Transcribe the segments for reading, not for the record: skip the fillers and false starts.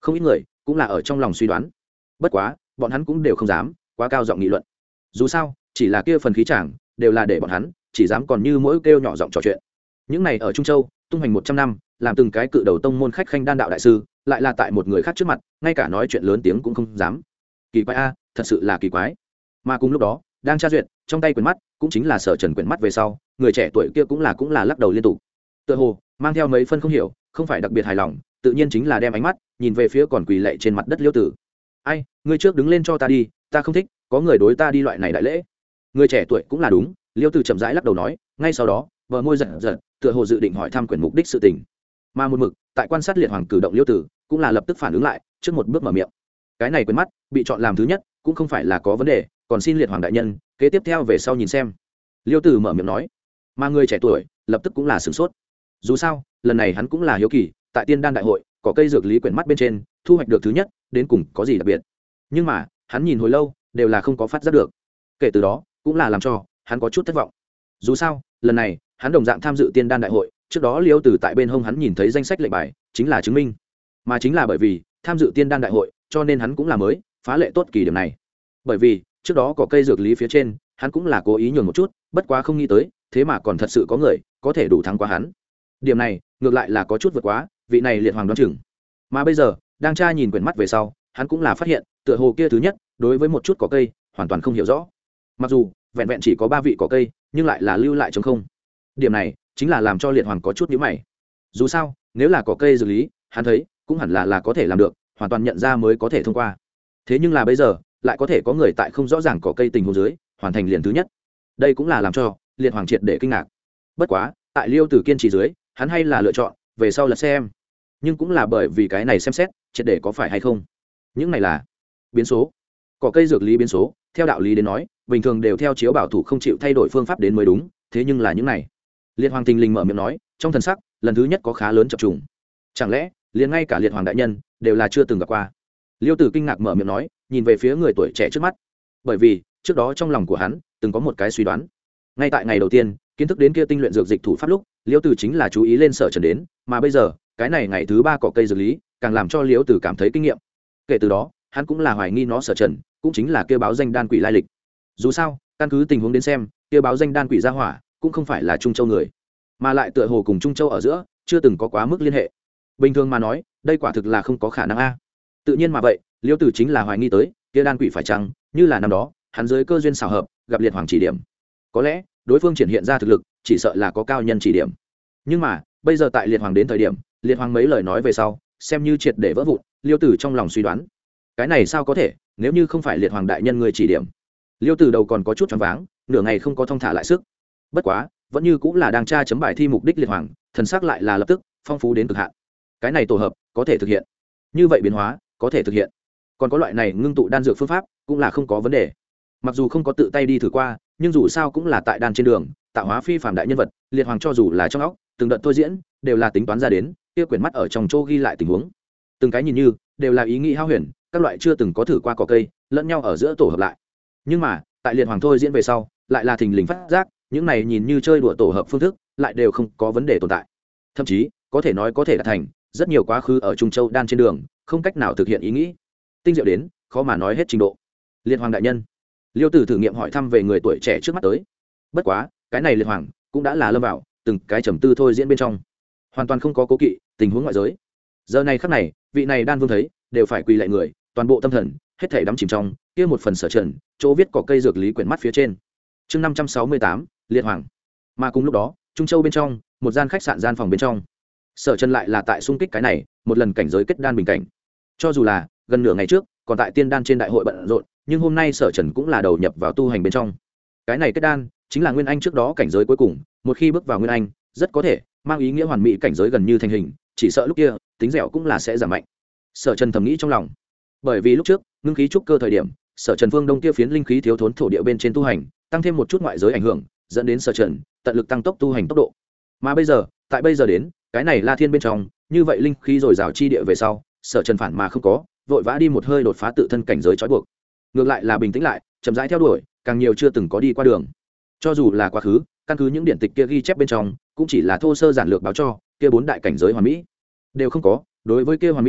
không ít người cũng là ở trong lòng suy đoán, bất quá bọn hắn cũng đều không dám quá cao giọng nghị luận. Dù sao chỉ là kia phần khí chàng đều là để bọn hắn chỉ dám còn như mỗi kêu nhỏ giọng trò chuyện. Những này ở Trung Châu tung hành 100 năm, làm từng cái cự đầu tông môn khách khanh đan đạo đại sư, lại là tại một người khác trước mặt ngay cả nói chuyện lớn tiếng cũng không dám. Kỳ quái a, thật sự là kỳ quái. Mà cùng lúc đó đang tra duyệt trong tay quyển mắt, cũng chính là Sở Trần quyển mắt về sau, người trẻ tuổi kia cũng là lắc đầu liên tục, tựa hồ mang theo mấy phân không hiểu, không phải đặc biệt hài lòng, tự nhiên chính là đem ánh mắt nhìn về phía còn quỳ lạy trên mặt đất Liêu Tử. Ai, ngươi trước đứng lên cho ta đi, ta không thích có người đối ta đi loại này đại lễ. Người trẻ tuổi cũng là đúng, Liêu Tử chậm rãi lắc đầu nói, ngay sau đó bờ môi giật giật, tựa hồ dự định hỏi thăm quyển mục đích sự tình. Mà một mực tại quan sát Liệt Hoàng cử động Liêu Tử cũng là lập tức phản ứng lại, trước một bước mở miệng. Cái này quyển mắt bị chọn làm thứ nhất cũng không phải là có vấn đề, còn xin Liệt Hoàng đại nhân kế tiếp theo về sau nhìn xem. Liêu Tử mở miệng nói. Mà người trẻ tuổi lập tức cũng là sửng sốt. Dù sao lần này hắn cũng là hiếu kỳ, tại Tiên Đan đại hội có cây dược lý quyển mắt bên trên thu hoạch được thứ nhất đến cùng có gì đặc biệt, nhưng mà hắn nhìn hồi lâu đều là không có phát giác được. Kể từ đó cũng là làm cho hắn có chút thất vọng. Dù sao lần này hắn đồng dạng tham dự Tiên Đan đại hội, trước đó Liêu Tử tại bên hông hắn nhìn thấy danh sách lệnh bài chính là chứng minh, mà chính là bởi vì tham dự Tiên Đan đại hội cho nên hắn cũng là mới phá lệ tốt kỳ điểm này. Bởi vì trước đó có cây dược lý phía trên hắn cũng là cố ý nhường một chút, bất quá không nghĩ tới thế mà còn thật sự có người có thể đủ thắng qua hắn. Điểm này ngược lại là có chút vượt quá vị này Liệt Hoàng đoán chừng. Mà bây giờ đang tra nhìn quyển mắt về sau, hắn cũng là phát hiện tựa hồ kia thứ nhất đối với một chút cỏ cây hoàn toàn không hiểu rõ. Mặc dù vẹn vẹn chỉ có 3 vị cỏ cây, nhưng lại là lưu lại trống không. Điểm này chính là làm cho Liệt Hoàng có chút nhíu mày. Dù sao nếu là cỏ cây dược lý, hắn thấy cũng hẳn là có thể làm được, hoàn toàn nhận ra mới có thể thông qua. Thế nhưng là bây giờ lại có thể có người tại không rõ ràng cỏ cây tình huống dưới hoàn thành liền thứ nhất, đây cũng là làm cho Liệt Hoàng triệt để kinh ngạc. Bất quá tại Liêu Tử kiên trì dưới, hắn hay là lựa chọn về sau là xem, nhưng cũng là bởi vì cái này xem xét triệt để có phải hay không. Những này là biến số, cỏ cây dược lý biến số, theo đạo lý đến nói bình thường đều theo chiếu bảo thủ không chịu thay đổi phương pháp đến mới đúng, thế nhưng là những này. Liệt Hoàng tình linh mở miệng nói, trong thần sắc lần thứ nhất có khá lớn chập trùng. Chẳng lẽ liền ngay cả Liệt Hoàng đại nhân đều là chưa từng gặp qua? Liêu Tử kinh ngạc mở miệng nói, nhìn về phía người tuổi trẻ trước mắt, bởi vì trước đó trong lòng của hắn từng có một cái suy đoán. Ngay tại ngày đầu tiên kiến thức đến kia tinh luyện dược dịch thủ pháp lúc, Liêu Tử chính là chú ý lên Sở Trần đến, mà bây giờ cái này ngày thứ 3 cỏ cây dược lý càng làm cho Liêu Tử cảm thấy kinh nghiệm. Kể từ đó hắn cũng là hoài nghi nó Sở Trần cũng chính là kia báo danh đan quỷ lai lịch. Dù sao căn cứ tình huống đến xem, kia báo danh đan quỷ gia hỏa cũng không phải là Trung Châu người, mà lại tựa hồ cùng Trung Châu ở giữa chưa từng có quá mức liên hệ. Bình thường mà nói đây quả thực là không có khả năng a. Tự nhiên mà vậy Liêu Tử chính là hoài nghi tới kia đan quỷ phải chăng như là năm đó hắn dưới cơ duyên xảo hợp gặp Liệt Hoàng chỉ điểm, có lẽ đối phương triển hiện ra thực lực chỉ sợ là có cao nhân chỉ điểm. Nhưng mà bây giờ tại Liệt Hoàng đến thời điểm, Liệt Hoàng mấy lời nói về sau xem như triệt để vỡ vụn. Liêu Tử trong lòng suy đoán, cái này sao có thể, nếu như không phải Liệt Hoàng đại nhân người chỉ điểm. Liêu Tử đầu còn có chút choáng váng, nửa ngày không có thong thả lại sức. Bất quá vẫn như cũng là đang tra chấm bài thi mục đích Liệt Hoàng, thần sắc lại là lập tức phong phú đến cực hạn. Cái này tổ hợp có thể thực hiện, như vậy biến hóa có thể thực hiện, còn có loại này ngưng tụ đan dược phương pháp cũng là không có vấn đề. Mặc dù không có tự tay đi thử qua, nhưng dù sao cũng là tại đan trên đường tạo hóa phi phàm đại nhân vật, Liệt Hoàng cho dù là trong óc từng đợt thôi diễn đều là tính toán ra đến, kia quyển mắt ở trong chỗ ghi lại tình huống từng cái nhìn như đều là ý nghĩ hao huyền, các loại chưa từng có thử qua cỏ cây lẫn nhau ở giữa tổ hợp lại. Nhưng mà tại Liệt Hoàng thôi diễn về sau lại là thình lình phát giác, những này nhìn như chơi đùa tổ hợp phương thức lại đều không có vấn đề tồn tại, thậm chí có thể nói có thể đạt thành rất nhiều quá khứ ở Trung Châu đan trên đường không cách nào thực hiện ý nghĩ, tinh diệu đến khó mà nói hết trình độ. Liệt Hoàng đại nhân, Liêu Tử thử nghiệm hỏi thăm về người tuổi trẻ trước mắt tới. Bất quá cái này Liệt Hoàng cũng đã là lâm vào từng cái trầm tư thôi diễn bên trong, hoàn toàn không có cố kỵ tình huống ngoại giới. Giờ này khắc này vị này đan vương thấy đều phải quỳ lạy người, toàn bộ tâm thần hết thảy đắm chìm trong kia một phần Sở Trần chỗ viết cỏ cây dược lý quyển mắt phía trên. Chương 568, Liệt Hoàng. Mà cùng lúc đó Trung Châu bên trong một gian khách sạn gian phòng bên trong, Sở Trần lại là tại xung kích cái này một lần cảnh giới kết đan bình cảnh. Cho dù là gần nửa ngày trước còn tại tiên đan trên đại hội bận rộn, nhưng hôm nay Sở Trần cũng là đầu nhập vào tu hành bên trong. Cái này kết đan chính là nguyên anh trước đó cảnh giới cuối cùng, một khi bước vào nguyên anh rất có thể mang ý nghĩa hoàn mỹ cảnh giới gần như thành hình, chỉ sợ lúc kia tính dẻo cũng là sẽ giảm mạnh. Sở Trần thầm nghĩ trong lòng, bởi vì lúc trước ngưng khí trúc cơ thời điểm, Sở Trần Vương Đông kia phiến linh khí thiếu thốn thổ địa bên trên tu hành, tăng thêm một chút ngoại giới ảnh hưởng, dẫn đến Sở Trần tận lực tăng tốc tu hành tốc độ. Mà bây giờ, tại bây giờ đến cái này La Thiên bên trong, như vậy linh khí dồi dào chi địa về sau, Sở Trần phản mà không có, vội vã đi một hơi đột phá tự thân cảnh giới trói buộc, ngược lại là bình tĩnh lại, chậm rãi theo đuổi càng nhiều chưa từng có đi qua đường. Cho dù là quá khứ, căn cứ những điển tịch kia ghi chép bên trong, cũng chỉ là thô sơ giản lược báo cho kia 4 đại cảnh giới hoàn mỹ đều không có, đối với kia hoàn mỹ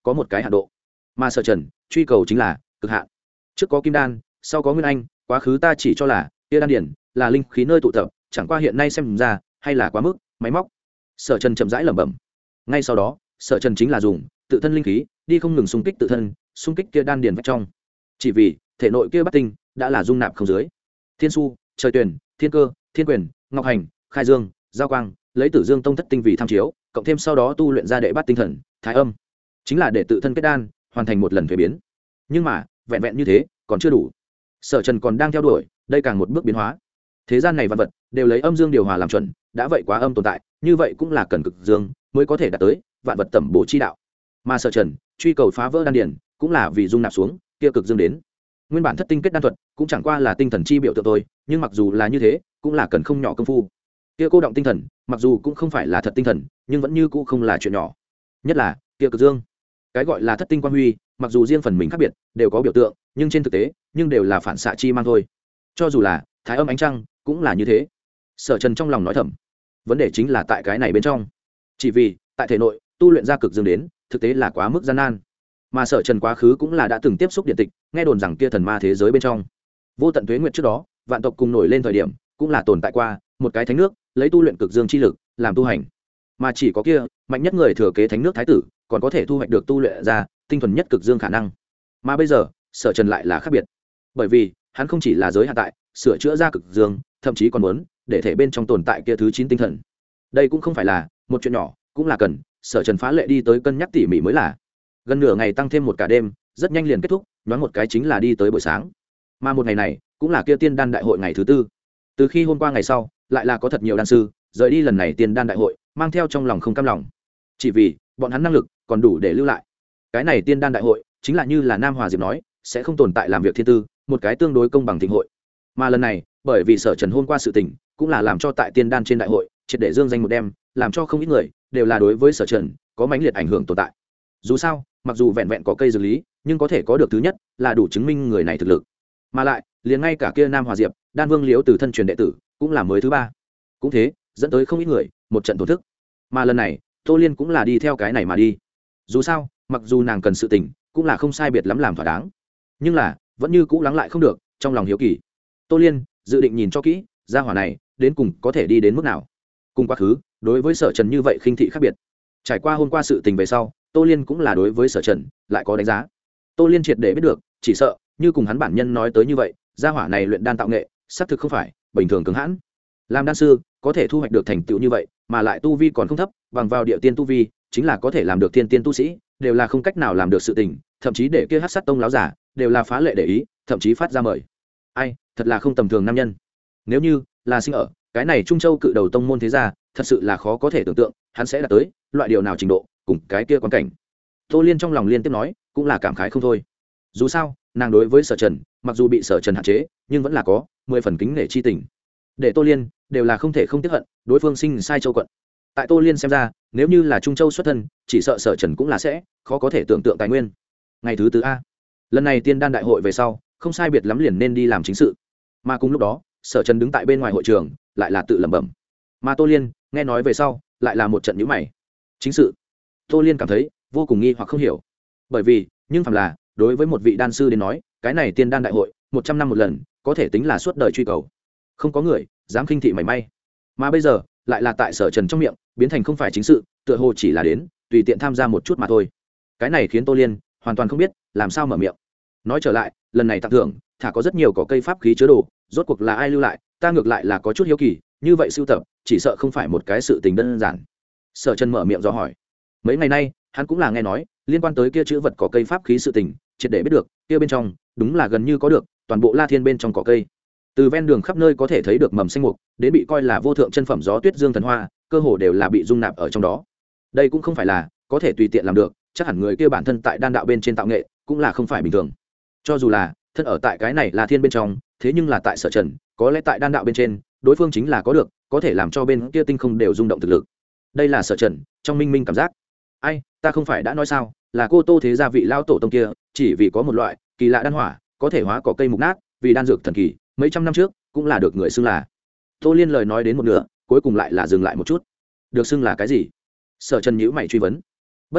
có một cái hạ độ, mà Sở Trần truy cầu chính là cực hạn. Trước có kim đan, sau có nguyên anh, quá khứ ta chỉ cho là kia đan điển là linh khí nơi tụ tập, chẳng qua hiện nay xem ra hay là quá mức máy móc. Sở Trần chậm rãi lẩm bẩm. Ngay sau đó, Sở Trần chính là dùng tự thân linh khí đi không ngừng xung kích tự thân, xung kích kia đan điển vách trong. Chỉ vì thể nội kia bát tinh đã là dung nạp không dưới. Thiên su, trời tuyển, thiên cơ, thiên quyền, ngọc hành, khai dương, giao quang, lấy Tử Dương tông thất tinh vì tham chiếu, cộng thêm sau đó tu luyện ra đệ bát tinh thần, thái âm, chính là để tự thân kết đan, hoàn thành một lần thuế biến. Nhưng mà vẹn vẹn như thế còn chưa đủ. Sở Trần còn đang theo đuổi đây càng một bước biến hóa. Thế gian này vạn vật đều lấy âm dương điều hòa làm chuẩn, đã vậy quá âm tồn tại, như vậy cũng là cần cực dương mới có thể đạt tới vạn vật tẩm bổ chi đạo. Mà Sở Trần truy cầu phá vỡ đan điển, cũng là vì dung nạp xuống kia cực dương đến. Nguyên bản thất tinh kết đan thuật cũng chẳng qua là tinh thần chi biểu tượng thôi, nhưng mặc dù là như thế cũng là cần không nhỏ công phu. Kia cô động tinh thần mặc dù cũng không phải là thật tinh thần, nhưng vẫn như cũ không là chuyện nhỏ. Nhất là kia cực dương, cái gọi là thất tinh quang huy, mặc dù riêng phần mình khác biệt đều có biểu tượng, nhưng trên thực tế nhưng đều là phản xạ chi mang thôi. Cho dù là thái âm ánh trăng cũng là như thế. Sở Trần trong lòng nói thầm, vấn đề chính là tại cái này bên trong. Chỉ vì tại thể nội tu luyện ra cực dương đến, thực tế là quá mức gian nan. Mà Sở Trần quá khứ cũng là đã từng tiếp xúc điện tịch, nghe đồn rằng kia thần ma thế giới bên trong vô tận tuế nguyệt trước đó, vạn tộc cùng nổi lên thời điểm, cũng là tồn tại qua một cái thánh nước, lấy tu luyện cực dương chi lực làm tu hành. Mà chỉ có kia mạnh nhất người thừa kế thánh nước thái tử còn có thể thu hoạch được tu luyện ra tinh thuần nhất cực dương khả năng. Mà bây giờ Sở Trần lại là khác biệt, bởi vì hắn không chỉ là giới hạn tại sửa chữa ra cực dương, thậm chí còn muốn để thể bên trong tồn tại kia thứ 9 tinh thần. Đây cũng không phải là một chuyện nhỏ, cũng là cần Sở Trần phá lệ đi tới cân nhắc tỉ mỉ mới là. Gần nửa ngày tăng thêm một cả đêm, rất nhanh liền kết thúc, nhoáng một cái chính là đi tới buổi sáng. Mà một ngày này cũng là kia tiên đan đại hội ngày thứ 4. Từ khi hôm qua ngày sau, lại là có thật nhiều đan sư rời đi lần này tiên đan đại hội, mang theo trong lòng không cam lòng, chỉ vì bọn hắn năng lực còn đủ để lưu lại. Cái này tiên đan đại hội chính là như là Nam Hòa Diệp nói, sẽ không tồn tại làm việc thiên tư, một cái tương đối công bằng thịnh hội. Mà lần này bởi vì Sở Trần hôm qua sự tình, cũng là làm cho tại tiên đan trên đại hội triệt để dương danh một đêm, làm cho không ít người đều là đối với Sở Trần có mãnh liệt ảnh hưởng tồn tại. Dù sao mặc dù vẹn vẹn có cây dược lý, nhưng có thể có được thứ nhất là đủ chứng minh người này thực lực. Mà lại liền ngay cả kia Nam Hòa Diệp đan vương Liễu từ thân truyền đệ tử cũng là mới thứ 3, cũng thế dẫn tới không ít người một trận tổn thức. Mà lần này Tô Liên cũng là đi theo cái này mà đi. Dù sao mặc dù nàng cần sự tình cũng là không sai biệt lắm làm thỏa đáng, nhưng là vẫn như cũ lắng lại không được trong lòng hiếu kỳ. Tô Liên dự định nhìn cho kỹ gia hỏa này đến cùng có thể đi đến mức nào. Cùng quá khứ đối với Sở Trần như vậy khinh thị khác biệt, trải qua hôm qua sự tình về sau, Tô Liên cũng là đối với Sở Trần lại có đánh giá. Tô Liên triệt để biết được, chỉ sợ như cùng hắn bản nhân nói tới như vậy, gia hỏa này luyện đan tạo nghệ xác thực không phải bình thường cứng hãn. Làm đan sư có thể thu hoạch được thành tựu như vậy, mà lại tu vi còn không thấp, bằng vào địa tiên tu vi chính là có thể làm được thiên tiên tu sĩ, đều là không cách nào làm được sự tình, thậm chí để kia Hắc Sát tông láo giả đều là phá lệ để ý, thậm chí phát ra mời. Ai, thật là không tầm thường nam nhân. Nếu như là sinh ở cái này Trung Châu cự đầu tông môn thế gia, thật sự là khó có thể tưởng tượng hắn sẽ đạt tới loại điều nào trình độ, cùng cái kia quan cảnh. Tô Liên trong lòng liên tiếp nói, cũng là cảm khái không thôi. Dù sao nàng đối với Sở Trần mặc dù bị Sở Trần hạn chế, nhưng vẫn là có 10 phần kính nể chi tình. Để Tô Liên đều là không thể không tiếc hận đối phương sinh sai châu quận. Tại Tô Liên xem ra, nếu như là Trung Châu xuất thân, chỉ sợ Sở Trần cũng là sẽ khó có thể tưởng tượng tài nguyên. Ngày thứ 4 a, lần này tiên đan đại hội về sau, không sai biệt lắm liền nên đi làm chính sự. Mà cùng lúc đó Sở Trần đứng tại bên ngoài hội trường, lại là tự lẩm bẩm. Mà Tô Liên nghe nói về sau, lại là một trận nhíu mày. Chính sự? Tô Liên cảm thấy vô cùng nghi hoặc không hiểu. Bởi vì nhưng phàm là đối với một vị đan sư đến nói, cái này tiên đan đại hội 100 năm một lần, có thể tính là suốt đời truy cầu, không có người dám khinh thị mảy may. Mà bây giờ lại là tại Sở Trần trong miệng biến thành không phải chính sự, tựa hồ chỉ là đến tùy tiện tham gia một chút mà thôi. Cái này khiến Tô Liên hoàn toàn không biết làm sao mở miệng. Nói trở lại, lần này tặng thưởng thả có rất nhiều cỏ cây pháp khí chứa đồ, rốt cuộc là ai lưu lại, ta ngược lại là có chút hiếu kỳ, như vậy sưu tập chỉ sợ không phải một cái sự tình đơn giản. Sở Trần mở miệng do hỏi. Mấy ngày nay hắn cũng là nghe nói liên quan tới kia chữ vật cỏ cây pháp khí sự tình, triệt để biết được kia bên trong đúng là gần như có được toàn bộ La Thiên bên trong cỏ cây. Từ ven đường khắp nơi có thể thấy được mầm xanh mục, đến bị coi là vô thượng chân phẩm gió tuyết dương thần hoa, cơ hồ đều là bị dung nạp ở trong đó. Đây cũng không phải là có thể tùy tiện làm được, chắc hẳn người kia bản thân tại đan đạo bên trên tạo nghệ cũng là không phải bình thường. Cho dù là thân ở tại cái này La Thiên bên trong, thế nhưng là tại Sở Trần, có lẽ tại đan đạo bên trên, đối phương chính là có được, có thể làm cho bên kia tinh không đều rung động thực lực. Đây là Sở Trần trong minh minh cảm giác. Ai, ta không phải đã nói sao, là cô Tô thế gia vị lao tổ tông kia, chỉ vì có một loại kỳ lạ đan hỏa, có thể hóa cỏ cây mục nát, vì đan dược thần kỳ, mấy trăm năm trước cũng là được người xưng là. Tô Liên lời nói đến một nửa, cuối cùng lại là dừng lại một chút. Được xưng là cái gì? Sở Trần nhíu mày truy vấn. Bất quá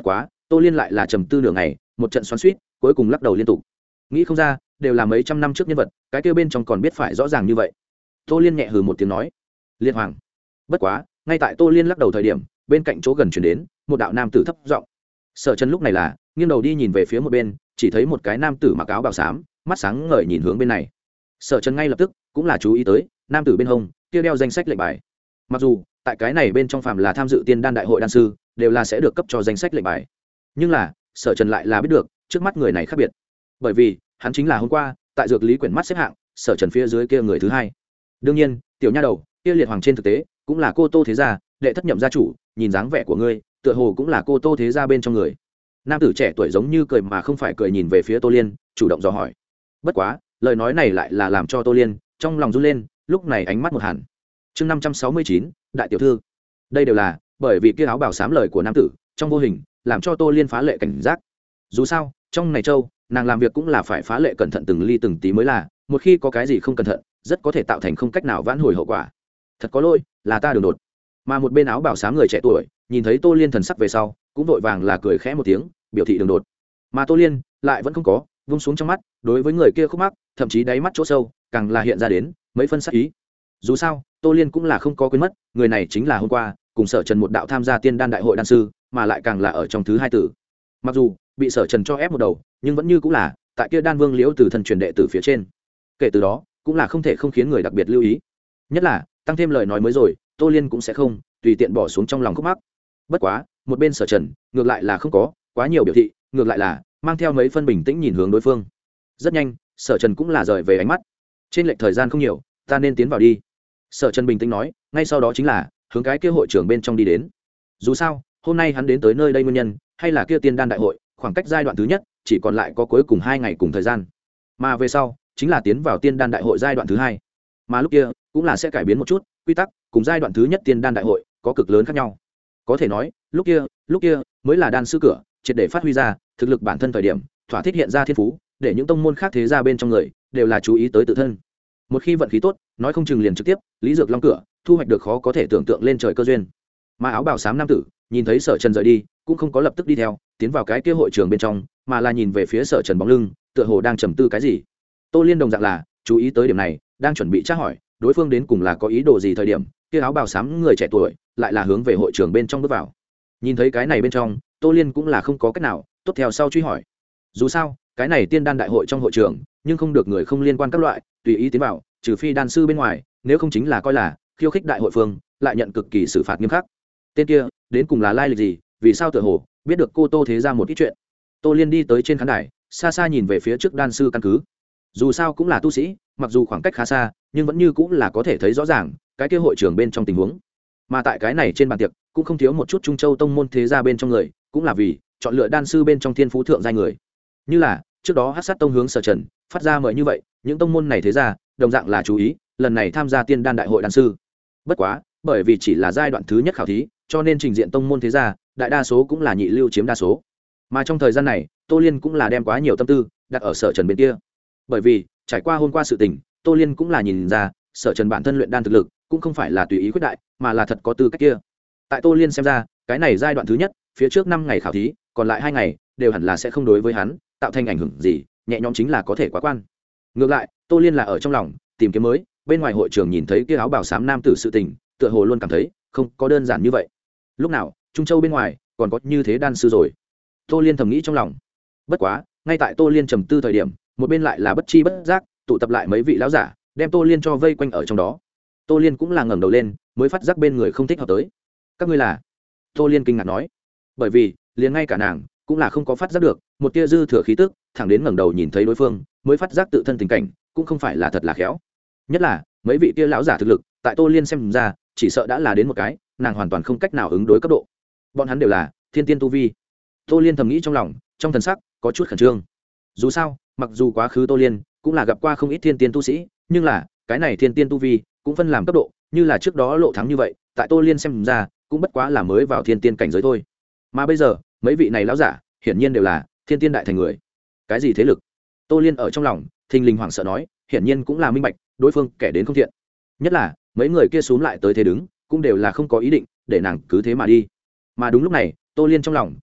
Tô Liên lại là trầm tư nửa ngày, một trận xoắn xuýt, cuối cùng lắc đầu liên tục. Nghĩ không ra, đều là mấy trăm năm trước nhân vật, cái kia bên trong còn biết phải rõ ràng như vậy. Tô Liên nhẹ hừ một tiếng nói, Liệt Hoàng. Bất quá, ngay tại Tô Liên lắc đầu thời điểm, bên cạnh chỗ gần chuyển đến một đạo nam tử thấp giọng. Sở Trần lúc này là nghiêng đầu đi nhìn về phía một bên, chỉ thấy một cái nam tử mặc áo bào xám, mắt sáng ngời nhìn hướng bên này. Sở Trần ngay lập tức cũng là chú ý tới nam tử bên hông kia đeo danh sách lệnh bài. Mặc dù tại cái này bên trong phàm là tham dự tiên đan đại hội đan sư đều là sẽ được cấp cho danh sách lệnh bài, nhưng là Sở Trần lại là biết được trước mắt người này khác biệt, bởi vì hắn chính là hôm qua tại dược lý quyển mắt xếp hạng Sở Trần phía dưới kia người thứ hai. đương nhiên tiểu nha đầu kia Liệt Hoàng trên thực tế cũng là cô Tô thế gia đệ thất nhậm gia chủ, nhìn dáng vẻ của ngươi tựa hồ cũng là cô Tô thế gia bên trong người. Nam tử trẻ tuổi giống như cười mà không phải cười nhìn về phía Tô Liên, chủ động dò hỏi. Bất quá lời nói này lại là làm cho Tô Liên trong lòng run lên, lúc này ánh mắt một hẳn. Chương 569, đại tiểu thư. Đây đều là bởi vì kia áo bào xám lời của nam tử trong vô hình làm cho Tô Liên phá lệ cảnh giác. Dù sao trong này châu nàng làm việc cũng là phải phá lệ cẩn thận từng ly từng tí mới là, một khi có cái gì không cẩn thận rất có thể tạo thành không cách nào vãn hồi hậu quả. Thật có lỗi, là ta đường đột. Mà một bên áo bào xám người trẻ tuổi nhìn thấy Tô Liên thần sắc về sau cũng vội vàng là cười khẽ một tiếng biểu thị đường đột. Mà Tô Liên lại vẫn không có vung xuống trong mắt, đối với người kia khúc mắc thậm chí đáy mắt chỗ sâu càng là hiện ra đến mấy phân sắc ý. Dù sao Tô Liên cũng là không có quên mất người này chính là hôm qua cùng Sở Trần một đạo tham gia tiên đan đại hội đan sư, mà lại càng là ở trong thứ hai tử. Mặc dù bị Sở Trần cho ép một đầu, nhưng vẫn như cũng là tại kia đan vương liễu từ thần truyền đệ tử phía trên. Kể từ đó cũng là không thể không khiến người đặc biệt lưu ý, nhất là tăng thêm lời nói mới rồi Tô Liên cũng sẽ không tùy tiện bỏ xuống trong lòng khúc mắc. Bất quá một bên Sở Trần ngược lại là không có quá nhiều biểu thị, ngược lại là mang theo mấy phân bình tĩnh nhìn hướng đối phương. Rất nhanh Sở Trần cũng là rời về ánh mắt. Trên lệch thời gian không nhiều, ta nên tiến vào đi. Sở Trần bình tĩnh nói, ngay sau đó chính là hướng cái kia hội trưởng bên trong đi đến. Dù sao hôm nay hắn đến tới nơi đây nguyên nhân hay là kia tiên đan đại hội khoảng cách giai đoạn thứ nhất chỉ còn lại có cuối cùng 2 ngày cùng thời gian, mà về sau chính là tiến vào tiên đan đại hội giai đoạn thứ hai, mà lúc kia cũng là sẽ cải biến một chút quy tắc, cùng giai đoạn thứ nhất tiên đan đại hội có cực lớn khác nhau. Có thể nói lúc kia mới là đan sư cửa triệt để phát huy ra thực lực bản thân thời điểm, thỏa thích hiện ra thiên phú, để những tông môn khác thế ra bên trong người đều là chú ý tới tự thân. Một khi vận khí tốt, nói không chừng liền trực tiếp lý dược long cửa thu hoạch được khó có thể tưởng tượng lên trời cơ duyên. Mà áo bào xám nam tử nhìn thấy Sở Trần rời đi cũng không có lập tức đi theo tiến vào cái kia hội trường bên trong, mà là nhìn về phía Sở Trần bóng lưng, tựa hồ đang trầm tư cái gì. Tô Liên đồng dạng là chú ý tới điểm này, đang chuẩn bị tra hỏi đối phương đến cùng là có ý đồ gì thời điểm, kia áo bào xám người trẻ tuổi lại là hướng về hội trường bên trong bước vào. Nhìn thấy cái này bên trong, Tô Liên cũng là không có cách nào tốt theo sau truy hỏi. Dù sao cái này tiên đan đại hội trong hội trường nhưng không được người không liên quan các loại tùy ý tiến vào, trừ phi đan sư bên ngoài, nếu không chính là coi là khiêu khích đại hội phương, lại nhận cực kỳ xử phạt nghiêm khắc. Tên kia đến cùng là lai lịch gì, vì sao tựa hồ biết được cô Tô thế ra một ít chuyện. Tô Liên đi tới trên khán đài, xa xa nhìn về phía trước đan sư căn cứ. Dù sao cũng là tu sĩ, mặc dù khoảng cách khá xa nhưng vẫn như cũng là có thể thấy rõ ràng cái kia hội trường bên trong tình huống. Mà tại cái này trên bàn tiệc cũng không thiếu một chút Trung Châu tông môn thế gia bên trong người, cũng là vì chọn lựa đan sư bên trong thiên phú thượng giai người. Như là trước đó Hắc Sát tông hướng Sở Trần phát ra mời như vậy, những tông môn này thế gia đồng dạng là chú ý lần này tham gia tiên đan đại hội đan sư. Bất quá bởi vì chỉ là giai đoạn thứ nhất khảo thí, cho nên trình diện tông môn thế gia đại đa số cũng là nhị lưu chiếm đa số. Mà trong thời gian này Tô Liên cũng là đem quá nhiều tâm tư đặt ở Sở Trần bên kia, bởi vì trải qua hôm qua sự tình, Tô Liên cũng là nhìn ra Sở Trần bản thân luyện đan thực lực cũng không phải là tùy ý quyết đại, mà là thật có tư cách kia. Tại Tô Liên xem ra, cái này giai đoạn thứ nhất phía trước 5 ngày khảo thí, còn lại 2 ngày đều hẳn là sẽ không đối với hắn tạo thành ảnh hưởng gì, nhẹ nhõm chính là có thể quá quan. Ngược lại Tô Liên là ở trong lòng tìm kiếm mới, bên ngoài hội trường nhìn thấy kia áo bào xám nam tử sự tình, tựa hồ luôn cảm thấy không có đơn giản như vậy. Lúc nào Trung Châu bên ngoài còn có như thế đan sư rồi, Tô Liên thầm nghĩ trong lòng. Bất quá ngay tại Tô Liên trầm tư thời điểm, một bên lại là bất chi bất giác tụ tập lại mấy vị lão giả, đem Tô Liên cho vây quanh ở trong đó. Tô Liên cũng là ngẩng đầu lên, mới phát giác bên người không thích hợp tới. Các ngươi là? Tô Liên kinh ngạc nói, bởi vì liền ngay cả nàng cũng là không có phát giác được một tia dư thừa khí tức, thẳng đến ngẩng đầu nhìn thấy đối phương mới phát giác tự thân tình cảnh cũng không phải là thật là khéo. Nhất là mấy vị tia lão giả thực lực, tại Tô Liên xem ra chỉ sợ đã là đến một cái nàng hoàn toàn không cách nào ứng đối cấp độ. Bọn hắn đều là thiên tiên tu vi. Tô Liên thầm nghĩ trong lòng, trong thần sắc có chút khẩn trương. Dù sao mặc dù quá khứ Tô Liên cũng là gặp qua không ít thiên tiên tu sĩ, nhưng là cái này thiên tiên tu vi cũng phân làm cấp độ, như là trước đó Lộ Thắng như vậy, tại Tô Liên xem ra cũng bất quá là mới vào thiên tiên cảnh giới thôi. Mà bây giờ mấy vị này lão giả hiển nhiên đều là thiên tiên đại thành người. Cái gì thế lực? Tô Liên ở trong lòng thình lình hoảng sợ nói, hiển nhiên cũng là minh bạch đối phương kẻ đến không thiện. Nhất là mấy người kia xuống lại tới thế đứng, cũng đều là không có ý định để nàng cứ thế mà đi. Mà đúng lúc này Tô Liên trong lòng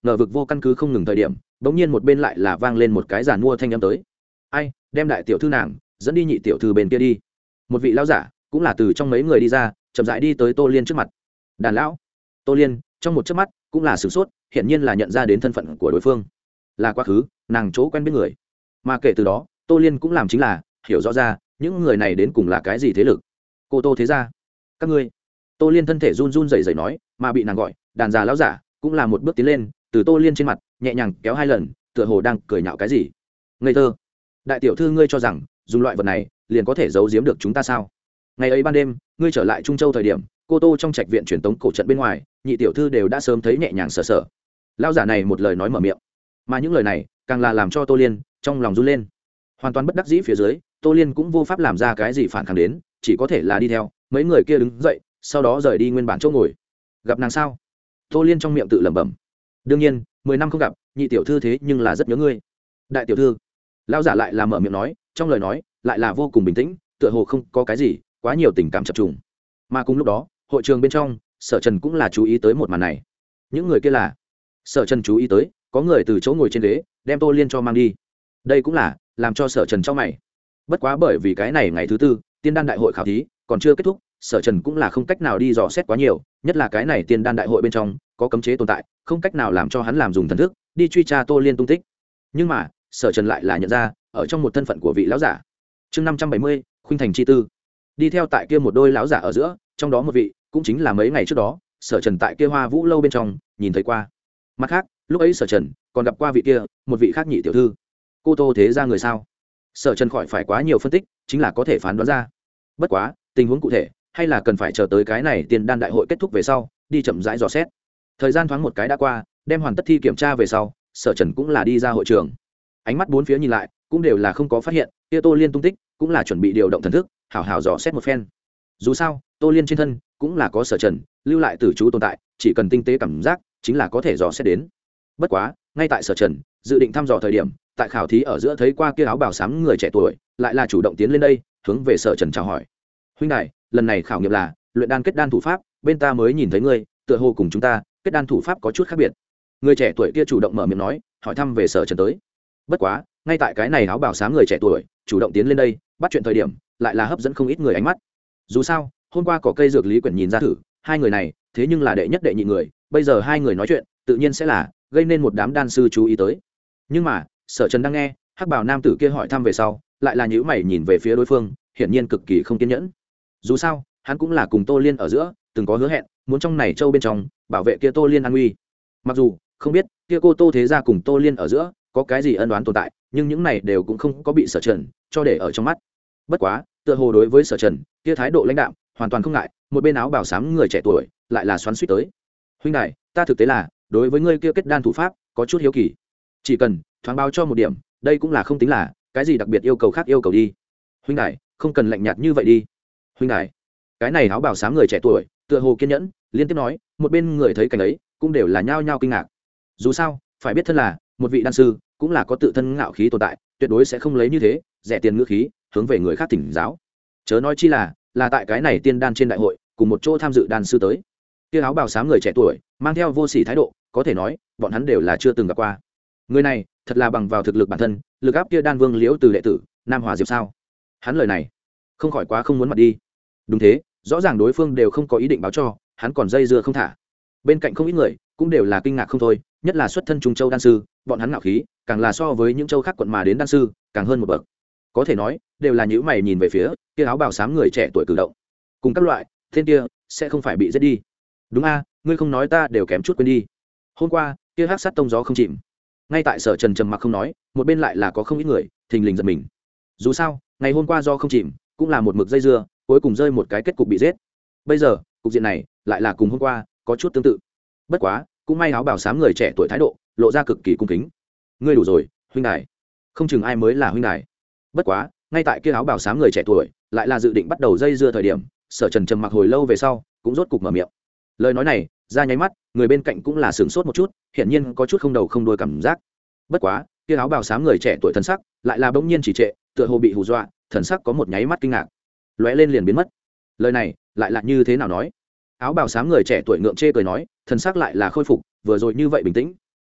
ngờ vực vô căn cứ không ngừng thời điểm bỗng nhiên một bên lại là vang lên một cái giàn mua thanh âm tới. Ai đem đại tiểu thư nàng dẫn đi nhị tiểu thư bên kia đi. Một vị lão giả cũng là từ trong mấy người đi ra, chậm rãi đi tới Tô Liên trước mặt. Đàn lão. Tô Liên trong một chớp mắt cũng là sửng sốt, hiển nhiên là nhận ra đến thân phận của đối phương là quá khứ nàng chỗ quen biết người. Mà kể từ đó Tô Liên cũng làm chính là hiểu rõ ra những người này đến cùng là cái gì thế lực. Cô Tô thế gia, các ngươi. Tô Liên thân thể run run rẩy rẩy nói, mà bị nàng gọi đàn già lão giả cũng là một bước tiến lên, từ Tô Liên trên mặt nhẹ nhàng kéo hai lần, tựa hồ đang cười nhạo cái gì. Ngây thơ. Đại tiểu thư ngươi cho rằng dùng loại vật này liền có thể giấu giếm được chúng ta sao? Ngày ấy ban đêm ngươi trở lại Trung Châu thời điểm, cô Tô trong trạch viện truyền tống cổ trận bên ngoài, nhị tiểu thư đều đã sớm thấy nhẹ nhàng sờ sờ. Lão giả này một lời nói mở miệng, mà những lời này càng là làm cho Tô Liên trong lòng run lên. Hoàn toàn bất đắc dĩ phía dưới, Tô Liên cũng vô pháp làm ra cái gì phản kháng đến, chỉ có thể là đi theo mấy người kia đứng dậy, sau đó rời đi nguyên bản chỗ ngồi. Gặp nàng sao? Tô Liên trong miệng tự lẩm bẩm. Đương nhiên 10 năm không gặp, nhị tiểu thư thế nhưng là rất nhớ ngươi. Đại tiểu thư. Lão giả lại là mở miệng nói, trong lời nói lại là vô cùng bình tĩnh, tựa hồ không có cái gì quá nhiều tình cảm chập trùng. Mà cùng lúc đó hội trường bên trong Sở Trần cũng là chú ý tới một màn này. Những người kia là Sở Trần chú ý tới có người từ chỗ ngồi trên ghế đem Tô Liên cho mang đi. Đây cũng là làm cho Sở Trần trong mày. Bất quá bởi vì cái này ngày thứ tư tiên đan đại hội khảo thí còn chưa kết thúc, Sở Trần cũng là không cách nào đi dò xét quá nhiều, nhất là cái này tiên đan đại hội bên trong có cấm chế tồn tại, không cách nào làm cho hắn làm dùng thần thức đi truy tra Tô Liên tung tích. Nhưng mà Sở Trần lại là nhận ra ở trong một thân phận của vị lão giả. Chương 570, khuynh thành chi tư. Đi theo tại kia một đôi lão giả ở giữa, trong đó một vị cũng chính là mấy ngày trước đó Sở Trần tại kia Hoa Vũ lâu bên trong nhìn thấy qua. Mặt khác lúc ấy Sở Trần còn gặp qua vị kia một vị khác nhị tiểu thư. Cô Tô thế ra người sao? Sở Trần khỏi phải quá nhiều phân tích chính là có thể phán đoán ra. Bất quá tình huống cụ thể hay là cần phải chờ tới cái này tiên đan đại hội kết thúc về sau đi chậm rãi dò xét. Thời gian thoáng một cái đã qua, đem hoàn tất thi kiểm tra về sau, Sở Trần cũng là đi ra hội trường. Ánh mắt bốn phía nhìn lại cũng đều là không có phát hiện kia Tô Liên tung tích, cũng là chuẩn bị điều động thần thức hảo hảo dò xét một phen. Dù sao Tô Liên trên thân cũng là có Sở Trần lưu lại tử chú tồn tại, chỉ cần tinh tế cảm giác chính là có thể dò xét đến. Bất quá ngay tại Sở Trần dự định thăm dò thời điểm, tại khảo thí ở giữa thấy qua kia áo bào xám người trẻ tuổi lại là chủ động tiến lên đây hướng về Sở Trần chào hỏi. Huynh đại, lần này khảo nghiệm là luyện đan kết đan thủ pháp, bên ta mới nhìn thấy ngươi tựa hồ cùng chúng ta kết đan thủ pháp có chút khác biệt. Người trẻ tuổi kia chủ động mở miệng nói, hỏi thăm về Sở Trần tới. Bất quá ngay tại cái này áo bào xám người trẻ tuổi chủ động tiến lên đây bắt chuyện thời điểm, lại là hấp dẫn không ít người ánh mắt. Dù sao hôm qua có cây dược lý quyển nhìn ra thử, hai người này thế nhưng là đệ nhất đệ nhị người, bây giờ hai người nói chuyện tự nhiên sẽ là gây nên một đám đan sư chú ý tới. Nhưng mà Sở Trần đang nghe hắc bào nam tử kia hỏi thăm về sau, lại là nhíu mày nhìn về phía đối phương, hiển nhiên cực kỳ không kiên nhẫn. Dù sao hắn cũng là cùng Tô Liên ở giữa từng có hứa hẹn, muốn trong này châu bên trong bảo vệ kia Tô Liên an nguy. Mặc dù không biết kia cô Tô thế gia cùng Tô Liên ở giữa có cái gì ân oán tồn tại, nhưng những này đều cũng không có bị Sở Trần cho để ở trong mắt. Bất quá tựa hồ đối với Sở Trần kia thái độ lãnh đạm hoàn toàn không ngại, một bên áo bào xám người trẻ tuổi lại là xoắn xuýt tới. Huynh đại, ta thực tế là đối với ngươi kia kết đan thủ pháp có chút hiếu kỳ, chỉ cần thoáng báo cho một điểm, đây cũng là không tính là cái gì đặc biệt yêu cầu khác yêu cầu đi. Huynh đại không cần lạnh nhạt như vậy đi. Huynh đại. Cái này áo bào xám người trẻ tuổi tựa hồ kiên nhẫn liên tiếp nói, một bên người thấy cảnh ấy cũng đều là nhao nhao kinh ngạc. Dù sao phải biết thân là một vị đan sư cũng là có tự thân ngạo khí tồn tại, tuyệt đối sẽ không lấy như thế rẻ tiền ngữ khí hướng về người khác thỉnh giáo, chớ nói chi là tại cái này tiên đan trên đại hội cùng một chỗ tham dự đan sư tới. Kia áo bào xám người trẻ tuổi mang theo vô sỉ thái độ, có thể nói bọn hắn đều là chưa từng gặp qua. Người này thật là bằng vào thực lực bản thân lực áp kia đan vương Liễu từ đệ tử Nam Hòa Diệp sao? Hắn lời này không khỏi quá không muốn mặt đi. Đúng thế, rõ ràng đối phương đều không có ý định báo cho, hắn còn dây dưa không thả. Bên cạnh không ít người cũng đều là kinh ngạc không thôi, nhất là xuất thân Trung Châu đan sư, bọn hắn ngạo khí càng là so với những châu khác quận mà đến đan sư càng hơn một bậc. Có thể nói đều là nhíu mày nhìn về phía kia áo bào xám người trẻ tuổi cử động, cùng các loại tên kia sẽ không phải bị giết đi. Đúng a, ngươi không nói ta đều kém chút quên đi. Hôm qua kia hắc sát tông gió không chìm. Ngay tại Sở Trần trầm mặc không nói, một bên lại là có không ít người thình lình giật mình. Dù sao ngày hôm qua do không chìm cũng là một mực dây dưa, cuối cùng rơi một cái kết cục bị giết. Bây giờ cục diện này lại là cùng hôm qua có chút tương tự. Bất quá cũng may áo bào xám người trẻ tuổi thái độ lộ ra cực kỳ cung kính. Ngươi đủ rồi huynh đài, không chừng ai mới là huynh đài. Bất quá ngay tại kia áo bào xám người trẻ tuổi lại là dự định bắt đầu dây dưa thời điểm, Sở Trần trầm mặc hồi lâu về sau cũng rốt cục mở miệng. Lời nói này ra nháy mắt, người bên cạnh cũng là sửng sốt một chút, hiển nhiên có chút không đầu không đuôi cảm giác. Bất quá kia áo bào xám người trẻ tuổi thần sắc lại là bỗng nhiên chỉ trệ, tựa hồ bị hù dọa, thần sắc có một nháy mắt kinh ngạc, lóe lên liền biến mất. Lời này lại là như thế nào nói? Áo bào xám người trẻ tuổi ngượng chê cười nói, thần sắc lại là khôi phục vừa rồi như vậy bình tĩnh.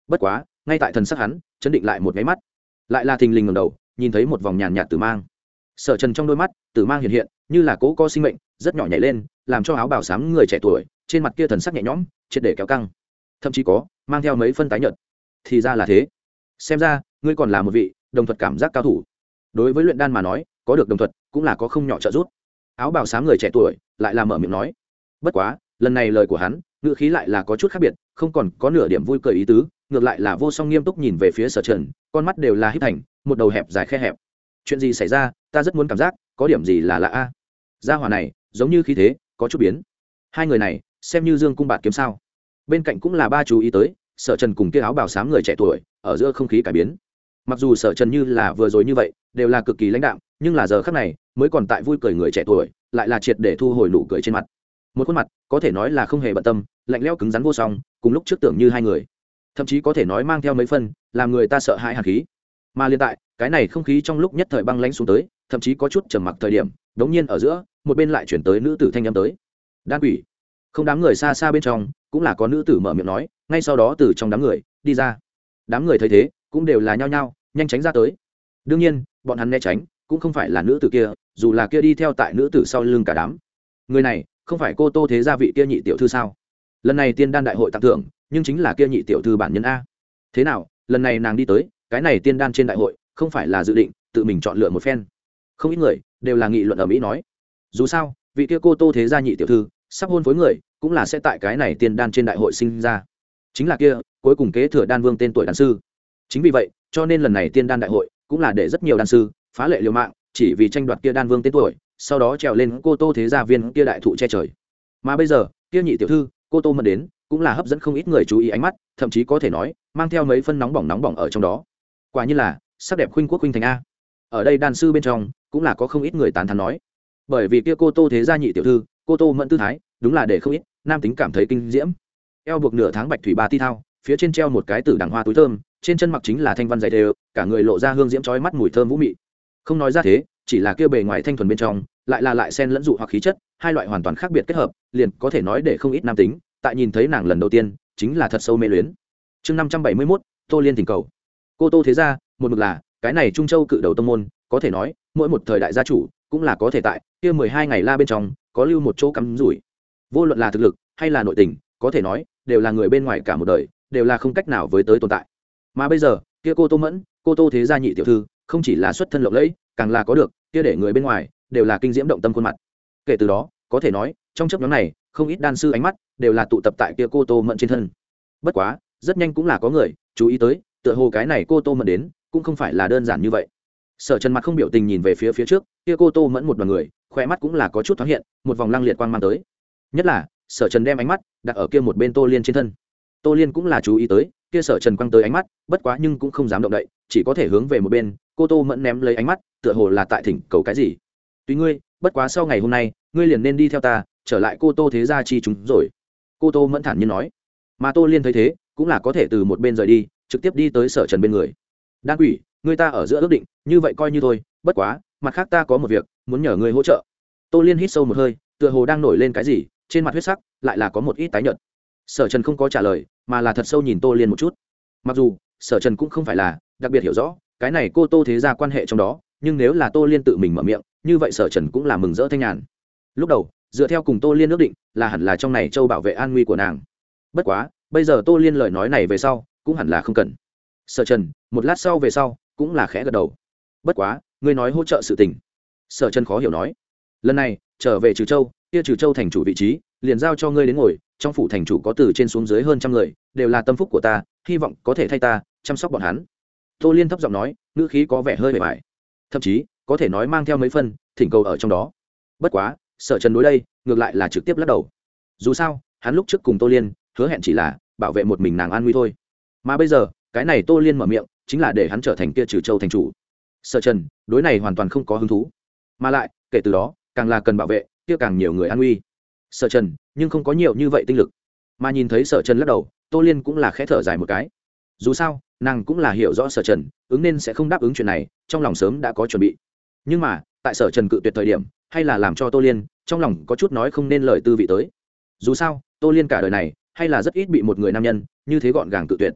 bất quá ngay tại thần sắc hắn chấn định lại một máy mắt, lại là thình lình ngẩng đầu nhìn thấy một vòng nhàn nhạt tử mang. Sở Trần trong đôi mắt tử mang hiện hiện như là cố có sinh mệnh, rất nhỏ nhảy lên, làm cho áo bào xám người trẻ tuổi trên mặt kia thần sắc nhẹ nhõm triệt để kéo căng, thậm chí có mang theo mấy phân tái nhợt. Thì ra là thế, xem ra ngươi còn là một vị đồng thuật cảm giác cao thủ. Đối với luyện đan mà nói, có được đồng thuật cũng là có không nhỏ trợ giúp. Áo bào xám người trẻ tuổi lại là mở miệng nói. Bất quá lần này lời của hắn ngữ khí lại là có chút khác biệt, không còn có nửa điểm vui cười ý tứ, ngược lại là vô song nghiêm túc nhìn về phía Sở Trần, con mắt đều là híp thành một đầu hẹp dài khe hẹp. Chuyện gì xảy ra, ta rất muốn cảm giác có điểm gì là lạ a. Gia hỏa này giống như khí thế có chút biến. Hai người này xem như dương cung bạt kiếm sao? Bên cạnh cũng là ba chú ý tới Sở Trần cùng kia áo bào xám người trẻ tuổi ở giữa không khí cải biến. Mặc dù Sở Trần như là vừa rồi như vậy đều là cực kỳ lãnh đạm, nhưng là giờ khắc này mới còn tại vui cười người trẻ tuổi lại là triệt để thu hồi nụ cười trên mặt. Một khuôn mặt có thể nói là không hề bận tâm, lạnh lẽo cứng rắn vô song, cùng lúc trước tưởng như hai người, thậm chí có thể nói mang theo mấy phân làm người ta sợ hãi hàn khí. Mà liên tại cái này không khí trong lúc nhất thời băng lãnh xuống tới, thậm chí có chút trầm mặc thời điểm, đống nhiên ở giữa một bên lại chuyển tới nữ tử thanh âm tới. Đan quỷ. Không, đám người xa xa bên trong cũng là có nữ tử mở miệng nói, ngay sau đó từ trong đám người đi ra. Đám người thấy thế cũng đều là nhao nhao nhanh tránh ra tới. Đương nhiên bọn hắn né tránh cũng không phải là nữ tử kia, dù là kia đi theo tại nữ tử sau lưng cả đám người này không phải cô Tô Thế Gia vị kia nhị tiểu thư sao? Lần này tiên đan đại hội tặng thưởng nhưng chính là kia nhị tiểu thư bản nhân a. Thế nào lần này nàng đi tới cái này tiên đan trên đại hội không phải là dự định tự mình chọn lựa một phen? Không ít người đều là nghị luận ở mỹ nói, dù sao vị kia cô Tô Thế Gia nhị tiểu thư sắp hôn với người cũng là sẽ tại cái này tiên đan trên đại hội sinh ra, chính là kia cuối cùng kế thừa đan vương tên tuổi đan sư. Chính vì vậy cho nên lần này tiên đan đại hội cũng là để rất nhiều đan sư phá lệ liều mạng chỉ vì tranh đoạt kia đan vương tên tuổi, sau đó trèo lên cô Tô Thế Gia viên kia đại thụ che trời. Mà bây giờ kia nhị tiểu thư cô Tô Mẫn đến cũng là hấp dẫn không ít người chú ý ánh mắt, thậm chí có thể nói mang theo mấy phân nóng bỏng ở trong đó. Quả nhiên là sắc đẹp khuynh quốc khuynh thành a. Ở đây đan sư bên trong cũng là có không ít người tán thán nói, bởi vì kia cô Tô Thế Gia nhị tiểu thư cô Tô Mẫn tư thái đúng là để không ít nam tính cảm thấy kinh diễm. Eo buộc nửa tháng bạch thủy ba ti thao, phía trên treo một cái tử đằng hoa túi thơm, trên chân mặc chính là thanh văn dày đều, cả người lộ ra hương diễm chói mắt mùi thơm vũ mị. Không nói ra thế, chỉ là kia bề ngoài thanh thuần bên trong lại xen lẫn dụ hoặc khí chất, hai loại hoàn toàn khác biệt kết hợp, liền có thể nói để không ít nam tính tại nhìn thấy nàng lần đầu tiên chính là thật sâu mê luyến. Chương 571, Tô Liên tình cầu. Cô Tô Thế Gia một mực là cái này Trung Châu cự đầu tông môn, có thể nói mỗi một thời đại gia chủ cũng là có thể tại kia 12 ngày la bên trong có lưu một chỗ cắm rủi. Vô luận là thực lực hay là nội tình, có thể nói đều là người bên ngoài cả một đời đều là không cách nào với tới tồn tại. Mà bây giờ kia cô Tô Mẫn, cô Tô Thế Gia nhị tiểu thư không chỉ là xuất thân lộng lẫy, càng là có được kia để người bên ngoài đều là kinh diễm động tâm khuôn mặt. Kể từ đó có thể nói trong chấp nhóm này không ít đan sư ánh mắt đều là tụ tập tại kia cô Tô Mẫn trên thân. Bất quá rất nhanh cũng là có người chú ý tới, tựa hồ cái này cô Tô Mẫn đến cũng không phải là đơn giản như vậy. Sở Trần mặt không biểu tình nhìn về phía trước, kia cô Tô Mẫn một đoàn người, khóe mắt cũng là có chút thoáng hiện một vòng lăng liệt quang mang tới. Nhất là Sở Trần đem ánh mắt đặt ở kia một bên Tô Liên trên thân. Tô Liên cũng là chú ý tới kia Sở Trần quăng tới ánh mắt, bất quá nhưng cũng không dám động đậy, chỉ có thể hướng về một bên. Cô Tô Mẫn ném lấy ánh mắt, tựa hồ là tại thỉnh cầu cái gì. Tùy ngươi, bất quá sau ngày hôm nay ngươi liền nên đi theo ta trở lại cô Tô Thế Gia chi chúng rồi. Cô Tô Mẫn thản nhiên nói. Mà Tô Liên thấy thế cũng là có thể từ một bên rời đi, trực tiếp đi tới Sở Trần bên người. Đan quỷ, ngươi ta ở giữa ước định như vậy coi như thôi, bất quá mặt khác ta có một việc muốn nhờ ngươi hỗ trợ. Tô Liên hít sâu một hơi, tựa hồ đang nổi lên cái gì, trên mặt huyết sắc lại là có một ít tái nhợt. Sở Trần không có trả lời, mà là thật sâu nhìn Tô Liên một chút. Mặc dù Sở Trần cũng không phải là đặc biệt hiểu rõ cái này cô Tô Thế Gia quan hệ trong đó, nhưng nếu là Tô Liên tự mình mở miệng, như vậy Sở Trần cũng là mừng rỡ thanh nhàn. Lúc đầu dựa theo cùng Tô Liên ước định là hẳn là trong này châu bảo vệ an nguy của nàng, bất quá bây giờ Tô Liên lời nói này về sau cũng hẳn là không cần. Sở Trần một lát sau về sau cũng là khẽ gật đầu. Bất quá ngươi nói hỗ trợ sự tình. Sở Trần khó hiểu nói, lần này trở về Trừ Châu, kia Trừ Châu thành chủ vị trí liền giao cho ngươi đến ngồi, trong phủ thành chủ có từ trên xuống dưới hơn trăm người, đều là tâm phúc của ta, hy vọng có thể thay ta chăm sóc bọn hắn. Tô Liên thấp giọng nói, ngữ khí có vẻ hơi bề bại, thậm chí có thể nói mang theo mấy phân thỉnh cầu ở trong đó. Bất quá Sở Trần đối đây ngược lại là trực tiếp lắc đầu. Dù sao hắn lúc trước cùng Tô Liên hứa hẹn chỉ là bảo vệ một mình nàng an nguy thôi, mà bây giờ cái này Tô Liên mở miệng chính là để hắn trở thành kia Trừ Châu thành chủ. Sở Trần đối này hoàn toàn không có hứng thú, mà lại kể từ đó càng là cần bảo vệ kia càng nhiều người an nguy. Sở Trần nhưng không có nhiều như vậy tinh lực. Mà nhìn thấy Sở Trần lắc đầu, Tô Liên cũng là khẽ thở dài một cái. Dù sao nàng cũng là hiểu rõ Sở Trần ứng nên sẽ không đáp ứng chuyện này, trong lòng sớm đã có chuẩn bị. Nhưng mà tại Sở Trần cự tuyệt thời điểm, hay là làm cho Tô Liên trong lòng có chút nói không nên lời tư vị tới. Dù sao Tô Liên cả đời này hay là rất ít bị một người nam nhân như thế gọn gàng cự tuyệt.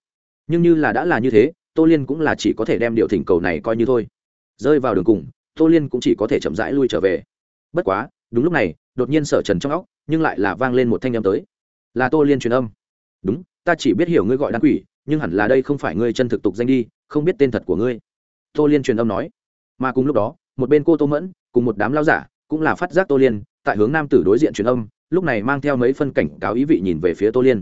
nhưng như là đã là như thế, Tô Liên cũng là chỉ có thể đem điều thỉnh cầu này coi như thôi. Rơi vào đường cùng, Tô Liên cũng chỉ có thể chậm rãi lui trở về. Bất quá đúng lúc này, đột nhiên Sở Trần trong óc nhưng lại là vang lên một thanh âm tới, là Tô Liên truyền âm. Đúng, ta chỉ biết hiểu ngươi gọi đan quỷ, nhưng hẳn là đây không phải ngươi chân thực tục danh đi, không biết tên thật của ngươi. Tô Liên truyền âm nói. Mà cùng lúc đó, một bên cô Tô Mẫn cùng một đám lao giả cũng là phát giác Tô Liên tại hướng nam tử đối diện truyền âm, lúc này mang theo mấy phân cảnh cáo ý vị nhìn về phía Tô Liên.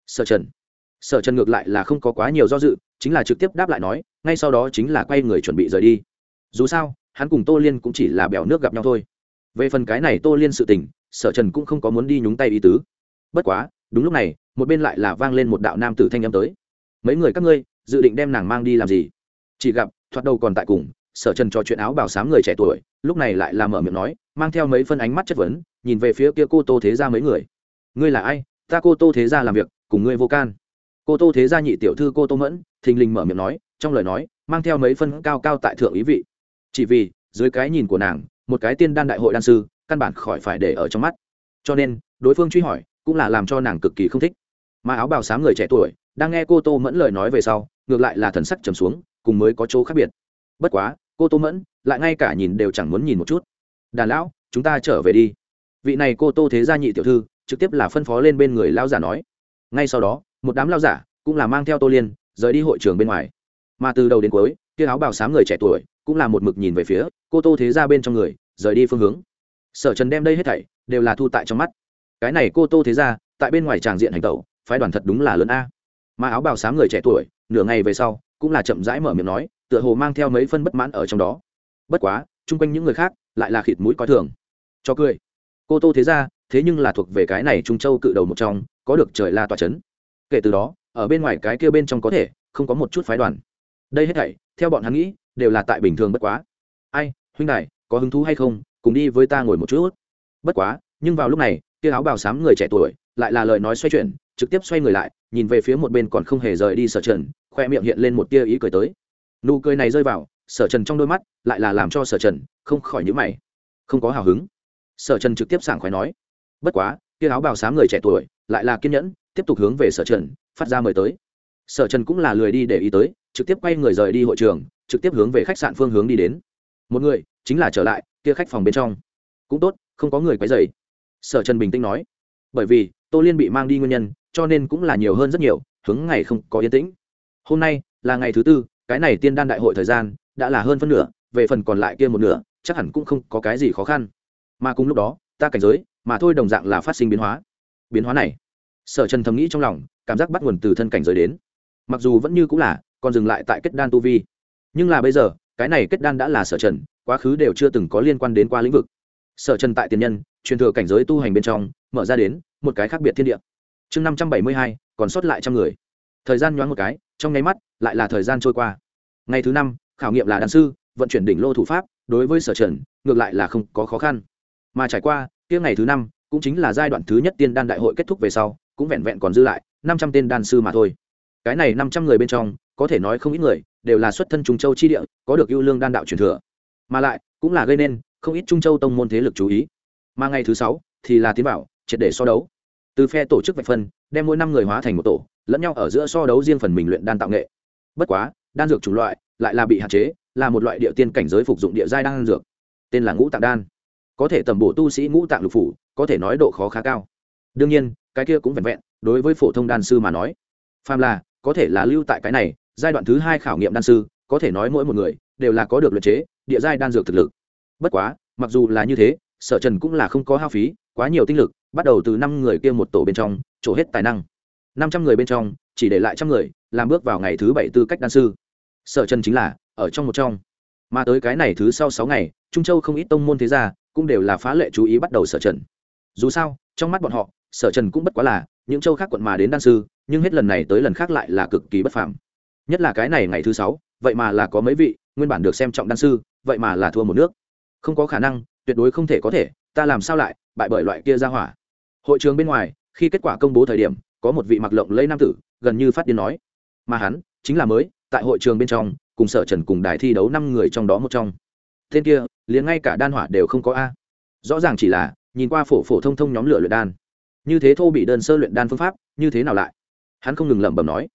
Sở Trần ngược lại là không có quá nhiều do dự, chính là trực tiếp đáp lại nói, ngay sau đó chính là quay người chuẩn bị rời đi. Dù sao hắn cùng Tô Liên cũng chỉ là bèo nước gặp nhau thôi. Về phần cái này Tô Liên sự tình, Sở Trần cũng không có muốn đi nhúng tay ý tứ. Bất quá đúng lúc này, một bên lại là vang lên một đạo nam tử thanh âm tới. Mấy người các ngươi dự định đem nàng mang đi làm gì? Chỉ gặp thoạt đầu còn tại cùng Sở Trần trò chuyện áo bào xám người trẻ tuổi, lúc này lại là mở miệng nói, mang theo mấy phân ánh mắt chất vấn, nhìn về phía kia cô Tô Thế Gia mấy người. Ngươi là ai? Ta cô Tô Thế Gia làm việc cùng ngươi vô can. Cô Tô Thế Gia nhị tiểu thư cô Tô Mẫn thình lình mở miệng nói, trong lời nói mang theo mấy phân cao cao tại thượng ý vị. Chỉ vì dưới cái nhìn của nàng, một cái tiên đan đại hội đan sư căn bản khỏi phải để ở trong mắt, cho nên đối phương truy hỏi cũng là làm cho nàng cực kỳ không thích. Mà áo bào xám người trẻ tuổi đang nghe cô Tô Mẫn lời nói về sau, ngược lại là thần sắc trầm xuống, cùng mới có chỗ khác biệt. Bất quá cô Tô Mẫn lại ngay cả nhìn đều chẳng muốn nhìn một chút. Đàn lão, chúng ta trở về đi. Vị này cô Tô Thế Gia nhị tiểu thư trực tiếp là phân phó lên bên người lao giả nói. Ngay sau đó một đám lao giả cũng là mang theo Tô Liên rời đi hội trường bên ngoài. Mà từ đầu đến cuối, kia áo bào xám người trẻ tuổi cũng là một mực nhìn về phía cô Tô Thế Gia bên trong người rời đi phương hướng. Sở Trần đem đây hết thảy đều là thu tại trong mắt. Cái này cô Tô Thế Gia tại bên ngoài tràng diện hành tẩu, phái đoàn thật đúng là lớn a. Mà áo bào xám người trẻ tuổi nửa ngày về sau cũng là chậm rãi mở miệng nói, tựa hồ mang theo mấy phân bất mãn ở trong đó. Bất quá chung quanh những người khác lại là khịt mũi coi thường, cho cười. Cô Tô Thế Gia thế nhưng là thuộc về cái này Trung Châu cự đầu một trong, có được trời la tỏa chấn. Kể từ đó ở bên ngoài cái kia bên trong có thể không có một chút phái đoàn. Đây hết thảy theo bọn hắn nghĩ đều là tại bình thường bất quá. Ai huynh đài, có hứng thú hay không cùng đi với ta ngồi một chút? Bất quá nhưng vào lúc này kia áo bào xám người trẻ tuổi lại là lời nói xoay chuyển, trực tiếp xoay người lại nhìn về phía một bên còn không hề rời đi Sở Trần, khoe miệng hiện lên một tia ý cười tới. Nụ cười này rơi vào Sở Trần trong đôi mắt, lại là làm cho Sở Trần không khỏi nhíu mày, không có hào hứng. Sở Trần trực tiếp sảng khoái nói. Bất quá kia áo bào xám người trẻ tuổi lại là kiên nhẫn tiếp tục hướng về Sở Trần phát ra mời tới. Sở Trần cũng là lười đi để ý tới, trực tiếp quay người rời đi hội trường, trực tiếp hướng về khách sạn phương hướng đi đến. Một người chính là trở lại kia khách phòng bên trong. Cũng tốt, không có người quấy rầy. Sở Trần bình tĩnh nói. Bởi vì Tô Liên bị mang đi nguyên nhân, cho nên cũng là nhiều hơn rất nhiều, hướng ngày không có yên tĩnh. Hôm nay là ngày thứ tư, cái này tiên đan đại hội thời gian đã là hơn phân nửa, về phần còn lại kia một nửa chắc hẳn cũng không có cái gì khó khăn. Mà cùng lúc đó ta cảnh giới mà thôi đồng dạng là phát sinh biến hóa. Biến hóa này Sở Trần thầm nghĩ trong lòng, cảm giác bắt nguồn từ thân cảnh giới đến. Mặc dù vẫn như cũng là còn dừng lại tại kết đan tu vi, nhưng là bây giờ cái này kết đan đã là Sở Trần quá khứ đều chưa từng có liên quan đến qua lĩnh vực. Sở Trần tại tiền nhân truyền thừa cảnh giới tu hành bên trong mở ra đến một cái khác biệt thiên địa. Chương 572, còn sót lại trăm người. Thời gian nhoáng một cái, trong nháy mắt lại là thời gian trôi qua. Ngày thứ 5, khảo nghiệm là đan sư, vận chuyển đỉnh lô thủ pháp, đối với Sở Trần ngược lại là không có khó khăn. Mà trải qua kia ngày thứ 5, cũng chính là giai đoạn thứ nhất tiên đan đại hội kết thúc về sau, cũng vẹn vẹn còn dư lại 500 tên đan sư mà thôi. Cái này 500 người bên trong, có thể nói không ít người đều là xuất thân Trung Châu chi địa, có được ưu lương đan đạo truyền thừa, mà lại cũng là gây nên không ít Trung Châu tông môn thế lực chú ý. Mà ngày thứ 6 thì là tiến vào triệt để so đấu. Từ phe tổ chức vạch phân, đem mỗi 5 người hóa thành một tổ, lẫn nhau ở giữa so đấu riêng phần mình luyện đan tạo nghệ. Bất quá, đan dược chủng loại lại là bị hạn chế, là một loại địa tiên cảnh giới phục dụng địa giai đan dược, tên là Ngũ Tạng đan, có thể tầm bổ tu sĩ ngũ tạng lục phủ, có thể nói độ khó khá cao. Đương nhiên, cái kia cũng vẹn vẹn đối với phổ thông đan sư mà nói. Phàm là có thể là lưu tại cái này giai đoạn thứ 2 khảo nghiệm đan sư, có thể nói mỗi một người đều là có được luyện chế địa giai đan dược thực lực. Bất quá, mặc dù là như thế, Sở Trần cũng là không có hao phí quá nhiều tinh lực, bắt đầu từ 5 người kia một tổ bên trong trổ hết tài năng. 500 người bên trong chỉ để lại 100 người làm bước vào ngày thứ 7 tư cách đan sư. Sở Trần chính là ở trong một trong. Mà tới cái này thứ sau 6 ngày, Trung Châu không ít tông môn thế gia cũng đều là phá lệ chú ý bắt đầu Sở Trần. Dù sao trong mắt bọn họ, Sở Trần cũng bất quá là những châu khác quận mà đến đan sư, nhưng hết lần này tới lần khác lại là cực kỳ bất phàm. Nhất là cái này ngày thứ 6, vậy mà là có mấy vị nguyên bản được xem trọng đan sư, vậy mà là thua một nước. Không có khả năng, tuyệt đối không thể có thể, ta làm sao lại bại bởi loại kia ra hỏa. Hội trường bên ngoài, khi kết quả công bố thời điểm, có một vị mặc lộng lẫy nam tử gần như phát điên nói, mà hắn chính là mới tại hội trường bên trong cùng Sở Trần cùng đài thi đấu 5 người trong đó một trong. Tên kia liền ngay cả đan hỏa đều không có a. Rõ ràng chỉ là nhìn qua phổ phổ thông thông nhóm lửa luyện đan, như thế thô bị đơn sơ luyện đan phương pháp như thế nào lại. Hắn không ngừng lẩm bẩm nói,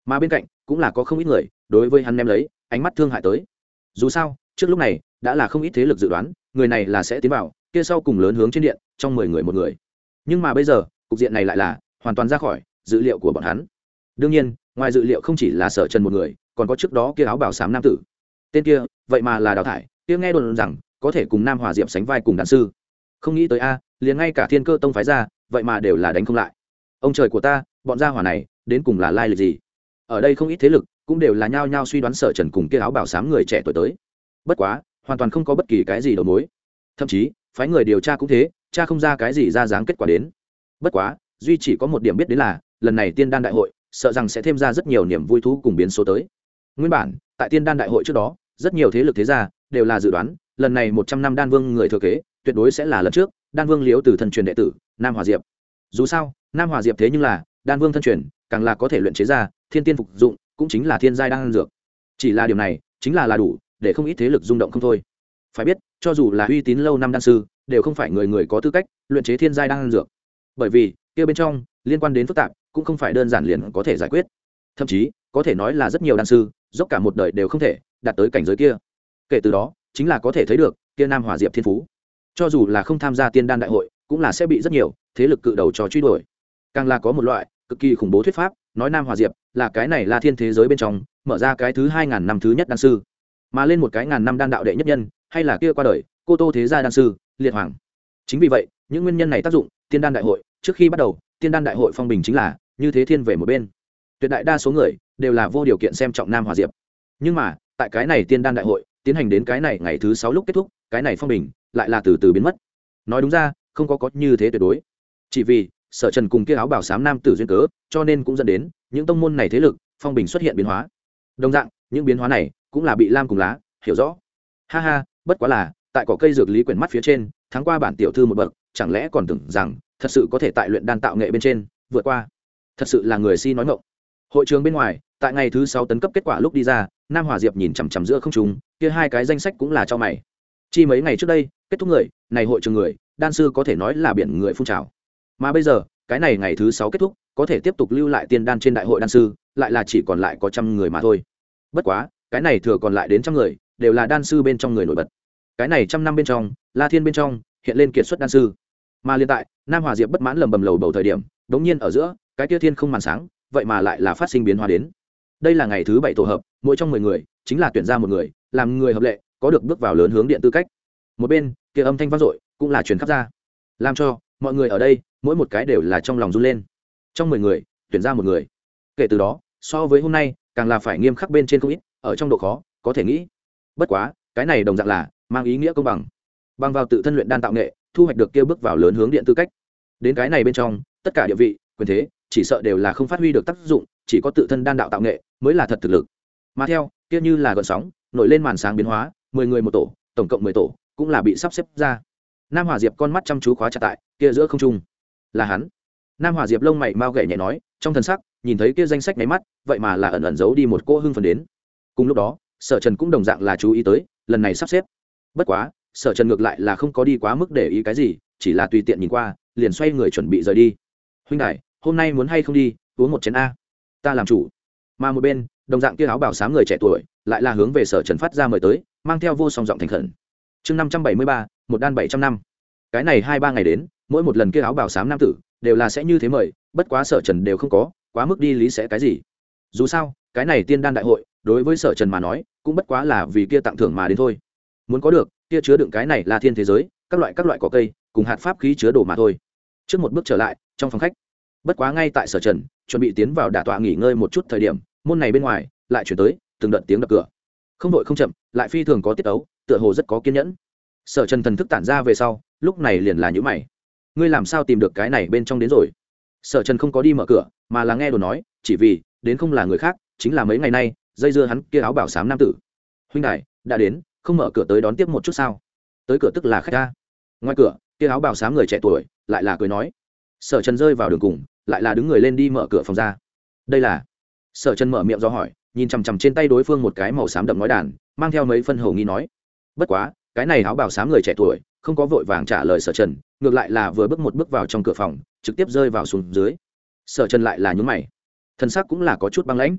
mà bên cạnh cũng là có không ít người đối với hắn ném lấy ánh mắt thương hại tới. Dù sao trước lúc này đã là không ít thế lực dự đoán người này là sẽ tiến vào kia sau cùng lớn hướng trên điện trong 10 người một người, nhưng mà bây giờ cục diện này lại là hoàn toàn ra khỏi dữ liệu của bọn hắn. Đương nhiên ngoài dự liệu không chỉ là Sở Trần một người, còn có trước đó kia áo bào xám nam tử, tên kia vậy mà là Đào Thải, kia nghe đồn rằng có thể cùng Nam Hòa Diệp sánh vai cùng đàn sư. Không nghĩ tới a, liền ngay cả Thiên Cơ Tông phái ra vậy mà đều là đánh không lại. Ông trời của ta, bọn gia hỏa này đến cùng là lai lịch gì? Ở đây không ít thế lực cũng đều là nhao nhao suy đoán Sở Trần cùng kia áo bào xám người trẻ tuổi tới. Bất quá hoàn toàn không có bất kỳ cái gì đầu mối, thậm chí phái người điều tra cũng thế, tra không ra cái gì ra dáng kết quả đến. Bất quá duy chỉ có một điểm biết đến là lần này tiên đan đại hội sợ rằng sẽ thêm ra rất nhiều niềm vui thú cùng biến số tới. Nguyên bản tại tiên đan đại hội trước đó rất nhiều thế lực thế gia đều là dự đoán lần này 100 năm đan vương người thừa kế tuyệt đối sẽ là lần trước đan vương liếu từ thân truyền đệ tử Nam Hòa Diệp. Dù sao Nam Hòa Diệp thế nhưng là đan vương thân truyền, càng là có thể luyện chế ra thiên tiên phục dụng, cũng chính là thiên giai đan dược. Chỉ là điều này chính là đủ để không ít thế lực rung động không thôi. Phải biết cho dù là uy tín lâu năm đan sư đều không phải người người có tư cách luyện chế thiên giai đan dược, bởi vì kia bên trong liên quan đến phức tạp cũng không phải đơn giản liền có thể giải quyết, thậm chí có thể nói là rất nhiều đan sư dốc cả một đời đều không thể đạt tới cảnh giới kia. Kể từ đó chính là có thể thấy được kia Nam Hòa Diệp thiên phú, cho dù là không tham gia tiên đan đại hội cũng là sẽ bị rất nhiều thế lực cự đầu cho truy đuổi. Càng là có một loại cực kỳ khủng bố thuyết pháp nói Nam Hòa Diệp là cái này là thiên thế giới bên trong mở ra cái thứ 2000 năm thứ nhất đan sư, mà lên một cái ngàn năm đan đạo đệ nhất nhân hay là kia qua đời cô Tô thế gia đan sư Liệt Hoàng. Chính vì vậy những nguyên nhân này tác dụng tiên đan đại hội trước khi bắt đầu, tiên đan đại hội phong bình chính là như thế thiên về một bên, tuyệt đại đa số người đều là vô điều kiện xem trọng Nam Hòa Diệp. Nhưng mà tại cái này tiên đan đại hội tiến hành đến cái này ngày thứ 6 lúc kết thúc, cái này phong bình lại là từ từ biến mất. Nói đúng ra không có như thế tuyệt đối, chỉ vì Sở Trần cùng kia áo bào xám nam tử duyên cớ, cho nên cũng dẫn đến những tông môn này thế lực phong bình xuất hiện biến hóa. Đồng dạng những biến hóa này cũng là bị Lam cùng Lá hiểu rõ. Ha ha, bất quá là tại cỏ cây dược lý quyển mắt phía trên thắng qua bản tiểu thư một bậc, chẳng lẽ còn tưởng rằng thật sự có thể tại luyện đan tạo nghệ bên trên vượt qua? Thật sự là người si nói ngọng. Hội trường bên ngoài tại ngày thứ 6 tấn cấp kết quả lúc đi ra, Nam Hòa Diệp nhìn chằm chằm giữa không trung, kia hai cái danh sách cũng là cho mày. Chi mấy ngày trước đây kết thúc người này hội trường người đan sư có thể nói là biển người phun trào, mà bây giờ cái này ngày thứ 6 kết thúc có thể tiếp tục lưu lại tiên đan trên đại hội đan sư lại là chỉ còn lại có 100 người mà thôi. Bất quá cái này thừa còn lại đến 100 người đều là đan sư bên trong người nổi bật. Cái này 100 năm bên trong La Thiên bên trong hiện lên kiệt xuất đan sư, mà liên tại Nam Hòa Diệp bất mãn lầm bầm lầu bầu thời điểm, đống nhiên ở giữa cái kia thiên không màn sáng vậy mà lại là phát sinh biến hóa đến. Đây là ngày thứ 7 tổ hợp, mỗi trong 10 người chính là tuyển ra một người làm người hợp lệ, có được bước vào lớn hướng điện tư cách. Một bên kia âm thanh vang dội cũng là truyền khắp ra, làm cho mọi người ở đây mỗi một cái đều là trong lòng run lên. Trong 10 người tuyển ra một người, kể từ đó so với hôm nay càng là phải nghiêm khắc bên trên không ít, ở trong độ khó có thể nghĩ. Bất quá cái này đồng dạng là mang ý nghĩa công bằng, bằng vào tự thân luyện đan tạo nghệ thu hoạch được kia bước vào lớn hướng điện tư cách. Đến cái này bên trong tất cả địa vị quyền thế chỉ sợ đều là không phát huy được tác dụng, chỉ có tự thân đan đạo tạo nghệ mới là thật thực lực. Mà theo kia như là gợn sóng nổi lên màn sáng biến hóa, 10 người một tổ, tổng cộng 10 tổ cũng là bị sắp xếp ra. Nam Hòa Diệp con mắt chăm chú khóa chặt tại kia giữa không trung, là hắn. Nam Hòa Diệp lông mày mau gậy nhẹ nói, trong thần sắc nhìn thấy kia danh sách nháy mắt vậy mà là ẩn ẩn giấu đi một cô hưng phấn đến. Cùng lúc đó Sở Trần cũng đồng dạng là chú ý tới lần này sắp xếp. Bất quá Sở Trần ngược lại là không có đi quá mức để ý cái gì, chỉ là tùy tiện nhìn qua liền xoay người chuẩn bị rời đi. Huynh đại hôm nay muốn hay không đi uống một chén a, ta làm chủ. Mà một bên đồng dạng kia áo bào xám người trẻ tuổi lại là hướng về Sở Trần phát ra mời tới, mang theo vô song giọng thành khẩn. Chương 573, một đan 700 năm. Cái này 2-3 ngày đến, mỗi một lần kia áo bào xám nam tử đều là sẽ như thế mời, bất quá Sở Trần đều không có quá mức đi lý sẽ cái gì. Dù sao cái này tiên đan đại hội đối với Sở Trần mà nói cũng bất quá là vì kia tặng thưởng mà đến thôi. Muốn có được kia chứa đựng cái này là thiên thế giới các loại cỏ cây cùng hạt pháp khí chứa đồ mà thôi. Trước một bước trở lại trong phòng khách, bất quá ngay tại Sở Trần chuẩn bị tiến vào đả tọa nghỉ ngơi một chút thời điểm, môn này bên ngoài lại chuyển tới từng đợt tiếng đập cửa, không đội không chậm, lại phi thường có tiết tấu, tựa hồ rất có kiên nhẫn. Sở Trần thần thức tản ra về sau, lúc này liền là nhíu mày. Ngươi làm sao tìm được cái này bên trong đến rồi? Sở Trần không có đi mở cửa, mà là nghe đồn nói, chỉ vì đến không là người khác, chính là mấy ngày nay dây dưa hắn kia áo bảo xám nam tử. Huynh đại đã đến, không mở cửa tới đón tiếp một chút sao? Tới cửa tức là khách ta. Ngoài cửa kia áo bào xám người trẻ tuổi lại là cười nói. Sở Trần rơi vào đường cùng, lại là đứng người lên đi mở cửa phòng ra. Đây là Sở Trần mở miệng do hỏi, nhìn chằm chằm trên tay đối phương một cái màu xám đậm nói đàn, mang theo mấy phân hầu nghi nói. Bất quá cái này áo bào xám người trẻ tuổi không có vội vàng trả lời Sở Trần, ngược lại là vừa bước một bước vào trong cửa phòng, trực tiếp rơi vào xuống dưới. Sở Trần lại là nhún mày, thân sắc cũng là có chút băng lãnh.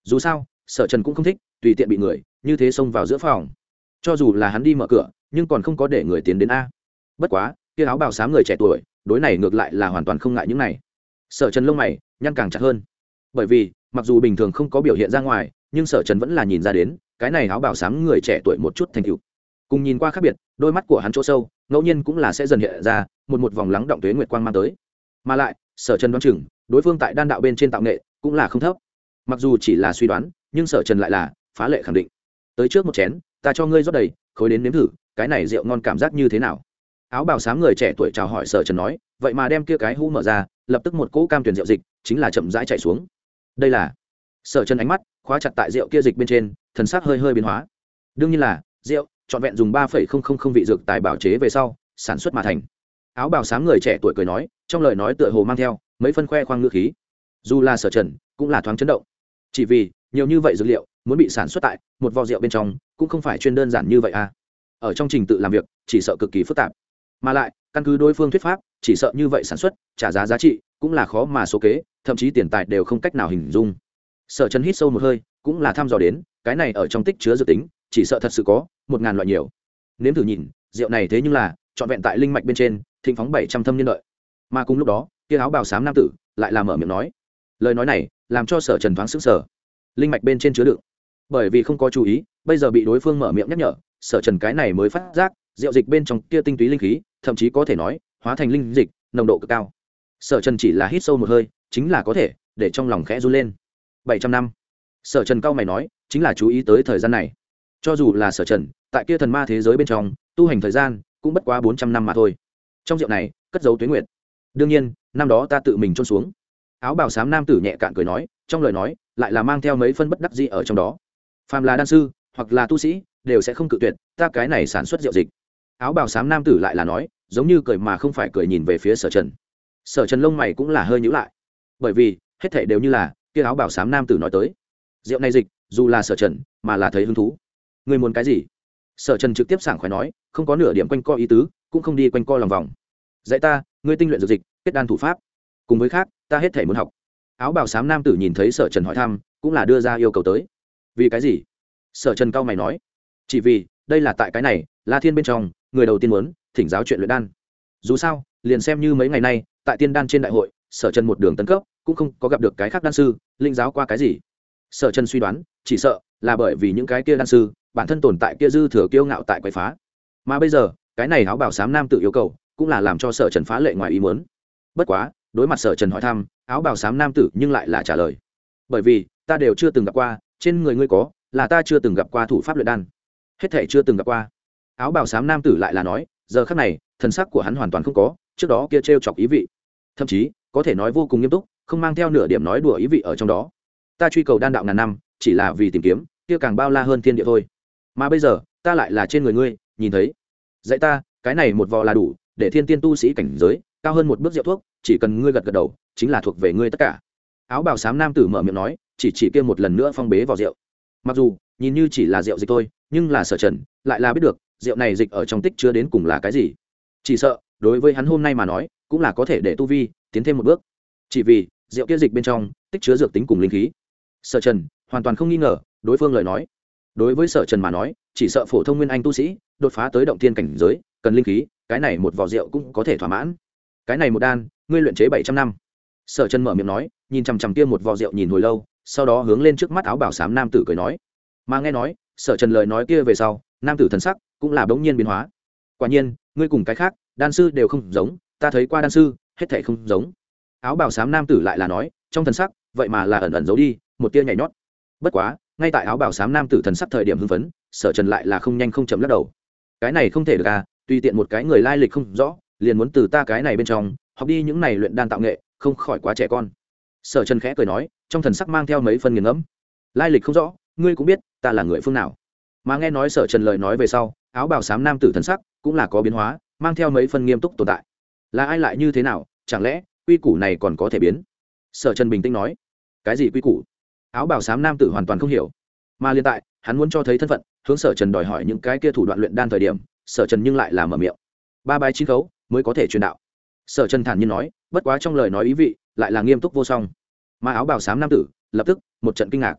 dù sao sở trần cũng không thích tùy tiện bị người như thế xông vào giữa phòng, cho dù là hắn đi mở cửa nhưng còn không có để người tiến đến a. Bất quá kia áo bào xám người trẻ tuổi đối này ngược lại là hoàn toàn không ngại những này. Sở trần lông mày nhăn càng chặt hơn, bởi vì mặc dù bình thường không có biểu hiện ra ngoài nhưng sở trần vẫn là nhìn ra đến cái này áo bào xám người trẻ tuổi một chút thành tựu. Cùng nhìn qua khác biệt, đôi mắt của hắn chỗ sâu ngẫu nhiên cũng là sẽ dần hiện ra một vòng lắng động tuế nguyệt quang mang tới. Mà lại sở trần đoán chừng đối phương tại đan đạo bên trên tạo nghệ cũng là không thấp, mặc dù chỉ là suy đoán nhưng sở trần lại là phá lệ khẳng định. Tới trước một chén, ta cho ngươi rót đầy khối đến nếm thử cái này rượu ngon cảm giác như thế nào. Áo bào xám người trẻ tuổi chào hỏi sở trần nói, vậy mà đem kia cái hũ mở ra, lập tức một cỗ cam tuyển rượu dịch chính là chậm rãi chạy xuống. Đây là sở trần ánh mắt khóa chặt tại rượu kia dịch bên trên, thần sắc hơi hơi biến hóa. đương nhiên là rượu trọn vẹn dùng 3,000 vị dược tài bảo chế về sau sản xuất mà thành. Áo bào xám người trẻ tuổi cười nói, trong lời nói tựa hồ mang theo mấy phân khoe khoang ngữ khí. Dù là sở trần cũng là thoáng chấn động, chỉ vì nhiều như vậy dược liệu muốn bị sản xuất tại một vò rượu bên trong cũng không phải chuyên đơn giản như vậy à. Ở trong trình tự làm việc chỉ sợ cực kỳ phức tạp, mà lại căn cứ đối phương thuyết pháp chỉ sợ như vậy sản xuất trả giá giá trị cũng là khó mà số kế, thậm chí tiền tài đều không cách nào hình dung. Sở trần hít sâu một hơi, cũng là thăm dò đến cái này ở trong tích chứa dược tính chỉ sợ thật sự có 1000 loại nhiều. Nếm thử nhìn, rượu này thế nhưng là trọn vẹn tại linh mạch bên trên thịnh phóng 700 thâm niên đợi. Mà cùng lúc đó kia áo bào xám nam tử lại làm mở miệng nói, lời nói này làm cho sở trần thoáng sững sờ. Linh mạch bên trên chứa đựng, bởi vì không có chú ý bây giờ bị đối phương mở miệng nhắc nhở, sở trần cái này mới phát giác rượu dịch bên trong kia tinh túy linh khí thậm chí có thể nói hóa thành linh dịch nồng độ cực cao. Sở trần chỉ là hít sâu một hơi chính là có thể để trong lòng khẽ run lên. 700 năm. Sở trần cao mày nói, chính là chú ý tới thời gian này, cho dù là sở trần tại kia thần ma thế giới bên trong tu hành thời gian cũng bất quá 400 năm mà thôi. Trong rượu này cất dấu tuế nguyệt, đương nhiên năm đó ta tự mình trôn xuống. Áo bào xám nam tử nhẹ cạn cười nói, trong lời nói lại là mang theo mấy phân bất đắc dĩ ở trong đó. Phàm là đan sư hoặc là tu sĩ đều sẽ không cự tuyệt ta cái này sản xuất rượu dịch. Áo bào xám nam tử lại là nói, giống như cười mà không phải cười nhìn về phía sở trần. Sở trần lông mày cũng là hơi nhíu lại, bởi vì hết thảy đều như là kia áo bào xám nam tử nói tới. Rượu này dịch dù là sở trần mà là thấy hứng thú. Ngươi muốn cái gì? Sở trần trực tiếp sảng khoái nói, không có nửa điểm quanh co ý tứ, cũng không đi quanh co lòng vòng. Dạy ta ngươi tinh luyện dược dịch, kết đan thủ pháp, cùng với khác ta hết thảy muốn học. Áo bào xám nam tử nhìn thấy sở trần hỏi thăm cũng là đưa ra yêu cầu tới. Vì cái gì? Sở trần cao mày nói, chỉ vì đây là tại cái này La Thiên bên trong người đầu tiên muốn thỉnh giáo chuyện luyện đan. Dù sao liền xem như mấy ngày nay tại tiên đan trên đại hội, sở trần một đường tấn cấp cũng không có gặp được cái khác đan sư linh giáo qua cái gì. Sở trần suy đoán chỉ sợ là bởi vì những cái kia đan sư bản thân tồn tại kia dư thừa kiêu ngạo tại quậy phá, mà bây giờ cái này áo bào xám nam tự yêu cầu cũng là làm cho sở trần phá lệ ngoài ý muốn. Bất quá đối mặt sở trần hỏi thăm, áo bào xám nam tử nhưng lại là trả lời, bởi vì ta đều chưa từng gặp qua, trên người ngươi có là ta chưa từng gặp qua thủ pháp luyện đan, hết thể chưa từng gặp qua. Áo bào xám nam tử lại là nói, giờ khắc này thần sắc của hắn hoàn toàn không có trước đó kia trêu chọc ý vị, thậm chí có thể nói vô cùng nghiêm túc, không mang theo nửa điểm nói đùa ý vị ở trong đó. Ta truy cầu đan đạo ngàn năm chỉ là vì tìm kiếm kia càng bao la hơn thiên địa thôi, mà bây giờ ta lại là trên người ngươi nhìn thấy. Dạy ta cái này một vò là đủ để thiên tiên tu sĩ cảnh giới cao hơn một bước rượu thuốc, chỉ cần ngươi gật gật đầu chính là thuộc về ngươi tất cả. Áo bào xám nam tử mở miệng nói, chỉ kia một lần nữa phong bế vò rượu. Mặc dù nhìn như chỉ là rượu dịch thôi, nhưng là sở trần lại là biết được rượu này dịch ở trong tích chứa đến cùng là cái gì. Chỉ sợ đối với hắn hôm nay mà nói cũng là có thể để tu vi tiến thêm một bước, chỉ vì rượu kia dịch bên trong tích chứa dược tính cùng linh khí. Sở trần hoàn toàn không nghi ngờ đối phương lời nói. Đối với sở trần mà nói, chỉ sợ phổ thông nguyên anh tu sĩ đột phá tới động thiên cảnh giới cần linh khí, cái này một vò rượu cũng có thể thỏa mãn. Cái này một đan ngươi luyện chế 700 năm. Sở trần mở miệng nói, nhìn chằm chằm kia một vò rượu nhìn hồi lâu, sau đó hướng lên trước mắt áo bào xám nam tử cười nói. Mà nghe nói sở trần lời nói kia về sau, nam tử thần sắc cũng là bỗng nhiên biến hóa. Quả nhiên ngươi cùng cái khác đan sư đều không giống, ta thấy qua đan sư hết thảy không giống. Áo bào xám nam tử lại là nói, trong thần sắc vậy mà là ẩn ẩn giấu đi một tia nhảy nhót. Bất quá ngay tại áo bào xám nam tử thần sắc thời điểm hưng phấn, sở trần lại là không nhanh không chậm lắc đầu. Cái này không thể được à, tùy tiện một cái người lai lịch không rõ liền muốn từ ta cái này bên trong học đi những này luyện đan tạo nghệ, không khỏi quá trẻ con. Sở trần khẽ cười nói, trong thần sắc mang theo mấy phần nghiền ngẫm. Lai lịch không rõ, ngươi cũng biết ta là người phương nào. Mà nghe nói sở trần lời nói về sau, áo bào xám nam tử thần sắc cũng là có biến hóa, mang theo mấy phần nghiêm túc tồn tại. Là ai lại như thế nào, chẳng lẽ quy củ này còn có thể biến? Sở trần bình tĩnh nói. Cái gì quy củ? Áo bào xám nam tử hoàn toàn không hiểu. Mà liên tại hắn muốn cho thấy thân phận, hướng sở trần đòi hỏi những cái kia thủ đoạn luyện đan thời điểm, sở trần nhưng lại là mở miệng. 3 bái 9 khấu mới có thể truyền đạo. Sở trần thản nhiên nói, bất quá trong lời nói ý vị lại là nghiêm túc vô song. Mà áo bào xám nam tử lập tức một trận kinh ngạc.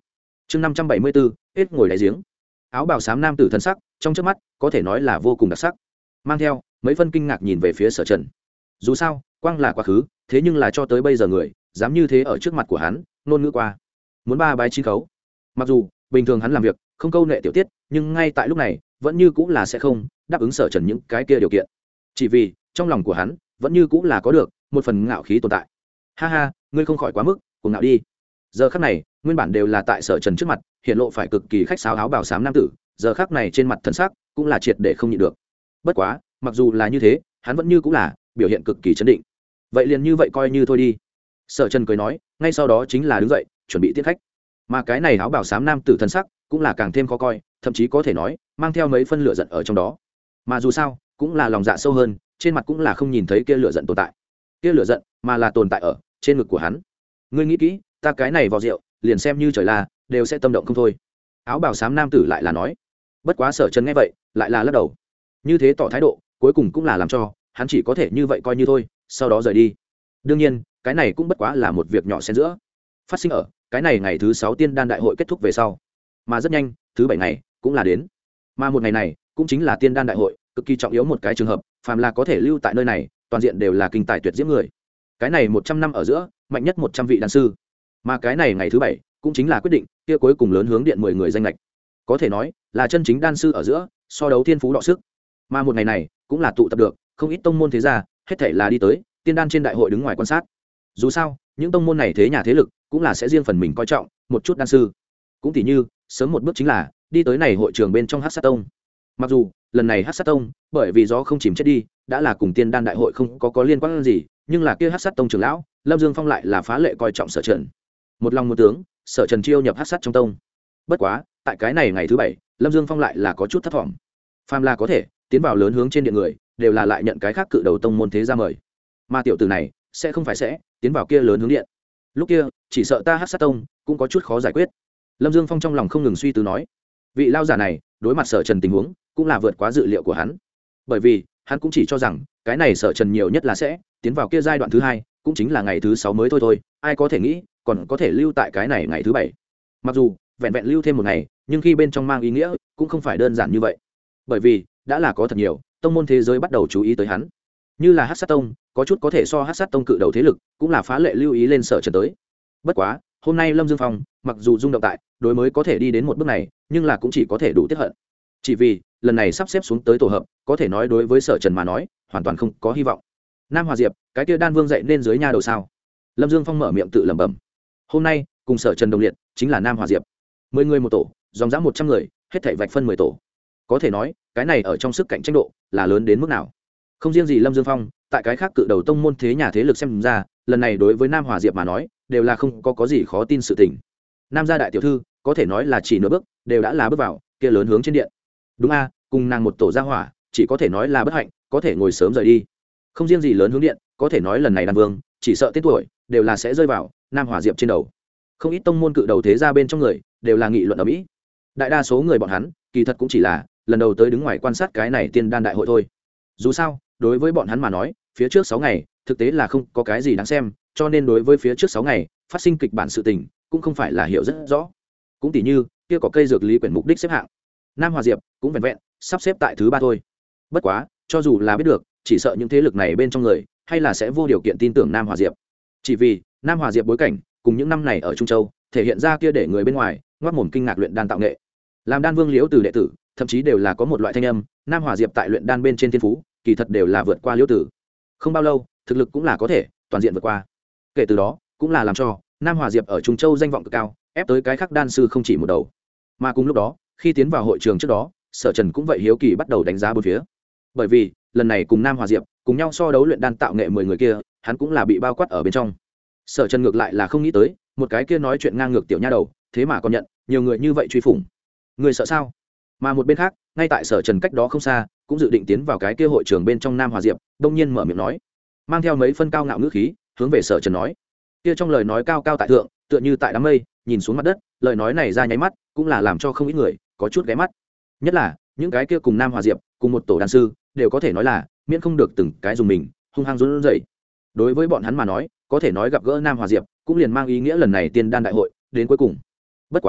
chương 574, hết ngồi đáy giếng. Áo bào xám nam tử thân sắc trong trước mắt có thể nói là vô cùng đặc sắc, mang theo mấy phân kinh ngạc nhìn về phía Sở Trần. Dù sao quang là quá khứ, thế nhưng là cho tới bây giờ người dám như thế ở trước mặt của hắn ngôn ngữ qua, muốn ba bái chín khấu. Mặc dù bình thường hắn làm việc không câu nệ tiểu tiết, nhưng ngay tại lúc này vẫn như cũng là sẽ không đáp ứng Sở Trần những cái kia điều kiện, chỉ vì trong lòng của hắn vẫn như cũng là có được một phần ngạo khí tồn tại. Ha ha, ngươi không khỏi quá mức cuồng ngạo đi. Giờ khắc này nguyên bản đều là tại Sở Trần trước mặt hiện lộ phải cực kỳ khách sáo áo bào xám nam tử, giờ khắc này trên mặt thần sắc cũng là triệt để không nhịn được. Bất quá mặc dù là như thế, hắn vẫn như cũng là biểu hiện cực kỳ chấn định. Vậy liền như vậy coi như thôi đi. Sở Trần cười nói, ngay sau đó chính là đứng dậy chuẩn bị tiễn khách. Mà cái này áo bào xám nam tử thần sắc cũng là càng thêm khó coi, thậm chí có thể nói mang theo mấy phân lửa giận ở trong đó. Mà dù sao cũng là lòng dạ sâu hơn, trên mặt cũng là không nhìn thấy kia lửa giận tồn tại. Kia lửa giận mà là tồn tại ở trên ngực của hắn. Ngươi nghĩ kỹ, ta cái này vào rượu liền xem như trời la đều sẽ tâm động không thôi. Áo bào xám nam tử lại là nói. Bất quá Sở Trần nghe vậy lại là lắc đầu, như thế tỏ thái độ cuối cùng cũng là làm cho hắn chỉ có thể như vậy coi như thôi, sau đó rời đi. Đương nhiên cái này cũng bất quá là một việc nhỏ xen giữa, phát sinh ở cái này ngày thứ 6 tiên đan đại hội kết thúc về sau. Mà rất nhanh thứ 7 ngày cũng là đến, mà một ngày này cũng chính là tiên đan đại hội cực kỳ trọng yếu một cái trường hợp, phàm là có thể lưu tại nơi này toàn diện đều là kinh tài tuyệt diễm người. Cái này 100 năm ở giữa mạnh nhất 100 vị đan sư, mà cái này ngày thứ 7 cũng chính là quyết định kia cuối cùng lớn hướng điện 10 người danh lệch, có thể nói là chân chính đan sư ở giữa so đấu thiên phú đọ sức. Mà một ngày này cũng là tụ tập được không ít tông môn thế gia, hết thảy là đi tới tiên đan trên đại hội đứng ngoài quan sát. Dù sao những tông môn này thế nhà thế lực cũng là sẽ riêng phần mình coi trọng một chút đan sư, cũng tỉ như sớm một bước chính là đi tới này hội trường bên trong Hắc Sát Tông. Mặc dù lần này Hắc Sát Tông bởi vì gió không chìm chết đi đã là cùng tiên đan đại hội không có liên quan gì, nhưng là kia Hắc Sát Tông trưởng lão Lâm Dương Phong lại là phá lệ coi trọng Sở Trần, một lòng một tướng Sở Trần chiêu nhập Hắc Sát trong tông. Bất quá tại cái này ngày thứ 7 Lâm Dương Phong lại là có chút thất vọng, phàm là có thể tiến vào lớn hướng trên điện người đều là lại nhận cái khác cự đầu tông môn thế gia mời, mà tiểu tử này sẽ không phải sẽ tiến vào kia lớn hướng điện. Lúc kia chỉ sợ ta Hắc Sát Tông cũng có chút khó giải quyết. Lâm Dương Phong trong lòng không ngừng suy tư nói, vị lao giả này đối mặt Sở Trần tình huống cũng là vượt quá dự liệu của hắn, bởi vì hắn cũng chỉ cho rằng cái này Sở Trần nhiều nhất là sẽ tiến vào kia giai đoạn thứ 2, cũng chính là ngày thứ 6 mới thôi, ai có thể nghĩ còn có thể lưu tại cái này ngày thứ 7. Mặc dù vẹn vẹn lưu thêm một ngày, nhưng khi bên trong mang ý nghĩa cũng không phải đơn giản như vậy, bởi vì đã là có thật nhiều tông môn thế giới bắt đầu chú ý tới hắn, như là Hắc Sát Tông có chút có thể so Hắc Sát Tông cự đầu thế lực cũng là phá lệ lưu ý lên Sở Trần tới. Bất quá hôm nay Lâm Dương Phong mặc dù rung động tại đối mới có thể đi đến một bước này, nhưng là cũng chỉ có thể đủ tiếc hận, chỉ vì lần này sắp xếp xuống tới tổ hợp có thể nói đối với Sở Trần mà nói hoàn toàn không có hy vọng. Nam Hòa Diệp cái kia đan vương dạy nên dưới nha đầu sao? Lâm Dương Phong mở miệng tự lẩm bẩm. Hôm nay cùng Sở Trần đồng liệt chính là Nam Hòa Diệp, 10 người một tổ, dòng dã 100 người, hết thảy vạch phân 10 tổ. Có thể nói cái này ở trong sức cạnh tranh độ là lớn đến mức nào. Không riêng gì Lâm Dương Phong, tại cái khác cự đầu tông môn thế nhà thế lực xem ra, lần này đối với Nam Hòa Diệp mà nói đều là không có gì khó tin sự tình. Nam gia đại tiểu thư có thể nói là chỉ nửa bước đều đã là bước vào kia lớn hướng trên điện. Đúng a, cùng nàng một tổ gia hỏa chỉ có thể nói là bất hạnh, có thể ngồi sớm rời đi. Không riêng gì lớn hướng điện, có thể nói lần này đan vương chỉ sợ tên tuổi đều là sẽ rơi vào Nam Hòa Diệp trên đầu. Không ít tông môn cự đầu thế gia bên trong người đều là nghị luận ở mỹ. Đại đa số người bọn hắn kỳ thật cũng chỉ là lần đầu tới đứng ngoài quan sát cái này tiên đan đại hội thôi. Dù sao đối với bọn hắn mà nói phía trước 6 ngày thực tế là không có cái gì đáng xem, cho nên đối với phía trước 6 ngày phát sinh kịch bản sự tình cũng không phải là hiểu rất rõ. Cũng tỉ như kia có cây dược lý quyển mục đích xếp hạng, Nam Hòa Diệp cũng vẹn vẹn sắp xếp tại thứ 3 thôi. Bất quá cho dù là biết được, chỉ sợ những thế lực này bên trong người hay là sẽ vô điều kiện tin tưởng Nam Hòa Diệp, chỉ vì Nam Hòa Diệp bối cảnh cùng những năm này ở Trung Châu thể hiện ra kia để người bên ngoài ngoác mồm kinh ngạc luyện đan tạo nghệ. Làm đan vương Liễu Tử đệ tử thậm chí đều là có một loại thanh âm, Nam Hòa Diệp tại luyện đan bên trên thiên phú kỳ thật đều là vượt qua Liễu Tử. Không bao lâu thực lực cũng là có thể toàn diện vượt qua, kể từ đó cũng là làm cho Nam Hòa Diệp ở Trung Châu danh vọng cực cao, ép tới cái khác đan sư không chỉ một đầu. Mà cùng lúc đó khi tiến vào hội trường trước đó, Sở Trần cũng vậy hiếu kỳ bắt đầu đánh giá bốn phía, bởi vì lần này cùng Nam Hòa Diệp cùng nhau so đấu luyện đan tạo nghệ 10 người kia, hắn cũng là bị bao quát ở bên trong. Sở Trần ngược lại là không nghĩ tới, một cái kia nói chuyện ngang ngược tiểu nha đầu thế mà còn nhận nhiều người như vậy truy phủng. Người sợ sao? Mà một bên khác, ngay tại Sở Trần cách đó không xa cũng dự định tiến vào cái kia hội trường bên trong Nam Hòa Diệp đông nhiên mở miệng nói, mang theo mấy phân cao ngạo ngữ khí hướng về Sở Trần nói. Kia trong lời nói cao cao tại thượng, tựa như tại đám mây nhìn xuống mặt đất, lời nói này ra nháy mắt cũng là làm cho không ít người có chút ghé mắt, nhất là những cái kia cùng Nam Hòa Diệp cùng một tổ đan sư đều có thể nói là miễn không được từng cái dùng mình hung hăng run rẩy. Đối với bọn hắn mà nói, có thể nói gặp gỡ Nam Hòa Diệp cũng liền mang ý nghĩa lần này tiên đan đại hội đến cuối cùng. Bất quá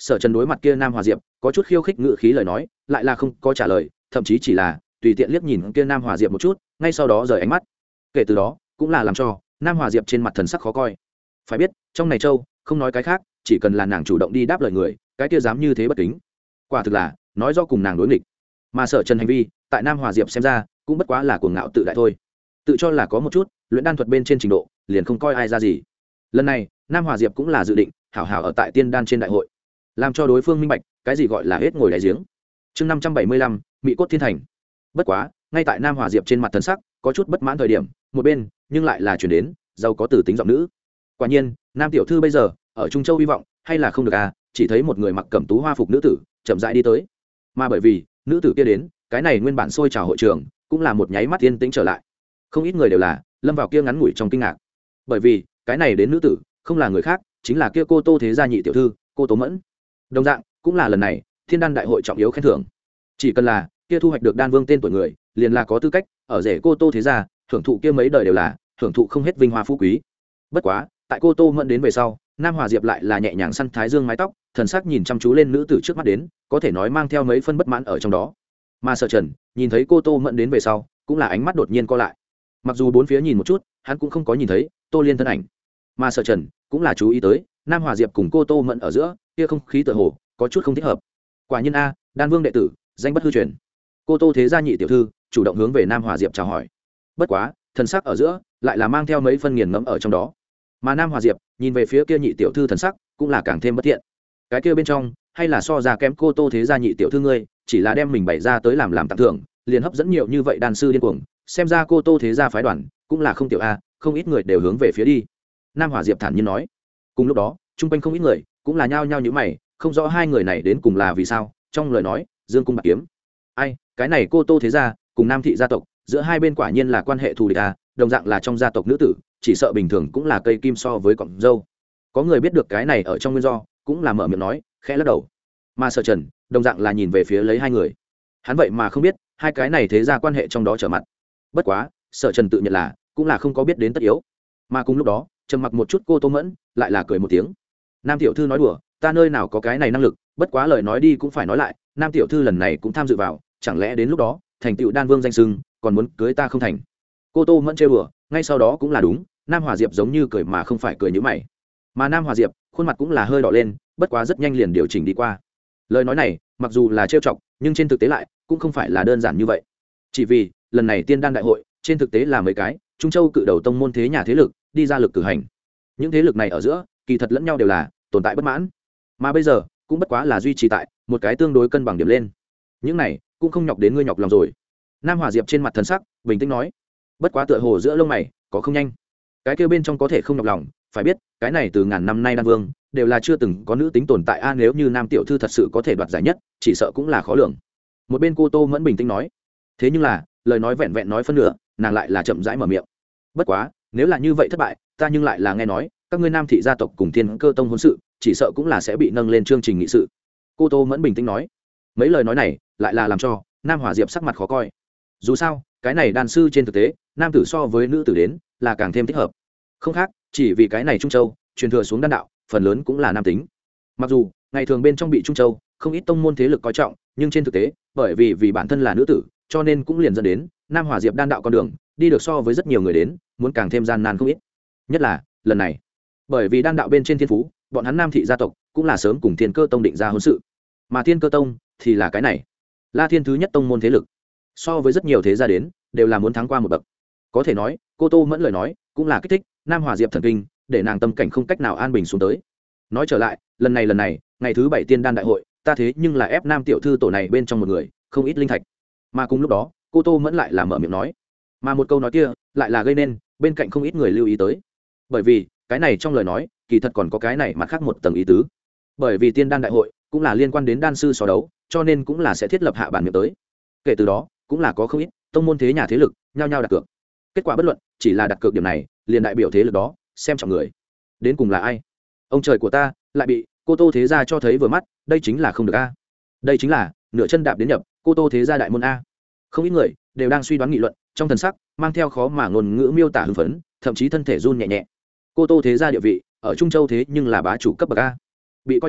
Sở Trần đối mặt kia Nam Hòa Diệp có chút khiêu khích ngự khí lời nói lại là không có trả lời, thậm chí chỉ là tùy tiện liếc nhìn kia Nam Hòa Diệp một chút, ngay sau đó rời ánh mắt. Kể từ đó cũng là làm cho Nam Hòa Diệp trên mặt thần sắc khó coi. Phải biết trong này châu không nói cái khác, chỉ cần là nàng chủ động đi đáp lời người, cái kia dám như thế bất kính, quả thực là nói do cùng nàng đối nghịch. Mà Sở Trần hành vi tại Nam Hòa Diệp xem ra cũng bất quá là cuồng ngạo tự đại thôi, tự cho là có một chút luyện đan thuật bên trên trình độ, liền không coi ai ra gì. Lần này Nam Hòa Diệp cũng là dự định hảo hảo ở tại tiên đan trên đại hội, làm cho đối phương minh bạch cái gì gọi là hết ngồi đáy giếng. Chương 575, Mỹ cốt thiên thành. Bất quá ngay tại Nam Hòa Diệp trên mặt thần sắc có chút bất mãn thời điểm, một bên nhưng lại là chuyển đến giàu có từ tính giọng nữ. Quả nhiên Nam tiểu thư bây giờ ở Trung Châu hy vọng hay là không được à, chỉ thấy một người mặc cẩm tú hoa phục nữ tử chậm rãi đi tới. Mà bởi vì nữ tử kia đến, cái này nguyên bản sôi trào hội trường cũng là một nháy mắt yên tĩnh trở lại. Không ít người đều là lâm vào kia ngắn ngủi trong kinh ngạc, bởi vì cái này đến nữ tử không là người khác, chính là kia cô Tô Thế gia nhị tiểu thư cô Tố Mẫn. Đồng dạng cũng là lần này thiên đan đại hội trọng yếu khen thưởng, chỉ cần là kia thu hoạch được đan vương tên tuổi người liền là có tư cách ở rể cô Tô Thế gia hưởng thụ kia mấy đời đều là hưởng thụ không hết vinh hoa phú quý. Bất quá tại cô Tô Mẫn đến về sau, Nam Hòa Diệp lại là nhẹ nhàng săn thái dương mái tóc, thần sắc nhìn chăm chú lên nữ tử trước mắt đến, có thể nói mang theo mấy phân bất mãn ở trong đó. Mà Sở Trần nhìn thấy cô Tô Mẫn đến về sau, cũng là ánh mắt đột nhiên co lại. Mặc dù bốn phía nhìn một chút, hắn cũng không có nhìn thấy Tô Liên thân ảnh, mà Sở Trần cũng là chú ý tới Nam Hòa Diệp cùng cô Tô Mẫn ở giữa kia không khí tựa hồ có chút không thích hợp. Quả nhiên a, đan vương đệ tử danh bất hư truyền. Cô Tô Thế gia nhị tiểu thư chủ động hướng về Nam Hòa Diệp chào hỏi, bất quá thần sắc ở giữa lại là mang theo mấy phân nghiền ngẫm ở trong đó. Mà Nam Hòa Diệp nhìn về phía kia nhị tiểu thư thần sắc cũng là càng thêm bất thiện. Cái kia bên trong hay là so ra kém cô Tô Thế gia nhị tiểu thư ngươi, chỉ là đem mình bày ra tới làm tặng thưởng, liền hấp dẫn nhiều như vậy đan sư điên cuồng, xem ra cô Tô Thế gia phái đoàn cũng là không tiểu a, không ít người đều hướng về phía đi. Nam Hòa Diệp thản nhiên nói. Cùng lúc đó chung quanh không ít người cũng là nhao nhao như mày, không rõ hai người này đến cùng là vì sao. Trong lời nói dương cung bạc kiếm, ai cái này cô Tô Thế gia cùng Nam thị gia tộc giữa hai bên quả nhiên là quan hệ thù địch a, đồng dạng là trong gia tộc nữ tử, chỉ sợ bình thường cũng là cây kim so với cọng dâu. Có người biết được cái này ở trong nguyên do, cũng là mở miệng nói khẽ lắc đầu. Mà Sở Trần đồng dạng là nhìn về phía lấy hai người, hắn vậy mà không biết hai cái này thế ra quan hệ trong đó trở mặt. Bất quá Sở Trần tự nhận là cũng là không có biết đến tất yếu. Mà cùng lúc đó trầm mặc một chút cô Tô Mẫn lại là cười một tiếng. Nam tiểu thư nói đùa, ta nơi nào có cái này năng lực, bất quá lời nói đi cũng phải nói lại, Nam tiểu thư lần này cũng tham dự vào, chẳng lẽ đến lúc đó thành tựu đan vương danh sưng còn muốn cưới ta không thành. Cô Tô Mẫn trêu đùa, ngay sau đó cũng là đúng. Nam Hòa Diệp giống như cười mà không phải cười như mày, mà Nam Hòa Diệp khuôn mặt cũng là hơi đỏ lên, bất quá rất nhanh liền điều chỉnh đi qua. Lời nói này mặc dù là trêu chọc, nhưng trên thực tế lại cũng không phải là đơn giản như vậy. Chỉ vì lần này tiên đan đại hội trên thực tế là mấy cái Trung Châu cự đầu tông môn thế nhà thế lực đi ra lực cử hành. Những thế lực này ở giữa kỳ thật lẫn nhau đều là tồn tại bất mãn, mà bây giờ cũng bất quá là duy trì tại một cái tương đối cân bằng điểm lên. Những này cũng không nhọc đến ngươi nhọc lòng rồi. Nam Hòa Diệp trên mặt thần sắc bình tĩnh nói, bất quá tựa hồ giữa lông mày có không nhanh. Cái kêu bên trong có thể không nhọc lòng, phải biết cái này từ ngàn năm nay đan vương đều là chưa từng có nữ tính tồn tại a, nếu như Nam tiểu thư thật sự có thể đoạt giải nhất, chỉ sợ cũng là khó lường. Một bên cô Tô Mẫn bình tĩnh nói, thế nhưng là lời nói vẹn vẹn nói phân nửa, nàng lại là chậm rãi mở miệng. Bất quá nếu là như vậy thất bại, ta nhưng lại là nghe nói các ngươi Nam thị gia tộc cùng Thiên Cơ tông hôn sự, chỉ sợ cũng là sẽ bị nâng lên chương trình nghị sự. Cô Tô Mẫn bình tĩnh nói. Mấy lời nói này lại là làm cho Nam Hòa Diệp sắc mặt khó coi. Dù sao cái này đan sư trên thực tế nam tử so với nữ tử đến là càng thêm thích hợp, không khác chỉ vì cái này Trung Châu truyền thừa xuống đan đạo phần lớn cũng là nam tính. Mặc dù ngày thường bên trong bị Trung Châu không ít tông môn thế lực coi trọng, nhưng trên thực tế bởi vì bản thân là nữ tử, cho nên cũng liền dẫn đến Nam Hòa Diệp đan đạo con đường đi được so với rất nhiều người đến muốn càng thêm gian nan không ít. Nhất là lần này bởi vì đan đạo bên trên thiên phú, bọn hắn Nam thị gia tộc cũng là sớm cùng Thiên Cơ tông định ra hôn sự, mà Thiên Cơ tông thì là cái này La Thiên thứ nhất tông môn thế lực, so với rất nhiều thế gia đến đều là muốn thắng qua một bậc. Có thể nói cô Tô Mẫn lời nói cũng là kích thích Nam Hòa Diệp thần kinh, để nàng tâm cảnh không cách nào an bình xuống tới. Nói trở lại, lần này ngày thứ 7 tiên đan đại hội, ta thế nhưng là ép Nam tiểu thư tổ này bên trong một người không ít linh thạch. Mà cùng lúc đó cô Tô Mẫn lại là mở miệng nói, mà một câu nói kia lại là gây nên bên cạnh không ít người lưu ý tới, bởi vì cái này trong lời nói kỳ thật còn có cái này mặt khác một tầng ý tứ. Bởi vì tiên đan đại hội cũng là liên quan đến đan sư so đấu, cho nên cũng là sẽ thiết lập hạ bản miệng tới. Kể từ đó cũng là có không ít tông môn thế nhà thế lực nhao nhao đặt cược. Kết quả bất luận, chỉ là đặt cược điểm này liền đại biểu thế lực đó xem trọng người đến cùng là ai. Ông trời của ta lại bị cô Tô thế gia cho thấy vừa mắt, đây chính là không được a. Đây chính là nửa chân đạp đến nhập cô Tô thế gia đại môn a. Không ít người đều đang suy đoán nghị luận, trong thần sắc mang theo khó mà ngôn ngữ miêu tả hưng phấn, thậm chí thân thể run nhẹ nhẹ. Cô Tô thế gia địa vị ở Trung Châu thế nhưng là bá chủ cấp bậc a, bị coi trọng,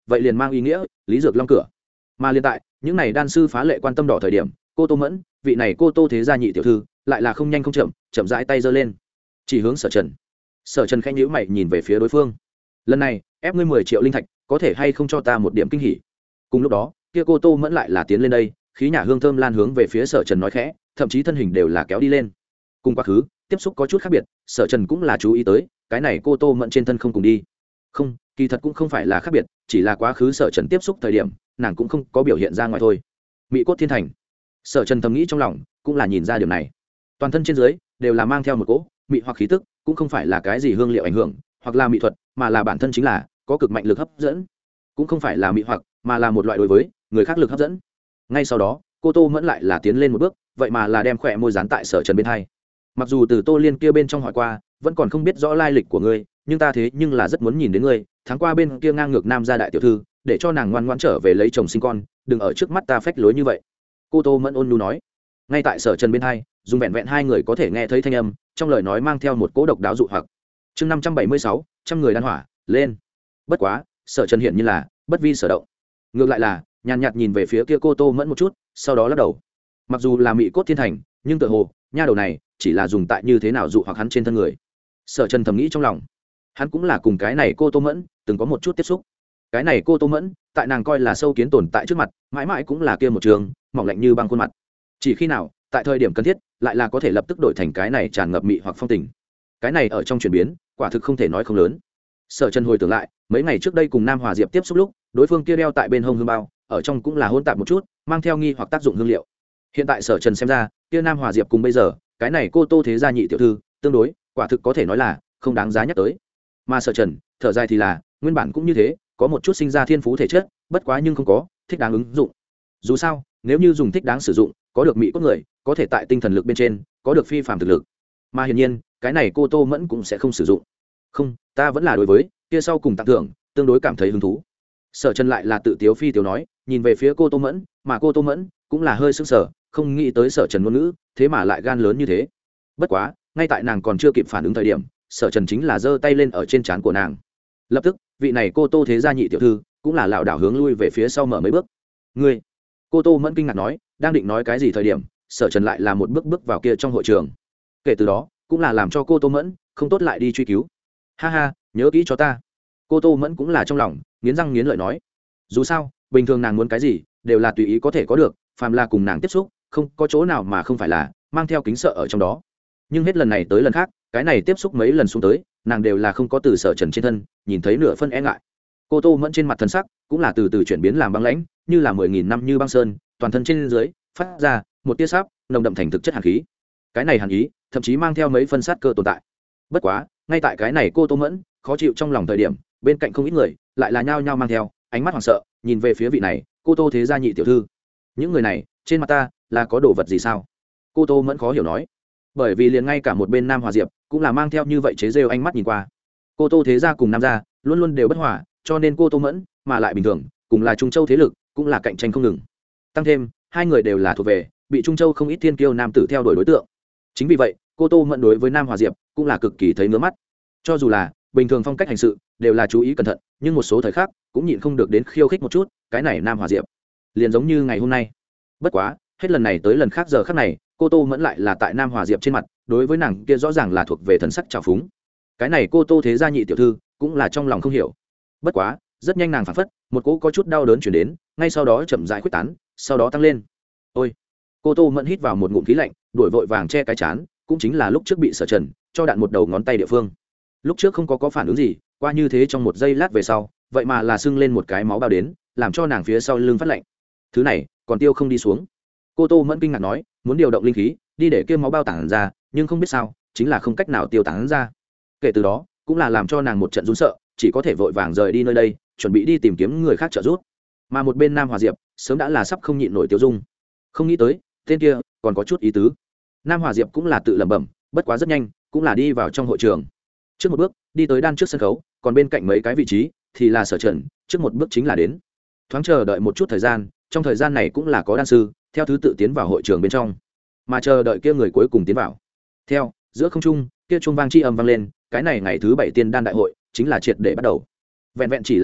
vậy liền mang ý nghĩa lý dược long cửa. Mà liên tại những này đan sư phá lệ quan tâm đỏ thời điểm, cô Tô Mẫn, vị này cô Tô thế gia nhị tiểu thư, lại là không nhanh không chậm, chậm rãi tay giơ lên, chỉ hướng Sở Trần. Sở Trần khẽ nhíu mày nhìn về phía đối phương. Lần này, ép ngươi 10 triệu linh thạch, có thể hay không cho ta một điểm kinh hỉ. Cùng lúc đó, kia cô Tô Mẫn lại là tiến lên đây, khí nhả hương thơm lan hướng về phía Sở Trần nói khẽ, thậm chí thân hình đều là kéo đi lên. Cùng quá khứ, tiếp xúc có chút khác biệt, Sở Trần cũng là chú ý tới, cái này cô Tô Mẫn trên thân không cùng đi. Không, kỳ thật cũng không phải là khác biệt, chỉ là quá khứ Sở Trần tiếp xúc thời điểm, nàng cũng không có biểu hiện ra ngoài thôi. Mỹ cốt thiên thành. Sở Trần thầm nghĩ trong lòng, cũng là nhìn ra điều này. Toàn thân trên dưới đều là mang theo một cỗ mị hoặc khí tức, cũng không phải là cái gì hương liệu ảnh hưởng, hoặc là mỹ thuật, mà là bản thân chính là có cực mạnh lực hấp dẫn. Cũng không phải là mị hoặc, mà là một loại đối với người khác lực hấp dẫn. Ngay sau đó, cô Tô Mẫn lại là tiến lên một bước, vậy mà là đem khỏe môi dán tại Sở Trần bên hai. Mặc dù từ Tô Liên kia bên trong hỏi qua, vẫn còn không biết rõ lai lịch của ngươi, nhưng ta thế nhưng là rất muốn nhìn đến ngươi. Tháng qua bên kia ngang ngược nam gia đại tiểu thư, để cho nàng ngoan ngoãn trở về lấy chồng sinh con, đừng ở trước mắt ta phách lối như vậy. Cô Tô Mẫn ôn nhu nói. Ngay tại Sở Trần bên hai, dùng vẹn vẹn hai người có thể nghe thấy thanh âm, trong lời nói mang theo một cỗ độc đáo dụ hoặc. Chương 576, trăm người đan hỏa, lên. Bất quá, Sở Trần hiện như là bất vi sở động. Ngược lại là nhàn nhạt nhìn về phía kia cô Tô Mẫn một chút, sau đó lắc đầu. Mặc dù là mỹ cốt thiên thành, nhưng tựa hồ nha đầu này chỉ là dùng tại như thế nào dụ hoặc hắn trên thân người. Sở Trần thầm nghĩ trong lòng, hắn cũng là cùng cái này cô Tô Mẫn từng có một chút tiếp xúc. Cái này cô Tô Mẫn, tại nàng coi là sâu kiến tồn tại trước mặt, mãi mãi cũng là kia một trường mỏng lạnh như băng khuôn mặt. Chỉ khi nào tại thời điểm cần thiết, lại là có thể lập tức đổi thành cái này tràn ngập mị hoặc phong tình. Cái này ở trong chuyển biến, quả thực không thể nói không lớn. Sở Trần hồi tưởng lại, mấy ngày trước đây cùng Nam Hòa Diệp tiếp xúc lúc, đối phương kia đeo tại bên hông hương bao, ở trong cũng là hỗn tạp một chút, mang theo nghi hoặc tác dụng hương liệu. Hiện tại Sở Trần xem ra, kia Nam Hòa Diệp cùng bây giờ, cái này cô Tô thế gia nhị tiểu thư, tương đối, quả thực có thể nói là không đáng giá nhắc tới. Mà Sở Trần, thở dài thì là, nguyên bản cũng như thế, có một chút sinh ra thiên phú thể chất, bất quá nhưng không có thích đáng ứng dụng. Dù sao, nếu như dùng thích đáng sử dụng, có được mỹ cốt người, có thể tại tinh thần lực bên trên, có được phi phàm thực lực. Mà hiển nhiên, cái này cô Tô Mẫn cũng sẽ không sử dụng. Không, ta vẫn là đối với kia sau cùng tặng thưởng, tương đối cảm thấy hứng thú. Sở Trần lại là tự tiếu phi tiếu nói, nhìn về phía cô Tô Mẫn, mà cô Tô Mẫn cũng là hơi sững sờ, không nghĩ tới Sở Trần ngôn ngữ, thế mà lại gan lớn như thế. Bất quá, ngay tại nàng còn chưa kịp phản ứng thời điểm, Sở Trần chính là giơ tay lên ở trên trán của nàng. Lập tức, vị này cô Tô thế gia nhị tiểu thư, cũng là lảo đảo hướng lui về phía sau mở mấy bước. Ngươi? Cô Tô Mẫn kinh ngạc nói, đang định nói cái gì thời điểm, Sở Trần lại là một bước bước vào kia trong hội trường. Kể từ đó, cũng là làm cho cô Tô Mẫn không tốt lại đi truy cứu. Ha ha, nhớ kỹ cho ta. Cô Tô Mẫn cũng là trong lòng nghiến răng nghiến lợi nói, dù sao bình thường nàng muốn cái gì đều là tùy ý có thể có được, phàm là cùng nàng tiếp xúc không có chỗ nào mà không phải là mang theo kính sợ ở trong đó. Nhưng hết lần này tới lần khác, cái này tiếp xúc mấy lần xuống tới, nàng đều là không có từ Sở Trần trên thân nhìn thấy nửa phân e ngại. Cô Tô Mẫn trên mặt thần sắc cũng là từ từ chuyển biến làm băng lãnh, như là 10.000 năm như băng sơn, toàn thân trên dưới phát ra một tia sáp nồng đậm thành thực chất hàn khí. Cái này hàn ý thậm chí mang theo mấy phân sát cơ tồn tại. Bất quá, ngay tại cái này cô Tô Mẫn khó chịu trong lòng thời điểm, bên cạnh không ít người lại là nhao nhao mang theo ánh mắt hoảng sợ nhìn về phía vị này cô Tô thế gia nhị tiểu thư. Những người này trên mặt ta là có đồ vật gì sao? Cô Tô Mẫn khó hiểu nói. Bởi vì liền ngay cả một bên Nam Hòa Diệp cũng là mang theo như vậy chế rêu ánh mắt nhìn qua. Cô Tô thế gia cùng Nam gia luôn luôn đều bất hòa, cho nên cô Tô Mẫn mà lại bình thường cùng là Trung Châu thế lực cũng là cạnh tranh không ngừng. Tăng thêm hai người đều là thuộc về bị Trung Châu không ít thiên kiêu nam tử theo đuổi đối tượng. Chính vì vậy, cô Tô Mẫn đối với Nam Hòa Diệp cũng là cực kỳ thấy ngứa mắt. Cho dù là bình thường phong cách hành sự đều là chú ý cẩn thận, nhưng một số thời khắc cũng nhịn không được đến khiêu khích một chút cái này Nam Hòa Diệp. Liền giống như ngày hôm nay. Bất quá, hết lần này tới lần khác giờ khắc này, cô Tô Mẫn lại là tại Nam Hòa Diệp trên mặt, đối với nàng kia rõ ràng là thuộc về thần sắc trào phúng. Cái này cô Tô thế gia nhị tiểu thư cũng là trong lòng không hiểu. Bất quá, rất nhanh nàng phản phất, một cỗ có chút đau đớn chuyển đến, ngay sau đó chậm rãi khuếch tán, sau đó tăng lên. Ôi! Cô Tô Mẫn hít vào một ngụm khí lạnh, đuổi vội vàng che cái chán, cũng chính là lúc trước bị Sở Trần cho đạn một đầu ngón tay địa phương. Lúc trước không có phản ứng gì, qua như thế trong một giây lát về sau, vậy mà là sưng lên một cái máu bao đến, làm cho nàng phía sau lưng phát lạnh. Thứ này còn tiêu không đi xuống. Cô Tô Mẫn kinh ngạc nói, muốn điều động linh khí đi để kia máu bao tản ra, nhưng không biết sao, chính là không cách nào tiêu tán ra. Kể từ đó, cũng là làm cho nàng một trận run sợ, chỉ có thể vội vàng rời đi nơi đây, chuẩn bị đi tìm kiếm người khác trợ giúp. Mà một bên Nam Hòa Diệp sớm đã là sắp không nhịn nổi tiêu dung. Không nghĩ tới tên kia còn có chút ý tứ. Nam Hòa Diệp cũng là tự lẩm bẩm, bất quá rất nhanh cũng là đi vào trong hội trường. Trước một bước đi tới đan trước sân khấu, còn bên cạnh mấy cái vị trí thì là Sở Trần, trước một bước chính là đến. Thoáng chờ đợi một chút thời gian, trong thời gian này cũng là có đan sư theo thứ tự tiến vào hội trường bên trong, mà chờ đợi kia người cuối cùng tiến vào. Theo giữa không trung kia chuông vang chi âm vang lên, cái này ngày thứ 7 tiên đan đại hội chính là triệt để bắt đầu. Vẹn vẹn chỉ là tại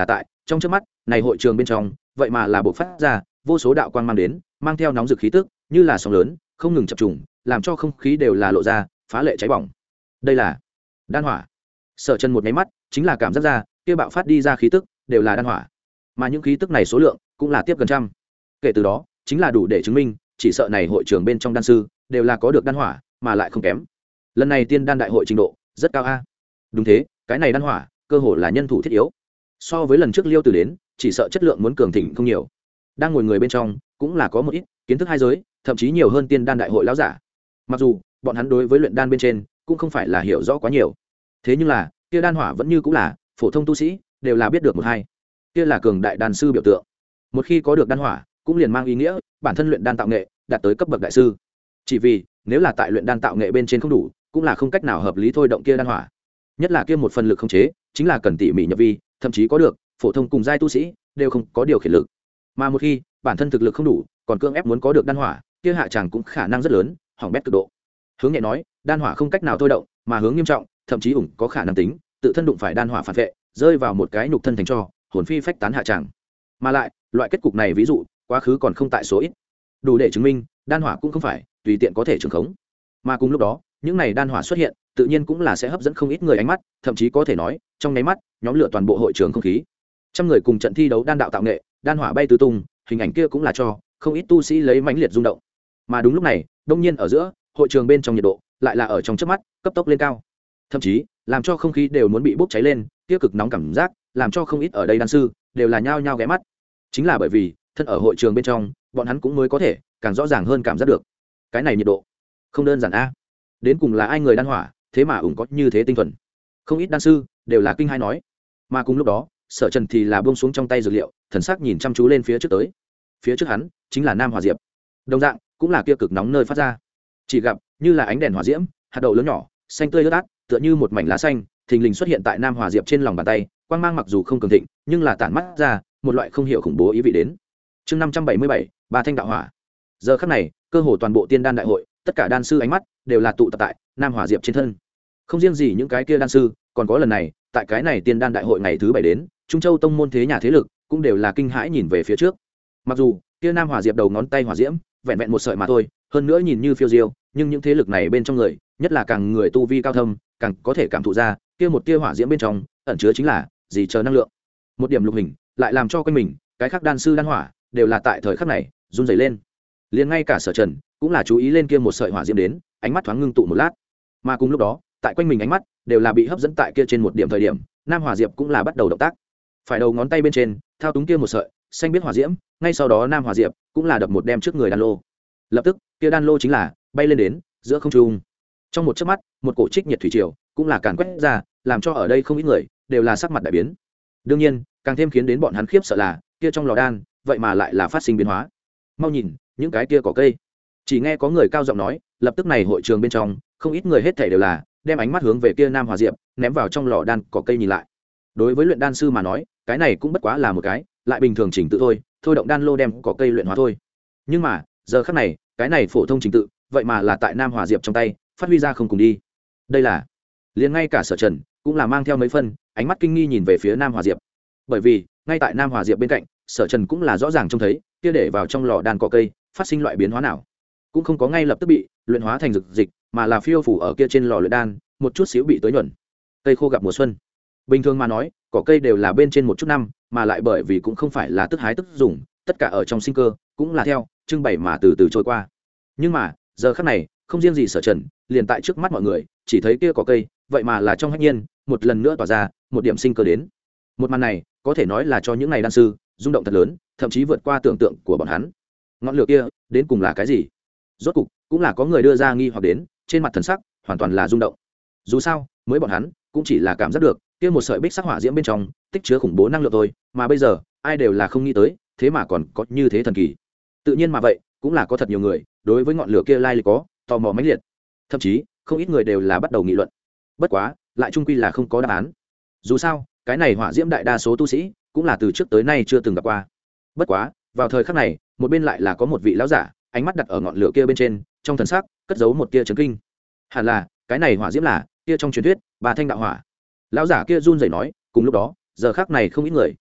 trong trước mắt này hội trường bên trong vậy mà là buộc phát ra vô số đạo quang mang đến, mang theo nóng rực khí tức như là sóng lớn không ngừng chập trùng, làm cho không khí đều là lộ ra phá lệ cháy bỏng. Đây là đan hỏa. Sở Trần một máy mắt chính là cảm giác ra kia bạo phát đi ra khí tức đều là đan hỏa, mà những khí tức này số lượng cũng là tiếp gần trăm. Kể từ đó chính là đủ để chứng minh chỉ sợ này hội trường bên trong đan sư đều là có được đan hỏa mà lại không kém. Lần này tiên đan đại hội trình độ rất cao a. Đúng thế, cái này đan hỏa cơ hồ là nhân thủ thiết yếu, so với lần trước Liêu Tử đến chỉ sợ chất lượng muốn cường thịnh không nhiều. Đang ngồi người bên trong cũng là có một ít kiến thức hai giới, thậm chí nhiều hơn tiên đan đại hội lão giả. Mặc dù bọn hắn đối với luyện đan bên trên cũng không phải là hiểu rõ quá nhiều, thế nhưng là kia đan hỏa vẫn như cũng là phổ thông tu sĩ đều là biết được một hai. Kia là cường đại đan sư biểu tượng, một khi có được đan hỏa cũng liền mang ý nghĩa bản thân luyện đan tạo nghệ đạt tới cấp bậc đại sư. Chỉ vì nếu là tại luyện đan tạo nghệ bên trên không đủ, cũng là không cách nào hợp lý thôi động kia đan hỏa. Nhất là kia một phần lực khống chế chính là cần tỉ mỉ nhập vi, thậm chí có được phổ thông cùng giai tu sĩ đều không có điều khiển lực. Mà một khi bản thân thực lực không đủ, còn cưỡng ép muốn có được đan hỏa, kia hạ chàng cũng khả năng rất lớn hỏng bét cực độ. Hướng nhẹ nói đan hỏa không cách nào thôi động, mà hướng nghiêm trọng thậm chí ủng có khả năng tính tự thân đụng phải đan hỏa phản vệ, rơi vào một cái nhục thân thành cho hồn phi phách tán hạ chàng. Mà lại loại kết cục này ví dụ quá khứ còn không tại số ít, đủ để chứng minh đan hỏa cũng không phải tùy tiện có thể trường khống. Mà cùng lúc đó những này đan hỏa xuất hiện tự nhiên cũng là sẽ hấp dẫn không ít người ánh mắt, thậm chí có thể nói trong nháy mắt nhóm lửa toàn bộ hội trường không khí. Trăm người cùng trận thi đấu đan đạo tạo nghệ, đan hỏa bay tứ tung, hình ảnh kia cũng là cho không ít tu sĩ lấy mãnh liệt rung động. Mà đúng lúc này đông nhiên ở giữa hội trường bên trong nhiệt độ lại là ở trong chớp mắt cấp tốc lên cao, thậm chí làm cho không khí đều muốn bị bốc cháy lên, kia cực nóng cảm giác làm cho không ít ở đây đan sư đều là nhao nhao ghé mắt. Chính là bởi vì thân ở hội trường bên trong, bọn hắn cũng mới có thể càng rõ ràng hơn cảm giác được cái này nhiệt độ không đơn giản a. Đến cùng là ai người đan hỏa thế mà ủng có như thế tinh thuần, không ít đan sư đều là kinh hai nói. Mà cùng lúc đó Sở Trần thì là buông xuống trong tay dược liệu, thần sắc nhìn chăm chú lên phía trước tới. Phía trước hắn chính là Nam Hỏa Diệp, đồng dạng cũng là kia cực nóng nơi phát ra. Chỉ gặp như là ánh đèn hỏa diễm, hạt đậu lớn nhỏ xanh tươi ướt át, tựa như một mảnh lá xanh thình lình xuất hiện tại Nam Hỏa Diệp trên lòng bàn tay. Quang mang mặc dù không cường thịnh, nhưng là tản mắt ra một loại không hiểu khủng bố ý vị đến. Chương 577, ba thanh đạo hỏa. Giờ khắc này cơ hồ toàn bộ tiên đan đại hội, tất cả đan sư ánh mắt đều là tụ tập tại Nam Hỏa Diệp trên thân. Không riêng gì những cái kia đan sư, còn có lần này tại cái này tiên đan đại hội ngày thứ 7 đến, Trung Châu tông môn thế nhà thế lực cũng đều là kinh hãi nhìn về phía trước. Mặc dù kia Nam Hỏa Diệp đầu ngón tay hỏa diễm vẹn vẹn một sợi mà thôi, hơn nữa nhìn như phiêu diêu, nhưng những thế lực này bên trong người, nhất là càng người tu vi cao thâm, càng có thể cảm thụ ra kia một tia hỏa diễm bên trong ẩn chứa chính là gì chờ năng lượng. Một điểm lục hình lại làm cho quanh mình cái khác đan sư đan hỏa đều là tại thời khắc này run rẩy lên. Liền ngay cả Sở Trần cũng là chú ý lên kia một sợi hỏa diễm đến, ánh mắt thoáng ngưng tụ một lát. Mà cùng lúc đó tại quanh mình ánh mắt đều là bị hấp dẫn tại kia trên một điểm thời điểm, Nam Hỏa Diệp cũng là bắt đầu động tác. Phải đầu ngón tay bên trên thao túng kia một sợi xanh biết hỏa diễm, ngay sau đó Nam Hỏa Diệp cũng là đập một đem trước người đan lô. Lập tức kia đan lô chính là bay lên đến giữa không trung. Trong một chớp mắt, một cổ trích nhiệt thủy triều cũng là càn quét ra, làm cho ở đây không ít người đều là sắc mặt đại biến. Đương nhiên càng thêm khiến đến bọn hắn khiếp sợ là kia trong lò đan vậy mà lại là phát sinh biến hóa. Mau nhìn những cái kia cỏ cây. Chỉ nghe có người cao giọng nói, lập tức này hội trường bên trong không ít người hết thảy đều là đem ánh mắt hướng về kia Nam Hỏa Diệp, ném vào trong lò đan cỏ cây nhìn lại. Đối với luyện đan sư mà nói, cái này cũng bất quá là một cái lại bình thường trình tự thôi động đan lô đem cỏ cây luyện hóa thôi. Nhưng mà giờ khắc này cái này phổ thông trình tự vậy mà là tại Nam Hỏa Diệp trong tay phát huy ra không cùng đi. Đây là liền ngay cả Sở Trần cũng là mang theo mấy phân ánh mắt kinh nghi nhìn về phía Nam Hỏa Diệp, bởi vì ngay tại Nam Hỏa Diệp bên cạnh, Sở Trần cũng là rõ ràng trông thấy kia để vào trong lò đan cỏ cây phát sinh loại biến hóa nào, cũng không có ngay lập tức bị luyện hóa thành dược dịch, mà là phiêu phủ ở kia trên lò luyện đan, một chút xíu bị tới nhuận. Cây khô gặp mùa xuân. Bình thường mà nói, cỏ cây đều là bên trên một chút năm, mà lại bởi vì cũng không phải là tức hái tức dùng, tất cả ở trong sinh cơ cũng là theo trưng bày mà từ từ trôi qua. Nhưng mà giờ khắc này không riêng gì Sở Trần, liền tại trước mắt mọi người chỉ thấy kia cỏ cây vậy mà là trong hách nhiên một lần nữa tỏa ra một điểm sinh cơ đến. Một màn này có thể nói là cho những ngày đan sư rung động thật lớn, thậm chí vượt qua tưởng tượng của bọn hắn. Ngọn lửa kia đến cùng là cái gì? Rốt cục cũng là có người đưa ra nghi hoặc đến, trên mặt thần sắc hoàn toàn là rung động. Dù sao mới bọn hắn cũng chỉ là cảm giác được kia một sợi bích sắc hỏa diễm bên trong tích chứa khủng bố năng lượng thôi, mà bây giờ ai đều là không nghĩ tới thế mà còn có như thế thần kỳ. Tự nhiên mà vậy cũng là có thật nhiều người đối với ngọn lửa kia lai lịch có tò mò mãnh liệt, thậm chí không ít người đều là bắt đầu nghị luận. Bất quá lại chung quy là không có đáp án. Dù sao cái này hỏa diễm đại đa số tu sĩ cũng là từ trước tới nay chưa từng gặp qua. Bất quá vào thời khắc này một bên lại là có một vị lão giả ánh mắt đặt ở ngọn lửa kia bên trên, trong thần sắc cất giấu một tia chấn kinh. Hẳn là cái này hỏa diễm là kia trong truyền thuyết ba thanh đạo hỏa. Lão giả kia run rẩy nói, cùng lúc đó giờ khắc này không ít người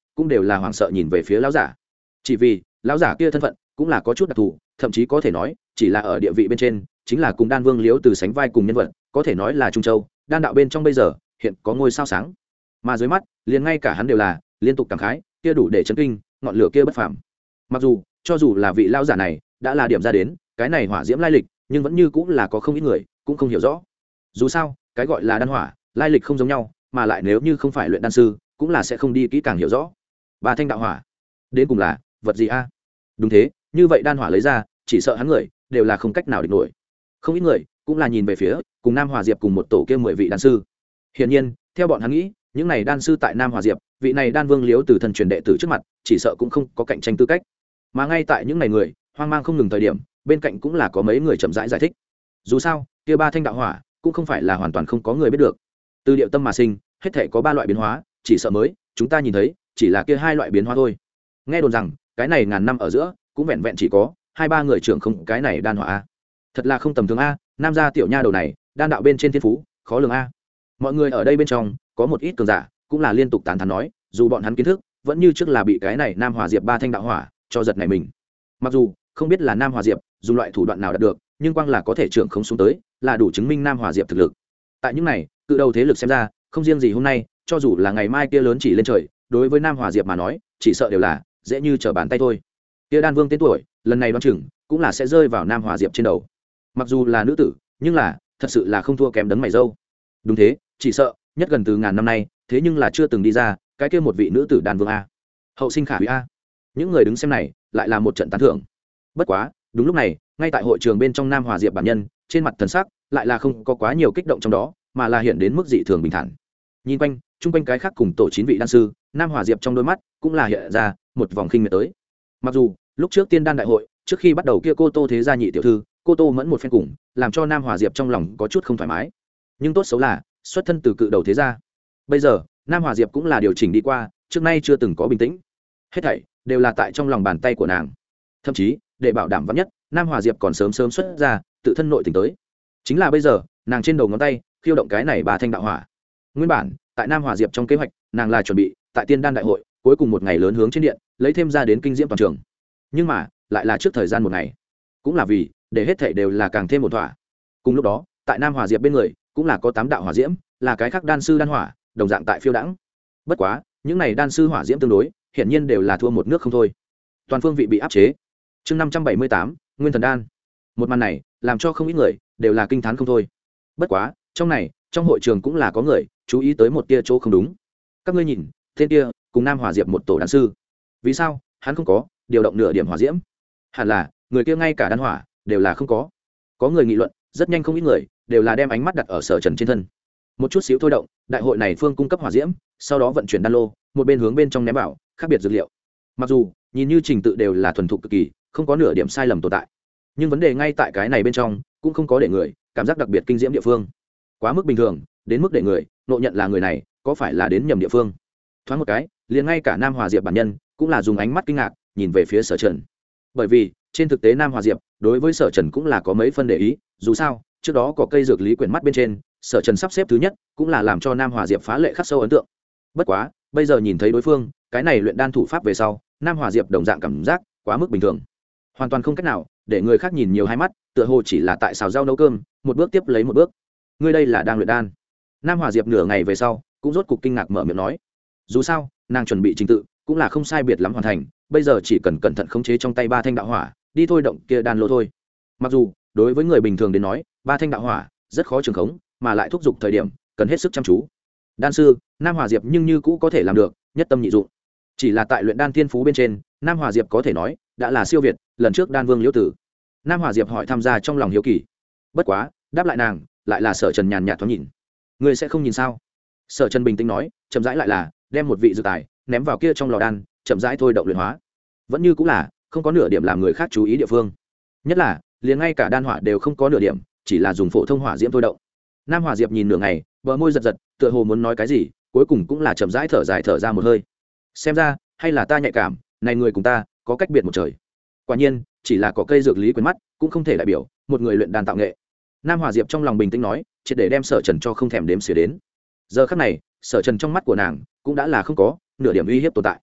cũng đều là hoảng sợ nhìn về phía lão giả, chỉ vì lão giả kia thân phận cũng là có chút đặc thù, thậm chí có thể nói chỉ là ở địa vị bên trên chính là cùng đan vương liếu từ sánh vai cùng nhân vật, có thể nói là trung châu đan đạo bên trong bây giờ hiện có ngôi sao sáng, mà dưới mắt liền ngay cả hắn đều là liên tục cảm khái, kia đủ để chấn kinh, ngọn lửa kia bất phàm. Mặc dù cho dù là vị lão giả này đã là điểm ra đến cái này hỏa diễm lai lịch, nhưng vẫn như cũng là có không ít người cũng không hiểu rõ. Dù sao cái gọi là đan hỏa lai lịch không giống nhau, mà lại nếu như không phải luyện đan sư cũng là sẽ không đi kỹ càng hiểu rõ. Ba thanh đạo hỏa đến cùng là vật gì a? Đúng thế, như vậy đan hỏa lấy ra chỉ sợ hắn người đều là không cách nào địch nổi. Không ít người cũng là nhìn về phía cùng Nam Hòa Diệp cùng một tổ kia 10 vị đan sư. Hiển nhiên theo bọn hắn nghĩ, những này đan sư tại Nam Hòa Diệp, vị này đan vương liếu từ thần truyền đệ tử trước mặt chỉ sợ cũng không có cạnh tranh tư cách. Mà ngay tại những này người hoang mang không ngừng thời điểm, bên cạnh cũng là có mấy người chậm rãi giải thích. Dù sao kia ba thanh đạo hỏa cũng không phải là hoàn toàn không có người biết được. Từ điệu tâm mà sinh, hết thể có 3 loại biến hóa, chỉ sợ mới chúng ta nhìn thấy chỉ là kia 2 loại biến hóa thôi. Nghe đồn rằng cái này ngàn năm ở giữa cũng vẹn vẹn chỉ có 2-3 người trưởng không cái này đan hỏa a. Thật là không tầm thường a, nam gia tiểu nha đầu này đan đạo bên trên thiên phú khó lường a. Mọi người ở đây bên trong có một ít cường giả cũng là liên tục tán thán nói, dù bọn hắn kiến thức vẫn như trước là bị cái này Nam Hòa Diệp ba thanh đạo hỏa cho giật này mình. Mặc dù không biết là Nam Hòa Diệp dùng loại thủ đoạn nào đạt được, nhưng quang là có thể trưởng không xuống tới là đủ chứng minh Nam Hòa Diệp thực lực. Tại những này cự đầu thế lực xem ra, không riêng gì hôm nay, cho dù là ngày mai kia lớn chỉ lên trời, đối với Nam Hòa Diệp mà nói chỉ sợ đều là dễ như trở bàn tay thôi. Kia đan vương tên tuổi lần này đoán chừng cũng là sẽ rơi vào Nam Hòa Diệp trên đầu. Mặc dù là nữ tử, nhưng là thật sự là không thua kém đấng mày râu. Đúng thế, chỉ sợ nhất gần từ ngàn năm nay, thế nhưng là chưa từng đi ra cái kia một vị nữ tử đan vương a. Hậu sinh khả hủy a. Những người đứng xem này lại là một trận tán thưởng. Bất quá đúng lúc này, ngay tại hội trường bên trong Nam Hòa Diệp bản nhân trên mặt thần sắc lại là không có quá nhiều kích động trong đó, mà là hiện đến mức dị thường bình thản. Nhìn quanh chung quanh cái khác cùng tổ 9 vị đan sư, Nam Hòa Diệp trong đôi mắt cũng là hiện ra một vòng khinh miệt tới. Mặc dù lúc trước tiên đan đại hội trước khi bắt đầu kia cô Tô thế gia nhị tiểu thư cô Tô mẫn một phen cùng làm cho Nam Hòa Diệp trong lòng có chút không thoải mái, nhưng tốt xấu là xuất thân từ cự đầu thế gia. Bây giờ Nam Hòa Diệp cũng là điều chỉnh đi qua trước nay chưa từng có bình tĩnh, hết thảy đều là tại trong lòng bàn tay của nàng. Thậm chí để bảo đảm vắn nhất, Nam Hòa Diệp còn sớm sớm xuất ra tự thân nội tình tới, chính là bây giờ nàng trên đầu ngón tay khiêu động cái này ba thanh đạo hỏa. Nguyên bản tại Nam Hòa Diệp trong kế hoạch, nàng là chuẩn bị tại tiên đan đại hội cuối cùng một ngày lớn hướng trên điện lấy thêm ra đến kinh diễm toàn trường, nhưng mà lại là trước thời gian một ngày, cũng là vì để hết thảy đều là càng thêm một thỏa. Cùng lúc đó tại Nam Hòa Diệp bên người cũng là có 8 đạo hỏa diễm, là cái khác đan sư đan hỏa đồng dạng tại phiêu đãng. Bất quá những này đan sư hỏa diễm tương đối hiển nhiên đều là thua một nước không thôi, toàn phương vị bị áp chế. Chương 578, Nguyên Thần Đan. Một màn này làm cho không ít người đều là kinh thán không thôi. Bất quá trong này trong hội trường cũng là có người chú ý tới một tia chỗ không đúng. Các ngươi nhìn, tên kia cùng Nam Hòa Diệp một tổ đan sư, vì sao hắn không có điều động nửa điểm hỏa diễm? Hẳn là người kia ngay cả đan hỏa đều là không có. Có người nghị luận, rất nhanh không ít người đều là đem ánh mắt đặt ở Sở Trần trên thân. Một chút xíu thôi động, đại hội này phương cung cấp hỏa diễm, sau đó vận chuyển đan lô, một bên hướng bên trong ném vào khác biệt dược liệu. Mặc dù nhìn như trình tự đều là thuần thục cực kỳ, không có nửa điểm sai lầm tồn tại, nhưng vấn đề ngay tại cái này bên trong cũng không có để người cảm giác đặc biệt kinh diễm địa phương, quá mức bình thường đến mức để người nộ nhận là người này có phải là đến nhầm địa phương. Thoáng một cái liền ngay cả Nam Hòa Diệp bản nhân cũng là dùng ánh mắt kinh ngạc nhìn về phía Sở Trần, bởi vì trên thực tế Nam Hòa Diệp đối với Sở Trần cũng là có mấy phân để ý. Dù sao trước đó có cây dược lý quyển mắt bên trên, Sở Trần sắp xếp thứ nhất cũng là làm cho Nam Hòa Diệp phá lệ khắc sâu ấn tượng. Bất quá bây giờ nhìn thấy đối phương cái này luyện đan thủ pháp về sau, Nam Hòa Diệp đồng dạng cảm giác quá mức bình thường, hoàn toàn không cách nào để người khác nhìn nhiều hai mắt, tựa hồ chỉ là tại xào rau nấu cơm, một bước tiếp lấy một bước. Ngươi đây là đang luyện đan? Nam Hòa Diệp nửa ngày về sau cũng rốt cục kinh ngạc mở miệng nói. Dù sao nàng chuẩn bị trình tự cũng là không sai biệt lắm hoàn thành, bây giờ chỉ cần cẩn thận khống chế trong tay ba thanh đạo hỏa đi thôi động kia đan lô thôi. Mặc dù đối với người bình thường đến nói ba thanh đạo hỏa rất khó trường khống, mà lại thúc giục thời điểm cần hết sức chăm chú. Đan sư Nam Hòa Diệp nhưng như cũ có thể làm được nhất tâm nhị dụng, chỉ là tại luyện đan thiên phú bên trên Nam Hòa Diệp có thể nói đã là siêu việt lần trước đan vương liễu tử. Nam Hòa Diệp hỏi tham gia trong lòng hiếu kỳ. Bất quá đáp lại nàng lại là Sở Trần nhàn nhạt thoáng nhìn. Ngươi sẽ không nhìn sao? Sở Trần bình tĩnh nói, chậm rãi lại là đem một vị dược tài ném vào kia trong lò đan, chậm rãi thôi động luyện hóa. Vẫn như cũng là không có nửa điểm làm người khác chú ý địa phương, nhất là liền ngay cả đan hỏa đều không có nửa điểm, chỉ là dùng phổ thông hỏa diễm thôi động. Nam Hòa Diệp nhìn nửa ngày, bờ môi giật giật, tựa hồ muốn nói cái gì, cuối cùng cũng là chậm rãi thở dài thở ra một hơi. Xem ra hay là ta nhạy cảm, này người cùng ta có cách biệt một trời. Quả nhiên chỉ là có cây dược lý quyến mắt cũng không thể đại biểu một người luyện đan tạo nghệ. Nam Hòa Diệp trong lòng bình tĩnh nói, triệt để đem Sở Trần cho không thèm đếm xỉa đến. Giờ khắc này Sở Trần trong mắt của nàng cũng đã là không có nửa điểm uy hiếp tồn tại.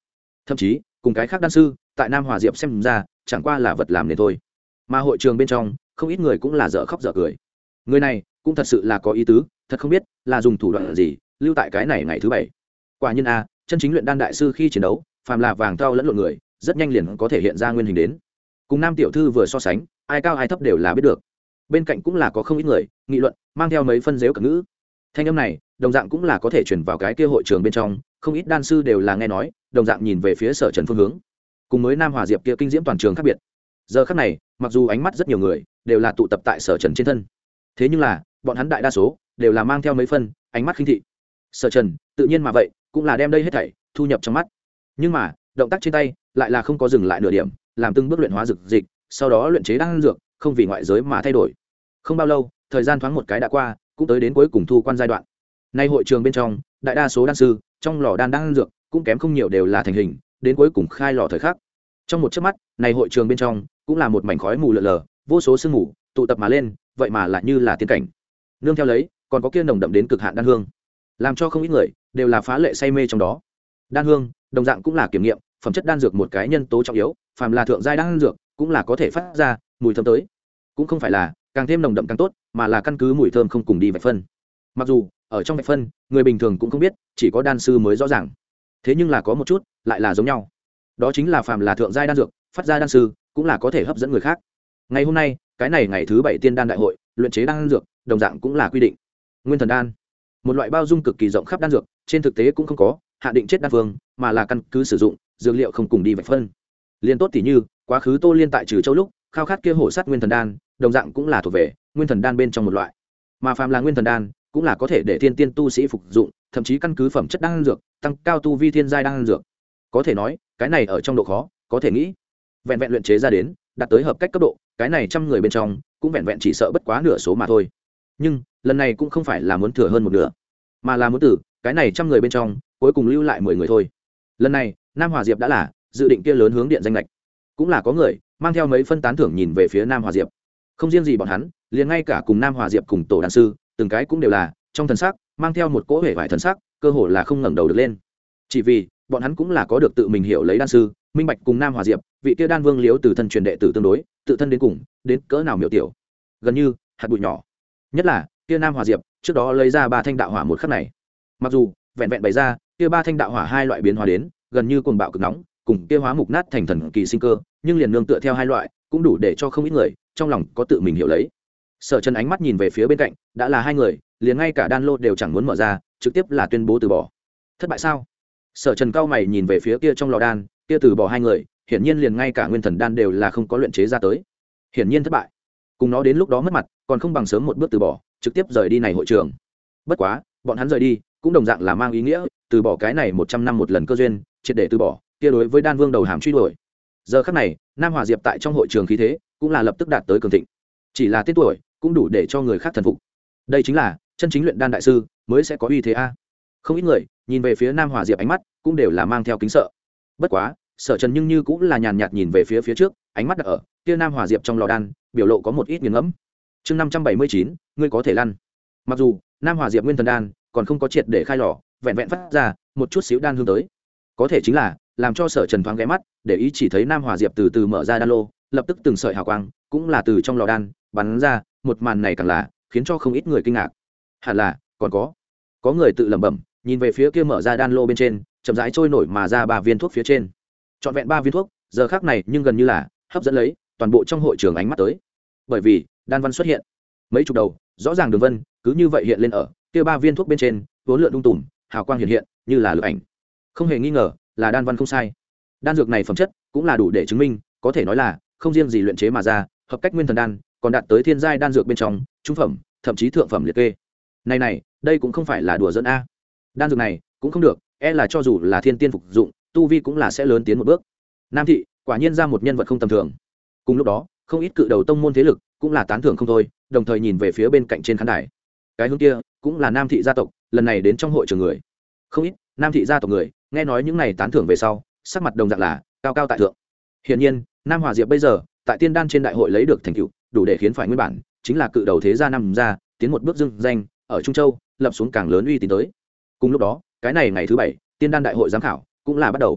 thậm chí cùng cái khác đan sư tại Nam Hòa Diệp xem ra chẳng qua là vật làm nên thôi. Mà hội trường bên trong không ít người cũng là dở khóc dở cười. Người này cũng thật sự là có ý tứ, thật không biết là dùng thủ đoạn gì lưu tại cái này ngày thứ bảy. Quả nhiên a, chân chính luyện đan đại sư khi chiến đấu, phàm là vàng thau lẫn lộn người, rất nhanh liền có thể hiện ra nguyên hình đến. Cùng Nam tiểu thư vừa so sánh, ai cao ai thấp đều là biết được. Bên cạnh cũng là có không ít người nghị luận, mang theo mấy phân dếu cẩn ngữ. Thanh âm này, đồng dạng cũng là có thể truyền vào cái kia hội trường bên trong, không ít đan sư đều là nghe nói, đồng dạng nhìn về phía Sở Trần phương hướng. Cùng mới Nam Hòa Diệp kia kinh diễm toàn trường khác biệt. Giờ khắc này, mặc dù ánh mắt rất nhiều người đều là tụ tập tại Sở Trần trên thân, thế nhưng là bọn hắn đại đa số đều là mang theo mấy phân ánh mắt khinh thị. Sở Trần tự nhiên mà vậy cũng là đem đây hết thảy thu nhập trong mắt, nhưng mà động tác trên tay lại là không có dừng lại nửa điểm, làm từng bước luyện hóa dược dịch, sau đó luyện chế đan dược, không vì ngoại giới mà thay đổi. Không bao lâu, thời gian thoáng một cái đã qua, cũng tới đến cuối cùng thu quan giai đoạn. Nay hội trường bên trong, đại đa số đan sư trong lò đan dược cũng kém không nhiều đều là thành hình, đến cuối cùng khai lò thời khắc. Trong một chớp mắt, này hội trường bên trong cũng là một mảnh khói mù lờ lờ, vô số sương mù tụ tập mà lên, vậy mà lại như là tiên cảnh. Nương theo lấy, còn có kia nồng đậm đến cực hạn đan hương, làm cho không ít người đều là phá lệ say mê trong đó. Đan hương, đồng dạng cũng là kiểm nghiệm phẩm chất đan dược một cái nhân tố trọng yếu, phàm là thượng giai đan dược, cũng là có thể phát ra mùi thơm tới. Cũng không phải là càng thêm nồng đậm càng tốt, mà là căn cứ mùi thơm không cùng đi vạch phân. Mặc dù ở trong vạch phân, người bình thường cũng không biết, chỉ có đan sư mới rõ ràng. Thế nhưng là có một chút lại là giống nhau. Đó chính là phàm là thượng giai đan dược, phát ra đan sư cũng là có thể hấp dẫn người khác. Ngày hôm nay, cái này ngày thứ 7 tiên đan đại hội, luyện chế đan dược, đồng dạng cũng là quy định. Nguyên thần đan, một loại bao dung cực kỳ rộng khắp đan dược, trên thực tế cũng không có hạn định chết đan phương, mà là căn cứ sử dụng dược liệu không cùng đi vạch phân. Liên tốt tỉ như quá khứ Tô Liên tại Trừ Châu lúc khao khát kia hổ sát nguyên thần đan, đồng dạng cũng là thuộc về nguyên thần đan bên trong một loại. Mà phàm là nguyên thần đan, cũng là có thể để thiên tiên tu sĩ phục dụng, thậm chí căn cứ phẩm chất đan dược, tăng cao tu vi thiên giai đan dược. Có thể nói, cái này ở trong độ khó, có thể nghĩ, vẹn vẹn luyện chế ra đến, đạt tới hợp cách cấp độ, cái này trăm người bên trong, cũng vẹn vẹn chỉ sợ bất quá nửa số mà thôi. Nhưng, lần này cũng không phải là muốn thừa hơn một nửa, mà là muốn từ cái này trăm người bên trong, cuối cùng lưu lại 10 người thôi. Lần này, Nam Hòa Diệp đã là dự định kia lớn hướng điện danh lệch, cũng là có người mang theo mấy phân tán thưởng nhìn về phía Nam Hòa Diệp. Không riêng gì bọn hắn, liền ngay cả cùng Nam Hòa Diệp cùng tổ đàn sư, từng cái cũng đều là trong thần sắc mang theo một cỗ hể vải thần sắc, cơ hồ là không ngẩng đầu được lên. Chỉ vì bọn hắn cũng là có được tự mình hiểu lấy đan sư, minh bạch cùng Nam Hòa Diệp, vị kia đan vương liếu từ thân truyền đệ tử tương đối, tự thân đến cùng, đến cỡ nào miểu tiểu, gần như hạt bụi nhỏ. Nhất là kia Nam Hòa Diệp trước đó lấy ra 3 thanh đạo hỏa một khắc này, mặc dù vẹn vẹn bày ra kia 3 thanh đạo hỏa hai loại biến hóa đến, gần như cuồng bạo cực nóng, cùng kia hóa mục nát thành thần kỳ sinh cơ, nhưng liền nương tựa theo hai loại, cũng đủ để cho không ít người trong lòng có tự mình hiểu lấy. Sở Trần ánh mắt nhìn về phía bên cạnh, đã là hai người, liền ngay cả đan lô đều chẳng muốn mở ra, trực tiếp là tuyên bố từ bỏ. Thất bại sao? Sở Trần cao mày nhìn về phía kia trong lò đan, kia từ bỏ hai người, hiển nhiên liền ngay cả nguyên thần đan đều là không có luyện chế ra tới. Hiển nhiên thất bại. Cùng nó đến lúc đó mất mặt, còn không bằng sớm một bước từ bỏ, trực tiếp rời đi này hội trường. Bất quá, bọn hắn rời đi, cũng đồng dạng là mang ý nghĩa từ bỏ cái này 100 năm một lần cơ duyên, triệt để từ bỏ, kia đối với đan vương đầu hàm truy đuổi. Giờ khắc này, Nam Hòa Diệp tại trong hội trường khí thế, cũng là lập tức đạt tới cường thịnh. Chỉ là tên tuổi, cũng đủ để cho người khác thần phục. Đây chính là chân chính luyện đan đại sư mới sẽ có uy thế a. Không ít người nhìn về phía Nam Hòa Diệp ánh mắt cũng đều là mang theo kính sợ. Bất quá, Sở Trần nhưng như cũng là nhàn nhạt nhìn về phía trước, ánh mắt đặt ở kia Nam Hòa Diệp trong lò đan, biểu lộ có một ít nghiền ngẫm. Chương 579, ngươi có thể lăn. Mặc dù Nam Hòa Diệp nguyên thần đan còn không có triệt để khai lò, vẹn vẹn phát ra một chút xíu đan hương tới, có thể chính là làm cho Sở Trần thoáng ghé mắt, để ý chỉ thấy Nam Hòa Diệp từ từ mở ra đan lô, lập tức từng sợi hào quang cũng là từ trong lò đan bắn ra, một màn này càng là khiến cho không ít người kinh ngạc. Hẳn là còn có người tự lẩm bẩm, nhìn về phía kia mở ra đan lô bên trên, chậm rãi trôi nổi mà ra 3 viên thuốc phía trên. Trọn vẹn 3 viên thuốc, giờ khắc này nhưng gần như là hấp dẫn lấy toàn bộ trong hội trường ánh mắt tới. Bởi vì đan văn xuất hiện, mấy chục đầu rõ ràng đường vân cứ như vậy hiện lên ở kia 3 viên thuốc bên trên, vốn lượn tung tùm, hào quang hiện hiện như là lực ảnh. Không hề nghi ngờ là đan văn không sai. Đan dược này phẩm chất cũng là đủ để chứng minh, có thể nói là không riêng gì luyện chế mà ra, hợp cách nguyên thần đan, còn đạt tới thiên giai đan dược bên trong, trung phẩm, thậm chí thượng phẩm liệt kê. Này, đây cũng không phải là đùa giỡn a. Đan dược này cũng không được, là cho dù là thiên tiên phục dụng, tu vi cũng là sẽ lớn tiến một bước. Nam thị quả nhiên ra một nhân vật không tầm thường. Cùng lúc đó, không ít cự đầu tông môn thế lực cũng là tán thưởng không thôi, đồng thời nhìn về phía bên cạnh trên khán đài. Cái hướng kia cũng là Nam thị gia tộc, lần này đến trong hội trường người. Không ít Nam thị gia tộc người, nghe nói những này tán thưởng về sau, sắc mặt đồng dạng là cao cao tại thượng. Hiển nhiên, Nam Hòa Diệp bây giờ tại tiên đan trên đại hội lấy được thành tựu, đủ để khiến phải nguyên bản chính là cự đầu thế gia Nam gia tiến một bước dưng danh ở Trung Châu, lập xuống càng lớn uy tín tới. Cùng lúc đó, cái này ngày thứ 7, tiên đan đại hội giám khảo cũng là bắt đầu.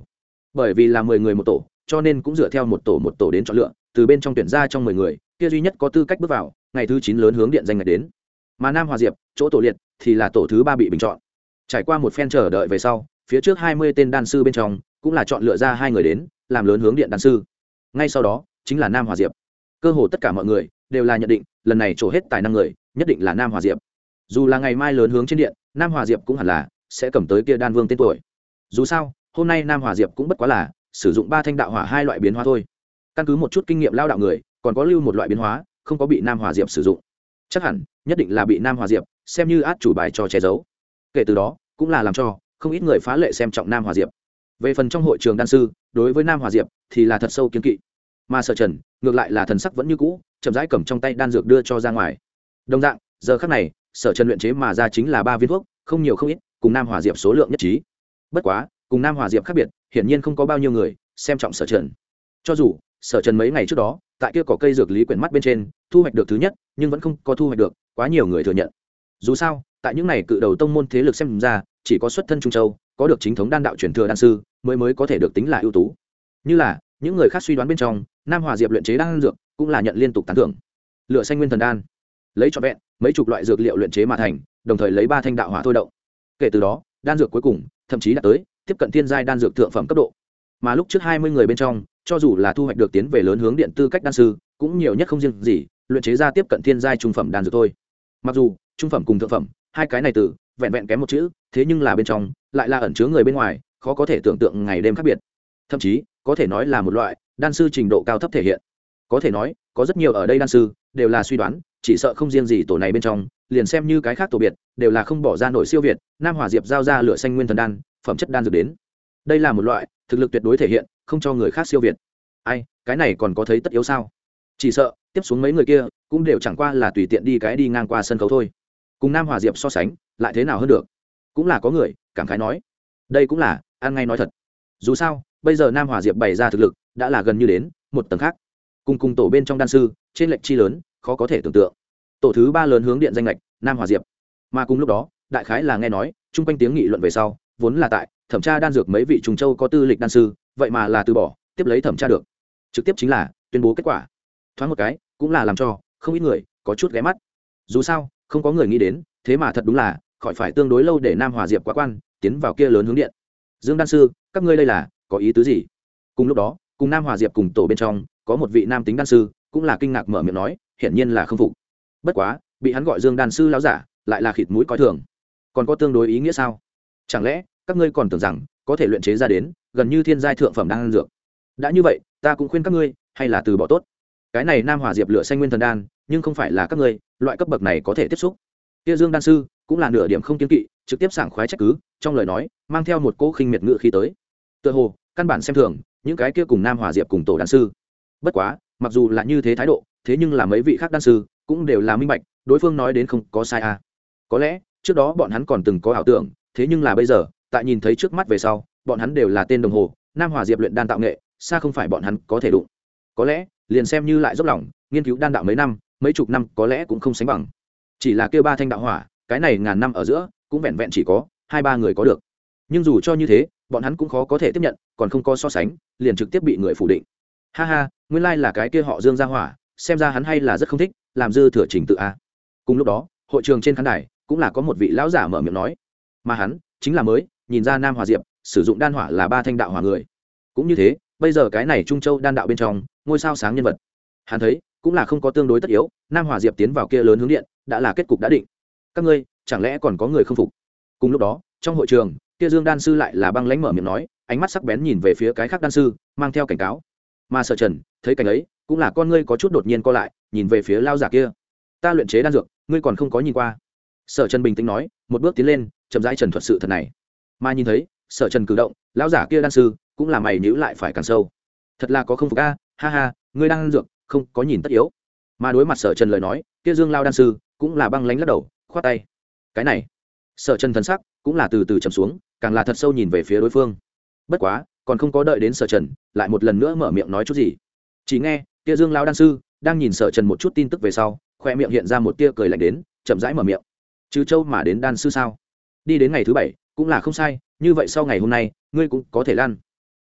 bởi vì là 10 người một tổ cho nên cũng dựa theo một tổ đến chọn lựa từ bên trong tuyển ra trong 10 người kia duy nhất có tư cách bước vào ngày thứ 9 lớn hướng điện danh ngạch đến. Mà Nam Hòa Diệp chỗ tổ liệt thì là tổ thứ 3 bị bình chọn. Trải qua một phen chờ đợi về sau, phía trước 20 tên đan sư bên trong cũng là chọn lựa ra 2 người đến làm lớn hướng điện đan sư. Ngay sau đó chính là Nam Hòa Diệp. Cơ hồ tất cả mọi người đều là nhận định lần này trổ hết tài năng người nhất định là Nam Hòa Diệp. Dù là ngày mai lớn hướng trên điện, Nam Hòa Diệp cũng hẳn là sẽ cầm tới kia đan vương tên tuổi. Dù sao hôm nay Nam Hòa Diệp cũng bất quá là sử dụng 3 thanh đạo hỏa 2 loại biến hóa thôi. Căn cứ một chút kinh nghiệm lao đạo người còn có lưu một loại biến hóa không có bị Nam Hòa Diệp sử dụng, chắc hẳn nhất định là bị Nam Hòa Diệp xem như át chủ bài cho che giấu. Kể từ đó cũng là làm cho không ít người phá lệ xem trọng Nam Hòa Diệp. Về phần trong hội trường đan sư đối với Nam Hòa Diệp thì là thật sâu kiên kỵ, mà Sở Trần ngược lại là thần sắc vẫn như cũ, chậm rãi cầm trong tay đan dược đưa cho ra ngoài. Đồng dạng giờ khắc này Sở Trần luyện chế mà ra chính là 3 viên thuốc, không nhiều không ít, cùng Nam Hòa Diệp số lượng nhất trí. Bất quá cùng Nam Hòa Diệp khác biệt, hiển nhiên không có bao nhiêu người xem trọng Sở Trần. Cho dù Sở Trần mấy ngày trước đó tại kia cỏ cây dược lý quyển mắt bên trên thu hoạch được thứ nhất, nhưng vẫn không có thu hoạch được quá nhiều người thừa nhận. Dù sao tại những này cự đầu tông môn thế lực xem ra, chỉ có xuất thân Trung Châu, có được chính thống đan đạo truyền thừa đan sư mới có thể được tính là ưu tú. Như là những người khác suy đoán bên trong, Nam Hòa Diệp luyện chế đan dược cũng là nhận liên tục tán thưởng. Lửa xanh nguyên thần đan, lấy trọn vẹn mấy chục loại dược liệu luyện chế mà thành, đồng thời lấy 3 thanh đạo hỏa thôi động. Kể từ đó đan dược cuối cùng thậm chí đạt tới tiếp cận thiên giai đan dược thượng phẩm cấp độ. Mà lúc trước 20 người bên trong, cho dù là thu hoạch được tiến về lớn hướng điện tư cách đan sư, cũng nhiều nhất không riêng gì luyện chế ra tiếp cận thiên giai trung phẩm đan dược thôi. Mặc dù trung phẩm cùng thượng phẩm hai cái này từ vẹn vẹn kém một chữ, thế nhưng là bên trong lại là ẩn chứa người bên ngoài khó có thể tưởng tượng ngày đêm khác biệt, thậm chí có thể nói là một loại đan sư trình độ cao thấp thể hiện. Có thể nói có rất nhiều ở đây đan sư đều là suy đoán, chỉ sợ không riêng gì tổ này bên trong, liền xem như cái khác tổ biệt đều là không bỏ ra nổi siêu việt Nam Hòa Diệp giao ra lửa xanh nguyên thần đan phẩm chất đan dược đến. Đây là một loại thực lực tuyệt đối thể hiện, không cho người khác siêu việt. Ai, cái này còn có thấy tất yếu sao? Chỉ sợ tiếp xuống mấy người kia cũng đều chẳng qua là tùy tiện đi ngang qua sân khấu thôi. Cùng Nam Hòa Diệp so sánh lại thế nào hơn được? Cũng là có người cảm khái nói, đây cũng là ăn ngay nói thật. Dù sao bây giờ Nam Hòa Diệp bày ra thực lực đã là gần như đến một tầng khác, cùng tổ bên trong đan sư trên lệch chi lớn khó có thể tưởng tượng. Tổ thứ 3 lớn hướng điện danh lệch Nam Hòa Diệp, mà cùng lúc đó đại khái là nghe nói chung quanh tiếng nghị luận về sau, vốn là tại thẩm tra đan dược mấy vị trùng châu có tư lịch đan sư vậy mà là từ bỏ tiếp lấy thẩm tra được, trực tiếp chính là tuyên bố kết quả. Thoáng một cái cũng là làm cho không ít người có chút ghé mắt. Dù sao không có người nghĩ đến, thế mà thật đúng là khỏi phải tương đối lâu để Nam Hòa Diệp quá quan tiến vào kia lớn hướng điện. Dương đan sư, các ngươi đây là có ý tứ gì? Cùng lúc đó cùng Nam Hòa Diệp cùng tổ bên trong có một vị nam tính đan sư cũng là kinh ngạc mở miệng nói, hiển nhiên là không phục. Bất quá bị hắn gọi Dương đan sư lão giả lại là khịt mũi coi thường. Còn có tương đối ý nghĩa sao? Chẳng lẽ các ngươi còn tưởng rằng có thể luyện chế ra đến gần như thiên giai thượng phẩm đan dược? Đã như vậy ta cũng khuyên các ngươi hay là từ bỏ tốt. Cái này Nam Hòa Diệp lửa xanh nguyên thần đan nhưng không phải là các ngươi loại cấp bậc này có thể tiếp xúc. Kia Dương đan sư cũng là nửa điểm không kiêng kỵ, trực tiếp sảng khoái trách cứ, trong lời nói mang theo một cỗ khinh miệt ngữ khí tới. Tựa hồ căn bản xem thường những cái kia cùng Nam Hòa Diệp cùng tổ đan sư. Bất quá mặc dù là như thế thái độ, thế nhưng là mấy vị khác đan sư cũng đều là minh bạch đối phương nói đến không có sai à. Có lẽ trước đó bọn hắn còn từng có ảo tưởng, thế nhưng là bây giờ tại nhìn thấy trước mắt về sau, bọn hắn đều là tên đồng hồ. Nam Hòa Diệp luyện đan tạo nghệ xa không phải bọn hắn có thể đụng. Có lẽ liền xem như lại dốc lòng nghiên cứu đan đạo mấy năm, mấy chục năm có lẽ cũng không sánh bằng. Chỉ là kêu 3 thanh đạo hỏa, cái này ngàn năm ở giữa cũng vẹn vẹn chỉ có 2-3 người có được. Nhưng dù cho như thế, bọn hắn cũng khó có thể tiếp nhận, còn không có so sánh liền trực tiếp bị người phủ định. Ha ha, nguyên lai là cái kia họ Dương gia hỏa, xem ra hắn hay là rất không thích làm dư thừa trình tự a. Cùng lúc đó hội trường trên khán đài cũng là có một vị lão giả mở miệng nói, mà hắn chính là mới nhìn ra Nam Hòa Diệp sử dụng đan hỏa là 3 thanh đạo hỏa người. Cũng như thế bây giờ cái này Trung Châu đan đạo bên trong ngôi sao sáng nhân vật, hắn thấy cũng là không có tương đối tất yếu, Nam Hòa Diệp tiến vào kia lớn hướng điện đã là kết cục đã định. Các ngươi chẳng lẽ còn có người không phục? Cùng lúc đó trong hội trường kia Dương đan sư lại là băng lãnh mở miệng nói, ánh mắt sắc bén nhìn về phía cái khác đan sư mang theo cảnh cáo. Mà Sở Trần thấy cảnh ấy cũng là con ngươi có chút đột nhiên co lại, nhìn về phía lao giả kia. Ta luyện chế đan dược ngươi còn không có nhìn qua? Sở Trần bình tĩnh nói, một bước tiến lên chậm rãi trần thuật sự thật này. Mà nhìn thấy Sở Trần cử động, lão giả kia đan sư cũng là mày nhíu lại phải càng sâu. Thật là có không phục a, ha ha, ngươi đang đan dược không có nhìn tất yếu. Mà đối mặt Sở Trần lời nói, kia Dương lao đan sư cũng là băng lãnh lắc đầu khoát tay. Cái này Sở Trần thần sắc cũng là từ từ trầm xuống, càng là thật sâu nhìn về phía đối phương. Bất quá còn không có đợi đến Sở Trần lại một lần nữa mở miệng nói chút gì, chỉ nghe kia Dương lao đan sư đang nhìn Sở Trần một chút tin tức về sau, khoe miệng hiện ra một tia cười lạnh đến, chậm rãi mở miệng. Trừ Châu mà đến đan sư sao? Đi đến ngày thứ 7 cũng là không sai, như vậy sau ngày hôm nay ngươi cũng có thể lăn.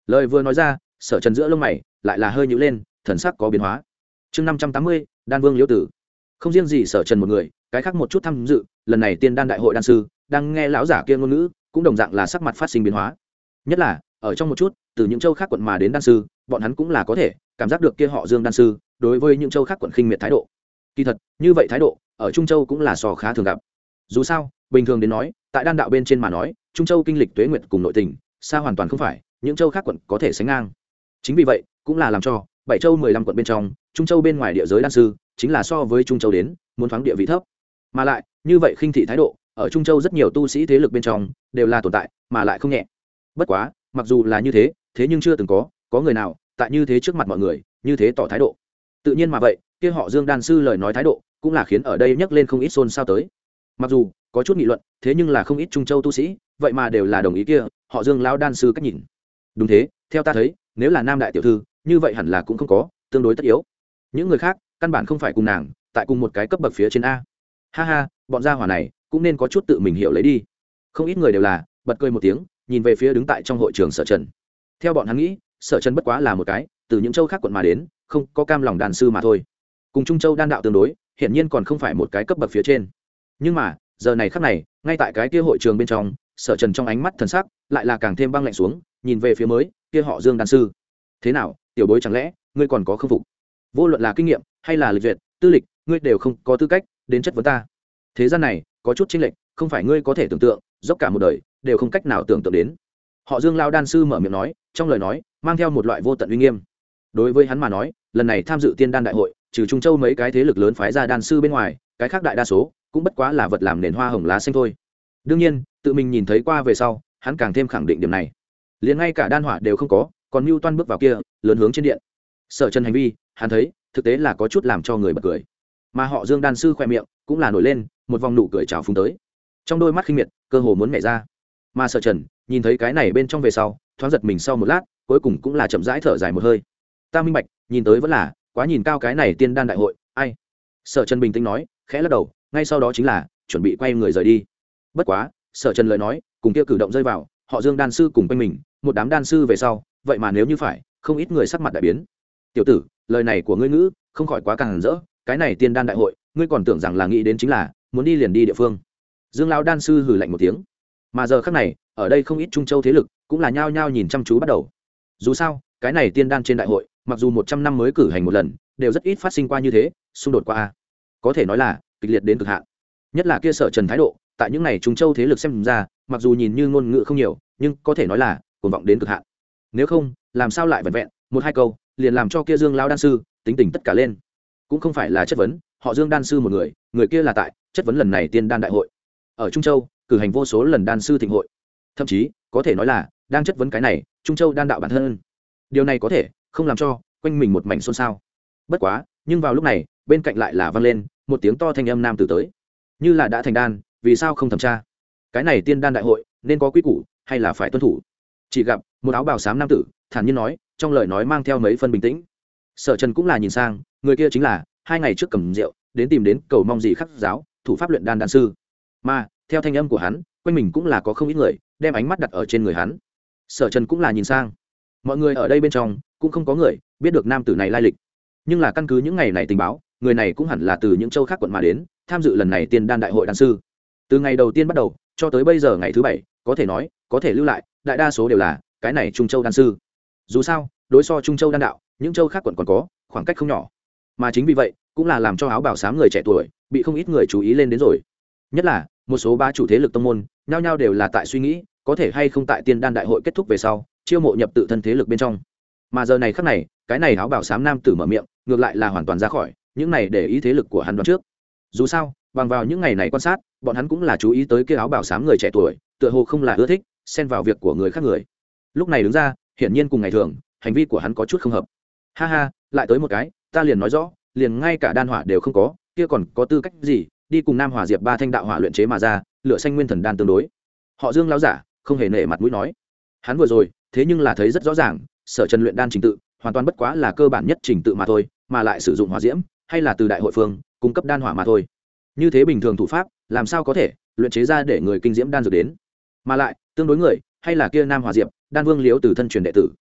lời vừa nói ra, Sở Trần giữa lông mày lại là hơi nhíu lên, thần sắc có biến hóa. Chương 580, Đan Vương Liễu Tử. Không riêng gì Sở Trần một người, cái khác một chút tham dự, lần này Tiên Đan đại hội đan sư, đang nghe lão giả kia ngôn ngữ, cũng đồng dạng là sắc mặt phát sinh biến hóa. Nhất là, ở trong một chút, từ những châu khác quận mà đến đan sư, bọn hắn cũng là có thể cảm giác được kia họ Dương đan sư, đối với những châu khác quận khinh miệt thái độ. Kỳ thật, như vậy thái độ, ở Trung Châu cũng là khá thường gặp. Dù sao, bình thường đến nói, tại đan đạo bên trên mà nói, Trung Châu kinh lịch tuế nguyệt cùng nội tình, xa hoàn toàn không phải những châu khác quận có thể sánh ngang. Chính vì vậy, cũng là làm cho bảy châu 15 quận bên trong, Trung Châu bên ngoài địa giới đan sư, chính là so với Trung Châu đến, muốn thoáng địa vị thấp. Mà lại, như vậy khinh thị thái độ, ở Trung Châu rất nhiều tu sĩ thế lực bên trong đều là tồn tại, mà lại không nhẹ. Bất quá, mặc dù là như thế, thế nhưng chưa từng có người nào tại như thế trước mặt mọi người, như thế tỏ thái độ. Tự nhiên mà vậy, kia họ Dương đan sư lời nói thái độ, cũng là khiến ở đây nhắc lên không ít xôn xao tới. Mặc dù có chút nghị luận, thế nhưng là không ít Trung Châu tu sĩ, vậy mà đều là đồng ý kia họ Dương lão đan sư cách nhìn. Đúng thế, theo ta thấy, nếu là nam đại tiểu thư, như vậy hẳn là cũng không có tương đối tất yếu. Những người khác, căn bản không phải cùng nàng tại cùng một cái cấp bậc phía trên a. Ha ha, bọn gia hỏa này cũng nên có chút tự mình hiểu lấy đi. Không ít người đều là bật cười một tiếng, nhìn về phía đứng tại trong hội trường Sở Trần. Theo bọn hắn nghĩ, Sở Trần bất quá là một cái từ những châu khác quận mà đến, không có cam lòng đàn sư mà thôi. Cùng Trung Châu đan đạo tương đối, hiển nhiên còn không phải một cái cấp bậc phía trên. Nhưng mà, giờ này khắc này, ngay tại cái kia hội trường bên trong, Sở Trần trong ánh mắt thần sắc lại là càng thêm băng lạnh xuống, nhìn về phía mới kia họ Dương đan sư. Thế nào, tiểu bối chẳng lẽ ngươi còn có khâm phục? Vô luận là kinh nghiệm hay là lịch duyệt, tư lịch, ngươi đều không có tư cách đến chất vấn ta. Thế gian này có chút chênh lệch, không phải ngươi có thể tưởng tượng, dốc cả một đời đều không cách nào tưởng tượng đến. Họ Dương lão đan sư mở miệng nói, trong lời nói mang theo một loại vô tận uy nghiêm. Đối với hắn mà nói, lần này tham dự Tiên Đan đại hội, trừ Trung Châu mấy cái thế lực lớn phái ra đan sư bên ngoài, cái khác đại đa số cũng bất quá là vật làm nền hoa hồng lá xanh thôi. Đương nhiên, tự mình nhìn thấy qua về sau, hắn càng thêm khẳng định điểm này. Liền ngay cả đan hỏa đều không có, còn Nưu Toan bước vào kia, lớn hướng trên điện. Sở Trần hành vi, hắn thấy, thực tế là có chút làm cho người bật cười. Mà họ Dương đan sư khoe miệng cũng là nổi lên một vòng nụ cười trào phúng tới. Trong đôi mắt khinh miệt, cơ hồ muốn nhảy ra. Mà Sở Trần nhìn thấy cái này bên trong về sau, thoáng giật mình sau một lát, cuối cùng cũng là chậm rãi thở dài một hơi. Ta minh bạch, nhìn tới vẫn là quá nhìn cao cái này Tiên Đan đại hội, ai? Sở Trần bình tĩnh nói, khẽ lắc đầu, ngay sau đó chính là chuẩn bị quay người rời đi. Bất quá, Sở Trần lời nói, cùng kia cử động rơi vào, họ Dương đan sư cùng quanh mình, một đám đan sư về sau, vậy mà nếu như phải, không ít người sắc mặt đại biến. Tiểu tử, lời này của ngươi ngữ, không khỏi quá càng rỡ, cái này Tiên Đan đại hội, ngươi còn tưởng rằng là nghĩ đến chính là muốn đi liền đi địa phương. Dương lão đan sư hừ lạnh một tiếng. Mà giờ khắc này, ở đây không ít Trung Châu thế lực, cũng là nhao nhao nhìn chăm chú bắt đầu. Dù sao, cái này Tiên Đan trên đại hội, mặc dù 100 năm mới cử hành một lần, đều rất ít phát sinh qua như thế, xung đột qua a. Có thể nói là kịch liệt đến cực hạn. Nhất là kia Sở Trần thái độ, tại những này Trung Châu thế lực xem ra, mặc dù nhìn như ngôn ngữ không nhiều, nhưng có thể nói là cuồng vọng đến cực hạn. Nếu không, làm sao lại vẹn vẹn một hai câu, liền làm cho kia Dương lão đan sư tính tình tất cả lên. Cũng không phải là chất vấn, họ Dương đan sư một người, người kia là tại chất vấn lần này Tiên Đan đại hội. Ở Trung Châu, cử hành vô số lần đan sư thịnh hội. Thậm chí, có thể nói là đang chất vấn cái này, Trung Châu đan đạo bản thân. Điều này có thể không làm cho quanh mình một mảnh xôn xao. Bất quá, nhưng vào lúc này, bên cạnh lại là vang lên một tiếng to thanh âm nam tử tới. Như là đã thành đan, vì sao không thẩm tra? Cái này Tiên Đan đại hội, nên có quy củ hay là phải tuân thủ? Chỉ gặp một áo bào xám nam tử, thản nhiên nói, trong lời nói mang theo mấy phân bình tĩnh. Sở Trần cũng là nhìn sang, người kia chính là 2 ngày trước cầm rượu đến tìm đến cầu mong gì khắc giáo thủ pháp luyện đan đan sư. Mà theo thanh âm của hắn, quanh mình cũng là có không ít người đem ánh mắt đặt ở trên người hắn. Sở Trần cũng là nhìn sang, mọi người ở đây bên trong cũng không có người biết được nam tử này lai lịch, nhưng là căn cứ những ngày này tình báo, người này cũng hẳn là từ những châu khác quận mà đến tham dự lần này Tiên Đan đại hội đan sư. Từ ngày đầu tiên bắt đầu cho tới bây giờ ngày thứ 7, có thể nói có thể lưu lại đại đa số đều là cái này Trung Châu đan sư. Dù sao, đối so Trung Châu đan đạo, những châu khác quận còn có khoảng cách không nhỏ, mà chính vì vậy cũng là làm cho áo bào xám người trẻ tuổi bị không ít người chú ý lên đến rồi. Nhất là một số bá chủ thế lực tông môn, nhao nhao đều là tại suy nghĩ có thể hay không tại Tiên Đan đại hội kết thúc về sau chiêu mộ nhập tự thân thế lực bên trong. Mà giờ này khắc này, cái này áo bào xám nam tử mở miệng, ngược lại là hoàn toàn ra khỏi những này để ý thế lực của hắn đoán trước. Dù sao, bằng vào những ngày này quan sát, bọn hắn cũng là chú ý tới kia áo bào xám người trẻ tuổi, tựa hồ không là ưa thích xen vào việc của người khác người. Lúc này đứng ra, hiển nhiên cùng ngày thường, hành vi của hắn có chút không hợp. Ha ha, lại tới một cái, ta liền nói rõ, liền ngay cả đan hỏa đều không có, kia còn có tư cách gì đi cùng Nam Hỏa Diệp ba thanh đạo hỏa luyện chế mà ra, lửa xanh nguyên thần đan tương đối. Họ Dương lão giả không hề nể mặt mũi nói, hắn vừa rồi thế nhưng là thấy rất rõ ràng, Sở Trần luyện đan trình tự hoàn toàn bất quá là cơ bản nhất trình tự mà thôi, mà lại sử dụng hỏa diễm hay là từ đại hội phương cung cấp đan hỏa mà thôi. Như thế bình thường thủ pháp, làm sao có thể luyện chế ra để người kinh diễm đan dược đến? Mà lại, tương đối người hay là kia Nam Hỏa Diệp, Đan Vương Liễu từ thân truyền đệ tử.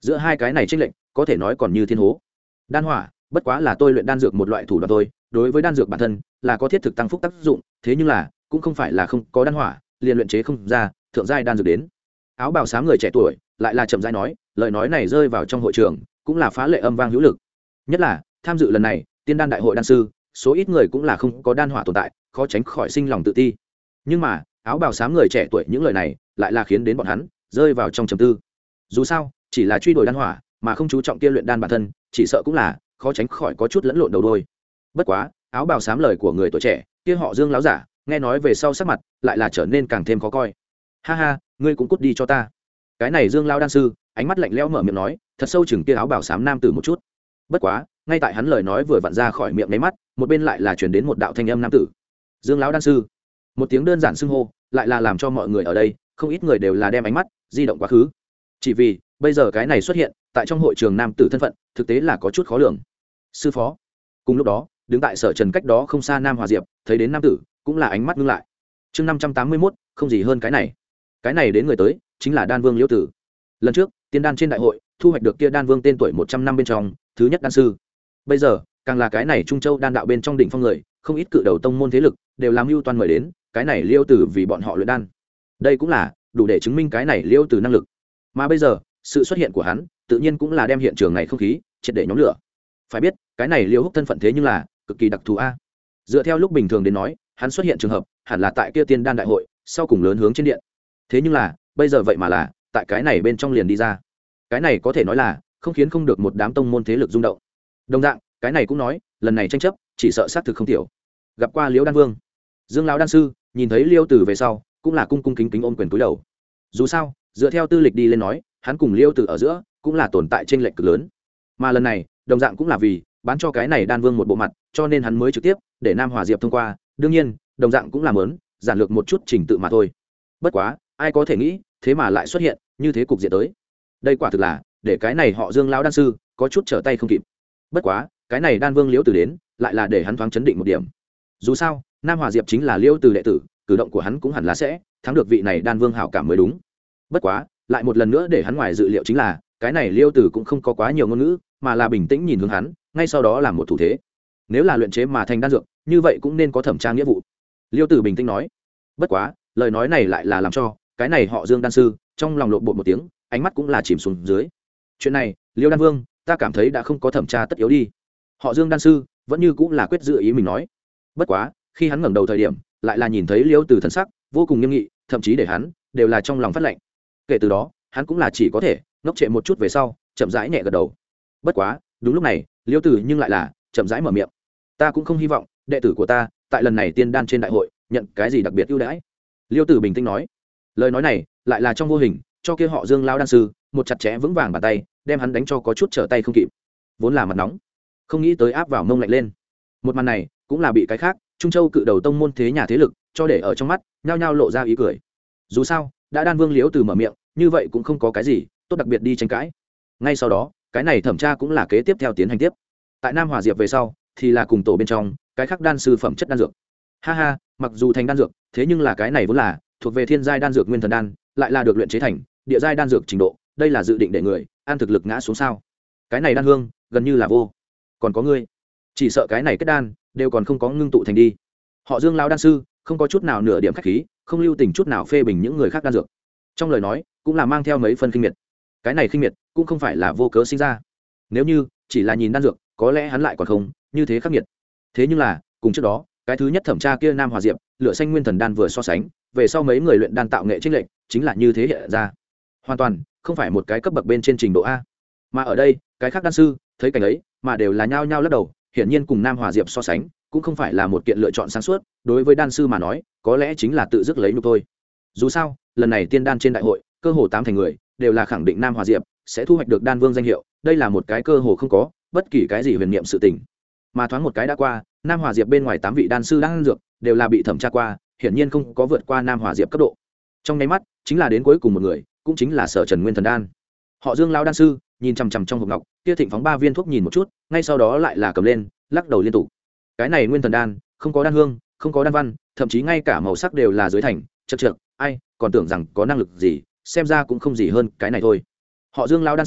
giữa hai cái này chênh lệch có thể nói còn như thiên hố. Đan hỏa bất quá là tôi luyện đan dược một loại thủ đoạn thôi, đối với đan dược bản thân là có thiết thực tăng phúc tác dụng, thế nhưng là cũng không phải là không có đan hỏa liền luyện chế không ra thượng giai đan dược đến. Áo bào xám người trẻ tuổi lại là chậm rãi nói, lời nói này rơi vào trong hội trường cũng là phá lệ âm vang hữu lực. Nhất là tham dự lần này tiên đan đại hội đan sư, số ít người cũng là không có đan hỏa tồn tại, khó tránh khỏi sinh lòng tự ti. Nhưng mà áo bào xám người trẻ tuổi những lời này lại là khiến đến bọn hắn rơi vào trong trầm tư. Dù sao chỉ là truy đuổi đan hỏa mà không chú trọng kia luyện đan bản thân, chỉ sợ cũng là khó tránh khỏi có chút lẫn lộn đầu đôi. Bất quá áo bào xám lời của người tuổi trẻ kia họ Dương láo giả nghe nói về sau sắc mặt lại là trở nên càng thêm khó coi. Ha ha, ngươi cũng cút đi cho ta. Cái này Dương lao đan sư ánh mắt lạnh lẽo mở miệng nói, thật sâu chừng kia áo bào xám nam tử một chút. Bất quá ngay tại hắn lời nói vừa vặn ra khỏi miệng nháy mắt, một bên lại là truyền đến một đạo thanh âm nam tử. Dương lão đan sư. Một tiếng đơn giản xưng hô lại là làm cho mọi người ở đây không ít người đều là đem ánh mắt di động quá khứ, chỉ vì bây giờ cái này xuất hiện tại trong hội trường nam tử thân phận thực tế là có chút khó lường. Sư phó. Cùng lúc đó đứng tại Sở Trần cách đó không xa Nam Hòa Diệp thấy đến nam tử cũng là ánh mắt ngưng lại. Chương 581, không gì hơn cái này đến người tới chính là Đan Vương Liễu Tử. Lần trước tiên đan trên đại hội thu hoạch được kia Đan Vương tên tuổi 100 năm bên trong thứ nhất đan sư, bây giờ càng là cái này Trung Châu đan đạo bên trong đỉnh phong người, không ít cự đầu tông môn thế lực đều làm mưu toan mời đến cái này Liễu Tử vì bọn họ luyện đan. Đây cũng là đủ để chứng minh cái này Liễu Tử năng lực. Mà bây giờ sự xuất hiện của hắn tự nhiên cũng là đem hiện trường này không khí triệt để nhóm lửa. Phải biết cái này Liễu Húc thân phận thế nhưng là cực kỳ đặc thù a. Dựa theo lúc bình thường đến nói, hắn xuất hiện trường hợp hẳn là tại kia tiên đan đại hội sau cùng lớn hướng trên điện, thế nhưng là bây giờ vậy mà là tại cái này bên trong liền đi ra. Cái này có thể nói là không khiến không được một đám tông môn thế lực rung động. Đồng dạng cái này cũng nói lần này tranh chấp chỉ sợ xác thực không tiểu. Gặp qua Liễu Đan Vương, Dương lão đan sư nhìn thấy Liễu Tử về sau cũng là cung cung kính kính ôm quyền cúi đầu. Dù sao dựa theo tư lịch đi lên nói, hắn cùng Liễu Tử ở giữa cũng là tồn tại chênh lệch cực lớn, mà lần này đồng dạng cũng là vì bán cho cái này Đan Vương một bộ mặt, cho nên hắn mới trực tiếp để Nam Hòa Diệp thông qua. Đương nhiên đồng dạng cũng là mớn giản lược một chút trình tự mà thôi. Bất quá ai có thể nghĩ thế mà lại xuất hiện như thế cục diện tới, đây quả thực là để cái này họ Dương lão đan sư có chút trở tay không kịp. Bất quá cái này Đan Vương Liễu Tử đến lại là để hắn thoáng chấn định một điểm. Dù sao Nam Hòa Diệp chính là Liễu Tử đệ tử, cử động của hắn cũng hẳn là sẽ thắng được vị này Đan Vương hảo cảm mới đúng. Bất quá lại một lần nữa để hắn ngoài dự liệu chính là cái này Liễu Tử cũng không có quá nhiều ngôn ngữ, mà là bình tĩnh nhìn hướng hắn, ngay sau đó làm một thủ thế. Nếu là luyện chế mà thành đan dược như vậy cũng nên có thẩm tra nghĩa vụ. Liễu Tử bình tĩnh nói. Bất quá lời nói này lại là làm cho cái này họ Dương đan sư trong lòng lộn bột một tiếng, ánh mắt cũng là chìm xuống dưới. Chuyện này Liễu Đan Vương ta cảm thấy đã không có thẩm tra tất yếu đi. Họ Dương đan sư vẫn như cũng là quyết giữ ý mình nói. Bất quá khi hắn ngẩng đầu thời điểm lại là nhìn thấy Liễu Tử thần sắc vô cùng nghiêm nghị, thậm chí để hắn đều là trong lòng phát lạnh. Kể từ đó hắn cũng là chỉ có thể ngốc trệ một chút về sau chậm rãi nhẹ gật đầu. Bất quá đúng lúc này Liễu Tử nhưng lại là chậm rãi mở miệng, ta cũng không hy vọng đệ tử của ta tại lần này tiên đan trên đại hội nhận cái gì đặc biệt ưu đãi. Liễu Tử bình tĩnh nói. Lời nói này lại là trong vô hình cho kia họ Dương lao đan sư một chặt chẽ vững vàng bàn tay, đem hắn đánh cho có chút trở tay không kịp. Vốn là mặt nóng không nghĩ tới áp vào mông lạnh lên. Một màn này cũng là bị cái khác Trung Châu cự đầu tông môn thế nhà thế lực cho để ở trong mắt, nhao nhao lộ ra ý cười. Dù sao đã Đan Vương Liễu Tử mở miệng như vậy cũng không có cái gì tốt đặc biệt đi tranh cãi. Ngay sau đó cái này thẩm tra cũng là kế tiếp theo tiến hành tiếp. Tại Nam Hòa Diệp về sau thì là cùng tổ bên trong cái khác đan sư phẩm chất đan dược. Ha ha, mặc dù thành đan dược thế nhưng là cái này vốn là thuộc về thiên giai đan dược nguyên thần đan, lại là được luyện chế thành địa giai đan dược trình độ, đây là dự định để người ăn thực lực ngã xuống sao? Cái này đan hương gần như là vô. Còn có ngươi, chỉ sợ cái này kết đan đều còn không có ngưng tụ thành đi. Họ Dương lão đan sư không có chút nào nửa điểm khách khí, không lưu tình chút nào phê bình những người khác đan dược. Trong lời nói cũng là mang theo mấy phân khinh miệt. Cái này khinh miệt cũng không phải là vô cớ sinh ra. Nếu như chỉ là nhìn đan dược, có lẽ hắn lại còn không như thế khắc nghiệt. Thế nhưng là cùng trước đó cái thứ nhất thẩm tra kia Nam Hòa Diệp lửa xanh nguyên thần đan vừa so sánh về sau mấy người luyện đan tạo nghệ chênh lệch chính là như thế hiện ra, hoàn toàn không phải một cái cấp bậc bên trên trình độ A. Mà ở đây cái khác đan sư thấy cảnh ấy mà đều là nhao nhao lắc đầu, hiển nhiên cùng Nam Hòa Diệp so sánh cũng không phải là một kiện lựa chọn sáng suốt. Đối với đan sư mà nói có lẽ chính là tự dứt lấy nhục thôi. Dù sao lần này tiên đan trên đại hội cơ hồ 8 thành người đều là khẳng định Nam Hòa Diệp sẽ thu hoạch được đan vương danh hiệu, đây là một cái cơ hồ không có bất kỳ cái gì huyền niệm sự tình. Mà thoáng một cái đã qua, Nam Hòa Diệp bên ngoài 8 vị đan sư đan dược đều là bị thẩm tra qua, hiển nhiên không có vượt qua Nam Hòa Diệp cấp độ. Trong nháy mắt chính là đến cuối cùng một người, cũng chính là Sở Trần nguyên thần đan. Họ Dương lão đan sư nhìn chằm chằm trong hộp ngọc kia thịnh phóng 3 viên thuốc nhìn một chút, ngay sau đó lại là cầm lên lắc đầu liên tục. Cái này nguyên thần đan không có đan hương, không có đan văn, thậm chí ngay cả màu sắc đều là dưới thành chật trượt, ai còn tưởng rằng có năng lực gì, xem ra cũng không gì hơn cái này thôi. Họ Dương lão đan sư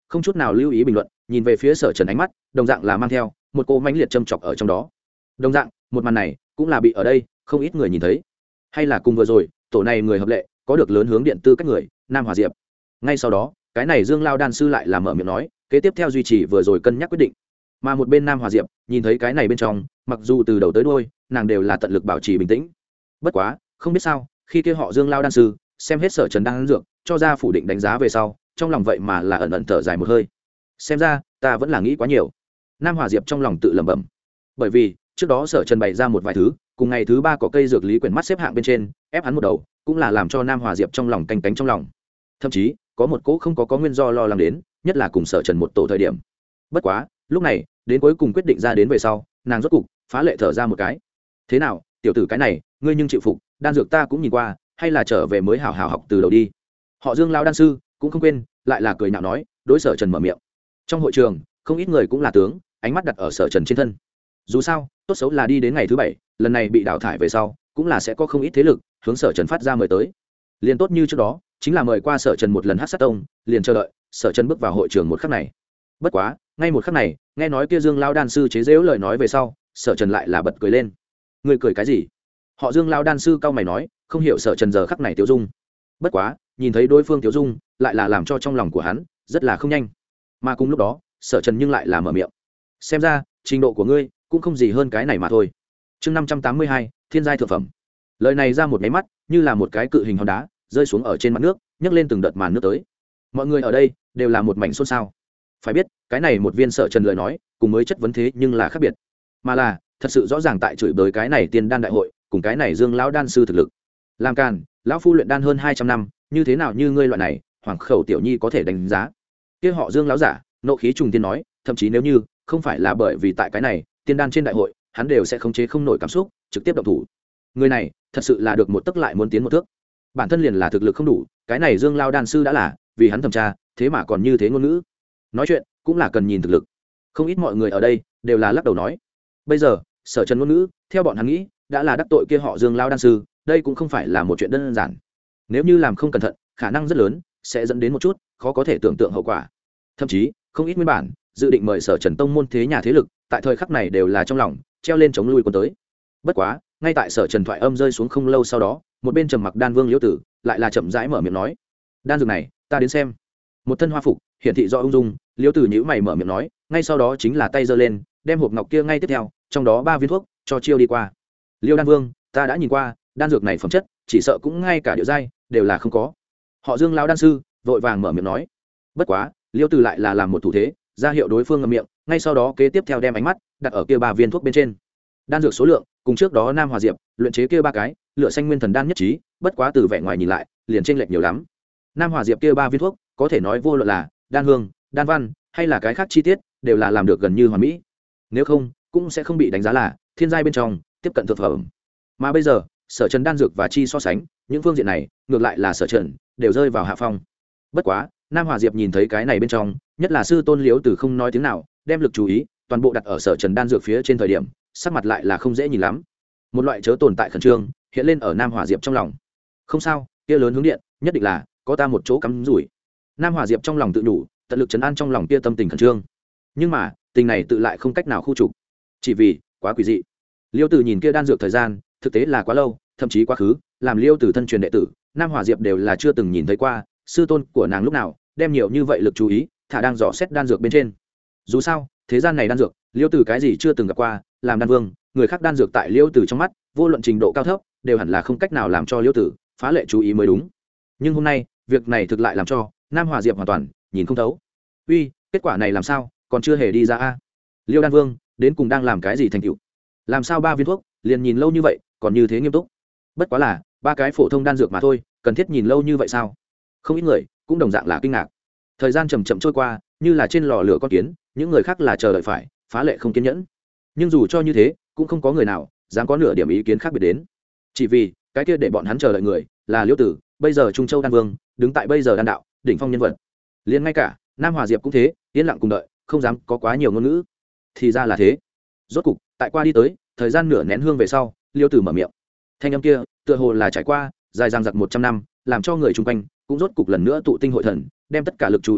không chút nào lưu ý bình luận, nhìn về phía Sở Trần ánh mắt đồng dạng là mang theo một cô mãnh liệt châm chọc ở trong đó. Đồng dạng một màn này cũng là bị ở đây không ít người nhìn thấy, hay là cùng vừa rồi tổ này người hợp lệ có được lớn hướng điện tư cách người Nam Hòa Diệp. Ngay sau đó cái này Dương Lao đan sư lại là mở miệng nói kế tiếp theo duy trì vừa rồi cân nhắc quyết định. Mà một bên Nam Hòa Diệp nhìn thấy cái này bên trong, mặc dù từ đầu tới đuôi nàng đều là tận lực bảo trì bình tĩnh, bất quá không biết sao khi kia họ Dương Lao đan sư xem hết Sở Trần đang dược cho ra phủ định đánh giá về sau, trong lòng vậy mà là ẩn ẩn thở dài một hơi. Xem ra ta vẫn là nghĩ quá nhiều, Nam Hòa Diệp trong lòng tự lẩm bẩm. Bởi vì trước đó Sở Trần bày ra một vài thứ, cùng ngày thứ ba có cây dược lý quyển mắt xếp hạng bên trên ép hắn một đầu, cũng là làm cho Nam Hòa Diệp trong lòng canh cánh trong lòng, thậm chí có một cỗ không có nguyên do lo lắng đến, nhất là cùng Sở Trần một tổ thời điểm. Bất quá lúc này đến cuối cùng quyết định ra đến về sau, nàng rốt cục phá lệ thở ra một cái. Thế nào tiểu tử, cái này ngươi nhưng chịu phục, đan dược ta cũng nhìn qua, hay là trở về mới hảo hảo học từ đầu đi. Họ Dương Lao đan sư cũng không quên lại là cười nhạo nói, đối Sở Trần mở miệng. Trong hội trường không ít người cũng là tướng ánh mắt đặt ở Sở Trần trên thân. Dù sao tốt xấu là đi đến ngày thứ 7, lần này bị đào thải về sau cũng là sẽ có không ít thế lực hướng Sở Trần phát ra mời tới. Liền tốt như trước đó chính là mời qua Sở Trần một lần hát sát tông, liền chờ đợi Sở Trần bước vào hội trường một khắc này. Bất quá ngay một khắc này nghe nói kia Dương Lao đan sư chế giễu lời nói về sau, Sở Trần lại là bật cười lên. Người cười cái gì? Họ Dương Lao đan sư cau mày nói, không hiểu Sở Trần giờ khắc này tiêu dung. Bất quá nhìn thấy đối phương tiêu dung lại là làm cho trong lòng của hắn rất là không nhanh. Mà cùng lúc đó Sở Trần nhưng lại là mở miệng, xem ra trình độ của ngươi cũng không gì hơn cái này mà thôi. Chương 582, thiên giai thượng phẩm. Lời này ra một máy mắt như là một cái cự hình hòn đá rơi xuống ở trên mặt nước, nhấc lên từng đợt màn nước tới. Mọi người ở đây đều là một mảnh xôn xao. Phải biết cái này một viên Sở Trần lời nói cùng mới chất vấn thế nhưng là khác biệt, mà là thật sự rõ ràng tại chửi bới cái này tiên đan đại hội cùng cái này Dương lão đan sư thực lực. Làm càn, lão phu luyện đan hơn 200 năm, như thế nào như ngươi loại này hoàng khẩu tiểu nhi có thể đánh giá. Kia họ Dương lão giả nộ khí trùng tiên nói, thậm chí nếu như không phải là bởi vì tại cái này tiên đan trên đại hội hắn đều sẽ khống chế không nổi cảm xúc trực tiếp động thủ. Người này thật sự là được một tấc lại muốn tiến một thước, bản thân liền là thực lực không đủ, cái này Dương Lao đan sư đã là vì hắn thẩm tra, thế mà còn như thế ngôn ngữ nói chuyện cũng là cần nhìn thực lực. Không ít mọi người ở đây đều là lắc đầu nói, bây giờ Sở Trần ngôn ngữ theo bọn hắn nghĩ đã là đắc tội kia họ Dương Lao đan sư, đây cũng không phải là một chuyện đơn giản. Nếu như làm không cẩn thận, khả năng rất lớn sẽ dẫn đến một chút khó có thể tưởng tượng hậu quả. Thậm chí không ít nguyên bản dự định mời Sở Trần tông môn thế nhà thế lực tại thời khắc này đều là trong lòng treo lên chống lui quân tới. Bất quá ngay tại Sở Trần thoại âm rơi xuống không lâu sau đó, một bên trầm mặc đan vương Liễu Tử lại là chậm rãi mở miệng nói, đan dược này ta đến xem. Một thân hoa phục hiển thị do ung dung, Liễu Tử nhíu mày mở miệng nói, ngay sau đó chính là tay giơ lên đem hộp ngọc kia ngay tiếp theo trong đó 3 viên thuốc cho chiêu đi qua. Liêu đan vương, ta đã nhìn qua, đan dược này phẩm chất chỉ sợ cũng ngay cả điệu giai đều là không có. Họ Dương lão đan sư vội vàng mở miệng nói. Bất quá Liêu Tử lại là làm một thủ thế ra hiệu đối phương ngậm miệng, ngay sau đó kế tiếp theo đem ánh mắt đặt ở kia 3 viên thuốc bên trên. Đan dược số lượng cùng trước đó Nam Hòa Diệp luyện chế kia 3 cái lửa xanh nguyên thần đan nhất trí, bất quá từ vẻ ngoài nhìn lại liền chênh lệch nhiều lắm. Nam Hòa Diệp kia 3 viên thuốc có thể nói vô luận là đan hương, đan văn hay là cái khác chi tiết đều là làm được gần như hoàn mỹ, nếu không cũng sẽ không bị đánh giá là thiên giai bên trong tiếp cận thực phẩm. Mà bây giờ Sở Trần đan dược và chi so sánh những phương diện này ngược lại là Sở Trần đều rơi vào hạ phong. Bất quá Nam Hòa Diệp nhìn thấy cái này bên trong, nhất là sư tôn Liễu Tử không nói tiếng nào, đem lực chú ý toàn bộ đặt ở Sở Trần đan dược phía trên thời điểm, sắc mặt lại là không dễ nhìn lắm. Một loại chớ tồn tại khẩn trương hiện lên ở Nam Hòa Diệp trong lòng. Không sao, kia lớn hướng điện nhất định là có ta một chỗ cắm rủi. Nam Hòa Diệp trong lòng tự đủ, tận lực trấn an trong lòng kia tâm tình khẩn trương. Nhưng mà tình này tự lại không cách nào khu trục, chỉ vì quá quỷ dị. Liêu Tử nhìn kia đan dược thời gian thực tế là quá lâu, thậm chí quá khứ làm Liêu Tử thân truyền đệ tử Nam Hòa Diệp đều là chưa từng nhìn thấy qua sư tôn của nàng lúc nào đem nhiều như vậy lực chú ý thả đang dò xét đan dược bên trên. Dù sao thế gian này đan dược Liêu Tử cái gì chưa từng gặp qua, làm đan vương người khác đan dược tại Liêu Tử trong mắt vô luận trình độ cao thấp đều hẳn là không cách nào làm cho Liêu Tử phá lệ chú ý mới đúng. Nhưng hôm nay việc này thực lại làm cho Nam Hòa Diệp hoàn toàn nhìn không thấu. Uy, kết quả này làm sao còn chưa hề đi ra a? Liêu đan vương đến cùng đang làm cái gì thành tựu? Làm sao 3 viên thuốc liền nhìn lâu như vậy còn như thế nghiêm túc? Bất quá là 3 cái phổ thông đan dược mà thôi, cần thiết nhìn lâu như vậy sao? Không ít người cũng đồng dạng là kinh ngạc. Thời gian chậm chậm trôi qua như là trên lò lửa con kiến, những người khác là chờ đợi phải phá lệ không kiên nhẫn. Nhưng dù cho như thế cũng không có người nào dám có nửa điểm ý kiến khác biệt đến, chỉ vì cái kia để bọn hắn chờ đợi người là Liễu Tử, bây giờ Trung Châu đan vương đứng tại bây giờ đan đạo đỉnh phong nhân vật. Liền ngay cả Nam Hòa Diệp cũng thế, yên lặng cùng đợi, không dám có quá nhiều ngôn ngữ. Thì ra là thế. Rốt cục tại qua đi tới thời gian nửa nén hương về sau, Liêu Tử mở miệng. Thanh âm kia tựa hồ là trải qua dài dằng dặc 100 năm, làm cho người chung quanh cũng rốt cục lần nữa tụ tinh hội thần, đem tất cả lực chú ý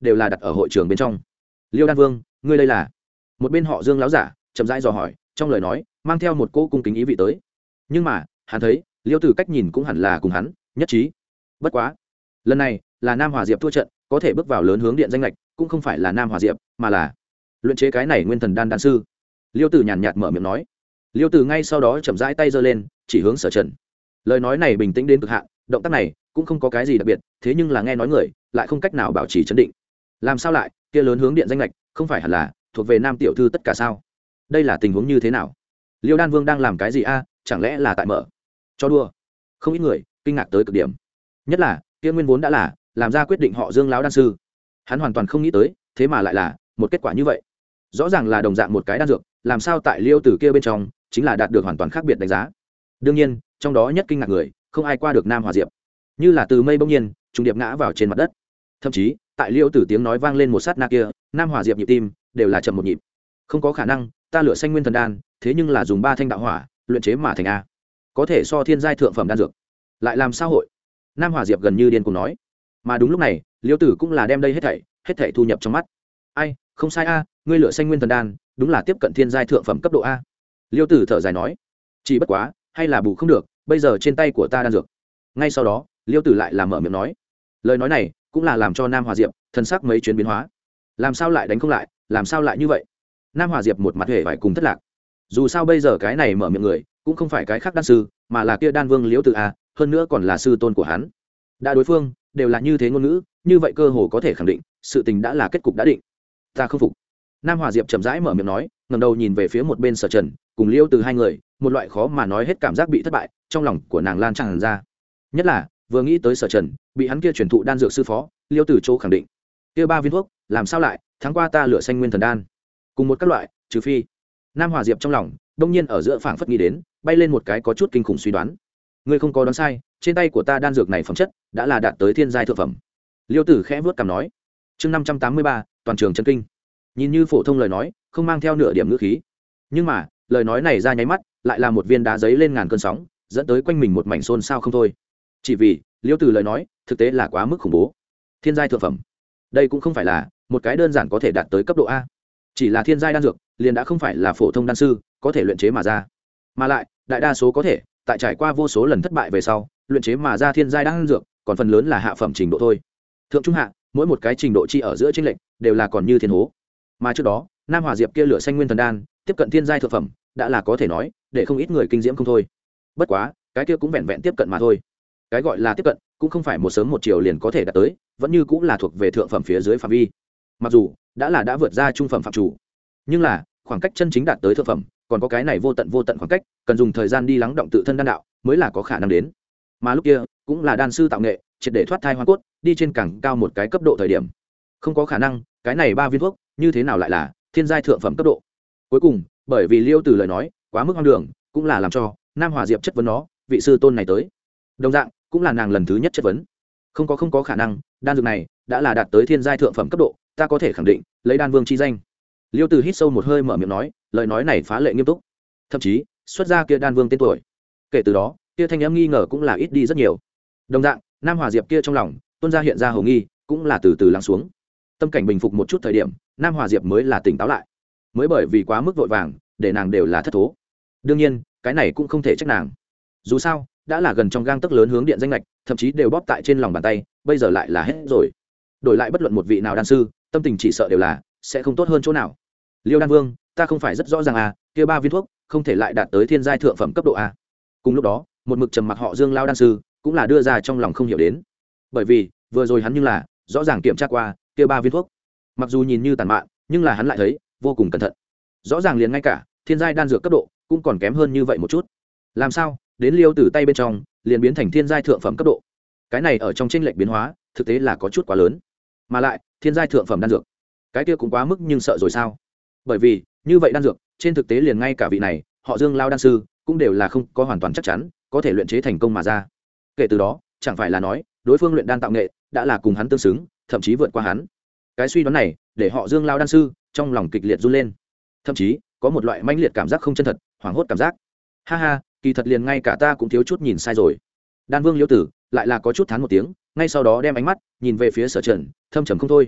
đều là đặt ở hội trường bên trong. Liêu Đan Vương, ngươi đây là? Một bên họ Dương láo giả chậm rãi dò hỏi, trong lời nói mang theo một cỗ cung kính ý vị tới. Nhưng mà hắn thấy Liêu Tử cách nhìn cũng hẳn là cùng hắn nhất trí. Bất quá lần này là Nam Hòa Diệp thua trận, có thể bước vào lớn hướng điện danh lệch cũng không phải là Nam Hòa Diệp, mà là luyện chế cái này nguyên thần đan đan sư. Liêu Tử nhàn nhạt mở miệng nói. Liêu Tử ngay sau đó chậm rãi tay giơ lên chỉ hướng Sở Trần. Lời nói này bình tĩnh đến cực hạn, động tác này cũng không có cái gì đặc biệt, thế nhưng là nghe nói người lại không cách nào bảo trì trấn định. Làm sao lại kia lớn hướng điện danh lệch không phải hẳn là thuộc về Nam tiểu thư tất cả sao? Đây là tình huống như thế nào? Liêu Đan Vương đang làm cái gì a? Chẳng lẽ là tại mở cho đùa? Không ít người kinh ngạc tới cực điểm, nhất là kia nguyên vốn đã là làm ra quyết định họ Dương lão đan sư, hắn hoàn toàn không nghĩ tới thế mà lại là một kết quả như vậy. Rõ ràng là đồng dạng một cái đan dược, làm sao tại Liêu Tử kia bên trong chính là đạt được hoàn toàn khác biệt đánh giá. Đương nhiên trong đó nhất kinh ngạc người không ai qua được Nam Hòa Diệp, như là từ mây bỗng nhiên trùng điệp ngã vào trên mặt đất. Thậm chí tại Liêu Tử tiếng nói vang lên một sát na kia, Nam Hòa Diệp nhịp tim đều là chậm một nhịp. Không có khả năng, ta lửa xanh nguyên thần đan thế nhưng là dùng 3 thanh đạo hỏa luyện chế mà thành a, có thể so thiên giai thượng phẩm đan dược, lại làm sao hội? Nam Hòa Diệp gần như điên cuồng nói. Mà đúng lúc này Liêu Tử cũng là đem đây hết thảy thu nhập trong mắt. Ai, không sai a, ngươi lửa xanh nguyên thần đan đúng là tiếp cận thiên giai thượng phẩm cấp độ a. Liêu Tử thở dài nói, chỉ bất quá hay là bù không được, bây giờ trên tay của ta đan dược. Ngay sau đó Liêu Tử lại làm mở miệng nói, lời nói này cũng là làm cho Nam Hòa Diệp thân sắc mấy chuyến biến hóa. Làm sao lại đánh không lại, làm sao lại như vậy? Nam Hòa Diệp một mặt hề phải cùng thất lạc. Dù sao bây giờ cái này mở miệng người cũng không phải cái khác đan sư, mà là kia đan vương Liễu Tử a, hơn nữa còn là sư tôn của hắn. Đã đối phương đều là như thế ngôn ngữ, như vậy cơ hồ có thể khẳng định sự tình đã là kết cục đã định. Ta không phục. Nam Hòa Diệp chậm rãi mở miệng nói, ngẩng đầu nhìn về phía một bên Sở Trần cùng Liễu Tử hai người, một loại khó mà nói hết cảm giác bị thất bại trong lòng của nàng lan tràn ra. Nhất là vừa nghĩ tới Sở Trần bị hắn kia truyền thụ đan dược sư phó, Liễu Tử chỗ khẳng định kia 3 viên thuốc làm sao lại thắng qua ta lửa xanh nguyên thần đan cùng một các loại, trừ phi. Nam Hòa Diệp trong lòng đông nhiên ở giữa phảng phất nghĩ đến bay lên một cái có chút kinh khủng suy đoán. Ngươi không có đoán sai, trên tay của ta đan dược này phẩm chất đã là đạt tới thiên giai thượng phẩm. Liêu Tử khẽ vuốt cằm nói. Chương 583, toàn trường chấn kinh. Nhìn như phổ thông lời nói, không mang theo nửa điểm ngữ khí, nhưng mà lời nói này ra nháy mắt lại là một viên đá giấy lên ngàn cơn sóng, dẫn tới quanh mình một mảnh xôn xao không thôi. Chỉ vì Liêu Tử lời nói thực tế là quá mức khủng bố. Thiên giai thượng phẩm, đây cũng không phải là một cái đơn giản có thể đạt tới cấp độ a. Chỉ là thiên giai đan dược liền đã không phải là phổ thông đan sư có thể luyện chế mà ra, mà lại đại đa số có thể tại trải qua vô số lần thất bại về sau luyện chế mà ra thiên giai đan dược, còn phần lớn là hạ phẩm trình độ thôi. Thượng trung hạ, mỗi một cái trình độ chi ở giữa chênh lệch đều là còn như thiên hố. Mà trước đó Nam Hòa Diệp kia lửa xanh nguyên thần đan tiếp cận thiên giai thượng phẩm đã là có thể nói để không ít người kinh diễm không thôi. Bất quá cái kia cũng vẹn vẹn tiếp cận mà thôi. Cái gọi là tiếp cận cũng không phải một sớm một chiều liền có thể đạt tới, vẫn như cũng là thuộc về thượng phẩm phía dưới phạm vi. Mặc dù đã vượt ra trung phẩm phạm chủ, nhưng là khoảng cách chân chính đạt tới thượng phẩm còn có cái này vô tận khoảng cách, cần dùng thời gian đi lắng động tự thân đan đạo mới là có khả năng đến. Mà lúc kia cũng là đan sư tạo nghệ triệt để thoát thai hoa cốt, đi trên càng cao một cái cấp độ thời điểm. Không có khả năng cái này 3 viên thuốc như thế nào lại là thiên giai thượng phẩm cấp độ. Cuối cùng bởi vì Liêu Tử lời nói quá mức hoang đường, cũng là làm cho Nam Hòa Diệp chất vấn nó, vị sư tôn này tới đồng dạng cũng là nàng lần thứ nhất chất vấn. Không có khả năng, đan dược này đã là đạt tới thiên giai thượng phẩm cấp độ, ta có thể khẳng định lấy đan vương chi danh. Liêu Tử hít sâu một hơi mở miệng nói, lời nói này phá lệ nghiêm túc, thậm chí xuất ra kia đan vương tên tuổi. Kể từ đó kia thanh âm nghi ngờ cũng là ít đi rất nhiều. Đồng dạng Nam Hòa Diệp kia trong lòng tuôn ra hiện ra hầu nghi cũng là từ từ lắng xuống. Tâm cảnh bình phục một chút thời điểm, Nam Hòa Diệp mới là tỉnh táo lại. Mới bởi vì quá mức vội vàng để nàng đều là thất thố. Đương nhiên cái này cũng không thể trách nàng, dù sao đã là gần trong gang tấc lớn hướng điện danh lệch, thậm chí đều bóp tại trên lòng bàn tay, bây giờ lại là hết rồi. Đổi lại bất luận một vị nào đan sư tâm tình chỉ sợ đều là sẽ không tốt hơn chỗ nào. Liêu Đan Vương, ta không phải rất rõ ràng à, kia 3 viên thuốc không thể lại đạt tới thiên giai thượng phẩm cấp độ a. Cùng lúc đó một mực trầm mặc họ Dương lao đan sư cũng là đưa ra trong lòng không hiểu đến, bởi vì vừa rồi hắn nhưng là rõ ràng kiểm tra qua kia 3 viên thuốc, mặc dù nhìn như tàn mạn nhưng là hắn lại thấy vô cùng cẩn thận, rõ ràng liền ngay cả thiên giai đan dược cấp độ cũng còn kém hơn như vậy một chút. Làm sao đến Liêu Tử tay bên trong liền biến thành thiên giai thượng phẩm cấp độ? Cái này ở trong chênh lệch biến hóa thực tế là có chút quá lớn, mà lại thiên giai thượng phẩm đan dược cái kia cũng quá mức nhưng sợ rồi sao? Bởi vì như vậy đan dược trên thực tế liền ngay cả vị này họ Dương lao đan sư cũng đều là không có hoàn toàn chắc chắn có thể luyện chế thành công mà ra. Kể từ đó chẳng phải là nói đối phương luyện đan tạo nghệ đã là cùng hắn tương xứng, thậm chí vượt qua hắn. Cái suy đoán này để họ Dương lao đan sư trong lòng kịch liệt run lên, thậm chí có một loại mãnh liệt cảm giác không chân thật, hoảng hốt cảm giác. Ha ha, kỳ thật liền ngay cả ta cũng thiếu chút nhìn sai rồi. Đan Vương Liêu Tử lại là có chút thán một tiếng, ngay sau đó đem ánh mắt nhìn về phía Sở Trần, thâm trầm không thôi.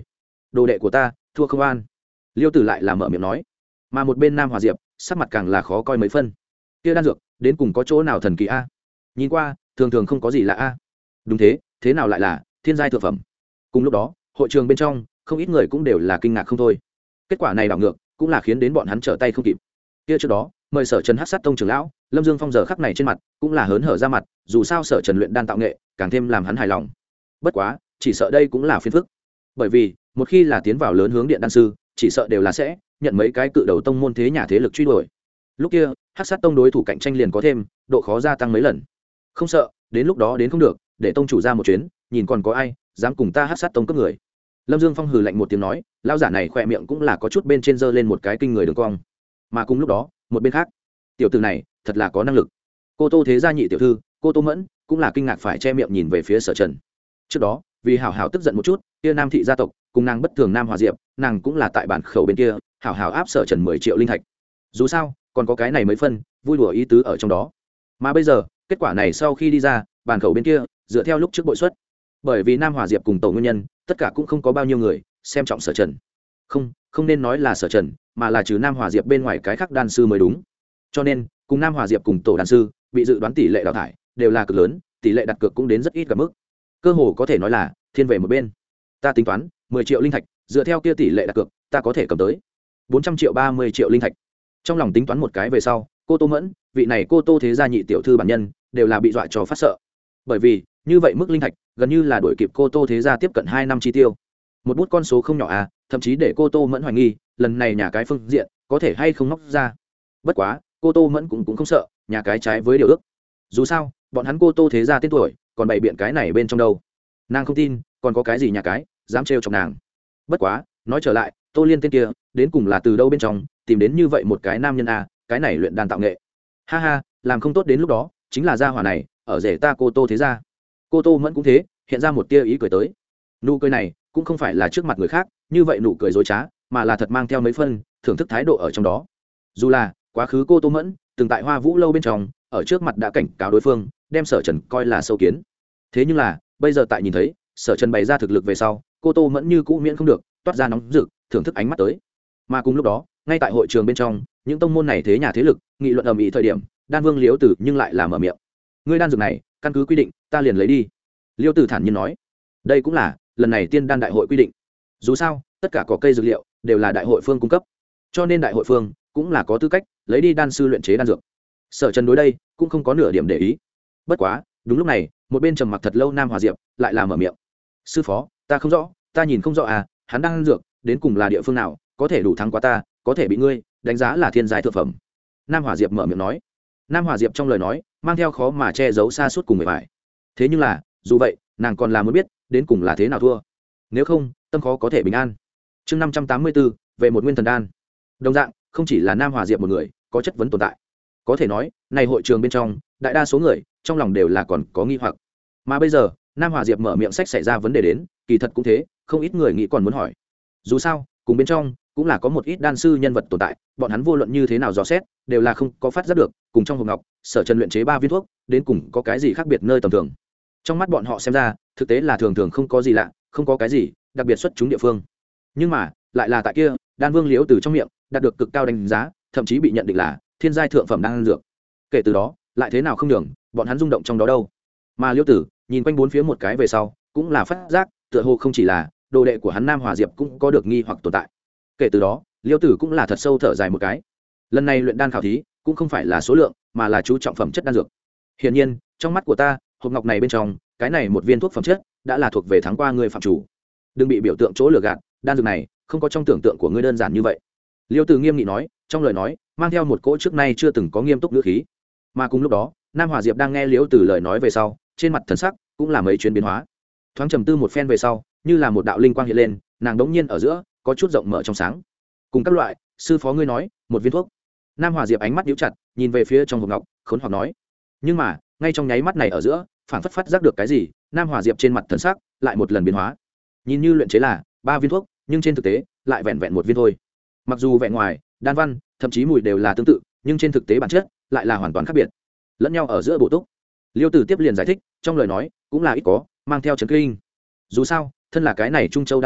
đồ đệ của ta thua không an. Liêu tử lại là mở miệng nói. Mà một bên Nam Hòa Diệp sắc mặt càng là khó coi mấy phân. Kia đan dược đến cùng có chỗ nào thần kỳ a? Nhìn qua thường thường không có gì lạ a. Đúng thế, thế nào lại là thiên giai thượng phẩm? Cùng lúc đó hội trường bên trong không ít người cũng đều là kinh ngạc không thôi. Kết quả này đảo ngược cũng là khiến đến bọn hắn trở tay không kịp. Kia trước đó mời Sở Trần Hắc Sát Tông trưởng lão Lâm Dương Phong giờ khắc này trên mặt cũng là hớn hở ra mặt, dù sao Sở Trần luyện đan tạo nghệ càng thêm làm hắn hài lòng. Bất quá chỉ sợ đây cũng là phiền phức, bởi vì một khi là tiến vào lớn hướng điện đan sư chỉ sợ đều là sẽ nhận mấy cái cự đầu tông môn thế nhà thế lực truy đuổi. Lúc kia Hắc Sát Tông đối thủ cạnh tranh liền có thêm độ khó gia tăng mấy lần. Không sợ đến lúc đó đến không được, để tông chủ ra một chuyến, nhìn còn có ai dám cùng ta Hắc Sát Tông cướp người. Lâm Dương Phong hừ lạnh một tiếng nói, lão giả này khỏe miệng cũng là có chút bên trên giơ lên một cái kinh người đường cong. Mà cùng lúc đó một bên khác, tiểu tử này thật là có năng lực. Cô Tô thế gia nhị tiểu thư cô Tô Mẫn cũng là kinh ngạc phải che miệng nhìn về phía Sở Trần. Trước đó vì hảo hảo tức giận một chút, kia Nam thị gia tộc cùng nàng bất thường Nam Hòa Diệp, nàng cũng là tại bản khẩu bên kia hảo hảo áp Sở Trần 10 triệu linh thạch. Dù sao còn có cái này mấy phân vui đùa ý tứ ở trong đó. Mà bây giờ kết quả này sau khi đi ra, bản khẩu bên kia dựa theo lúc trước bội suất, bởi vì Nam Hòa Diệp cùng tổ nguyên nhân tất cả cũng không có bao nhiêu người xem trọng Sở Trần. Không nên nói là Sở Trần, mà là trừ Nam Hòa Diệp bên ngoài cái khác đan sư mới đúng. Cho nên cùng Nam Hòa Diệp cùng tổ đan sư bị dự đoán tỷ lệ đào thải đều là cực lớn, tỷ lệ đặt cược cũng đến rất ít gặp mức, cơ hồ có thể nói là thiên về một bên. Ta tính toán 10 triệu linh thạch, dựa theo kia tỷ lệ đặt cược ta có thể cầm tới 400 triệu 30 triệu linh thạch. Trong lòng tính toán một cái về sau, cô Tô Mẫn vị này cô Tô thế gia nhị tiểu thư bản nhân đều là bị dọa cho phát sợ, bởi vì như vậy mức linh thạch gần như là đuổi kịp cô Tô thế gia tiếp cận 2 năm chi tiêu, một bút con số không nhỏ à, thậm chí để cô Tô Mẫn hoài nghi lần này nhà cái phương diện có thể hay không móc ra. Bất quá cô Tô Mẫn cũng không sợ nhà cái trái với điều ước, dù sao bọn hắn cô Tô thế gia tên tuổi còn bày biện cái này bên trong đâu, nàng không tin còn có cái gì nhà cái dám trêu chọc nàng. Bất quá nói trở lại, Tô Liên tên kia đến cùng là từ đâu bên trong tìm đến như vậy một cái nam nhân a, cái này luyện đan tạo nghệ, ha ha, làm không tốt đến lúc đó chính là gia hỏa này ở rể ta cô Tô thế gia. Cô Tô Mẫn cũng thế, hiện ra một tia ý cười tới. Nụ cười này cũng không phải là trước mặt người khác như vậy nụ cười dối trá, mà là thật mang theo mấy phân thưởng thức thái độ ở trong đó. Dù là quá khứ cô Tô Mẫn từng tại Hoa Vũ lâu bên trong ở trước mặt đã cảnh cáo đối phương đem Sở Trần coi là sâu kiến, thế nhưng là bây giờ tại nhìn thấy Sở Trần bày ra thực lực về sau, cô Tô Mẫn như cũ miễn không được toát ra nóng rực thưởng thức ánh mắt tới. Mà cùng lúc đó ngay tại hội trường bên trong, những tông môn này thế nhà thế lực nghị luận ầm ĩ thời điểm, Đan Vương Liễu Tử nhưng lại là mở miệng. Ngươi đan dược này căn cứ quy định ta liền lấy đi. Liễu Tử thản nhiên nói, đây cũng là lần này tiên đan đại hội quy định, dù sao tất cả cỏ cây dược liệu đều là đại hội phương cung cấp, cho nên đại hội phương cũng là có tư cách lấy đi đan sư luyện chế đan dược. Sở Trần đối đây cũng không có nửa điểm để ý. Bất quá đúng lúc này một bên trầm mặc thật lâu Nam Hòa Diệp lại là mở miệng, sư phó ta không rõ, ta nhìn không rõ à, hắn đang ăn dược đến cùng là địa phương nào có thể đủ thắng quá ta, có thể bị ngươi đánh giá là thiên giai thượng phẩm. Nam Hòa Diệp mở miệng nói. Nam Hòa Diệp trong lời nói mang theo khó mà che giấu xa suốt cùng người phải. Thế nhưng là dù vậy nàng còn là muốn biết đến cùng là thế nào thua, nếu không tâm khó có thể bình an. Chương 584 về một nguyên thần đan. Đồng dạng không chỉ là Nam Hòa Diệp một người có chất vấn tồn tại, có thể nói này hội trường bên trong đại đa số người trong lòng đều là còn có nghi hoặc, mà bây giờ Nam Hòa Diệp mở miệng sách xảy ra vấn đề đến, kỳ thật cũng thế, không ít người nghĩ còn muốn hỏi. Dù sao cùng bên trong cũng là có một ít đan sư nhân vật tồn tại, bọn hắn vô luận như thế nào dò xét đều là không có phát giác được cùng trong hộp ngọc Sở Trần luyện chế 3 viên thuốc đến cùng có cái gì khác biệt nơi tầm thường. Trong mắt bọn họ xem ra thực tế là thường thường không có gì lạ, không có cái gì đặc biệt xuất chúng địa phương, nhưng mà lại là tại kia Đan Vương Liễu từ trong miệng đạt được cực cao đánh giá, thậm chí bị nhận định là thiên giai thượng phẩm đan dược. Kể từ đó lại thế nào không nhường bọn hắn rung động trong đó đâu. Mà Liễu Tử nhìn quanh bốn phía một cái về sau cũng là phát giác tựa hồ không chỉ là đồ đệ của hắn Nam Hòa Diệp cũng có được nghi hoặc tồn tại. Kể từ đó Liễu Tử cũng là thật sâu thở dài một cái. Lần này luyện đan khảo thí cũng không phải là số lượng mà là chú trọng phẩm chất đan dược. Hiển nhiên trong mắt của ta hộp ngọc này bên trong cái này một viên thuốc phẩm chất đã là thuộc về thắng qua người phạm chủ, đừng bị biểu tượng chỗ lừa gạt, đan dược này không có trong tưởng tượng của ngươi đơn giản như vậy. Liêu Tử nghiêm nghị nói, trong lời nói mang theo một cỗ trước nay chưa từng có nghiêm túc ngữ khí. Mà cùng lúc đó Nam Hòa Diệp đang nghe Liêu Tử lời nói về sau, trên mặt thần sắc cũng là mấy chuyến biến hóa, thoáng trầm tư một phen về sau, như là một đạo linh quang hiện lên, nàng đống nhiên ở giữa có chút rộng mở trong sáng. Cùng các loại sư phó ngươi nói một viên thuốc. Nam Hòa Diệp ánh mắt nhíu chặt nhìn về phía trong hộp ngọc, khốn hoặc nói. Nhưng mà ngay trong nháy mắt này ở giữa phảng phất phát giác được cái gì, Nam Hòa Diệp trên mặt thần sắc lại một lần biến hóa, nhìn như luyện chế là 3 viên thuốc nhưng trên thực tế lại vẹn vẹn một viên thôi. Mặc dù vẻ ngoài đan văn thậm chí mùi đều là tương tự, nhưng trên thực tế bản chất lại là hoàn toàn khác biệt, lẫn nhau ở giữa bổ túc. Liêu Tử tiếp liền giải thích, trong lời nói cũng là ít có mang theo chấn kinh. Dù sao thân là cái này Trung Châu đan vương,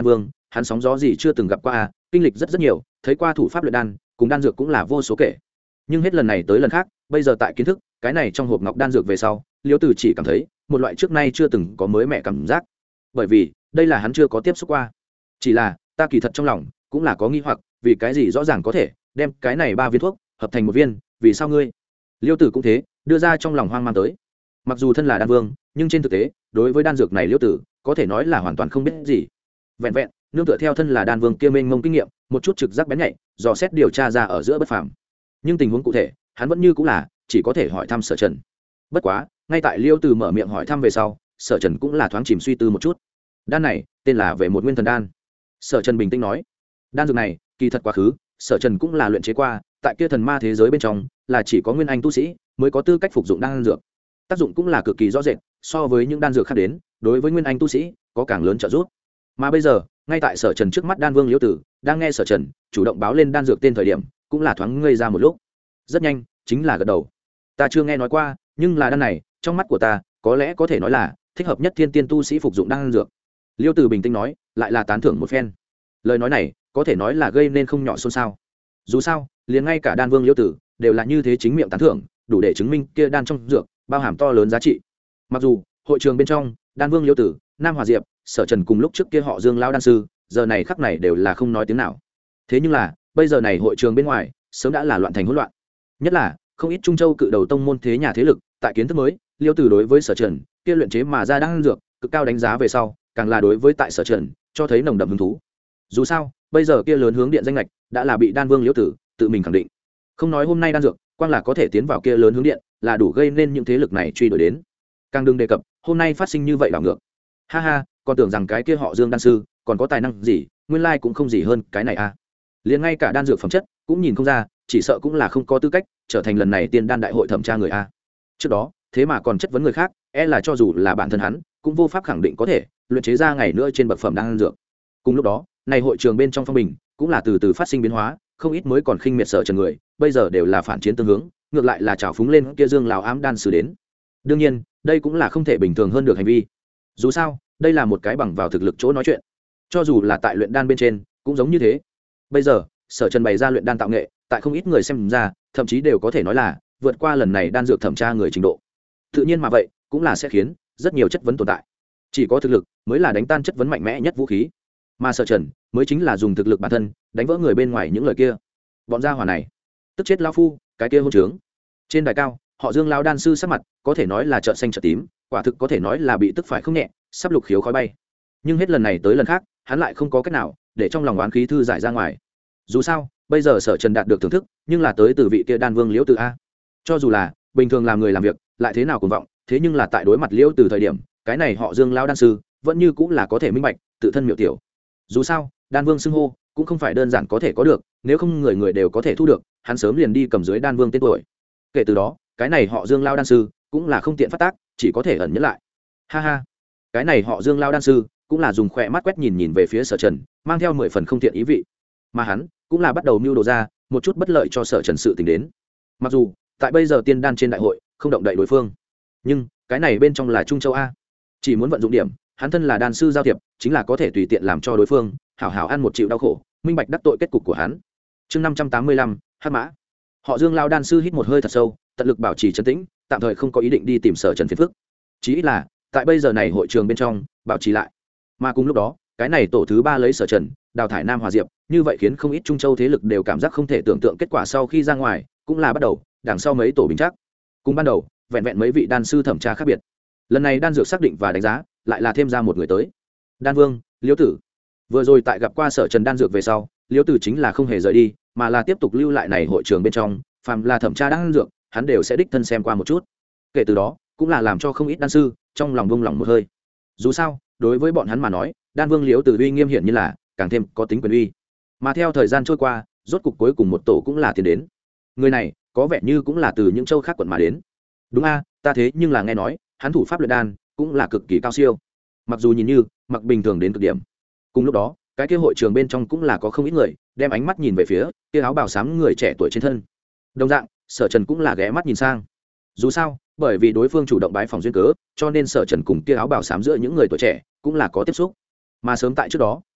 hắn sóng gió gì chưa từng gặp qua à, kinh lịch rất rất nhiều, thấy qua thủ pháp luyện đan cùng đan dược cũng là vô số kể, nhưng hết lần này tới lần khác bây giờ tại kiến thức cái này trong hộp ngọc đan dược về sau, Liêu Tử chỉ cảm thấy một loại trước nay chưa từng có mới mẻ cảm giác, bởi vì đây là hắn chưa có tiếp xúc qua. Chỉ là ta kỳ thật trong lòng cũng là có nghi hoặc, vì cái gì rõ ràng có thể đem cái này 3 viên thuốc hợp thành một viên, vì sao ngươi? Liêu Tử cũng thế, đưa ra trong lòng hoang mang tới. Mặc dù thân là đan vương, nhưng trên thực tế đối với đan dược này Liêu Tử có thể nói là hoàn toàn không biết gì, vẹn vẹn nương tựa theo thân là đan vương kia mênh mông kinh nghiệm, một chút trực giác bén nhạy dò xét điều tra ra ở giữa bất phàm, nhưng tình huống cụ thể hắn vẫn như cũng là chỉ có thể hỏi thăm Sở Trần. Bất quá ngay tại Liêu Tử mở miệng hỏi thăm về sau, Sở Trần cũng là thoáng chìm suy tư một chút. Đan này tên là Về Một Nguyên Thần Đan. Sở Trần bình tĩnh nói, đan dược này kỳ thật quá khứ Sở Trần cũng là luyện chế qua, tại kia thần ma thế giới bên trong là chỉ có nguyên anh tu sĩ mới có tư cách phục dụng đan dược, tác dụng cũng là cực kỳ rõ rệt, so với những đan dược khác đến đối với nguyên anh tu sĩ có càng lớn trợ giúp. Mà bây giờ ngay tại Sở Trần trước mắt đan vương Liêu Tử đang nghe Sở Trần chủ động báo lên đan dược tên thời điểm, cũng là thoáng ngây ra một lúc, rất nhanh chính là gật đầu. Ta chưa nghe nói qua, nhưng là đan này trong mắt của ta có lẽ có thể nói là thích hợp nhất thiên tiên tu sĩ phục dụng đan dược. Liêu Tử bình tĩnh nói, lại là tán thưởng một phen. Lời nói này có thể nói là gây nên không nhỏ xôn xao. Dù sao liền ngay cả đan vương Liêu Tử đều là như thế chính miệng tán thưởng, đủ để chứng minh kia đan trong dược bao hàm to lớn giá trị. Mặc dù hội trường bên trong đan vương Liêu Tử, Nam Hòa Diệp, Sở Trần cùng lúc trước kia họ Dương lão đan sư giờ này khắc này đều là không nói tiếng nào, thế nhưng là bây giờ này hội trường bên ngoài sớm đã là loạn thành hỗn loạn. Nhất là không ít Trung Châu cự đầu tông môn thế nhà thế lực tại kiến thức mới Liêu Tử đối với Sở Trần kia luyện chế mà ra đan dược cực cao đánh giá về sau, càng là đối với tại Sở Trần cho thấy nồng đậm hứng thú. Dù sao bây giờ kia lớn hướng điện danh lệch đã là bị đan vương Liêu Tử tự mình khẳng định, không nói hôm nay đan dược quang là có thể tiến vào kia lớn hướng điện là đủ gây nên những thế lực này truy đuổi đến, càng đừng đề cập hôm nay phát sinh như vậy đảo ngược. Ha ha, còn tưởng rằng cái kia họ Dương đan sư còn có tài năng gì, nguyên lai cũng không gì hơn cái này à. Liền ngay cả đan dược phẩm chất cũng nhìn không ra, chỉ sợ cũng là không có tư cách trở thành lần này tiên đan đại hội thẩm tra người a. Trước đó thế mà còn chất vấn người khác, e là cho dù là bản thân hắn cũng vô pháp khẳng định có thể luyện chế ra ngày nữa trên bậc phẩm đan dược. Cùng lúc đó này hội trường bên trong phong bình cũng là từ từ phát sinh biến hóa, không ít mới còn khinh miệt Sở Trần người bây giờ đều là phản chiến tương hướng, ngược lại là trào phúng lên kia Dương lão ám đan sư đến. Đương nhiên đây cũng là không thể bình thường hơn được hành vi, dù sao đây là một cái bằng vào thực lực chỗ nói chuyện, cho dù là tại luyện đan bên trên cũng giống như thế. Bây giờ Sở Trần bày ra luyện đan tạo nghệ, tại không ít người xem ra thậm chí đều có thể nói là vượt qua lần này đan dược thẩm tra người trình độ. Tự nhiên mà vậy cũng là sẽ khiến rất nhiều chất vấn tồn tại, chỉ có thực lực mới là đánh tan chất vấn mạnh mẽ nhất vũ khí, mà Sở Trần mới chính là dùng thực lực bản thân đánh vỡ người bên ngoài những lời kia. Bọn gia hỏa này tức chết lão phu, cái kia hôn trướng. Trên đài cao họ Dương lão đan sư sắc mặt có thể nói là trợn xanh trợn tím, quả thực có thể nói là bị tức phải không nhẹ, sắp lục khiếu khói bay. Nhưng hết lần này tới lần khác hắn lại không có cách nào để trong lòng oán khí thư giải ra ngoài. Dù sao bây giờ Sở Trần đạt được thưởng thức nhưng là tới từ vị kia đan vương Liễu Từ a. Cho dù là bình thường làm người làm việc lại thế nào cuồng vọng, thế nhưng là tại đối mặt Liễu Từ thời điểm, cái này họ Dương lão đan sư vẫn như cũng là có thể minh bạch tự thân miểu tiểu. Dù sao đan vương xưng hô cũng không phải đơn giản có thể có được, nếu không người người đều có thể thu được, hắn sớm liền đi cầm dưới đan vương tên tuổi. Kể từ đó cái này họ Dương lão đan sư cũng là không tiện phát tác, chỉ có thể ẩn nhẫn lại. Ha ha, cái này họ Dương lão đan sư cũng là dùng khỏe mắt quét nhìn nhìn về phía Sở Trần, mang theo 10 phần không thiện ý vị, mà hắn cũng là bắt đầu mưu đồ ra một chút bất lợi cho Sở Trần sự tình đến. Mặc dù tại bây giờ tiên đan trên đại hội không động đậy đối phương, nhưng cái này bên trong là Trung Châu a, chỉ muốn vận dụng điểm, hắn thân là đan sư giao thiệp chính là có thể tùy tiện làm cho đối phương hảo hảo ăn một chịu đau khổ, minh bạch đắc tội kết cục của hắn. Chương 585, hắc mã. Họ Dương lão đan sư hít một hơi thật sâu, tận lực bảo trì trấn tĩnh, tạm thời không có ý định đi tìm Sở Trần phiền phức, chí ít là tại bây giờ này hội trường bên trong bảo trì lại. Mà cùng lúc đó cái này tổ thứ 3 lấy Sở Trần đào thải Nam Hòa Diệp, như vậy khiến không ít Trung Châu thế lực đều cảm giác không thể tưởng tượng kết quả sau khi ra ngoài, cũng là bắt đầu đằng sau mấy tổ bình chắc. Cùng ban đầu vẹn vẹn mấy vị đan sư thẩm tra khác biệt, lần này đan dược xác định và đánh giá lại là thêm ra một người tới. Đan vương Liễu Tử. Vừa rồi tại gặp qua Sở Trần đan dược về sau, Liễu Tử chính là không hề rời đi, mà là tiếp tục lưu lại này hội trường bên trong, phàm là thẩm tra đan dược hắn đều sẽ đích thân xem qua một chút. Kể từ đó cũng là làm cho không ít đan sư trong lòng buông lỏng một hơi. Dù sao đối với bọn hắn mà nói, đan vương Liễu Tử uy nghiêm hiển như là càng thêm có tính quyền uy. Mà theo thời gian trôi qua, rốt cục cuối cùng một tổ cũng là tiến đến. Người này có vẻ như cũng là từ những châu khác quận mà đến. Đúng a, ta thế nhưng là nghe nói hắn thủ pháp luyện đan cũng là cực kỳ cao siêu, mặc dù nhìn như mặc bình thường đến cực điểm. Cùng lúc đó cái kia hội trường bên trong cũng là có không ít người đem ánh mắt nhìn về phía kia áo bào xám người trẻ tuổi trên thân. Đồng dạng Sở Trần cũng là ghé mắt nhìn sang. Dù sao bởi vì đối phương chủ động bái phòng duyên cớ, cho nên Sở Trần cùng kia áo bào xám giữa những người tuổi trẻ cũng là có tiếp xúc. Mà sớm tại trước đó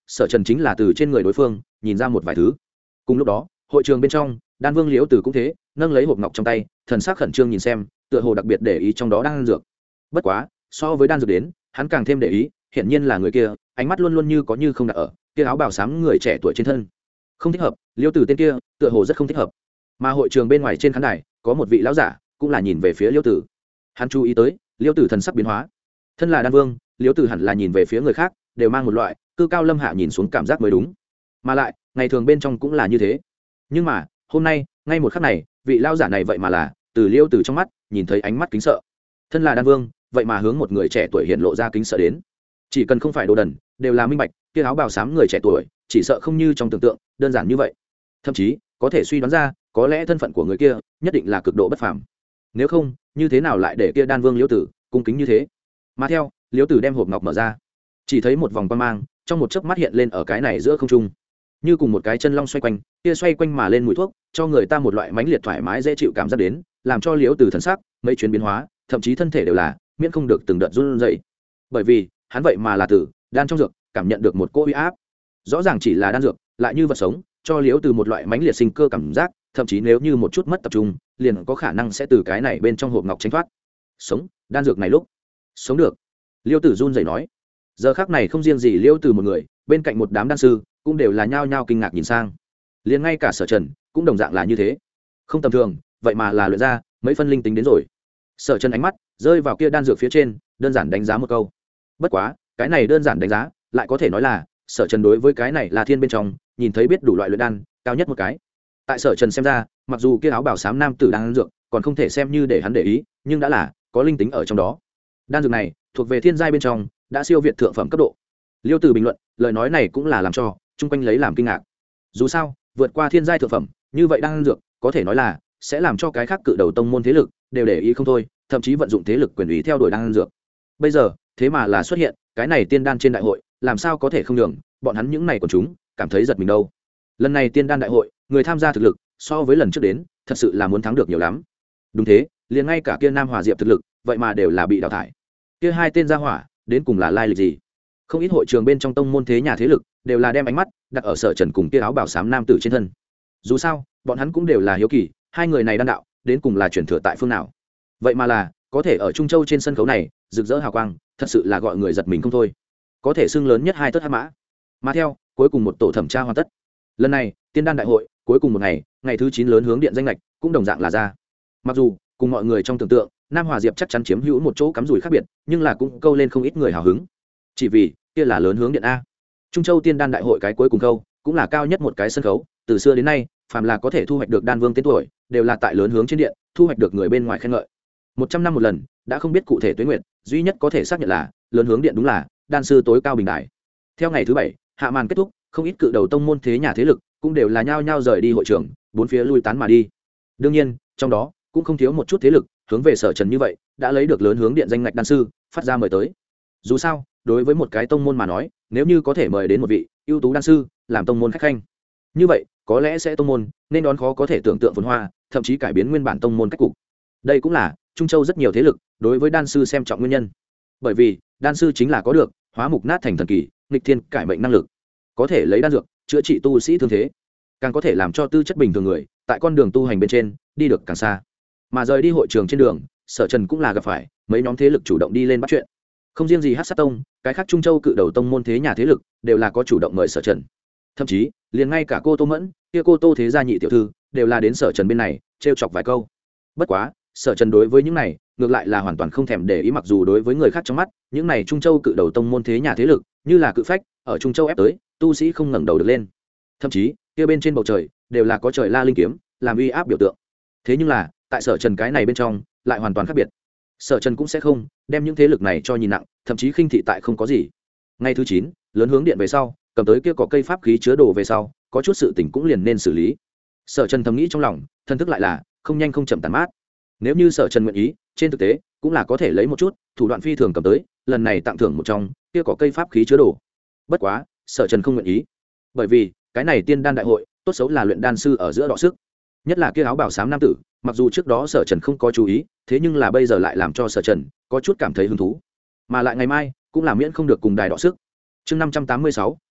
Sở Trần chính là từ trên người đối phương nhìn ra một vài thứ. Cùng lúc đó hội trường bên trong đan vương liễu tử cũng thế, nâng lấy hộp ngọc trong tay, thần sắc khẩn trương nhìn xem, tựa hồ đặc biệt để ý trong đó đan dược. Bất quá so với đan dược đến, hắn càng thêm để ý, hiển nhiên là người kia, ánh mắt luôn luôn như có như không đặt ở kia áo bào xám người trẻ tuổi trên thân. Không thích hợp, liễu tử tên kia tựa hồ rất không thích hợp. Mà hội trường bên ngoài trên khán đài có một vị lão giả cũng là nhìn về phía liễu tử. Hắn chú ý tới liễu tử thần sắc biến hóa. Thân là đan vương, liễu tử hẳn là nhìn về phía người khác đều mang một loại cư cao lâm hạ nhìn xuống cảm giác mới đúng, mà lại ngày thường bên trong cũng là như thế. Nhưng mà hôm nay ngay một khắc này, vị lão giả này vậy mà là từ liễu tử trong mắt nhìn thấy ánh mắt kính sợ. Thân là đan vương, vậy mà hướng một người trẻ tuổi hiện lộ ra kính sợ đến. Chỉ cần không phải đồ đần, đều là minh bạch kia áo bào xám người trẻ tuổi chỉ sợ không như trong tưởng tượng đơn giản như vậy. Thậm chí có thể suy đoán ra, có lẽ thân phận của người kia nhất định là cực độ bất phàm. Nếu không, như thế nào lại để kia đan vương liễu tử cung kính như thế? Mà theo liễu tử đem hộp ngọc mở ra, chỉ thấy một vòng quang mang trong một chớp mắt hiện lên ở cái này giữa không trung, như cùng một cái chân long xoay quanh, kia xoay quanh mà lên mùi thuốc, cho người ta một loại mãnh liệt thoải mái dễ chịu cảm giác đến, làm cho liễu tử thần sắc mấy chuyến biến hóa, thậm chí thân thể đều là miễn không được từng đợt run rẩy. Bởi vì hắn vậy mà là tử đan trong dược cảm nhận được một cỗ uy áp, rõ ràng chỉ là đan dược lại như vật sống, cho liễu từ một loại mãnh liệt sinh cơ cảm giác, thậm chí nếu như một chút mất tập trung liền có khả năng sẽ từ cái này bên trong hộp ngọc tránh thoát. Sống, đan dược này lúc sống được. Liễu tử run rẩy nói. Giờ khắc này không riêng gì liễu từ một người, bên cạnh một đám đan sư cũng đều là nhao nhao kinh ngạc nhìn sang, liền ngay cả Sở Trần cũng đồng dạng là như thế. Không tầm thường, vậy mà là luyện ra mấy phân linh tính đến rồi. Sở Trần ánh mắt rơi vào kia đan dược phía trên, đơn giản đánh giá một câu. Bất quá cái này đơn giản đánh giá lại có thể nói là Sở Trần đối với cái này là thiên bên trong nhìn thấy biết đủ loại luyện đan cao nhất một cái. Tại Sở Trần xem ra, mặc dù kia áo bảo xám nam tử đan dược còn không thể xem như để hắn để ý, nhưng đã là có linh tính ở trong đó. Đan dược này thuộc về thiên giai bên trong, đã siêu việt thượng phẩm cấp độ. Liêu Từ bình luận, lời nói này cũng là làm cho chung quanh lấy làm kinh ngạc. Dù sao vượt qua thiên giai thượng phẩm, như vậy đan dược có thể nói là sẽ làm cho cái khác cự đầu tông môn thế lực đều để ý không thôi, thậm chí vận dụng thế lực quyền ý theo đuổi đan dược. Bây giờ thế mà là xuất hiện cái này tiên đan trên đại hội, làm sao có thể không nhường bọn hắn những này của chúng cảm thấy giật mình đâu. Lần này tiên đan đại hội, người tham gia thực lực so với lần trước đến thật sự là muốn thắng được nhiều lắm. Đúng thế, liền ngay cả kia Nam Hòa Diệp thực lực vậy mà đều là bị đào thải. Kia hai tên gia hỏa đến cùng là lai lịch gì? Không ít hội trường bên trong tông môn thế nhà thế lực đều là đem ánh mắt đặt ở Sở Trần cùng kia áo bảo xám nam tử trên thân. Dù sao bọn hắn cũng đều là hiếu kỳ, hai người này đan đạo đến cùng là chuyển thừa tại phương nào. Vậy mà là có thể ở Trung Châu trên sân khấu này rực rỡ hào quang, thật sự là gọi người giật mình không thôi. Có thể xưng lớn nhất hai tấc hắc mã. Mà theo cuối cùng một tổ thẩm tra hoàn tất, lần này tiên đan đại hội cuối cùng một ngày, ngày thứ 9 lớn hướng điện danh lệch cũng đồng dạng là ra. Mặc dù cùng mọi người trong tưởng tượng Nam Hòa Diệp chắc chắn chiếm hữu một chỗ cắm rủi khác biệt, nhưng là cũng câu lên không ít người hào hứng. Chỉ vì kia là lớn hướng điện a. Trung Châu tiên đan đại hội cái cuối cùng câu cũng là cao nhất một cái sân khấu, từ xưa đến nay phàm là có thể thu hoạch được đan vương tên tuổi đều là tại lớn hướng trên điện thu hoạch được người bên ngoài khen ngợi. 100 năm một lần, đã không biết cụ thể tuế nguyện, duy nhất có thể xác nhận là lớn hướng điện đúng là đan sư tối cao bình đại. Theo ngày thứ 7 hạ màn kết thúc, không ít cự đầu tông môn thế nhà thế lực cũng đều là nhao nhao rời đi hội trường, bốn phía lui tán mà đi. Đương nhiên trong đó cũng không thiếu một chút thế lực hướng về Sở Trần như vậy đã lấy được lớn hướng điện danh ngạch đan sư phát ra mời tới. Dù sao đối với một cái tông môn mà nói, nếu như có thể mời đến một vị ưu tú đan sư làm tông môn khách khanh, như vậy có lẽ sẽ tông môn nên đón khó có thể tưởng tượng phồn hoa, thậm chí cải biến nguyên bản tông môn cách cục. Đây cũng là Trung Châu rất nhiều thế lực đối với đan sư xem trọng nguyên nhân, bởi vì đan sư chính là có được hóa mục nát thành thần kỳ, nghịch thiên cải mệnh năng lực, có thể lấy đan dược chữa trị tu sĩ thương thế, càng có thể làm cho tư chất bình thường người tại con đường tu hành bên trên đi được càng xa. Mà rời đi hội trường trên đường, Sở Trần cũng là gặp phải mấy nhóm thế lực chủ động đi lên bắt chuyện. Không riêng gì Hắc Sát Tông, cái khác Trung Châu cự đầu tông môn thế nhà thế lực đều là có chủ động mời Sở Trần. Thậm chí liền ngay cả cô Tô Mẫn, kia cô Tô thế gia nhị tiểu thư đều là đến Sở Trần bên này trêu chọc vài câu. Bất quá Sở Trần đối với những này ngược lại là hoàn toàn không thèm để ý, mặc dù đối với người khác trong mắt những này Trung Châu cự đầu tông môn thế nhà thế lực như là cự phách ở Trung Châu ép tới, tu sĩ không ngẩng đầu được lên. Thậm chí kia bên trên bầu trời đều là có trời la linh kiếm làm uy áp biểu tượng. Thế nhưng là tại Sở Trần cái này bên trong lại hoàn toàn khác biệt. Sở Trần cũng sẽ không đem những thế lực này cho nhìn nặng, thậm chí khinh thị tại không có gì. Ngày thứ 9 lớn hướng điện về sau, cầm tới kia có cây pháp khí chứa đồ về sau, có chút sự tình cũng liền nên xử lý. Sở Trần thầm nghĩ trong lòng, thân thức lại là không nhanh không chậm tàn mát. Nếu như Sở Trần nguyện ý, trên thực tế cũng là có thể lấy một chút thủ đoạn phi thường cầm tới, lần này tặng thưởng một trong kia có cây pháp khí chứa đồ. Bất quá Sở Trần không nguyện ý, bởi vì cái này tiên đan đại hội tốt xấu là luyện đan sư ở giữa đọ sức, nhất là kia áo bảo xám nam tử, mặc dù trước đó Sở Trần không có chú ý, thế nhưng là bây giờ lại làm cho Sở Trần có chút cảm thấy hứng thú, mà lại ngày mai cũng là miễn không được cùng đài đọ sức. Chương 586,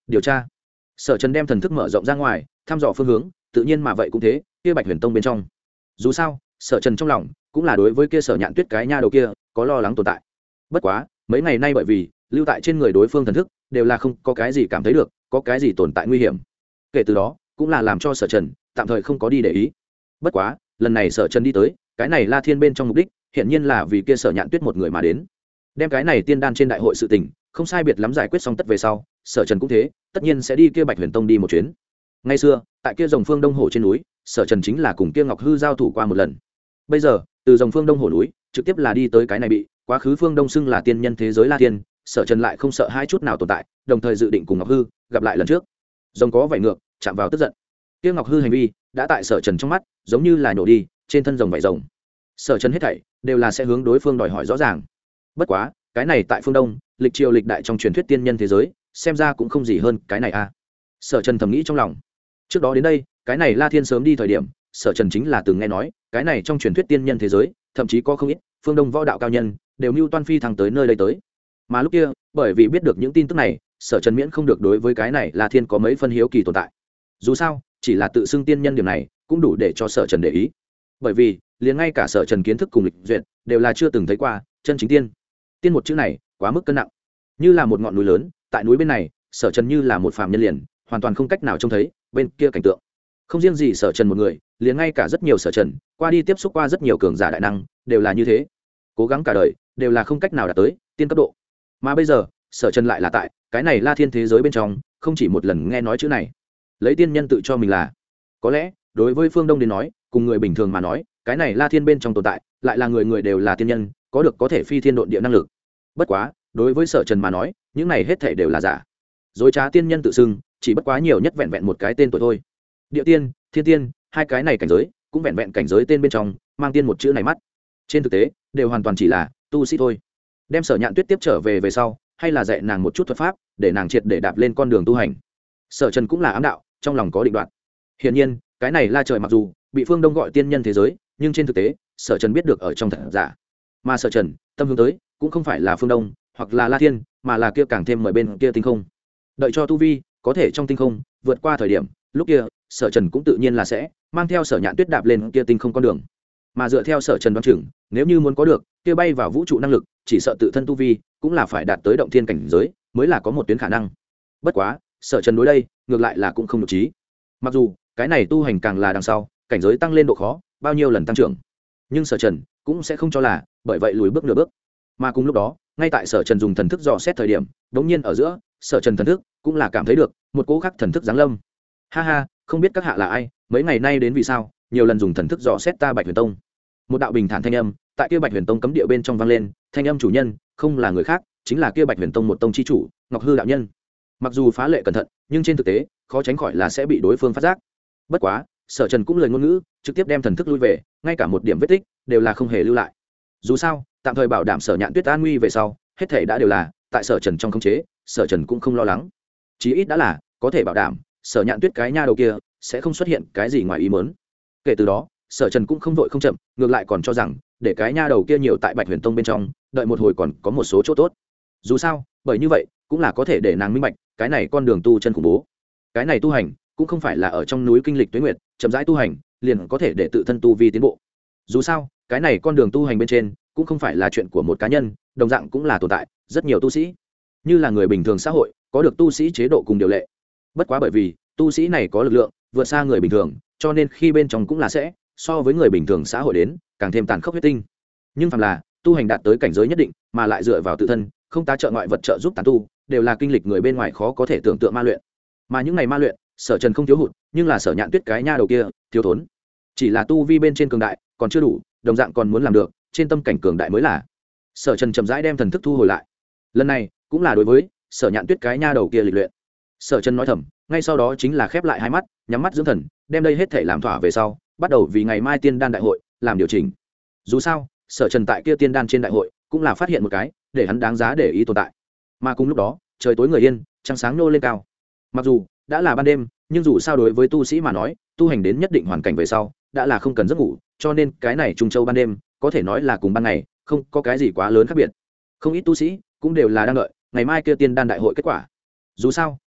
điều tra. Sở Trần đem thần thức mở rộng ra ngoài, thăm dò phương hướng, tự nhiên mà vậy cũng thế, kia Bạch Huyền Tông bên trong. Dù sao, Sở Trần trong lòng cũng là đối với kia Sở Nhạn Tuyết cái nha đầu kia có lo lắng tồn tại. Bất quá, mấy ngày nay bởi vì lưu tại trên người đối phương thần thức đều là không có cái gì cảm thấy được, có cái gì tồn tại nguy hiểm. Kể từ đó, cũng là làm cho Sở Trần tạm thời không có đi để ý. Bất quá, lần này Sở Trần đi tới, cái này La Thiên bên trong mục đích, hiện nhiên là vì kia Sở Nhạn Tuyết một người mà đến. Đem cái này tiên đan trên đại hội sự tình, không sai biệt lắm giải quyết xong tất về sau, Sở Trần cũng thế, tất nhiên sẽ đi kia Bạch Huyền Tông đi một chuyến. Ngày xưa, tại kia Rồng Phương Đông Hồ trên núi, Sở Trần chính là cùng kia Ngọc Hư giao thủ qua một lần. Bây giờ, từ Rồng Phương Đông Hồ núi, trực tiếp là đi tới cái này bị quá khứ Phương Đông xưng là tiên nhân thế giới La Thiên, Sở Trần lại không sợ hai chút nào tồn tại, đồng thời dự định cùng Ngọc Hư gặp lại lần trước. Rồng có vảy ngược, chạm vào tức giận. Kia Ngọc Hư hành vi, đã tại Sở Trần trong mắt, giống như là nhổ đi trên thân rồng vảy rồng. Sở Trần hết thảy đều là sẽ hướng đối phương đòi hỏi rõ ràng. Bất quá, cái này tại phương Đông, lịch triều lịch đại trong truyền thuyết tiên nhân thế giới, xem ra cũng không gì hơn cái này a. Sở Trần thầm nghĩ trong lòng. Trước đó đến đây, cái này La Thiên sớm đi thời điểm, Sở Trần chính là từng nghe nói, cái này trong truyền thuyết tiên nhân thế giới, thậm chí có không ít phương Đông võ đạo cao nhân đều mưu toan phi thăng tới nơi đây tới. Mà lúc kia, bởi vì biết được những tin tức này, Sở Trần miễn không được đối với cái này La Thiên có mấy phân hiếu kỳ tồn tại. Dù sao, chỉ là tự xưng tiên nhân điểm này, cũng đủ để cho Sở Trần để ý. Bởi vì, liền ngay cả Sở Trần kiến thức cùng lịch duyệt, đều là chưa từng thấy qua chân chính tiên. Tiên một chữ này, quá mức cân nặng. Như là một ngọn núi lớn, tại núi bên này, Sở Trần như là một phàm nhân liền, hoàn toàn không cách nào trông thấy bên kia cảnh tượng. Không riêng gì Sở Trần một người, liền ngay cả rất nhiều Sở Trần qua đi tiếp xúc qua rất nhiều cường giả đại năng, đều là như thế. Cố gắng cả đời, đều là không cách nào đạt tới tiên cấp độ. Mà bây giờ, Sở Trần lại là tại cái này La Thiên thế giới bên trong, không chỉ một lần nghe nói chữ này. Lấy tiên nhân tự cho mình là, có lẽ, đối với phương Đông đến nói, cùng người bình thường mà nói, cái này La Thiên bên trong tồn tại, lại là người người đều là tiên nhân, có được có thể phi thiên độn địa năng lực. Bất quá, đối với Sở Trần mà nói, những này hết thảy đều là giả. Dối trá tiên nhân tự xưng, chỉ bất quá nhiều nhất vẹn vẹn một cái tên tuổi thôi. Địa tiên, thiên tiên, hai cái này cảnh giới, cũng vẹn vẹn cảnh giới tên bên trong, mang tiên một chữ này mắt. Trên thực tế, đều hoàn toàn chỉ là tu sĩ thôi. Đem Sở Nhạn Tuyết tiếp trở về sau, hay là dạy nàng một chút thuật pháp, để nàng triệt để đạp lên con đường tu hành. Sở Trần cũng là ám đạo, trong lòng có định đoạt. Hiển nhiên, cái này La Trời mặc dù bị phương Đông gọi tiên nhân thế giới, nhưng trên thực tế, Sở Trần biết được ở trong thật giả. Mà Sở Trần, tâm hướng tới, cũng không phải là phương Đông, hoặc là La Thiên, mà là kia càng thêm mời bên kia tinh không. Đợi cho tu vi có thể trong tinh không vượt qua thời điểm, lúc kia Sở Trần cũng tự nhiên là sẽ mang theo Sở Nhạn Tuyết đạp lên kia tinh không con đường. Mà dựa theo Sở Trần đoán chừng, nếu như muốn có được kia bay vào vũ trụ năng lực, chỉ sợ tự thân tu vi cũng là phải đạt tới động thiên cảnh giới mới là có một tuyến khả năng. Bất quá, Sở Trần đối đây ngược lại là cũng không được trí. Mặc dù cái này tu hành càng là đằng sau, cảnh giới tăng lên độ khó bao nhiêu lần tăng trưởng, nhưng Sở Trần cũng sẽ không cho là bởi vậy lùi bước nửa bước. Mà cùng lúc đó, ngay tại Sở Trần dùng thần thức dò xét thời điểm, đống nhiên ở giữa, Sở Trần thần thức cũng là cảm thấy được một cỗ khắc thần thức giáng lâm. Ha ha, không biết các hạ là ai, mấy ngày nay đến vì sao nhiều lần dùng thần thức dò xét ta Bạch Huyền Tông. Một đạo bình thản thanh âm tại kia Bạch Huyền Tông cấm địa bên trong vang lên, thanh âm chủ nhân không là người khác, chính là kia Bạch Huyền Tông một tông chi chủ, Ngọc Hư đạo nhân. Mặc dù phá lệ cẩn thận, nhưng trên thực tế, khó tránh khỏi là sẽ bị đối phương phát giác. Bất quá, Sở Trần cũng lời ngôn ngữ, trực tiếp đem thần thức lui về, ngay cả một điểm vết tích đều là không hề lưu lại. Dù sao, tạm thời bảo đảm Sở Nhạn Tuyết an nguy về sau, hết thảy đã đều là tại Sở Trần trong khống chế, Sở Trần cũng không lo lắng. Chí ít đã là có thể bảo đảm, Sở Nhạn Tuyết cái nha đầu kia sẽ không xuất hiện cái gì ngoài ý muốn. Kể từ đó, Sở Trần cũng không vội không chậm, ngược lại còn cho rằng để cái nha đầu kia nhiều tại Bạch Huyền Tông bên trong, đợi một hồi còn có một số chỗ tốt. Dù sao, bởi như vậy cũng là có thể để nàng minh bạch, cái này con đường tu chân khủng bố. Cái này tu hành cũng không phải là ở trong núi kinh lịch tuế nguyệt, chậm rãi tu hành, liền có thể để tự thân tu vi tiến bộ. Dù sao, cái này con đường tu hành bên trên cũng không phải là chuyện của một cá nhân, đồng dạng cũng là tồn tại rất nhiều tu sĩ. Như là người bình thường xã hội, có được tu sĩ chế độ cùng điều lệ. Bất quá bởi vì tu sĩ này có lực lượng vượt xa người bình thường, cho nên khi bên trong cũng là sẽ so với người bình thường xã hội đến càng thêm tàn khốc huyết tinh. Nhưng phàm là tu hành đạt tới cảnh giới nhất định, mà lại dựa vào tự thân, không tá trợ ngoại vật trợ giúp tán tu, đều là kinh lịch người bên ngoài khó có thể tưởng tượng ma luyện. Mà những ngày ma luyện, Sở Trần không thiếu hụt, nhưng là Sở Nhạn Tuyết cái nha đầu kia thiếu thốn. Chỉ là tu vi bên trên cường đại còn chưa đủ, đồng dạng còn muốn làm được trên tâm cảnh cường đại mới là. Sở Trần chậm rãi đem thần thức thu hồi lại. Lần này cũng là đối với Sở Nhạn Tuyết cái nha đầu kia lịch luyện. Sở Trần nói thầm, ngay sau đó chính là khép lại hai mắt, nhắm mắt dưỡng thần, đem đây hết thể làm thỏa về sau, bắt đầu vì ngày mai tiên đan đại hội làm điều chỉnh. Dù sao, Sở Trần tại kia tiên đan trên đại hội cũng là phát hiện một cái để hắn đáng giá để ý tồn tại. Mà cùng lúc đó, trời tối người yên, trăng sáng nô lên cao. Mặc dù đã là ban đêm, nhưng dù sao đối với tu sĩ mà nói, tu hành đến nhất định hoàn cảnh về sau, đã là không cần giấc ngủ, cho nên cái này Trung Châu ban đêm, có thể nói là cùng ban ngày, không có cái gì quá lớn khác biệt. Không ít tu sĩ cũng đều là đang đợi ngày mai kia tiên đan đại hội kết quả. Dù sao,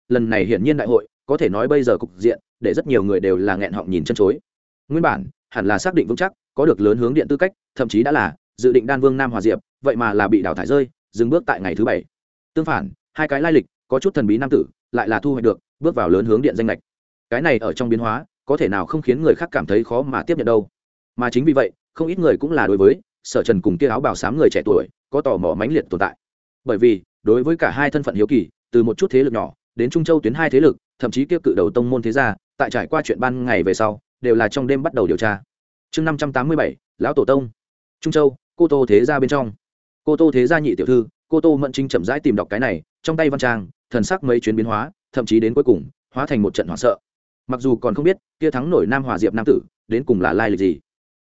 lần này hiển nhiên đại hội có thể nói bây giờ cục diện để rất nhiều người đều là nghẹn họng nhìn chân chối. Nguyên bản hẳn là xác định vững chắc có được lớn hướng điện tư cách, thậm chí đã là dự định đan vương Nam Hòa Diệp, vậy mà là bị đào thải rơi, dừng bước tại ngày thứ 7. Tương phản, hai cái lai lịch có chút thần bí nam tử lại là thu hoạch được bước vào lớn hướng điện danh lệch. Cái này ở trong biến hóa có thể nào không khiến người khác cảm thấy khó mà tiếp nhận đâu. Mà chính vì vậy, không ít người cũng là đối với Sở Trần cùng kia áo bào xám người trẻ tuổi có tò mò mãnh liệt tồn tại. Bởi vì, đối với cả hai thân phận hiếu kỳ, từ một chút thế lực nhỏ đến Trung Châu tuyến hai thế lực, thậm chí kia cự đầu tông môn thế gia, tại trải qua chuyện ban ngày về sau, đều là trong đêm bắt đầu điều tra. Chương 587, lão tổ tông. Trung Châu, Cô Tô thế gia bên trong. Cô Tô thế gia nhị tiểu thư, Cô Tô Mẫn Trinh chậm rãi tìm đọc cái này, trong tay văn trang, thần sắc mấy chuyến biến hóa, thậm chí đến cuối cùng, hóa thành một trận hoảng sợ. Mặc dù còn không biết kia thắng nổi Nam Hòa Diệp nam tử đến cùng là lai lịch gì,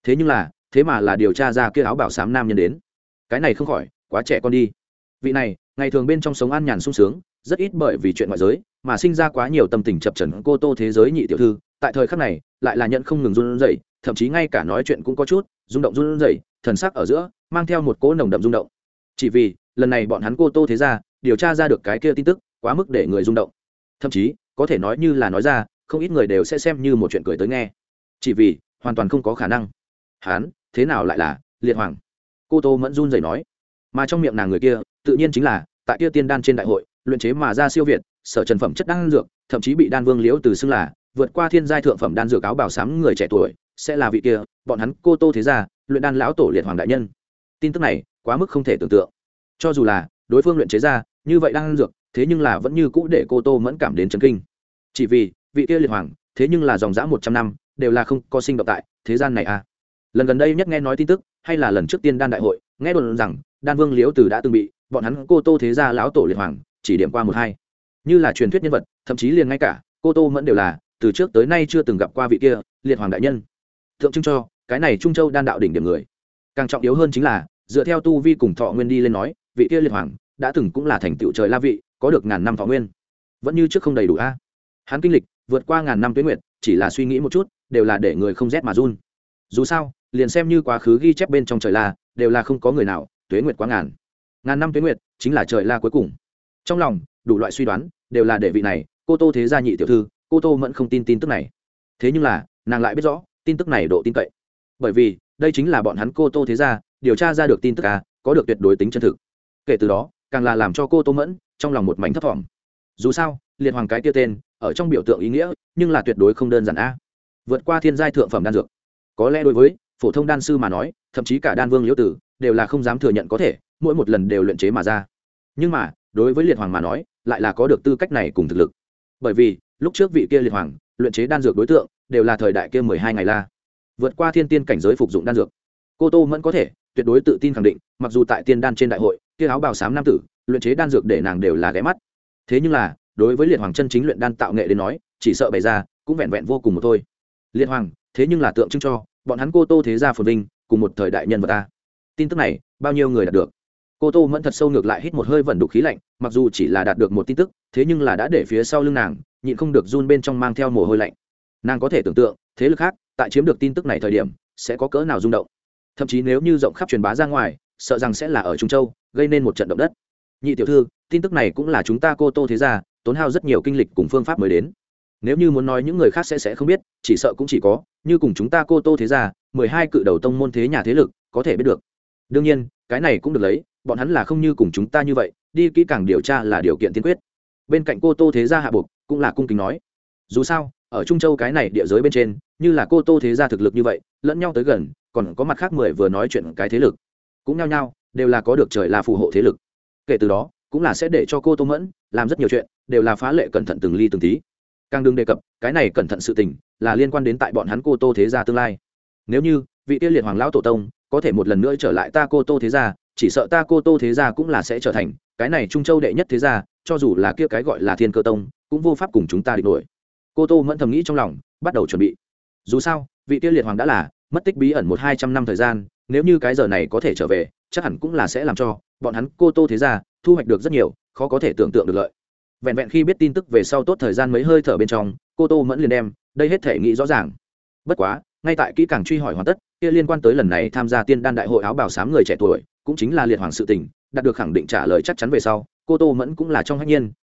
thế mà là điều tra ra kia áo bảo xám nam nhân đến. Cái này không khỏi quá trẻ con đi. Vị này ngày thường bên trong sống an nhàn sung sướng, rất ít bởi vì chuyện ngoại giới mà sinh ra quá nhiều tâm tình chập chờn Cô Tô thế giới nhị tiểu thư, tại thời khắc này lại là nhận không ngừng run rẩy, thậm chí ngay cả nói chuyện cũng có chút rung động run rẩy, thần sắc ở giữa mang theo một cỗ nồng đậm rung động. Chỉ vì lần này bọn hắn Cô Tô thế gia điều tra ra được cái kia tin tức quá mức để người rung động, thậm chí có thể nói như là nói ra không ít người đều sẽ xem như một chuyện cười tới nghe. Chỉ vì hoàn toàn không có khả năng. Hắn thế nào lại là liệt hoàng? Cô Tô Mẫn run rẩy nói. Mà trong miệng nàng người kia tự nhiên chính là tại kia tiên đan trên đại hội luyện chế mà ra siêu việt Sở Trần phẩm chất đan dược, thậm chí bị đan vương Liễu từ xưng là vượt qua thiên giai thượng phẩm đan dược áo bào xám người trẻ tuổi, sẽ là vị kia bọn hắn Cô Tô thế gia luyện đan lão tổ liệt hoàng đại nhân. Tin tức này quá mức không thể tưởng tượng. Cho dù là đối phương luyện chế ra như vậy đan dược, thế nhưng là vẫn như cũ để Cô Tô Mẫn cảm đến chấn kinh. Chỉ vì vị kia liệt hoàng thế nhưng là dòng dã 100 năm đều là không có sinh động tại thế gian này à. Lần gần đây nhất nghe nói tin tức hay là lần trước tiên đan đại hội, nghe đồn rằng đan vương Liễu từ đã từng bị bọn hắn Cô Tô thế gia lão tổ liệt hoàng chỉ điểm qua một hai, như là truyền thuyết nhân vật, thậm chí liền ngay cả Cô Tô Mẫn đều là từ trước tới nay chưa từng gặp qua vị kia liệt hoàng đại nhân, tượng trưng cho cái này Trung Châu đan đạo đỉnh điểm người. Càng trọng yếu hơn chính là dựa theo tu vi cùng thọ nguyên đi lên nói, vị kia liệt hoàng đã từng cũng là thành tựu trời la vị, có được ngàn năm thọ nguyên, vẫn như trước không đầy đủ a. Hắn kinh lịch vượt qua ngàn năm tuế nguyệt, chỉ là suy nghĩ một chút đều là để người không rét mà run. Dù sao liền xem như quá khứ ghi chép bên trong trời la đều là không có người nào tuế nguyệt quá ngàn năm tuế nguyệt chính là trời la cuối cùng. Trong lòng đủ loại suy đoán đều là để vị này Cô Tô thế gia nhị tiểu thư Cô Tô Mẫn không tin tin tức này. Thế nhưng là nàng lại biết rõ tin tức này độ tin cậy, bởi vì đây chính là bọn hắn Cô Tô thế gia điều tra ra được tin tức có được tuyệt đối tính chân thực. Kể từ đó càng là làm cho Cô Tô Mẫn trong lòng một mảnh thấp thỏm. Dù sao liệt hoàng cái kia tên ở trong biểu tượng ý nghĩa nhưng là tuyệt đối không đơn giản a. Vượt qua thiên giai thượng phẩm đan dược, có lẽ đối với phổ thông đan sư mà nói, thậm chí cả đan vương Liễu tử đều là không dám thừa nhận có thể mỗi một lần đều luyện chế mà ra. Nhưng mà đối với liệt hoàng mà nói lại là có được tư cách này cùng thực lực, bởi vì lúc trước vị kia liệt hoàng luyện chế đan dược đối tượng đều là thời đại kia 12 ngày la vượt qua thiên tiên cảnh giới phục dụng đan dược. Cô Tô Mẫn có thể tuyệt đối tự tin khẳng định, mặc dù tại tiên đan trên đại hội kia áo bào xám nam tử luyện chế đan dược để nàng đều là ghé mắt, thế nhưng là đối với liệt hoàng chân chính luyện đan tạo nghệ đến nói, chỉ sợ bày ra cũng vẹn vẹn vô cùng một thôi. Liệt hoàng thế nhưng là tượng trưng cho bọn hắn Cô Tô thế gia phồn vinh cùng một thời đại nhân vật ta. Tin tức này bao nhiêu người đạt được? Cô Tô Mẫn thật sâu ngược lại hít một hơi vẩn đục khí lạnh, mặc dù chỉ là đạt được một tin tức, thế nhưng là đã để phía sau lưng nàng nhịn không được run bên trong mang theo mồ hôi lạnh. Nàng có thể tưởng tượng thế lực khác tại chiếm được tin tức này thời điểm sẽ có cỡ nào rung động, thậm chí nếu như rộng khắp truyền bá ra ngoài, sợ rằng sẽ là ở Trung Châu gây nên một trận động đất. Nhị tiểu thư, tin tức này cũng là chúng ta Cô Tô thế gia tốn hao rất nhiều kinh lịch cùng phương pháp mới đến. Nếu như muốn nói những người khác sẽ không biết, chỉ sợ cũng chỉ có như cùng chúng ta Cô Tô thế gia 12 cự đầu tông môn thế nhà thế lực có thể biết được. Đương nhiên cái này cũng được lấy bọn hắn là không như cùng chúng ta như vậy đi kỹ càng điều tra là điều kiện tiên quyết. Bên cạnh Cô Tô thế gia hạ buộc cũng là cung kính nói, dù sao ở Trung Châu cái này địa giới bên trên, như là Cô Tô thế gia thực lực như vậy lẫn nhau tới gần, còn có mặt khác 10 vừa nói chuyện cái thế lực cũng nhau nhau đều là có được trời là phù hộ thế lực. Kể từ đó cũng là sẽ để cho Cô Tô Mẫn làm rất nhiều chuyện đều là phá lệ cẩn thận từng ly từng tí. Càng đừng đề cập cái này cẩn thận sự tình là liên quan đến tại bọn hắn Cô Tô thế gia tương lai. Nếu như vị tiên liệt hoàng lão tổ tông có thể một lần nữa trở lại ta Cô Tô thế gia, chỉ sợ ta Cô Tô thế gia cũng là sẽ trở thành cái này Trung Châu đệ nhất thế gia, cho dù là kia cái gọi là Thiên Cơ tông cũng vô pháp cùng chúng ta địch nổi. Cô Tô Mẫn thầm nghĩ trong lòng, bắt đầu chuẩn bị. Dù sao vị tiên liệt hoàng đã là mất tích bí ẩn 100-200 năm thời gian, nếu như cái giờ này có thể trở về, chắc hẳn cũng là sẽ làm cho bọn hắn Cô Tô thế gia thu hoạch được rất nhiều khó có thể tưởng tượng được lợi. Vẹn vẹn khi biết tin tức về sau tốt thời gian mấy hơi thở bên trong, Cô Tô Mẫn liền đem đây hết thể nghĩ rõ ràng. Bất quá ngay tại kỹ càng truy hỏi hoàn tất, kia liên quan tới lần này tham gia tiên đan đại hội áo bào xám người trẻ tuổi cũng chính là liệt hoàng sự tình đạt được khẳng định trả lời chắc chắn về sau, Cô Tô Mẫn cũng là trong hách nhiên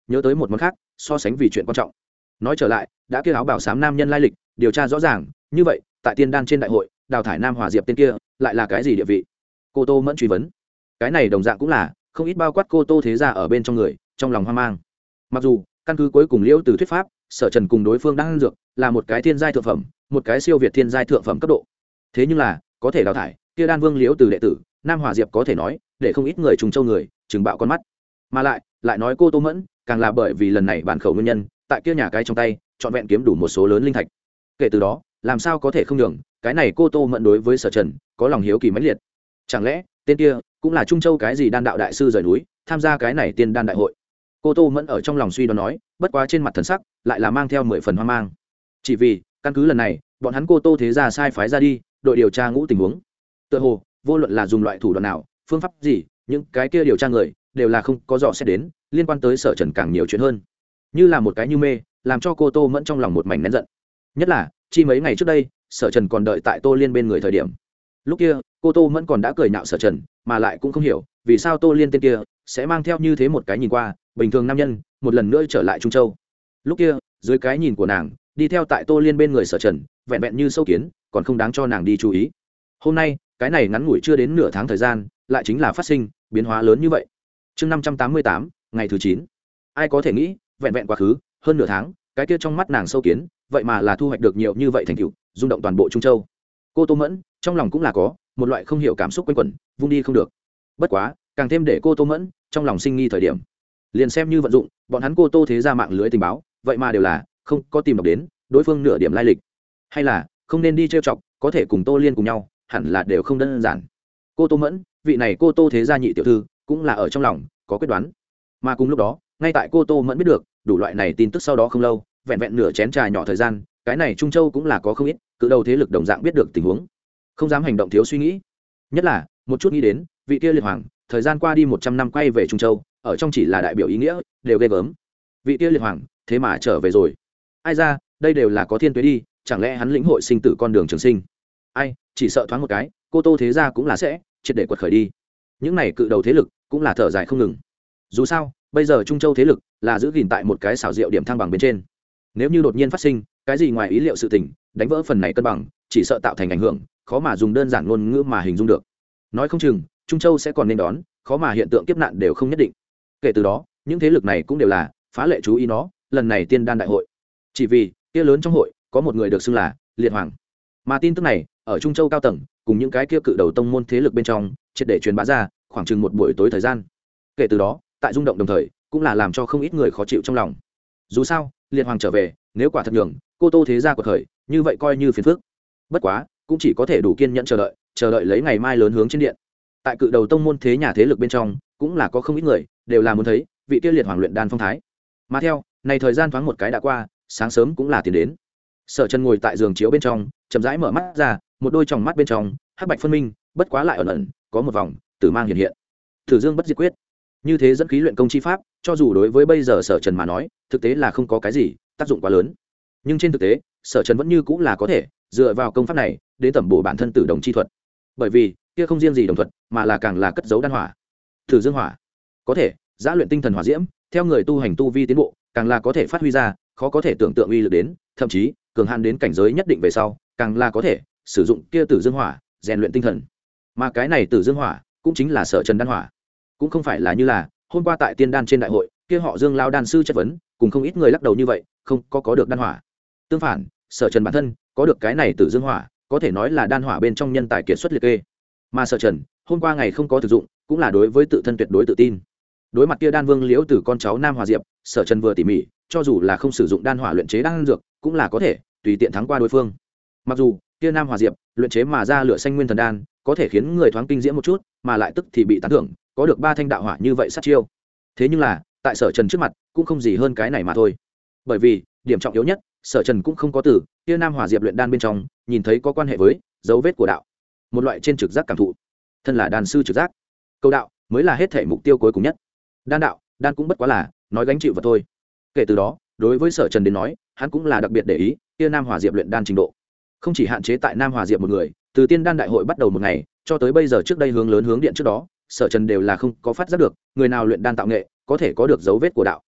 nhớ tới một món khác so sánh vì chuyện quan trọng. Nói trở lại, đã kia áo bảo xám nam nhân lai lịch điều tra rõ ràng, như vậy tại tiên đan trên đại hội đào thải Nam Hòa Diệp tên kia lại là cái gì địa vị? Cô Tô Mẫn truy vấn. Cái này đồng dạng cũng là không ít bao quát cô Tô thế gia ở bên trong người trong lòng hoang mang. Mặc dù căn cứ cuối cùng Liễu Từ thuyết pháp, Sở Trần cùng đối phương đang ăn dược là một cái thiên giai thượng phẩm, một cái siêu việt thiên giai thượng phẩm cấp độ. Thế nhưng là có thể đào thải kia đan vương Liễu Từ đệ tử Nam Hòa Diệp, có thể nói để không ít người trùng châu người chừng bạo con mắt. Mà lại nói cô Tô Mẫn càng là bởi vì lần này bản khẩu nguyên nhân, tại kia nhà cái trong tay trọn vẹn kiếm đủ một số lớn linh thạch. Kể từ đó làm sao có thể không nhường cái này cô Tô Mẫn đối với Sở Trần có lòng hiếu kỳ mãnh liệt. Chẳng lẽ tên kia cũng là trung châu cái gì đan đạo đại sư rời núi tham gia cái này tiên đan đại hội? Cô Tô Mẫn ở trong lòng suy đoán nói, bất quá trên mặt thần sắc lại là mang theo 10 phần hoang mang. Chỉ vì căn cứ lần này bọn hắn cô Tô thế gia sai phái ra đi đội điều tra ngũ tình huống, tựa hồ vô luận là dùng loại thủ đoạn nào, phương pháp gì, những cái kia điều tra người đều là không có dò xét đến liên quan tới Sở Trần càng nhiều chuyện hơn, như là một cái như mê, làm cho cô Tô Mẫn trong lòng một mảnh nén giận. Nhất là chi mấy ngày trước đây Sở Trần còn đợi tại Tô Liên bên người thời điểm, lúc kia cô Tô Mẫn còn đã cười nhạo Sở Trần, mà lại cũng không hiểu vì sao Tô Liên tên kia sẽ mang theo như thế một cái nhìn qua bình thường nam nhân một lần nữa trở lại Trung Châu. Lúc kia dưới cái nhìn của nàng, đi theo tại Tô Liên bên người Sở Trần vẹn vẹn như sâu kiến, còn không đáng cho nàng đi chú ý. Hôm nay cái này ngắn ngủi chưa đến nửa tháng thời gian, lại chính là phát sinh biến hóa lớn như vậy. Chương 588, ngày thứ 9. Ai có thể nghĩ, vẹn vẹn quá khứ hơn nửa tháng, cái kia trong mắt nàng sâu kiến vậy mà là thu hoạch được nhiều như vậy thành tựu, rung động toàn bộ Trung Châu. Cô Tô Mẫn trong lòng cũng là có một loại không hiểu cảm xúc quanh quẩn, vung đi không được. Bất quá càng thêm để cô Tô Mẫn trong lòng sinh nghi thời điểm, liền xem như vận dụng bọn hắn cô Tô thế ra mạng lưới tình báo, vậy mà đều là không có tìm được đến đối phương nửa điểm lai lịch, hay là không nên đi trêu chọc, có thể cùng Tô Liên cùng nhau hẳn là đều không đơn giản. Cô Tô Mẫn, vị này cô Tô thế gia nhị tiểu thư, cũng là ở trong lòng có quyết đoán. Mà cùng lúc đó, ngay tại cô Tô Mẫn biết được đủ loại này tin tức sau đó không lâu, vẹn vẹn nửa chén trà nhỏ thời gian, cái này Trung Châu cũng là có không ít cự đầu thế lực đồng dạng biết được tình huống, không dám hành động thiếu suy nghĩ. Nhất là một chút nghĩ đến vị kia liệt hoàng thời gian qua đi 100 năm quay về Trung Châu, ở trong chỉ là đại biểu ý nghĩa đều ghê gớm. Vị kia liệt hoàng thế mà trở về rồi, ai ra đây đều là có thiên tuế đi, chẳng lẽ hắn lĩnh hội sinh tử con đường trường sinh? Ai chỉ sợ thoáng một cái cô Tô thế gia cũng là sẽ triệt để quật khởi đi. Những này cự đầu thế lực cũng là thở dài không ngừng. Dù sao bây giờ Trung Châu thế lực là giữ gìn tại một cái xảo diệu điểm thăng bằng bên trên, nếu như đột nhiên phát sinh cái gì ngoài ý liệu sự tình, đánh vỡ phần này cân bằng, chỉ sợ tạo thành ảnh hưởng khó mà dùng đơn giản ngôn ngữ mà hình dung được. Nói không chừng Trung Châu sẽ còn nên đón khó mà hiện tượng kiếp nạn đều không nhất định. Kể từ đó những thế lực này cũng đều là phá lệ chú ý nó lần này tiên đan đại hội, chỉ vì kia lớn trong hội có một người được xưng là liệt hoàng. Mà tin tức này ở Trung Châu cao tầng cùng những cái kia cự đầu tông môn thế lực bên trong triệt để truyền bá ra khoảng chừng một buổi tối thời gian. Kể từ đó tại rung động đồng thời cũng là làm cho không ít người khó chịu trong lòng. Dù sao liệt hoàng trở về, nếu quả thật nhường cô Tô thế gia của thời như vậy coi như phiền phức. Bất quá cũng chỉ có thể đủ kiên nhẫn chờ đợi lấy ngày mai lớn hướng trên điện. Tại cự đầu tông môn thế nhà thế lực bên trong cũng là có không ít người đều là muốn thấy vị kia liệt hoàng luyện đan phong thái. Mà theo này thời gian thoáng một cái đã qua, sáng sớm cũng là tiền đến. Sở Trần ngồi tại giường chiếu bên trong chậm rãi mở mắt ra, một đôi tròng mắt bên trong hắc bạch phân minh, bất quá lại ẩn ẩn có một vòng tử mang hiện hiện. Thử Dương bất diệt quyết, như thế dẫn khí luyện công chi pháp, cho dù đối với bây giờ Sở Trần mà nói thực tế là không có cái gì tác dụng quá lớn, nhưng trên thực tế Sở Trần vẫn như cũng là có thể dựa vào công pháp này đến tẩm bổ bản thân tử đồng chi thuật. Bởi vì kia không riêng gì đồng thuật, mà là càng là cất giấu đan hỏa. Thử Dương hỏa có thể giã luyện tinh thần hỏa diễm, theo người tu hành tu vi tiến bộ, càng là có thể phát huy ra khó có thể tưởng tượng uy lực đến, thậm chí cường hạn đến cảnh giới nhất định về sau, càng là có thể sử dụng kia Tử Dương hỏa rèn luyện tinh thần. Mà cái này Tử Dương hỏa cũng chính là Sở Trần đan hỏa, cũng không phải là như là hôm qua tại tiên đan trên đại hội kia họ Dương lao đan sư chất vấn cùng không ít người lắc đầu như vậy, không có được đan hỏa. Tương phản, Sở Trần bản thân có được cái này Tử Dương hỏa, có thể nói là đan hỏa bên trong nhân tài kiệt xuất liệt kê. Mà Sở Trần hôm qua ngày không có thực dụng, cũng là đối với tự thân tuyệt đối tự tin. Đối mặt kia đan vương Liễu Tử con cháu Nam Hòa Diệp, Sở Trần vừa tỉ mỉ, cho dù là không sử dụng đan hỏa luyện chế đan dược, cũng là có thể tùy tiện thắng qua đối phương. Mặc dù kia Nam Hòa Diệp luyện chế mà ra lửa xanh nguyên thần đan, có thể khiến người thoáng kinh diễm một chút, mà lại tức thì bị tán thưởng, có được 3 thanh đạo hỏa như vậy sát chiêu. Thế nhưng là, tại Sở Trần trước mặt, cũng không gì hơn cái này mà thôi. Bởi vì, điểm trọng yếu nhất, Sở Trần cũng không có từ kia Nam Hòa Diệp luyện đan bên trong nhìn thấy có quan hệ với dấu vết của đạo, một loại trên trực giác cảm thụ. Thân là đan sư trực giác, câu đạo mới là hết thể mục tiêu cuối cùng nhất. Đan đạo, đan cũng bất quá là nói gánh chịu vật thôi. Kể từ đó, đối với Sở Trần đến nói, hắn cũng là đặc biệt để ý kia Nam Hòa Diệp luyện đan trình độ, không chỉ hạn chế tại Nam Hòa Diệp một người, từ tiên đan đại hội bắt đầu một ngày cho tới bây giờ trước đây hướng lớn hướng điện trước đó, Sở Trần đều là không có phát giác được người nào luyện đan tạo nghệ có thể có được dấu vết của đạo.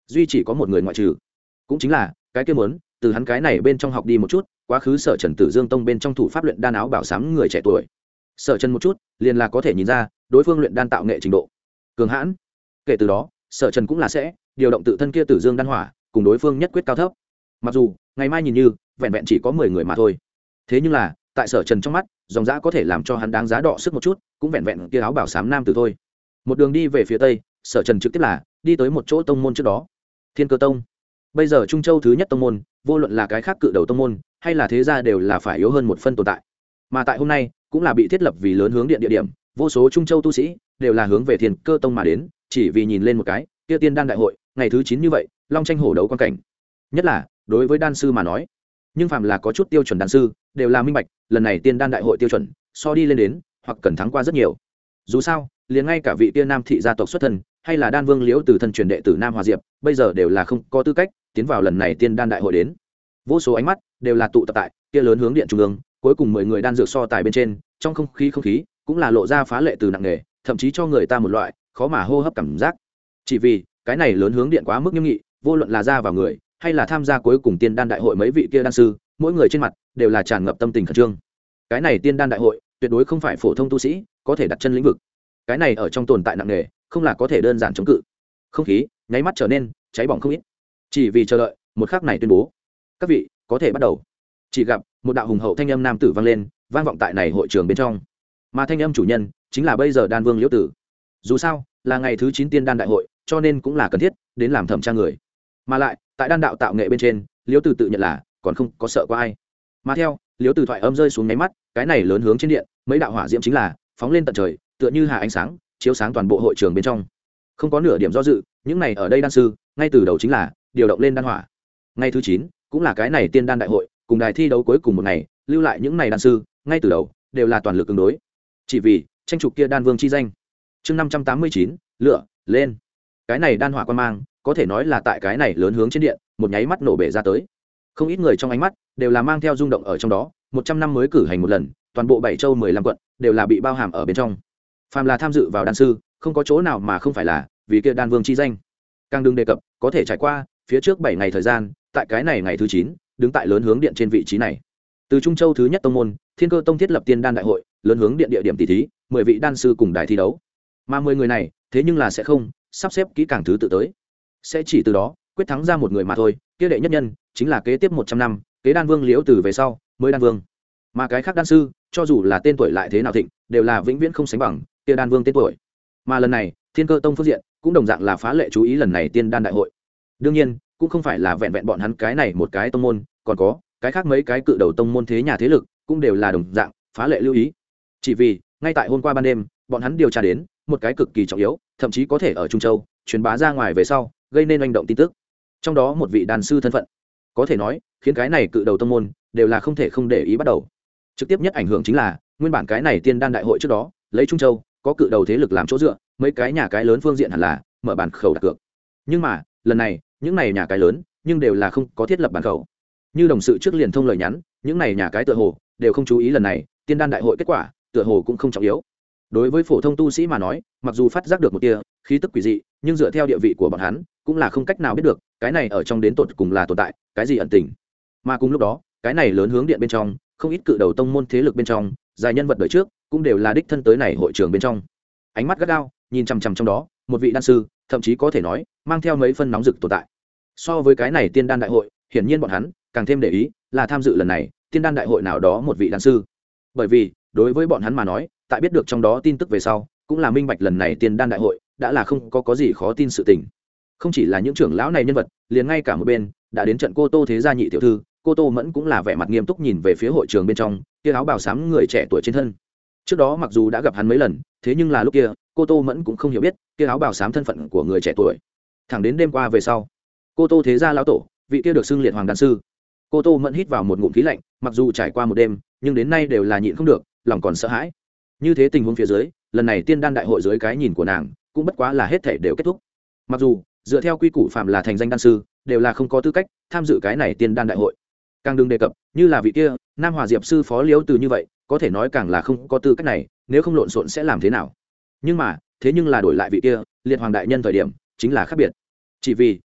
duy chỉ có một người ngoại trừ, cũng chính là cái kia muốn từ hắn cái này bên trong học đi một chút quá khứ Sở Trần Tử Dương Tông bên trong thủ pháp luyện đan áo bảo sám người trẻ tuổi. Sở Trần một chút liền là có thể nhìn ra đối phương luyện đan tạo nghệ trình độ cường hãn. Kể từ đó Sở Trần cũng là sẽ điều động tự thân kia Tử Dương đan hỏa cùng đối phương nhất quyết cao thấp. Mặc dù ngày mai nhìn như vẹn vẹn chỉ có 10 người mà thôi, thế nhưng là tại Sở Trần trong mắt dòng dã có thể làm cho hắn đáng giá đọ sức một chút, cũng vẹn vẹn kia áo bảo sám nam tử thôi. Một đường đi về phía tây, Sở Trần trực tiếp là đi tới một chỗ tông môn trước đó. Thiên Cơ Tông, bây giờ Trung Châu thứ nhất tông môn, vô luận là cái khác cự đầu tông môn hay là thế gia đều là phải yếu hơn một phân tồn tại. Mà tại hôm nay cũng là bị thiết lập vì lớn hướng điện địa điểm, vô số Trung Châu tu sĩ đều là hướng về Thiên Cơ Tông mà đến, chỉ vì nhìn lên một cái kia tiên đan đại hội ngày thứ 9 như vậy, long tranh hổ đấu quan cảnh. Nhất là đối với đan sư mà nói, nhưng phàm là có chút tiêu chuẩn đan sư đều là minh bạch, lần này tiên đan đại hội tiêu chuẩn so đi lên đến hoặc cần thắng qua rất nhiều. Dù sao liền ngay cả vị tiên nam thị gia tộc xuất thân hay là đan vương liễu từ thân truyền đệ tử Nam Hòa Diệp bây giờ đều là không có tư cách tiến vào lần này tiên đan đại hội đến. Vô số ánh mắt đều là tụ tập tại kia lớn hướng điện trung ương, cuối cùng 10 người đan dược so tài bên trên, trong không khí cũng là lộ ra phá lệ từ nặng nề, thậm chí cho người ta một loại khó mà hô hấp cảm giác. Chỉ vì cái này lớn hướng điện quá mức nghiêm nghị, vô luận là ra vào người hay là tham gia cuối cùng tiên đan đại hội mấy vị kia đan sư, mỗi người trên mặt đều là tràn ngập tâm tình khẩn trương. Cái này tiên đan đại hội tuyệt đối không phải phổ thông tu sĩ có thể đặt chân lĩnh vực. Cái này ở trong tồn tại nặng nề, không là có thể đơn giản chống cự. Không khí nháy mắt trở nên cháy bỏng không ít. Chỉ vì chờ đợi một khắc này tuyên bố, các vị có thể bắt đầu. Chỉ gặp một đạo hùng hậu thanh âm nam tử vang lên, vang vọng tại này hội trường bên trong. Mà thanh âm chủ nhân chính là bây giờ đan vương Liễu Tử. Dù sao là ngày thứ 9 tiên đan đại hội, cho nên cũng là cần thiết đến làm thẩm tra người. Mà lại tại đan đạo tạo nghệ bên trên, Liễu Tử tự nhận là còn không có sợ qua ai. Mà theo Liễu Tử thoại âm rơi xuống nháy mắt, cái này lớn hướng trên điện, mấy đạo hỏa diễm chính là phóng lên tận trời, tựa như hà ánh sáng chiếu sáng toàn bộ hội trường bên trong. Không có nửa điểm do dự, những này ở đây đan sư ngay từ đầu chính là điều động lên đan hỏa. Ngày thứ 9 cũng là cái này tiên đan đại hội cùng đài thi đấu cuối cùng một ngày, lưu lại những này đan sư ngay từ đầu đều là toàn lực ứng đối, chỉ vì tranh chụp kia đan vương chi danh. Chương 589, lửa lên. Cái này đan hỏa quan mang có thể nói là tại cái này lớn hướng trên điện một nháy mắt nổ bể ra tới. Không ít người trong ánh mắt đều là mang theo rung động ở trong đó. 100 năm mới cử hành một lần, toàn bộ 7 châu 15 quận đều là bị bao hàm ở bên trong. Phàm là tham dự vào đan sư, không có chỗ nào mà không phải là vì kia đan vương chi danh. Càng đừng đề cập có thể trải qua phía trước 7 ngày thời gian, tại cái này ngày thứ 9, đứng tại lớn hướng điện trên vị trí này. Từ Trung Châu thứ nhất tông môn, Thiên Cơ Tông thiết lập tiên đan đại hội, lớn hướng điện địa điểm tỷ thí, 10 vị đan sư cùng đài thi đấu. Mà 10 người này, thế nhưng là sẽ không sắp xếp kỹ càng thứ tự tới, sẽ chỉ từ đó quyết thắng ra một người mà thôi. Kia đệ nhất nhân chính là kế tiếp 100 năm, kế đan vương Liễu Từ về sau, mới đan vương. Mà cái khác đan sư, cho dù là tên tuổi lại thế nào thịnh, đều là vĩnh viễn không sánh bằng kia đan vương tên tuổi. Mà lần này, Thiên Cơ Tông phương diện cũng đồng dạng là phá lệ chú ý lần này tiên đan đại hội. Đương nhiên, cũng không phải là vẹn vẹn bọn hắn cái này một cái tông môn, còn có cái khác mấy cái cự đầu tông môn thế nhà thế lực cũng đều là đồng dạng phá lệ lưu ý. Chỉ vì ngay tại hôm qua ban đêm, bọn hắn điều tra đến một cái cực kỳ trọng yếu, thậm chí có thể ở Trung Châu truyền bá ra ngoài về sau, gây nên oanh động tin tức. Trong đó một vị đan sư thân phận, có thể nói khiến cái này cự đầu tông môn đều là không thể không để ý bắt đầu. Trực tiếp nhất ảnh hưởng chính là nguyên bản cái này tiên đan đại hội trước đó, lấy Trung Châu có cự đầu thế lực làm chỗ dựa, mấy cái nhà cái lớn phương diện hẳn là mở bàn khẩu đặt cược. Nhưng mà lần này những này nhà cái lớn nhưng đều là không có thiết lập bàn khẩu. Như đồng sự trước liền thông lời nhắn, những này nhà cái tựa hồ đều không chú ý lần này tiên đan đại hội kết quả, tựa hồ cũng không trọng yếu. Đối với phổ thông tu sĩ mà nói, mặc dù phát giác được một tia khí tức quỷ dị, nhưng dựa theo địa vị của bọn hắn cũng là không cách nào biết được cái này ở trong đến tột cùng là tồn tại cái gì ẩn tình. Mà cùng lúc đó, cái này lớn hướng điện bên trong, không ít cự đầu tông môn thế lực bên trong, dài nhân vật đời trước cũng đều là đích thân tới này hội trường bên trong. Ánh mắt gắt gao nhìn chằm chằm trong đó, một vị đan sư, thậm chí có thể nói mang theo mấy phân nóng rực tồn tại. So với cái này tiên đan đại hội, hiển nhiên bọn hắn càng thêm để ý là tham dự lần này tiên đan đại hội nào đó một vị đan sư. Bởi vì đối với bọn hắn mà nói, tại biết được trong đó tin tức về sau, cũng là minh bạch lần này tiên đan đại hội đã là không có gì khó tin sự tình. Không chỉ là những trưởng lão này nhân vật, liền ngay cả một bên đã đến trận Cô Tô thế gia nhị tiểu thư, Cô Tô Mẫn cũng là vẻ mặt nghiêm túc nhìn về phía hội trường bên trong kia áo bào xám người trẻ tuổi trên thân. Trước đó mặc dù đã gặp hắn mấy lần, thế nhưng là lúc kia Cô Tô Mẫn cũng không hiểu biết kia áo bào xám thân phận của người trẻ tuổi. Thẳng đến đêm qua về sau, Cô Tô thế gia lão tổ, vị kia được xưng liệt hoàng đan sư, Cô Tô Mẫn hít vào một ngụm khí lạnh, mặc dù trải qua một đêm, nhưng đến nay đều là nhịn không được, lòng còn sợ hãi. Như thế tình huống phía dưới, lần này tiên đan đại hội dưới cái nhìn của nàng, cũng bất quá là hết thảy đều kết thúc. Mặc dù dựa theo quy củ phạm là thành danh đan sư, đều là không có tư cách tham dự cái này tiên đan đại hội. Càng đừng đề cập, như là vị kia Nam Hòa Diệp sư phó Liễu Từ như vậy, có thể nói càng là không có tư cách này, nếu không lộn xộn sẽ làm thế nào. Nhưng mà, thế nhưng là đổi lại vị kia liệt hoàng đại nhân thời điểm, chính là khác biệt. Chỉ vì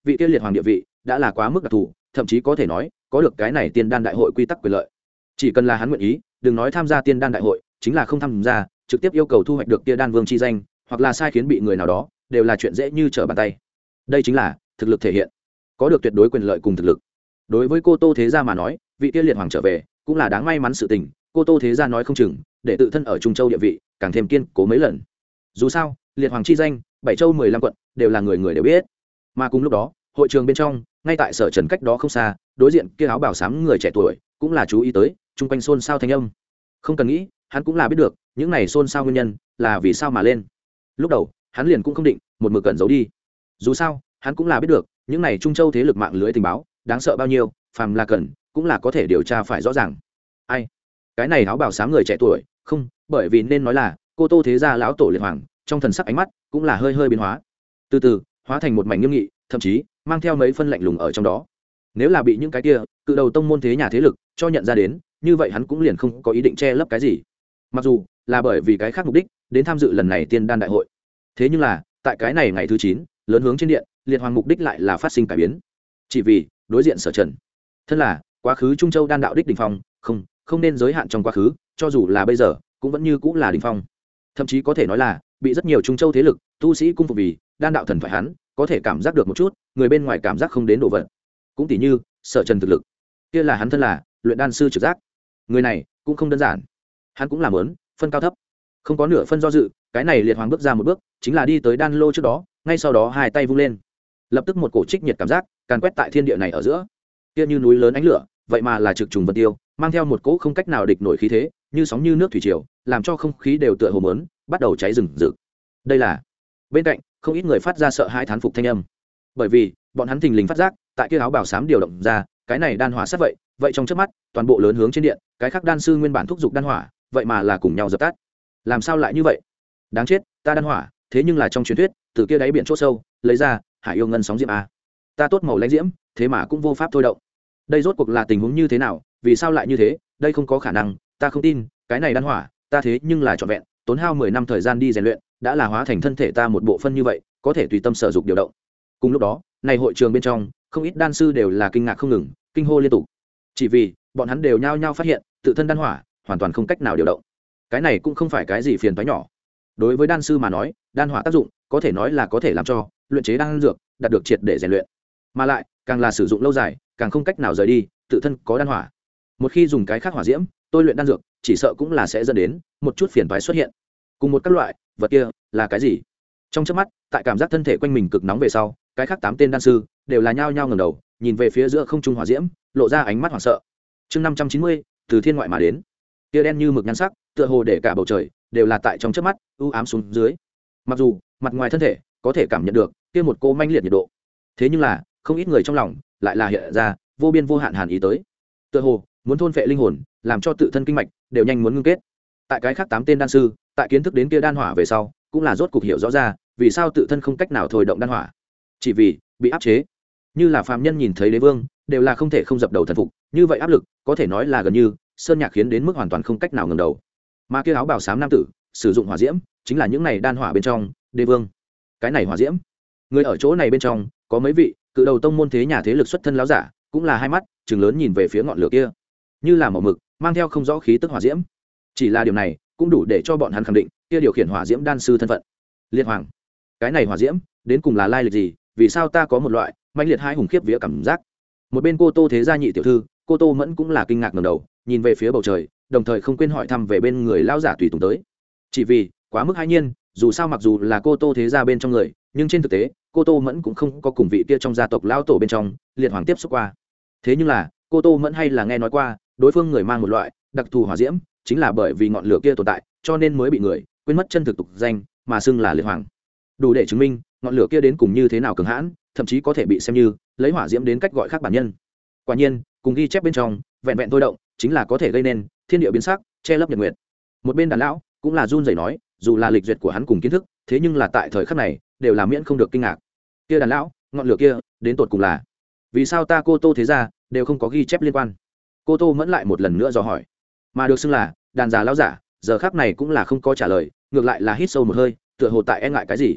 vị kia liệt hoàng địa vị đã là quá mức đặc thù, thậm chí có thể nói có được cái này tiên đan đại hội quy tắc quyền lợi. Chỉ cần là hắn nguyện ý, đừng nói tham gia tiên đan đại hội, chính là không tham gia, trực tiếp yêu cầu thu hoạch được kia đan vương chi danh, hoặc là sai khiến bị người nào đó, đều là chuyện dễ như trở bàn tay. Đây chính là thực lực thể hiện, có được tuyệt đối quyền lợi cùng thực lực. Đối với Cô Tô thế gia mà nói, vị kia liệt hoàng trở về cũng là đáng may mắn sự tình. Cô Tô thế gia nói không chừng để tự thân ở Trung Châu địa vị càng thêm kiên cố mấy lần. Dù sao liệt hoàng chi danh, bảy châu 15 quận đều là người người đều biết. Mà cùng lúc đó, hội trường bên trong, ngay tại Sở Trần cách đó không xa, đối diện kia áo bào xám người trẻ tuổi cũng là chú ý tới chung quanh xôn xao thanh âm. Không cần nghĩ, hắn cũng là biết được những này xôn xao nguyên nhân là vì sao mà lên. Lúc đầu hắn liền cũng không định một mực cẩn giấu đi. Dù sao hắn cũng là biết được những này Trung Châu thế lực mạng lưới tình báo đáng sợ bao nhiêu, phàm là cần cũng là có thể điều tra phải rõ ràng. Ai? Cái này áo bào xám người trẻ tuổi, không, bởi vì nên nói là Cô Tô thế gia lão tổ liệt hoàng, trong thần sắc ánh mắt cũng là hơi hơi biến hóa, từ từ hóa thành một mảnh nghiêm nghị, thậm chí mang theo mấy phân lạnh lùng ở trong đó. Nếu là bị những cái kia cự đầu tông môn thế nhà thế lực cho nhận ra đến, như vậy hắn cũng liền không có ý định che lấp cái gì, mặc dù là bởi vì cái khác mục đích đến tham dự lần này tiên đan đại hội. Thế nhưng là tại cái này ngày thứ 9, lớn hướng trên điện, liệt hoàng mục đích lại là phát sinh cải biến, chỉ vì đối diện Sở Trần thân là quá khứ Trung Châu đan đạo đích đỉnh phong, không nên giới hạn trong quá khứ, cho dù là bây giờ cũng vẫn như cũng là đỉnh phong, thậm chí có thể nói là bị rất nhiều Trung Châu thế lực tu sĩ cung phục vì đan đạo thần thoại. Hắn có thể cảm giác được một chút người bên ngoài cảm giác không đến độ vật, cũng tỉ như Sở Trần thực lực kia là hắn thân là luyện đan sư trực giác, người này cũng không đơn giản. Hắn cũng làm lớn phân cao thấp, không có nửa phân do dự. Cái này liệt hoàng bước ra một bước, chính là đi tới đan lô trước đó, ngay sau đó hai tay vung lên, lập tức một cổ trích nhiệt cảm giác càn quét tại thiên địa này ở giữa. Kia như núi lớn ánh lửa, vậy mà là trực trùng vân tiêu, mang theo một cỗ không cách nào địch nổi khí thế, như sóng như nước thủy triều, làm cho không khí đều tựa hồ mớn bắt đầu cháy rừng rực. Đây là bên cạnh không ít người phát ra sợ hãi thán phục thanh âm, bởi vì bọn hắn thình lình phát giác tại kia áo bào xám điều động ra cái này đan hỏa sát vậy trong chớp mắt toàn bộ lớn hướng trên điện, cái khác đan sư nguyên bản thúc giục đan hỏa vậy mà là cùng nhau dập tắt. Làm sao lại như vậy? Đáng chết, ta đan hỏa thế nhưng là trong truyền thuyết từ kia đáy biển chỗ sâu lấy ra hải yêu ngân sóng diễm a, ta tốt màu lãnh diễm thế mà cũng vô pháp thôi động. Đây rốt cuộc là tình huống như thế nào? Vì sao lại như thế? Đây không có khả năng, ta không tin. Cái này đan hỏa ta thế nhưng là trọn vẹn tốn hao 10 năm thời gian đi rèn luyện, đã là hóa thành thân thể ta một bộ phân như vậy, có thể tùy tâm sở dục điều động. Cùng lúc đó, này hội trường bên trong không ít đan sư đều là kinh ngạc không ngừng, kinh hô liên tục, chỉ vì bọn hắn đều nhao nhao phát hiện tự thân đan hỏa hoàn toàn không cách nào điều động. Cái này cũng không phải cái gì phiền toái nhỏ. Đối với đan sư mà nói, đan hỏa tác dụng có thể nói là có thể làm cho luyện chế đan dược đạt được triệt để rèn luyện, mà lại càng là sử dụng lâu dài càng không cách nào rời đi tự thân có đan hỏa. Một khi dùng cái khác hỏa diễm tôi luyện đan dược, chỉ sợ cũng là sẽ dẫn đến một chút phiền toái xuất hiện. Cùng một các loại vật kia là cái gì? Trong chớp mắt, tại cảm giác thân thể quanh mình cực nóng về sau, cái khác 8 tên đan sư đều là nhao nhao ngẩng đầu, nhìn về phía giữa không trung hỏa diễm, lộ ra ánh mắt hoảng sợ. Chương 590, từ thiên ngoại mà đến. Tia đen như mực nhan sắc, tựa hồ để cả bầu trời đều là tại trong chớp mắt u ám xuống dưới. Mặc dù mặt ngoài thân thể có thể cảm nhận được kia một cô manh liệt nhiệt độ, thế nhưng là không ít người trong lòng lại là hiện ra vô biên vô hạn hàn ý tới, tựa hồ muốn thôn phệ linh hồn, làm cho tự thân kinh mạch đều nhanh muốn ngưng kết. Tại cái khác 8 tên đan sư, tại kiến thức đến kia đan hỏa về sau, cũng là rốt cục hiểu rõ ra vì sao tự thân không cách nào thôi động đan hỏa, chỉ vì bị áp chế. Như là phàm nhân nhìn thấy đế vương, đều là không thể không dập đầu thần phục, như vậy áp lực có thể nói là gần như sơn nhạc khiến đến mức hoàn toàn không cách nào ngẩng đầu. Mà kia áo bào xám nam tử sử dụng hỏa diễm, chính là những này đan hỏa bên trong đế vương. Cái này hỏa diễm, người ở chỗ này bên trong có mấy vị cự đầu tông môn thế nhà thế lực xuất thân láo giả, cũng là hai mắt trừng lớn nhìn về phía ngọn lửa kia, như là màu mực mang theo không rõ khí tức hỏa diễm. Chỉ là điều này cũng đủ để cho bọn hắn khẳng định kia điều khiển hỏa diễm đan sư thân phận. Liệt hoàng, cái này hỏa diễm đến cùng là lai lịch gì? Vì sao ta có một loại mãnh liệt hai hùng khiếp vía cảm giác? Một bên Cô Tô thế gia nhị tiểu thư Cô Tô Mẫn cũng là kinh ngạc ngẩng đầu, nhìn về phía bầu trời, đồng thời không quên hỏi thăm về bên người lão giả tùy tùng tới. Chỉ vì quá mức hãi nhiên, dù sao mặc dù là Cô Tô thế gia bên trong người, nhưng trên thực tế Cô Tô Mẫn cũng không có cùng vị kia trong gia tộc lão tổ bên trong liệt hoàng tiếp xúc qua. Thế nhưng là Cô Tô Mẫn hay là nghe nói qua đối phương người mang một loại đặc thù hỏa diễm, chính là bởi vì ngọn lửa kia tồn tại, cho nên mới bị người quên mất chân thực tục danh mà xưng là liệt hoàng. Đủ để chứng minh ngọn lửa kia đến cùng như thế nào cường hãn, thậm chí có thể bị xem như lấy hỏa diễm đến cách gọi khác bản nhân. Quả nhiên, cùng ghi chép bên trong, vẹn vẹn thôi động chính là có thể gây nên thiên địa biến sắc, che lấp nhật nguyệt. Một bên đàn lão cũng là run rẩy nói, dù là lịch duyệt của hắn cùng kiến thức, thế nhưng là tại thời khắc này đều là miễn không được kinh ngạc. Kia đàn lão, ngọn lửa kia đến tột cùng là vì sao ta Cô Tô thế gia đều không có ghi chép liên quan? Cô Tô Mẫn lại một lần nữa dò hỏi, mà được xưng là đàn già lão giả giờ khắc này cũng là không có trả lời, ngược lại là hít sâu một hơi, tựa hồ tại e ngại cái gì.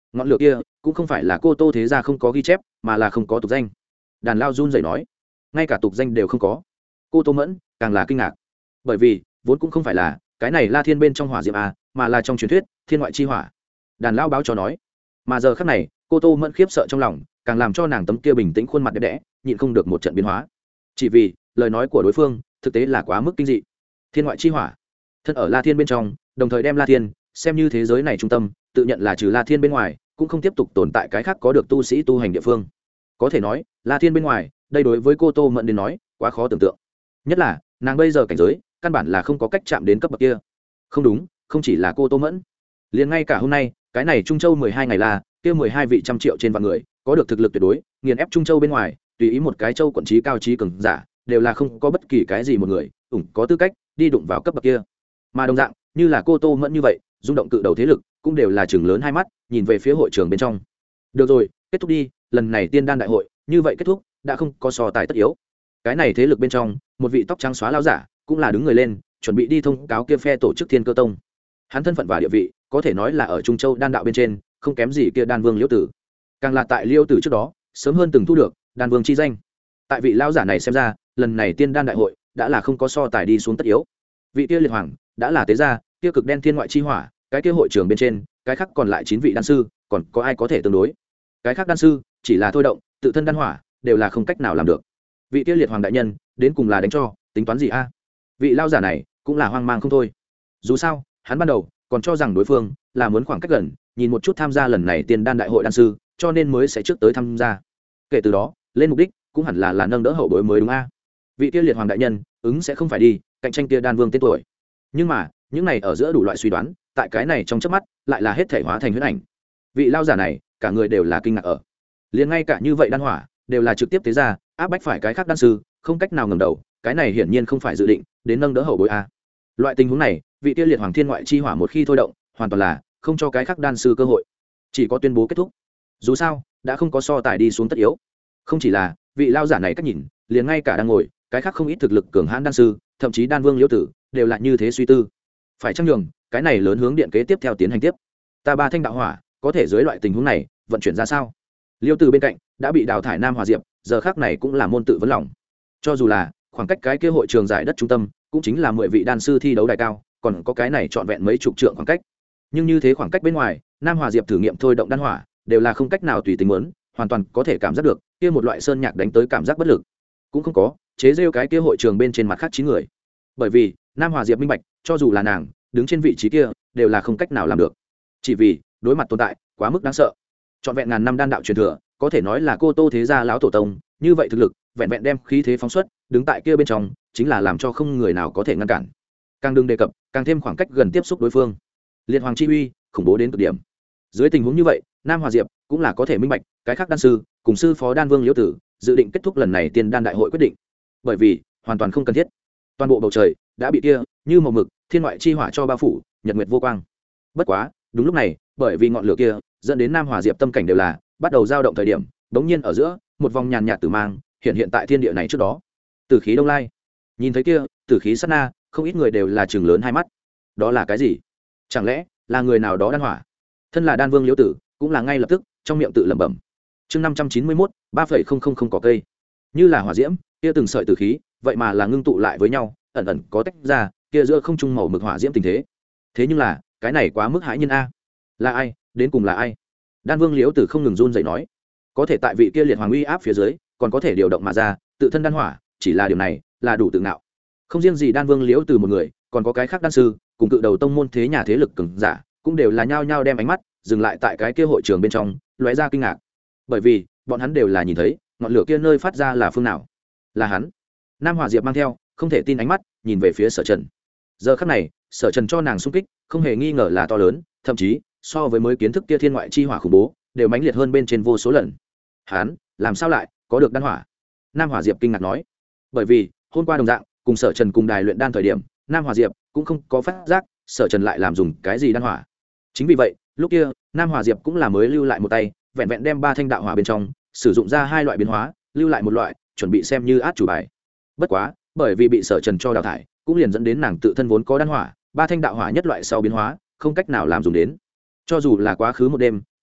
ngọn lửa kia cũng không phải là cô tô thế gia không có ghi chép mà là không có tục danh. Đàn Lao run rẩy nói, ngay cả tục danh đều không có. Cô Tô Mẫn càng là kinh ngạc, bởi vì vốn cũng không phải là cái này La Thiên bên trong hỏa diệm à, mà là trong truyền thuyết thiên ngoại chi hỏa. Đàn Lao báo cho nói, mà giờ khắc này cô Tô Mẫn khiếp sợ trong lòng, càng làm cho nàng tấm kia bình tĩnh khuôn mặt đẹp đẽ nhịn không được một trận biến hóa, chỉ vì lời nói của đối phương thực tế là quá mức kinh dị. Thiên ngoại chi hỏa, thân ở La Thiên bên trong, đồng thời đem La Thiên xem như thế giới này trung tâm, tự nhận là trừ La Thiên bên ngoài cũng không tiếp tục tồn tại cái khác có được tu sĩ tu hành địa phương. Có thể nói La Thiên bên ngoài, đây đối với cô Tô Mẫn đến nói quá khó tưởng tượng, nhất là nàng bây giờ cảnh giới căn bản là không có cách chạm đến cấp bậc kia. Không đúng, không chỉ là cô Tô Mẫn, liền ngay cả hôm nay cái này Trung Châu 12 ngày là kia 12 vị trăm triệu trên vạn người có được thực lực tuyệt đối nghiền ép Trung Châu bên ngoài tùy ý một cái châu quận trí cao trí cường giả đều là không có bất kỳ cái gì một người có tư cách đi đụng vào cấp bậc kia. Mà đồng dạng như là cô Tô Mẫn như vậy rung động cự đầu thế lực cũng đều là chừng lớn hai mắt nhìn về phía hội trường bên trong. Được rồi, kết thúc đi, lần này tiên đan đại hội như vậy kết thúc, đã không có so tài tất yếu. Cái này thế lực bên trong một vị tóc trắng xóa lão giả cũng là đứng người lên chuẩn bị đi thông cáo kia phe tổ chức Thiên Cơ Tông. Hắn thân phận và địa vị có thể nói là ở Trung Châu đan đạo bên trên không kém gì kia đan vương Liêu Tử, càng là tại Liêu Tử trước đó sớm hơn từng thu được đan vương chi danh. Tại vị lão giả này xem ra lần này tiên đan đại hội đã là không có so tài đi xuống tất yếu. Vị kia liệt hoàng đã là tế gia kia cực đen thiên ngoại chi hỏa, cái kia hội trường bên trên cái khác còn lại 9 vị đan sư còn có ai có thể tương đối. Cái khác đan sư chỉ là thôi động tự thân đan hỏa đều là không cách nào làm được. Vị kia liệt hoàng đại nhân đến cùng là đánh cho tính toán gì a? Vị lao giả này cũng là hoang mang không thôi. Dù sao hắn ban đầu còn cho rằng đối phương là muốn khoảng cách gần nhìn một chút tham gia lần này tiên đan đại hội đan sư, cho nên mới sẽ trước tới tham gia. Kể từ đó lên mục đích cũng hẳn là nâng đỡ hậu bối mới đúng a. Vị kia liệt hoàng đại nhân ứng sẽ không phải đi cạnh tranh kia đan vương tên tuổi. Nhưng mà những này ở giữa đủ loại suy đoán tại cái này trong chớp mắt lại là hết thể hóa thành huyễn ảnh. Vị lao giả này cả người đều là kinh ngạc ở, liền ngay cả như vậy đan hỏa đều là trực tiếp tế ra áp bách phải cái khác đan sư không cách nào ngẩng đầu, cái này hiển nhiên không phải dự định đến nâng đỡ hậu bối a. Loại tình huống này vị tiêu liệt hoàng thiên ngoại chi hỏa một khi thôi động hoàn toàn là không cho cái khác đan sư cơ hội, chỉ có tuyên bố kết thúc. Dù sao đã không có so tài đi xuống tất yếu. Không chỉ là vị lao giả này cách nhìn, liền ngay cả đang ngồi cái khác không ít thực lực cường hãn đan sư thậm chí đan vương Liêu Tử đều là như thế suy tư, phải chăng nhường cái này lớn hướng điện kế tiếp theo tiến hành tiếp. Ta ba thanh đạo hỏa có thể dưới loại tình huống này vận chuyển ra sao? Liêu Tử bên cạnh đã bị đào thải Nam Hòa Diệp giờ khác này cũng là môn tự vấn lòng. Cho dù là khoảng cách cái kia hội trường giải đất trung tâm cũng chính là 10 vị đan sư thi đấu đài cao, còn có cái này trọn vẹn mấy chục trượng khoảng cách, nhưng như thế khoảng cách bên ngoài Nam Hòa Diệp thử nghiệm thôi động đan hỏa đều là không cách nào tùy tính muốn, hoàn toàn có thể cảm giác được kia một loại sơn nhạc đánh tới cảm giác bất lực cũng không có chế rêu cái kia hội trường bên trên mặt khác 9 người. Bởi vì Nam Hòa Diệp minh bạch cho dù là nàng đứng trên vị trí kia đều là không cách nào làm được, chỉ vì đối mặt tồn tại quá mức đáng sợ. Trọn vẹn ngàn năm đan đạo truyền thừa có thể nói là cô Tô thế gia lão tổ tông, như vậy thực lực vẹn vẹn đem khí thế phóng xuất đứng tại kia bên trong chính là làm cho không người nào có thể ngăn cản, càng đừng đề cập càng thêm khoảng cách gần tiếp xúc đối phương. Liệt hoàng chi uy khủng bố đến cực điểm. Dưới tình huống như vậy Nam Hòa Diệp cũng là có thể minh bạch cái khác đan sư cùng sư phó đan vương Liễu Tử dự định kết thúc lần này tiên đan đại hội quyết định, bởi vì hoàn toàn không cần thiết. Toàn bộ bầu trời đã bị kia như màu mực thiên ngoại chi hỏa cho bao phủ, nhật nguyệt vô quang. Bất quá đúng lúc này bởi vì ngọn lửa kia dẫn đến Nam Hòa Diệp tâm cảnh đều là bắt đầu dao động thời điểm, bỗng nhiên ở giữa một vòng nhàn nhạt tử mang hiện tại thiên địa này trước đó. Tử khí đông lai. Nhìn thấy kia tử khí sát na, không ít người đều là trừng lớn hai mắt. Đó là cái gì? Chẳng lẽ là người nào đó đan hỏa? Thân là đan vương Liễu Tử cũng là ngay lập tức trong miệng tự lẩm bẩm. Chương 591, 3,000 có cây. Như là hỏa diễm, kia từng sợi tử khí, vậy mà là ngưng tụ lại với nhau, ẩn ẩn có tách ra, kia giữa không trung màu mực hỏa diễm tình thế. Thế nhưng là, cái này quá mức hãi nhân a. Là ai? Đến cùng là ai? Đan vương Liễu Tử không ngừng run rẩy nói. Có thể tại vị kia liệt hoàng uy áp phía dưới, còn có thể điều động mà ra, tự thân đan hỏa, chỉ là điều này, là đủ tự ngạo. Không riêng gì đan vương Liễu Tử một người, còn có cái khác đan sư, cùng cự đầu tông môn thế nhà thế lực cường giả, cũng đều là nhao nhao đem ánh mắt dừng lại tại cái kia hội trường bên trong, lóe ra kinh ngạc. Bởi vì, bọn hắn đều là nhìn thấy, ngọn lửa kia nơi phát ra là phương nào? Là hắn. Nam Hòa Diệp mang theo không thể tin ánh mắt nhìn về phía Sở Trần. Giờ khắc này Sở Trần cho nàng xung kích không hề nghi ngờ là to lớn, thậm chí so với mới kiến thức kia thiên ngoại chi hỏa khủng bố đều mãnh liệt hơn bên trên vô số lần. Hắn làm sao lại có được đan hỏa? Nam Hòa Diệp kinh ngạc nói. Bởi vì hôm qua đồng dạng cùng Sở Trần cùng đài luyện đan thời điểm, Nam Hòa Diệp cũng không có phát giác Sở Trần lại làm dùng cái gì đan hỏa. Chính vì vậy lúc kia Nam Hòa Diệp cũng là mới lưu lại một tay, vẹn vẹn đem 3 thanh đạo hỏa bên trong sử dụng ra 2 loại biến hóa, lưu lại một loại chuẩn bị xem như át chủ bài. Bất quá bởi vì bị Sở Trần cho đào thải, cũng liền dẫn đến nàng tự thân vốn có đan hỏa 3 thanh đạo hỏa nhất loại sau biến hóa không cách nào làm dùng đến. Cho dù là quá khứ một đêm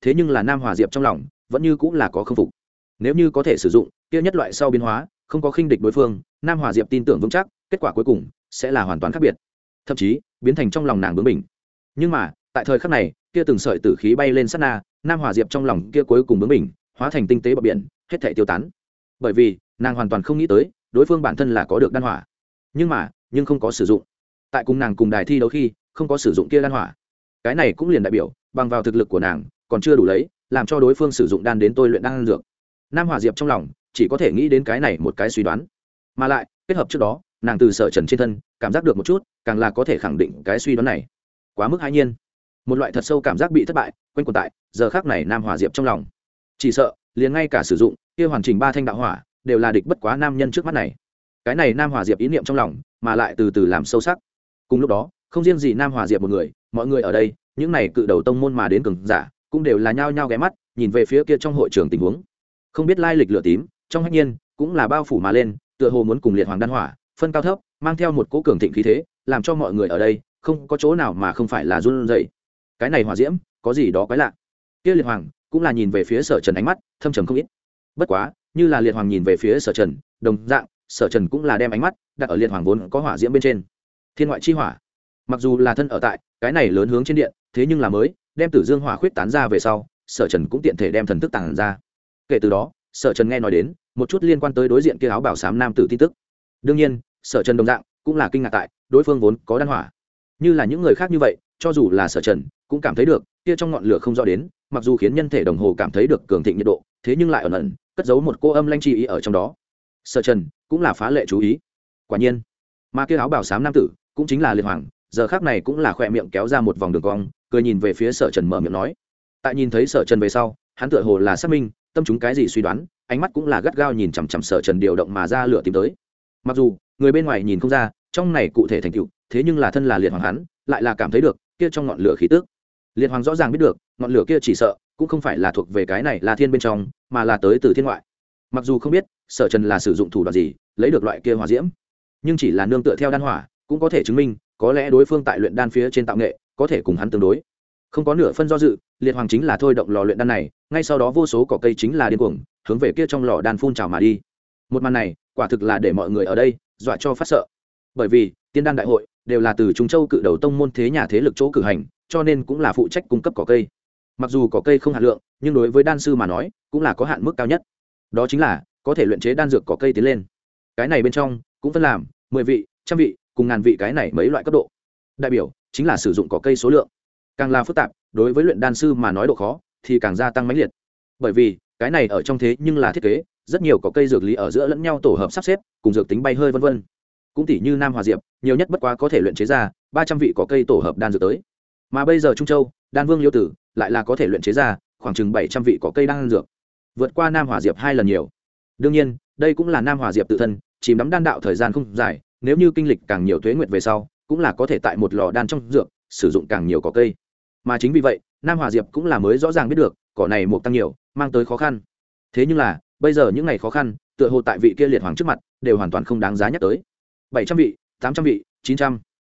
thế nhưng là Nam Hòa Diệp trong lòng vẫn như cũng là có khâm phục. Nếu như có thể sử dụng kia nhất loại sau biến hóa, không có khinh địch đối phương, Nam Hòa Diệp tin tưởng vững chắc kết quả cuối cùng sẽ là hoàn toàn khác biệt, thậm chí biến thành trong lòng nàng bướng bỉnh. Nhưng mà tại thời khắc này, kia từng sợi tử khí bay lên sát na, Nam Hòa Diệp trong lòng kia cuối cùng bướng bỉnh hóa thành tinh tế bờ biển, hết thảy tiêu tán. Bởi vì nàng hoàn toàn không nghĩ tới đối phương bản thân là có được đan hỏa, nhưng không có sử dụng. Tại cùng nàng cùng đài thi đấu khi không có sử dụng kia đan hỏa, cái này cũng liền đại biểu bằng vào thực lực của nàng còn chưa đủ lấy làm cho đối phương sử dụng đan đến tôi luyện đan dược. Nam Hòa Diệp trong lòng chỉ có thể nghĩ đến cái này một cái suy đoán, mà lại kết hợp trước đó nàng từ Sở Trần trên thân cảm giác được một chút, càng là có thể khẳng định cái suy đoán này. Quá mức hãi nhiên, một loại thật sâu cảm giác bị thất bại quanh quẩn tại giờ khác này Nam Hòa Diệp trong lòng. Chỉ sợ liền ngay cả sử dụng kia hoàn chỉnh 3 thanh đạo hỏa đều là địch bất quá nam nhân trước mắt này. Cái này Nam Hòa Diệp ý niệm trong lòng mà lại từ từ làm sâu sắc. Cùng lúc đó không riêng gì Nam Hòa Diệp một người, mọi người ở đây những này cự đầu tông môn mà đến cường giả cũng đều là nhao nhao ghé mắt nhìn về phía kia trong hội trường tình huống. Không biết lai lịch lửa tím trong hách nhiên cũng là bao phủ mà lên, tựa hồ muốn cùng liệt hoàng đan hỏa phân cao thấp, mang theo một cỗ cường thịnh khí thế, làm cho mọi người ở đây không có chỗ nào mà không phải là run rẩy. Cái này hỏa diễm có gì đó quái lạ. Kia liệt hoàng cũng là nhìn về phía Sở Trần, ánh mắt thâm trầm không ít. Bất quá như là liệt hoàng nhìn về phía Sở Trần đồng dạng, Sở Trần cũng là đem ánh mắt đặt ở liệt hoàng vốn có hỏa diễm bên trên. Thiên ngoại chi hỏa, mặc dù là thân ở tại cái này lớn hướng trên điện, thế nhưng là mới đem Tử Dương hỏa khuyết tán ra về sau, Sở Trần cũng tiện thể đem thần thức tàng ra. Kể từ đó Sở Trần nghe nói đến một chút liên quan tới đối diện kia áo bảo xám nam tử tin tức. Đương nhiên Sở Trần đồng dạng cũng là kinh ngạc tại đối phương vốn có đan hỏa. Như là những người khác như vậy, cho dù là Sở Trần cũng cảm thấy được kia trong ngọn lửa không rõ đến, mặc dù khiến nhân thể đồng hồ cảm thấy được cường thịnh nhiệt độ, thế nhưng lại ẩn ẩn cất giấu một cô âm lanh chi ý ở trong đó. Sở Trần cũng là phá lệ chú ý. Quả nhiên, mà kia áo bảo xám nam tử cũng chính là liệt hoàng, giờ khác này cũng là khỏe miệng kéo ra một vòng đường cong, cười nhìn về phía Sở Trần mở miệng nói. Tại nhìn thấy Sở Trần về sau, hắn tựa hồ là xác minh tâm chúng cái gì suy đoán, ánh mắt cũng là gắt gao nhìn chằm chằm Sở Trần điều động mà ra lửa tìm tới. Mặc dù người bên ngoài nhìn không ra trong này cụ thể thành tựu, thế nhưng là thân là liệt hoàng hắn lại là cảm thấy được kia trong ngọn lửa khí tức. Liệt hoàng rõ ràng biết được ngọn lửa kia chỉ sợ cũng không phải là thuộc về cái này là thiên bên trong, mà là tới từ thiên ngoại. Mặc dù không biết Sở Trần là sử dụng thủ đoạn gì lấy được loại kia hỏa diễm, nhưng chỉ là nương tựa theo đan hỏa cũng có thể chứng minh có lẽ đối phương tại luyện đan phía trên tạo nghệ có thể cùng hắn tương đối. Không có nửa phân do dự, liệt hoàng chính là thôi động lò luyện đan này, ngay sau đó vô số cỏ cây chính là điên cuồng hướng về kia trong lò đan phun trào mà đi. Một màn này quả thực là để mọi người ở đây dọa cho phát sợ, bởi vì tiên đan đại hội đều là từ Trung Châu cự đầu tông môn thế nhà thế lực chỗ cử hành, cho nên cũng là phụ trách cung cấp cỏ cây. Mặc dù cỏ cây không hạn lượng, nhưng đối với đan sư mà nói cũng là có hạn mức cao nhất, đó chính là có thể luyện chế đan dược cỏ cây tiến lên. Cái này bên trong cũng phân làm 10 vị, trăm vị cùng ngàn vị cái này mấy loại cấp độ, đại biểu chính là sử dụng cỏ cây số lượng càng là phức tạp, đối với luyện đan sư mà nói độ khó thì càng gia tăng mãnh liệt. Bởi vì cái này ở trong thế nhưng là thiết kế rất nhiều cỏ cây dược lý ở giữa lẫn nhau tổ hợp sắp xếp, cùng dược tính bay hơi vân vân. Cũng tỷ như Nam Hòa Diệp nhiều nhất bất quá có thể luyện chế ra 300 vị cỏ cây tổ hợp đan dược tới, mà bây giờ Trung Châu đan vương Liêu Tử lại là có thể luyện chế ra khoảng chừng 700 vị cỏ cây đan dược, vượt qua Nam Hòa Diệp 2 lần nhiều. Đương nhiên đây cũng là Nam Hòa Diệp tự thân chìm đắm đan đạo thời gian không dài, nếu như kinh lịch càng nhiều tuế nguyệt về sau cũng là có thể tại một lò đan trong dược sử dụng càng nhiều cỏ cây. Mà chính vì vậy Nam Hòa Diệp cũng là mới rõ ràng biết được cỏ này một tăng nhiều mang tới khó khăn. Thế nhưng là bây giờ những ngày khó khăn tựa hồ tại vị kia liệt hoàng trước mặt đều hoàn toàn không đáng giá nhắc tới. 700 vị, 800 vị, 900,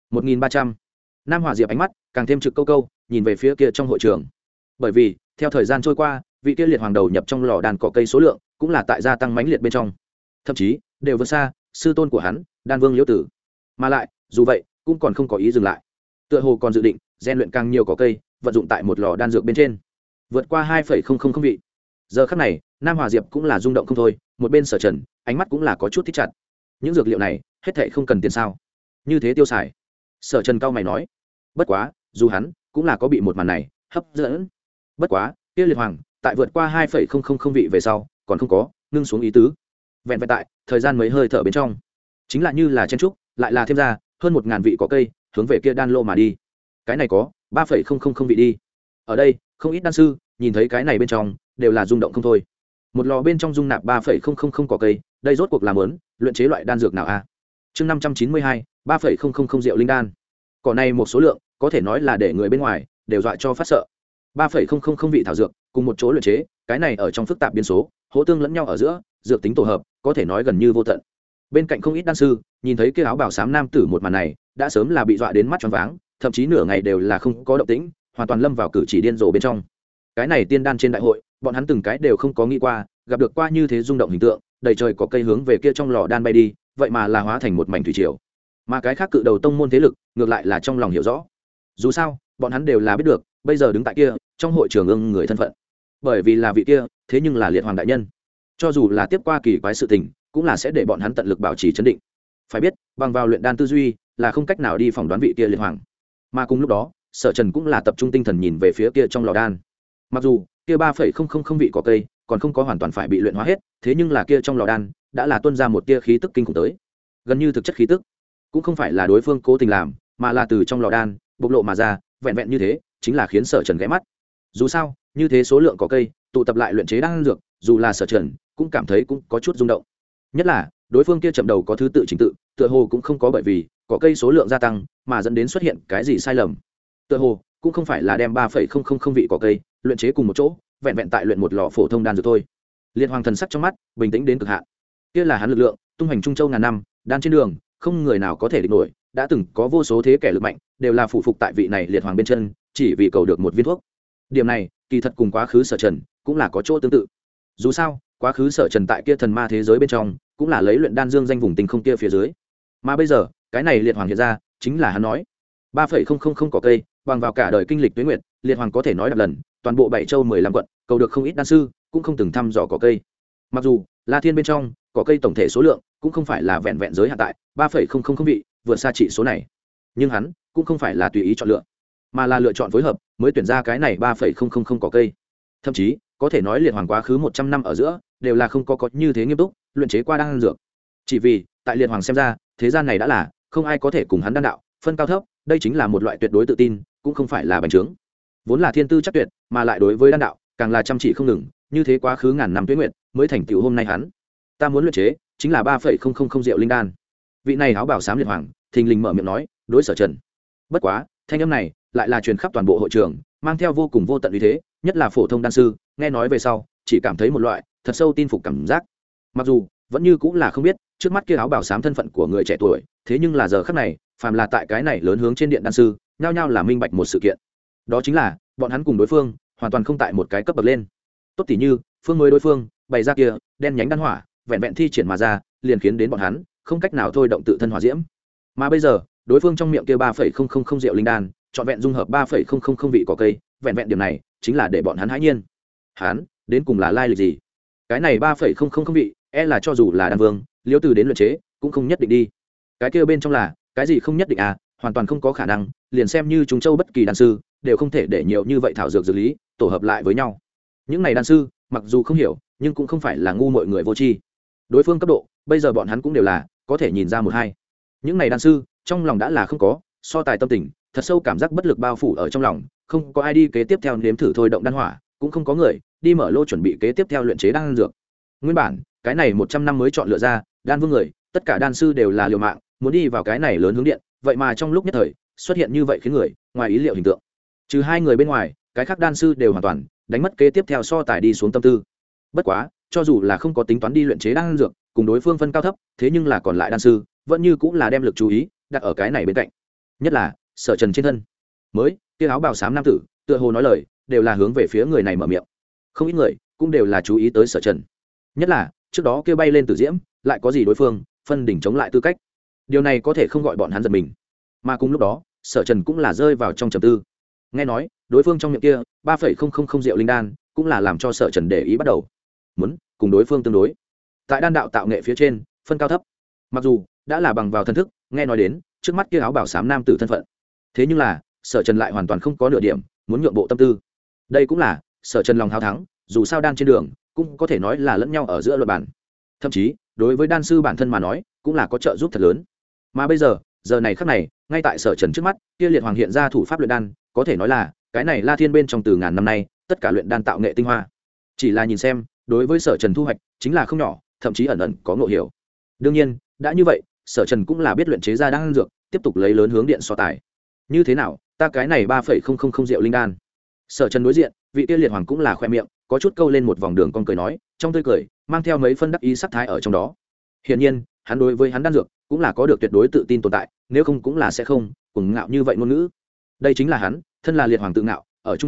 1300. Nam Hòa Diệp ánh mắt càng thêm trực câu câu nhìn về phía kia trong hội trường, bởi vì theo thời gian trôi qua vị kia liệt hoàng đầu nhập trong lò đan cỏ cây số lượng cũng là tại gia tăng mãnh liệt bên trong, thậm chí đều vượt xa sư tôn của hắn đan vương Liễu Tử. Mà lại dù vậy cũng còn không có ý dừng lại, tựa hồ còn dự định rèn luyện càng nhiều cỏ cây vận dụng tại một lò đan dược bên trên, vượt qua 2,000 vị. Giờ khắc này Nam Hòa Diệp cũng là rung động không thôi, một bên Sở Trần ánh mắt cũng là có chút thích chặt. Những dược liệu này hết thảy không cần tiền sao, như thế tiêu xài? Sở Trần cao mày nói. Bất quá dù hắn cũng là có bị một màn này hấp dẫn. Bất quá kia liệt hoàng tại vượt qua 2,000 vị về sau còn không có ngưng xuống ý tứ, vẹn vẹn tại thời gian mấy hơi thở bên trong chính là như là chen trúc lại là thêm ra hơn 1000 vị cỏ cây hướng về kia đan lô mà đi. Cái này có 3,000 vị đi. Ở đây không ít đan sư nhìn thấy cái này bên trong đều là rung động không thôi. Một lò bên trong dung nạp 3,000 cỏ cây, đây rốt cuộc làm lớn luyện chế loại đan dược nào a? Chương 592, 3,000 rượu linh đan. Cỏ này một số lượng có thể nói là để người bên ngoài đều dọa cho phát sợ. 3,000 vị thảo dược cùng một chỗ luyện chế, cái này ở trong phức tạp biến số hỗ tương lẫn nhau ở giữa, dược tính tổ hợp có thể nói gần như vô tận. Bên cạnh không ít đan sư nhìn thấy kia áo bào xám nam tử một màn này đã sớm là bị dọa đến mắt choáng váng, thậm chí nửa ngày đều là không có động tĩnh, hoàn toàn lâm vào cử chỉ điên rồ bên trong. cái này tiên đan trên đại hội bọn hắn từng cái đều không có nghĩ qua gặp được qua như thế rung động hình tượng, đầy trời có cây hướng về kia trong lò đan bay đi, vậy mà là hóa thành một mảnh thủy triều. Mà cái khác cự đầu tông môn thế lực ngược lại là trong lòng hiểu rõ, dù sao bọn hắn đều là biết được bây giờ đứng tại kia trong hội trường ương người thân phận, bởi vì là vị kia thế nhưng là liệt hoàng đại nhân, cho dù là tiếp qua kỳ quái sự tình cũng là sẽ để bọn hắn tận lực bảo trì chấn định. Phải biết bằng vào luyện đan tư duy là không cách nào đi phỏng đoán vị kia liệt hoàng. Mà cùng lúc đó Sở Trần cũng là tập trung tinh thần nhìn về phía kia trong lò đan. Mặc dù kia 3,000 vị cỏ cây còn không có hoàn toàn phải bị luyện hóa hết, thế nhưng là kia trong lò đan đã là tuôn ra một tia khí tức kinh khủng tới, gần như thực chất khí tức, cũng không phải là đối phương cố tình làm, mà là từ trong lò đan bộc lộ mà ra, vẹn vẹn như thế chính là khiến Sở Trần ghé mắt. Dù sao như thế số lượng cỏ cây tụ tập lại luyện chế đan dược, dù là Sở Trần cũng cảm thấy cũng có chút rung động. Nhất là đối phương kia chậm đầu có thứ tự trình tự, tựa hồ cũng không có bởi vì cỏ cây số lượng gia tăng mà dẫn đến xuất hiện cái gì sai lầm. Tựa hồ cũng không phải là đem 3,000 vị cỏ cây luyện chế cùng một chỗ, vẹn vẹn tại luyện một lò phổ thông đan dược thôi. Liệt hoàng thần sắc trong mắt bình tĩnh đến cực hạn. Kia là hắn lực lượng tung hành trung châu ngàn năm, đan trên đường không người nào có thể địch nổi, đã từng có vô số thế kẻ lực mạnh đều là phụ phục tại vị này liệt hoàng bên chân, chỉ vì cầu được một viên thuốc. Điểm này kỳ thật cùng quá khứ Sở Trần cũng là có chỗ tương tự. Dù sao quá khứ Sở Trần tại kia thần ma thế giới bên trong cũng là lấy luyện đan dương danh vùng tinh không kia phía dưới, mà bây giờ cái này liệt hoàng hiện ra chính là hắn nói 3,000 cỏ cây bằng vào cả đời kinh lịch tuế nguyệt, liệt hoàng có thể nói đập lần toàn bộ 7 châu 15 quận cầu được không ít đan sư cũng không từng thăm dò cỏ cây. Mặc dù La Thiên bên trong cỏ cây tổng thể số lượng cũng không phải là vẹn vẹn giới hạn tại 3,000 vị, vượt xa chỉ số này, nhưng hắn cũng không phải là tùy ý chọn lựa, mà là lựa chọn phối hợp mới tuyển ra cái này 3,000 cỏ cây. Thậm chí có thể nói liệt hoàng quá khứ 100 năm ở giữa đều là không có như thế nghiêm túc luyện chế qua đan dược, chỉ vì tại liệt hoàng xem ra thế gian này đã là không ai có thể cùng hắn đan đạo phân cao thấp, đây chính là một loại tuyệt đối tự tin, cũng không phải là bành trướng. Vốn là thiên tư chắc tuyệt, mà lại đối với đan đạo càng là chăm chỉ không ngừng, như thế quá khứ ngàn năm tuế nguyệt mới thành tựu hôm nay hắn. Ta muốn luyện chế chính là 3,000 rượu linh đan. Vị này áo bảo xám liệt hoàng thình lình mở miệng nói đối Sở Trần. Bất quá thanh âm này lại là truyền khắp toàn bộ hội trường, mang theo vô cùng vô tận uy thế, nhất là phổ thông đan sư nghe nói về sau chỉ cảm thấy một loại thật sâu tin phục cảm giác. Mặc dù vẫn như cũng là không biết trước mắt kia áo bảo xám thân phận của người trẻ tuổi, thế nhưng là giờ khắc này phàm là tại cái này lớn hướng trên điện đan sư nhao nhao là minh bạch một sự kiện, đó chính là bọn hắn cùng đối phương hoàn toàn không tại một cái cấp bậc lên. Tốt tỉ như phương mới đối phương bày ra kia đen nhánh đan hỏa vẹn vẹn thi triển mà ra liền khiến đến bọn hắn không cách nào thôi động tự thân hỏa diễm, mà bây giờ đối phương trong miệng kia 3,000 rượu linh đan trọn vẹn dung hợp 3,000 vị cỏ cây, vẹn vẹn điểm này chính là để bọn hắn hãi nhiên. Hắn đến cùng là lai lịch gì? Cái này 3,000 vị e là cho dù là đan vương liễu từ đến luyện chế cũng không nhất định đi. Cái kia bên trong là cái gì không nhất định à, hoàn toàn không có khả năng, liền xem như chúng châu bất kỳ đan sư đều không thể để nhiều như vậy thảo dược dược lý tổ hợp lại với nhau. Những này đan sư mặc dù không hiểu nhưng cũng không phải là ngu mọi người vô tri, đối phương cấp độ bây giờ bọn hắn cũng đều là có thể nhìn ra một hai. Những này đan sư trong lòng đã là không có so tài tâm tình, thật sâu cảm giác bất lực bao phủ ở trong lòng, không có ai đi kế tiếp theo nếm thử thôi động đan hỏa, cũng không có người đi mở lô chuẩn bị kế tiếp theo luyện chế đan dược. Nguyên bản cái này 100 năm mới chọn lựa ra đan vương người, tất cả đan sư đều là liều mạng muốn đi vào cái này lớn hướng điện, vậy mà trong lúc nhất thời xuất hiện như vậy khiến người ngoài ý liệu hình tượng. Trừ hai người bên ngoài, cái khác đan sư đều hoàn toàn đánh mất kế tiếp theo so tài đi xuống tâm tư. Bất quá cho dù là không có tính toán đi luyện chế đan dược cùng đối phương phân cao thấp, thế nhưng là còn lại đan sư vẫn như cũng là đem lực chú ý đặt ở cái này bên cạnh, nhất là Sở Trần trên thân mới kia áo bào xám nam tử tựa hồ nói lời đều là hướng về phía người này mở miệng, không ít người cũng đều là chú ý tới Sở Trần, nhất là trước đó kia bay lên tử diễm lại có gì đối phương phân đỉnh chống lại tư cách, điều này có thể không gọi bọn hắn giật mình. Mà cùng lúc đó Sở Trần cũng là rơi vào trong trầm tư, nghe nói đối phương trong miệng kia 3,000 rượu linh đan cũng là làm cho Sở Trần để ý bắt đầu muốn cùng đối phương tương đối tại đan đạo tạo nghệ phía trên phân cao thấp. Mặc dù đã là bằng vào thân thức nghe nói đến trước mắt kia áo bảo xám nam tử thân phận, thế nhưng là Sở Trần lại hoàn toàn không có nửa điểm muốn nhượng bộ tâm tư. Đây cũng là Sở Trần lòng hào thắng, dù sao đan trên đường cũng có thể nói là lẫn nhau ở giữa luật bản, thậm chí đối với đan sư bản thân mà nói cũng là có trợ giúp thật lớn. Mà bây giờ giờ này khắc này ngay tại Sở Trần trước mắt kia liệt hoàng hiện ra thủ pháp luyện đan, có thể nói là cái này La Thiên bên trong từ ngàn năm nay tất cả luyện đan tạo nghệ tinh hoa. Chỉ là nhìn xem đối với Sở Trần thu hoạch chính là không nhỏ, thậm chí ẩn ẩn có ngộ hiểu. Đương nhiên đã như vậy Sở Trần cũng là biết luyện chế ra đan dược tiếp tục lấy lớn hướng điện so tài. Như thế nào ta cái này 3,000 rượu linh đan? Sở Trần đối diện vị kia liệt hoàng cũng là khoe miệng có chút câu lên một vòng đường con cười nói, trong tươi cười mang theo mấy phân đắc ý sắc thái ở trong đó. Hiển nhiên hắn đối với hắn đan dược cũng là có được tuyệt đối tự tin tồn tại, nếu không cũng là sẽ không cuồng ngạo như vậy ngôn ngữ. Đây chính là hắn thân là liệt hoàng tự ngạo, ở Trung Châu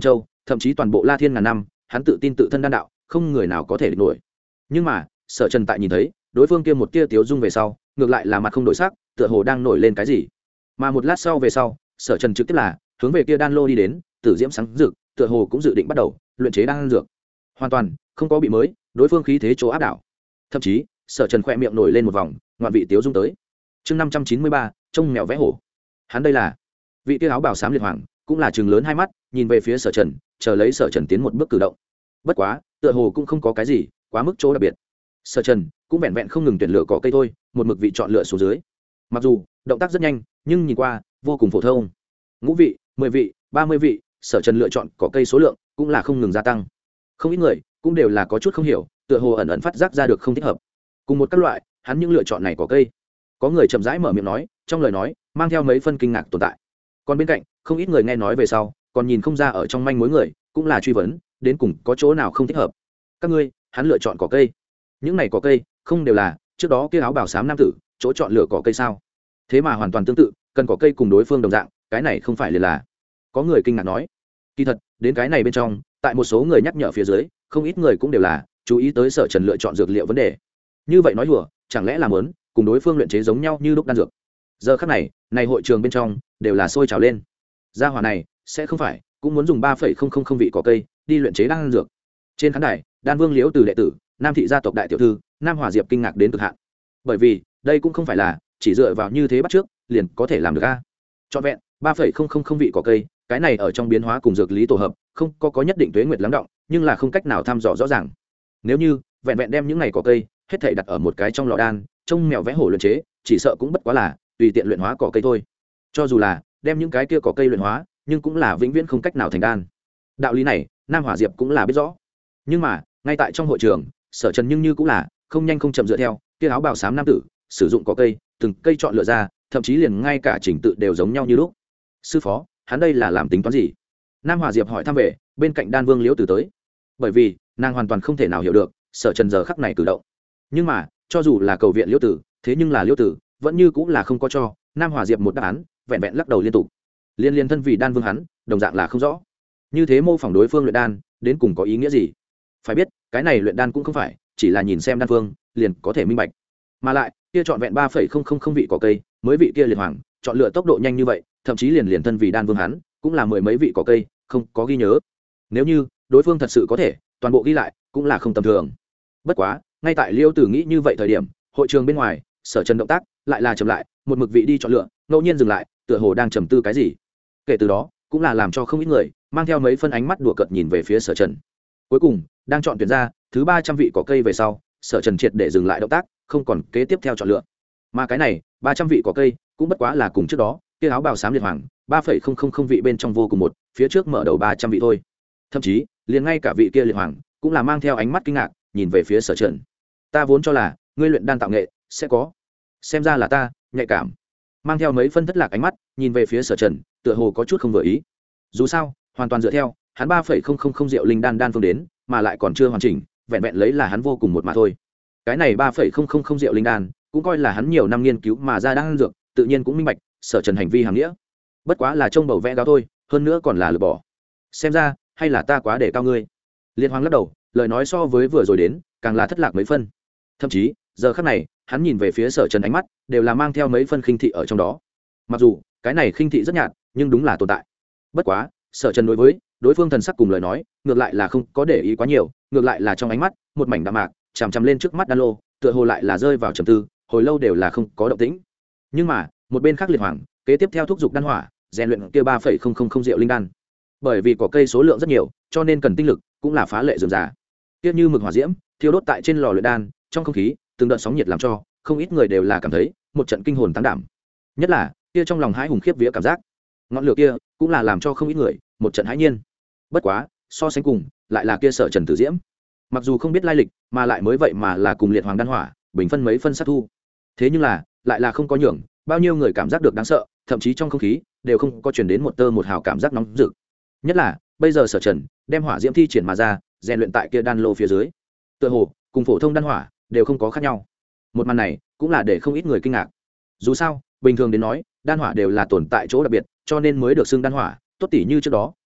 thậm chí toàn bộ La Thiên ngàn năm hắn tự tin tự thân đan đạo không người nào có thể địch nổi. Nhưng mà Sở Trần tại nhìn thấy đối phương kia một tia tiếu dung về sau, ngược lại là mặt không đổi sắc, tựa hồ đang nổi lên cái gì. Mà một lát sau về sau, Sở Trần trực tiếp là hướng về kia đan lô đi đến, tử diễm sáng rực, tựa hồ cũng dự định bắt đầu luyện chế đan dược. Hoàn toàn không có bị mới, đối phương khí thế chỗ áp đảo. Thậm chí, Sở Trần khẽ miệng nổi lên một vòng, ngoạn vị tiếu dung tới. Chương 593, trông mèo vẽ hổ. Hắn đây là vị kia áo bào xám liệt hoàng, cũng là trừng lớn hai mắt, nhìn về phía Sở Trần, chờ lấy Sở Trần tiến một bước cử động. Bất quá, tựa hồ cũng không có cái gì quá mức chỗ đặc biệt. Sở Trần cũng vẹn vẹn không ngừng tuyển lựa cỏ cây thôi, một mực vị chọn lựa xuống dưới. Mặc dù động tác rất nhanh, nhưng nhìn qua vô cùng phổ thông. Ngũ vị, 10 vị, 30 vị, Sở Trần lựa chọn cỏ cây số lượng cũng là không ngừng gia tăng. Không ít người cũng đều là có chút không hiểu, tựa hồ ẩn ẩn phát giác ra được không thích hợp. Cùng một các loại, hắn những lựa chọn này cỏ cây, có người chậm rãi mở miệng nói, trong lời nói mang theo mấy phân kinh ngạc tồn tại. Còn bên cạnh, không ít người nghe nói về sau, còn nhìn không ra ở trong manh mối người, cũng là truy vấn, đến cùng có chỗ nào không thích hợp. Các ngươi, hắn lựa chọn cỏ cây. Những này cỏ cây, không đều là trước đó kia áo bào xám nam tử, chỗ chọn lựa cỏ cây sao? Thế mà hoàn toàn tương tự, cần cỏ cây cùng đối phương đồng dạng, cái này không phải liền là. Có người kinh ngạc nói. Kỳ thật, đến cái này bên trong, tại một số người nhắc nhở phía dưới, không ít người cũng đều là chú ý tới Sở Trần lựa chọn dược liệu vấn đề. Như vậy nói đùa, chẳng lẽ là muốn cùng đối phương luyện chế giống nhau như lúc đan dược. Giờ khắc này, này hội trường bên trong đều là sôi trào lên. Gia hỏa này sẽ không phải cũng muốn dùng 3,000 vị cỏ cây đi luyện chế đan dược. Trên khán đài, Đan Vương Liễu từ đệ tử, Nam thị gia tộc đại tiểu thư, Nam Hòa Diệp kinh ngạc đến cực hạn. Bởi vì, đây cũng không phải là chỉ dựa vào như thế bắt trước, liền có thể làm được a. Trọn vẹn 3,000 vị cỏ cây, cái này ở trong biến hóa cùng dược lý tổ hợp, không có nhất định tuế nguyệt lắng động, nhưng là không cách nào thăm dò rõ ràng. Nếu như vẹn vẹn đem những này cỏ cây hết thảy đặt ở một cái trong lò đan, trông mèo vẽ hổ luyện chế, chỉ sợ cũng bất quá là tùy tiện luyện hóa cỏ cây thôi. Cho dù là đem những cái kia cỏ cây luyện hóa, nhưng cũng là vĩnh viễn không cách nào thành đan. Đạo lý này, Nam Hỏa Diệp cũng là biết rõ. Nhưng mà, ngay tại trong hội trường, Sở Trần nhưng như cũng là không nhanh không chậm dựa theo kia áo bào xám nam tử, sử dụng cỏ cây, từng cây chọn lựa ra, thậm chí liền ngay cả trình tự đều giống nhau như lúc. Sư phó, hắn đây là làm tính toán gì? Nam Hỏa Diệp hỏi thăm về, bên cạnh Đan Vương Liễu Tử tới. Bởi vì, nàng hoàn toàn không thể nào hiểu được Sở Trần giờ khắc này cử động. Nhưng mà, cho dù là cầu viện Liễu Tử, thế nhưng là Liễu Tử vẫn như cũng là không có cho Nam Hỏa Diệp một đáp án, vẹn vẹn lắc đầu liên tục. Liên thân vì Đan Vương hắn, đồng dạng là không rõ. Như thế mô phỏng đối phương luyện đan, đến cùng có ý nghĩa gì? Phải biết, cái này luyện đan cũng không phải chỉ là nhìn xem đan phương, liền có thể minh bạch. Mà lại, kia chọn vẹn 3,000 vị cỏ cây, mới vị kia liệt hoàng, chọn lựa tốc độ nhanh như vậy, thậm chí liền thân vì Đan Vương hắn, cũng là mười mấy vị cỏ cây, không có ghi nhớ. Nếu như đối phương thật sự có thể toàn bộ ghi lại, cũng là không tầm thường. Bất quá, ngay tại Liêu Tử nghĩ như vậy thời điểm, hội trường bên ngoài, Sở Trần động tác lại là chậm lại, một mực vị đi chọn lựa, ngẫu nhiên dừng lại, tựa hồ đang trầm tư cái gì. Kể từ đó, cũng là làm cho không ít người mang theo mấy phân ánh mắt đùa cợt nhìn về phía Sở Trần. Cuối cùng, đang chọn tuyển ra thứ 300 vị cỏ cây về sau, Sở Trần triệt để dừng lại động tác, không còn kế tiếp theo chọn lựa. Mà cái này, 300 vị cỏ cây, cũng bất quá là cùng trước đó, kia áo bào xám liệt hoàng, 3,000 vị bên trong vô cùng một, phía trước mở đầu 300 vị thôi. Thậm chí, liền ngay cả vị kia liệt hoàng, cũng là mang theo ánh mắt kinh ngạc, nhìn về phía Sở Trần. Ta vốn cho là, ngươi luyện đan tạo nghệ sẽ có, xem ra là ta nhạy cảm. Mang theo mấy phân thất lạc ánh mắt, nhìn về phía Sở Trần, tựa hồ có chút không vừa ý. Dù sao, hoàn toàn dựa theo hắn 3,000 rượu linh đan phương đến, mà lại còn chưa hoàn chỉnh, vẹn vẹn lấy là hắn vô cùng một mà thôi. Cái này 3,000 rượu linh đan, cũng coi là hắn nhiều năm nghiên cứu mà ra đan dược, tự nhiên cũng minh bạch Sở Trần hành vi hàm nghĩa. Bất quá là trông bầu vẽ gáo thôi, hơn nữa còn là lừa bỏ. Xem ra, hay là ta quá để cao ngươi. Liên Hoàng lắc đầu, lời nói so với vừa rồi đến, càng là thất lạc mấy phân. Thậm chí, giờ khắc này, hắn nhìn về phía Sở Trần ánh mắt, đều là mang theo mấy phân khinh thị ở trong đó. Mặc dù, cái này khinh thị rất nhạt, nhưng đúng là tồn tại. Bất quá, Sở Trần đối với đối phương thần sắc cùng lời nói, ngược lại là không có để ý quá nhiều, ngược lại là trong ánh mắt, một mảnh đạm mạc, chằm chằm lên trước mắt đan lô, tựa hồ lại là rơi vào trầm tư, hồi lâu đều là không có động tĩnh. Nhưng mà, một bên khác liệt hoàng, kế tiếp theo thúc giục đan hỏa, rèn luyện kia 3,000 rượu linh đan. Bởi vì có cây số lượng rất nhiều, cho nên cần tinh lực cũng là phá lệ dườm già. Tiếp như mực hỏa diễm, thiêu đốt tại trên lò luyện đan, trong không khí, từng đợt sóng nhiệt làm cho không ít người đều là cảm thấy một trận kinh hồn táng đảm. Nhất là, kia trong lòng hãi hùng khiếp vía cảm giác. Ngọn lửa kia cũng là làm cho không ít người một trận hãi nhiên. Bất quá, so sánh cùng, lại là kia Sở Trần Tử Diễm. Mặc dù không biết lai lịch, mà lại mới vậy mà là cùng liệt hoàng đan hỏa, bình phân mấy phân sát thu. Thế nhưng là, lại là không có nhường, bao nhiêu người cảm giác được đáng sợ, thậm chí trong không khí đều không có truyền đến một tơ một hào cảm giác nóng rực. Nhất là, bây giờ Sở Trần đem hỏa diễm thi triển mà ra, rèn luyện tại kia đan lô phía dưới. Tựa hồ, cùng phổ thông đan hỏa đều không có khác nhau. Một màn này cũng là để không ít người kinh ngạc. Dù sao, bình thường đến nói, đan hỏa đều là tồn tại chỗ đặc biệt, cho nên mới được xưng đan hỏa, tốt tỷ như trước đó,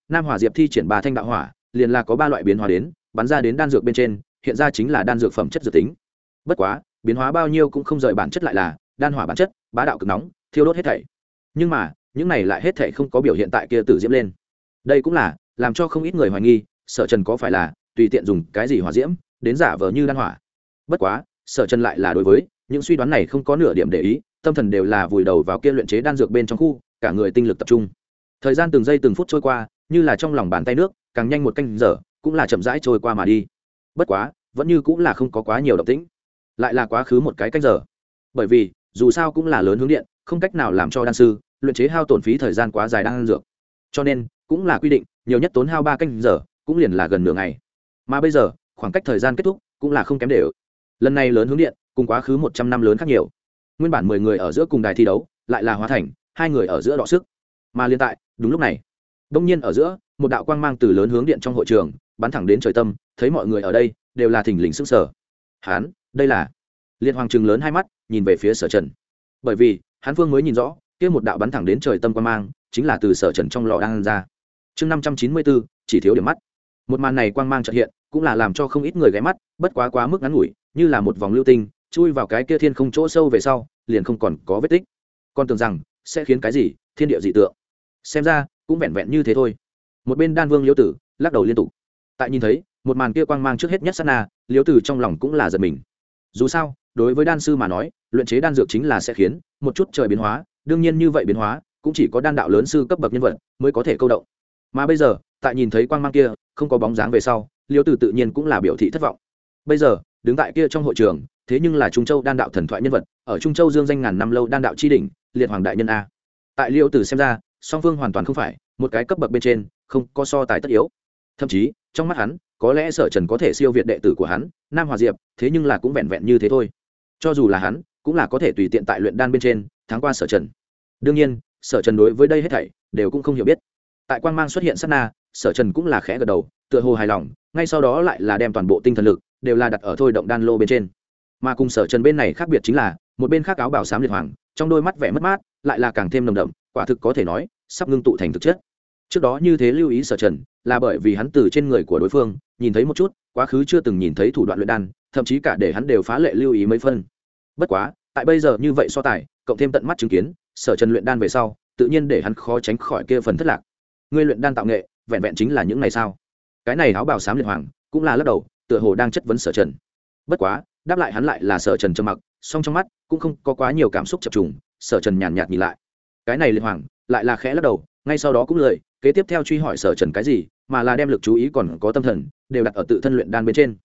Nam Hỏa Diệp thi triển 3 thanh đạo hỏa, liền là có 3 loại biến hóa đến, bắn ra đến đan dược bên trên, hiện ra chính là đan dược phẩm chất dược tính. Bất quá, biến hóa bao nhiêu cũng không rời bản chất lại là đan hỏa bản chất, bá đạo cực nóng, thiêu đốt hết thảy. Nhưng mà, những này lại hết thảy không có biểu hiện tại kia tử diễm lên. Đây cũng là làm cho không ít người hoài nghi, Sở Trần có phải là tùy tiện dùng cái gì hỏa diễm đến giả vờ như đan hỏa. Bất quá, Sở Trần lại là đối với những suy đoán này không có nửa điểm để ý, tâm thần đều là vùi đầu vào kia luyện chế đan dược bên trong khu, cả người tinh lực tập trung. Thời gian từng giây từng phút trôi qua, như là trong lòng bàn tay nước, càng nhanh một canh giờ, cũng là chậm rãi trôi qua mà đi. Bất quá, vẫn như cũng là không có quá nhiều động tĩnh. Lại là quá khứ một cái canh giờ. Bởi vì, dù sao cũng là lớn hướng điện, không cách nào làm cho đan sư luyện chế hao tổn phí thời gian quá dài đan dược. Cho nên, cũng là quy định, nhiều nhất tốn hao 3 canh giờ, cũng liền là gần nửa ngày. Mà bây giờ, khoảng cách thời gian kết thúc, cũng là không kém đều. Lần này lớn hướng điện, cùng quá khứ 100 năm lớn khác nhiều. Nguyên bản 10 người ở giữa cùng đài thi đấu, lại là hóa thành 2 người ở giữa đọ sức. Mà liên tại, đúng lúc này, đông nhiên ở giữa, một đạo quang mang từ lớn hướng điện trong hội trường bắn thẳng đến trời tâm, thấy mọi người ở đây đều là thình lình sững sờ. Hán, đây là Liệt Hoàng trừng lớn hai mắt, nhìn về phía Sở Trần. Bởi vì, hắn phương mới nhìn rõ, kia một đạo bắn thẳng đến trời tâm quang mang, chính là từ Sở Trần trong lò đang ra. Chương 594, chỉ thiếu điểm mắt. Một màn này quang mang chợt hiện, cũng là làm cho không ít người ghé mắt, bất quá mức ngắn ngủi, như là một vòng lưu tinh, chui vào cái kia thiên không chỗ sâu về sau, liền không còn có vết tích. Còn tưởng rằng sẽ khiến cái gì, thiên địa dị tượng. Xem ra, cũng vẹn vẹn như thế thôi. Một bên Đan Vương Liễu Tử lắc đầu liên tục. Tại nhìn thấy một màn kia quang mang trước hết nhất sát na, Liễu Tử trong lòng cũng là giật mình. Dù sao, đối với đan sư mà nói, luyện chế đan dược chính là sẽ khiến một chút trời biến hóa, đương nhiên như vậy biến hóa cũng chỉ có đan đạo lớn sư cấp bậc nhân vật mới có thể câu động. Mà bây giờ, tại nhìn thấy quang mang kia không có bóng dáng về sau, Liễu Tử tự nhiên cũng là biểu thị thất vọng. Bây giờ, đứng tại kia trong hội trường, thế nhưng là Trung Châu đan đạo thần thoại nhân vật, ở Trung Châu dương danh ngàn năm lâu đan đạo chi đỉnh, Liệt Hoàng đại nhân a. Tại Liễu Tử xem ra, song phương hoàn toàn không phải một cái cấp bậc bên trên, không có so tài tất yếu. Thậm chí, trong mắt hắn, có lẽ Sở Trần có thể siêu việt đệ tử của hắn, Nam Hòa Diệp, thế nhưng là cũng vẹn vẹn như thế thôi. Cho dù là hắn, cũng là có thể tùy tiện tại luyện đan bên trên thắng qua Sở Trần. Đương nhiên, Sở Trần đối với đây hết thảy đều cũng không hiểu biết. Tại quang mang xuất hiện sát na, Sở Trần cũng là khẽ gật đầu, tựa hồ hài lòng, ngay sau đó lại là đem toàn bộ tinh thần lực đều là đặt ở thôi động đan lô bên trên. Mà cùng Sở Trần bên này khác biệt chính là, một bên khác áo bào xám Liệt Hoàng, trong đôi mắt vẻ mất mát, lại là càng thêm nồng đậm, quả thực có thể nói sắp ngưng tụ thành thực chất. Trước đó như thế lưu ý Sở Trần, là bởi vì hắn từ trên người của đối phương nhìn thấy một chút quá khứ chưa từng nhìn thấy thủ đoạn luyện đan, thậm chí cả để hắn đều phá lệ lưu ý mấy phân. Bất quá, tại bây giờ như vậy so tài, cộng thêm tận mắt chứng kiến Sở Trần luyện đan về sau, tự nhiên để hắn khó tránh khỏi kia phần thất lạc. Ngươi luyện đan tạo nghệ, vẹn vẹn chính là những này sao? Cái này áo bào xám Liệt Hoàng cũng là lắc đầu, tựa hồ đang chất vấn Sở Trần. Bất quá, đáp lại hắn lại là Sở Trần trầm mặc, song trong mắt cũng không có quá nhiều cảm xúc chập trùng. Sở Trần nhàn nhạt nhìn lại, cái này Liệt Hoàng lại là khẽ lắc đầu, ngay sau đó cũng lười kế tiếp theo truy hỏi Sở Trần cái gì, mà là đem lực chú ý còn có tâm thần đều đặt ở tự thân luyện đan bên trên.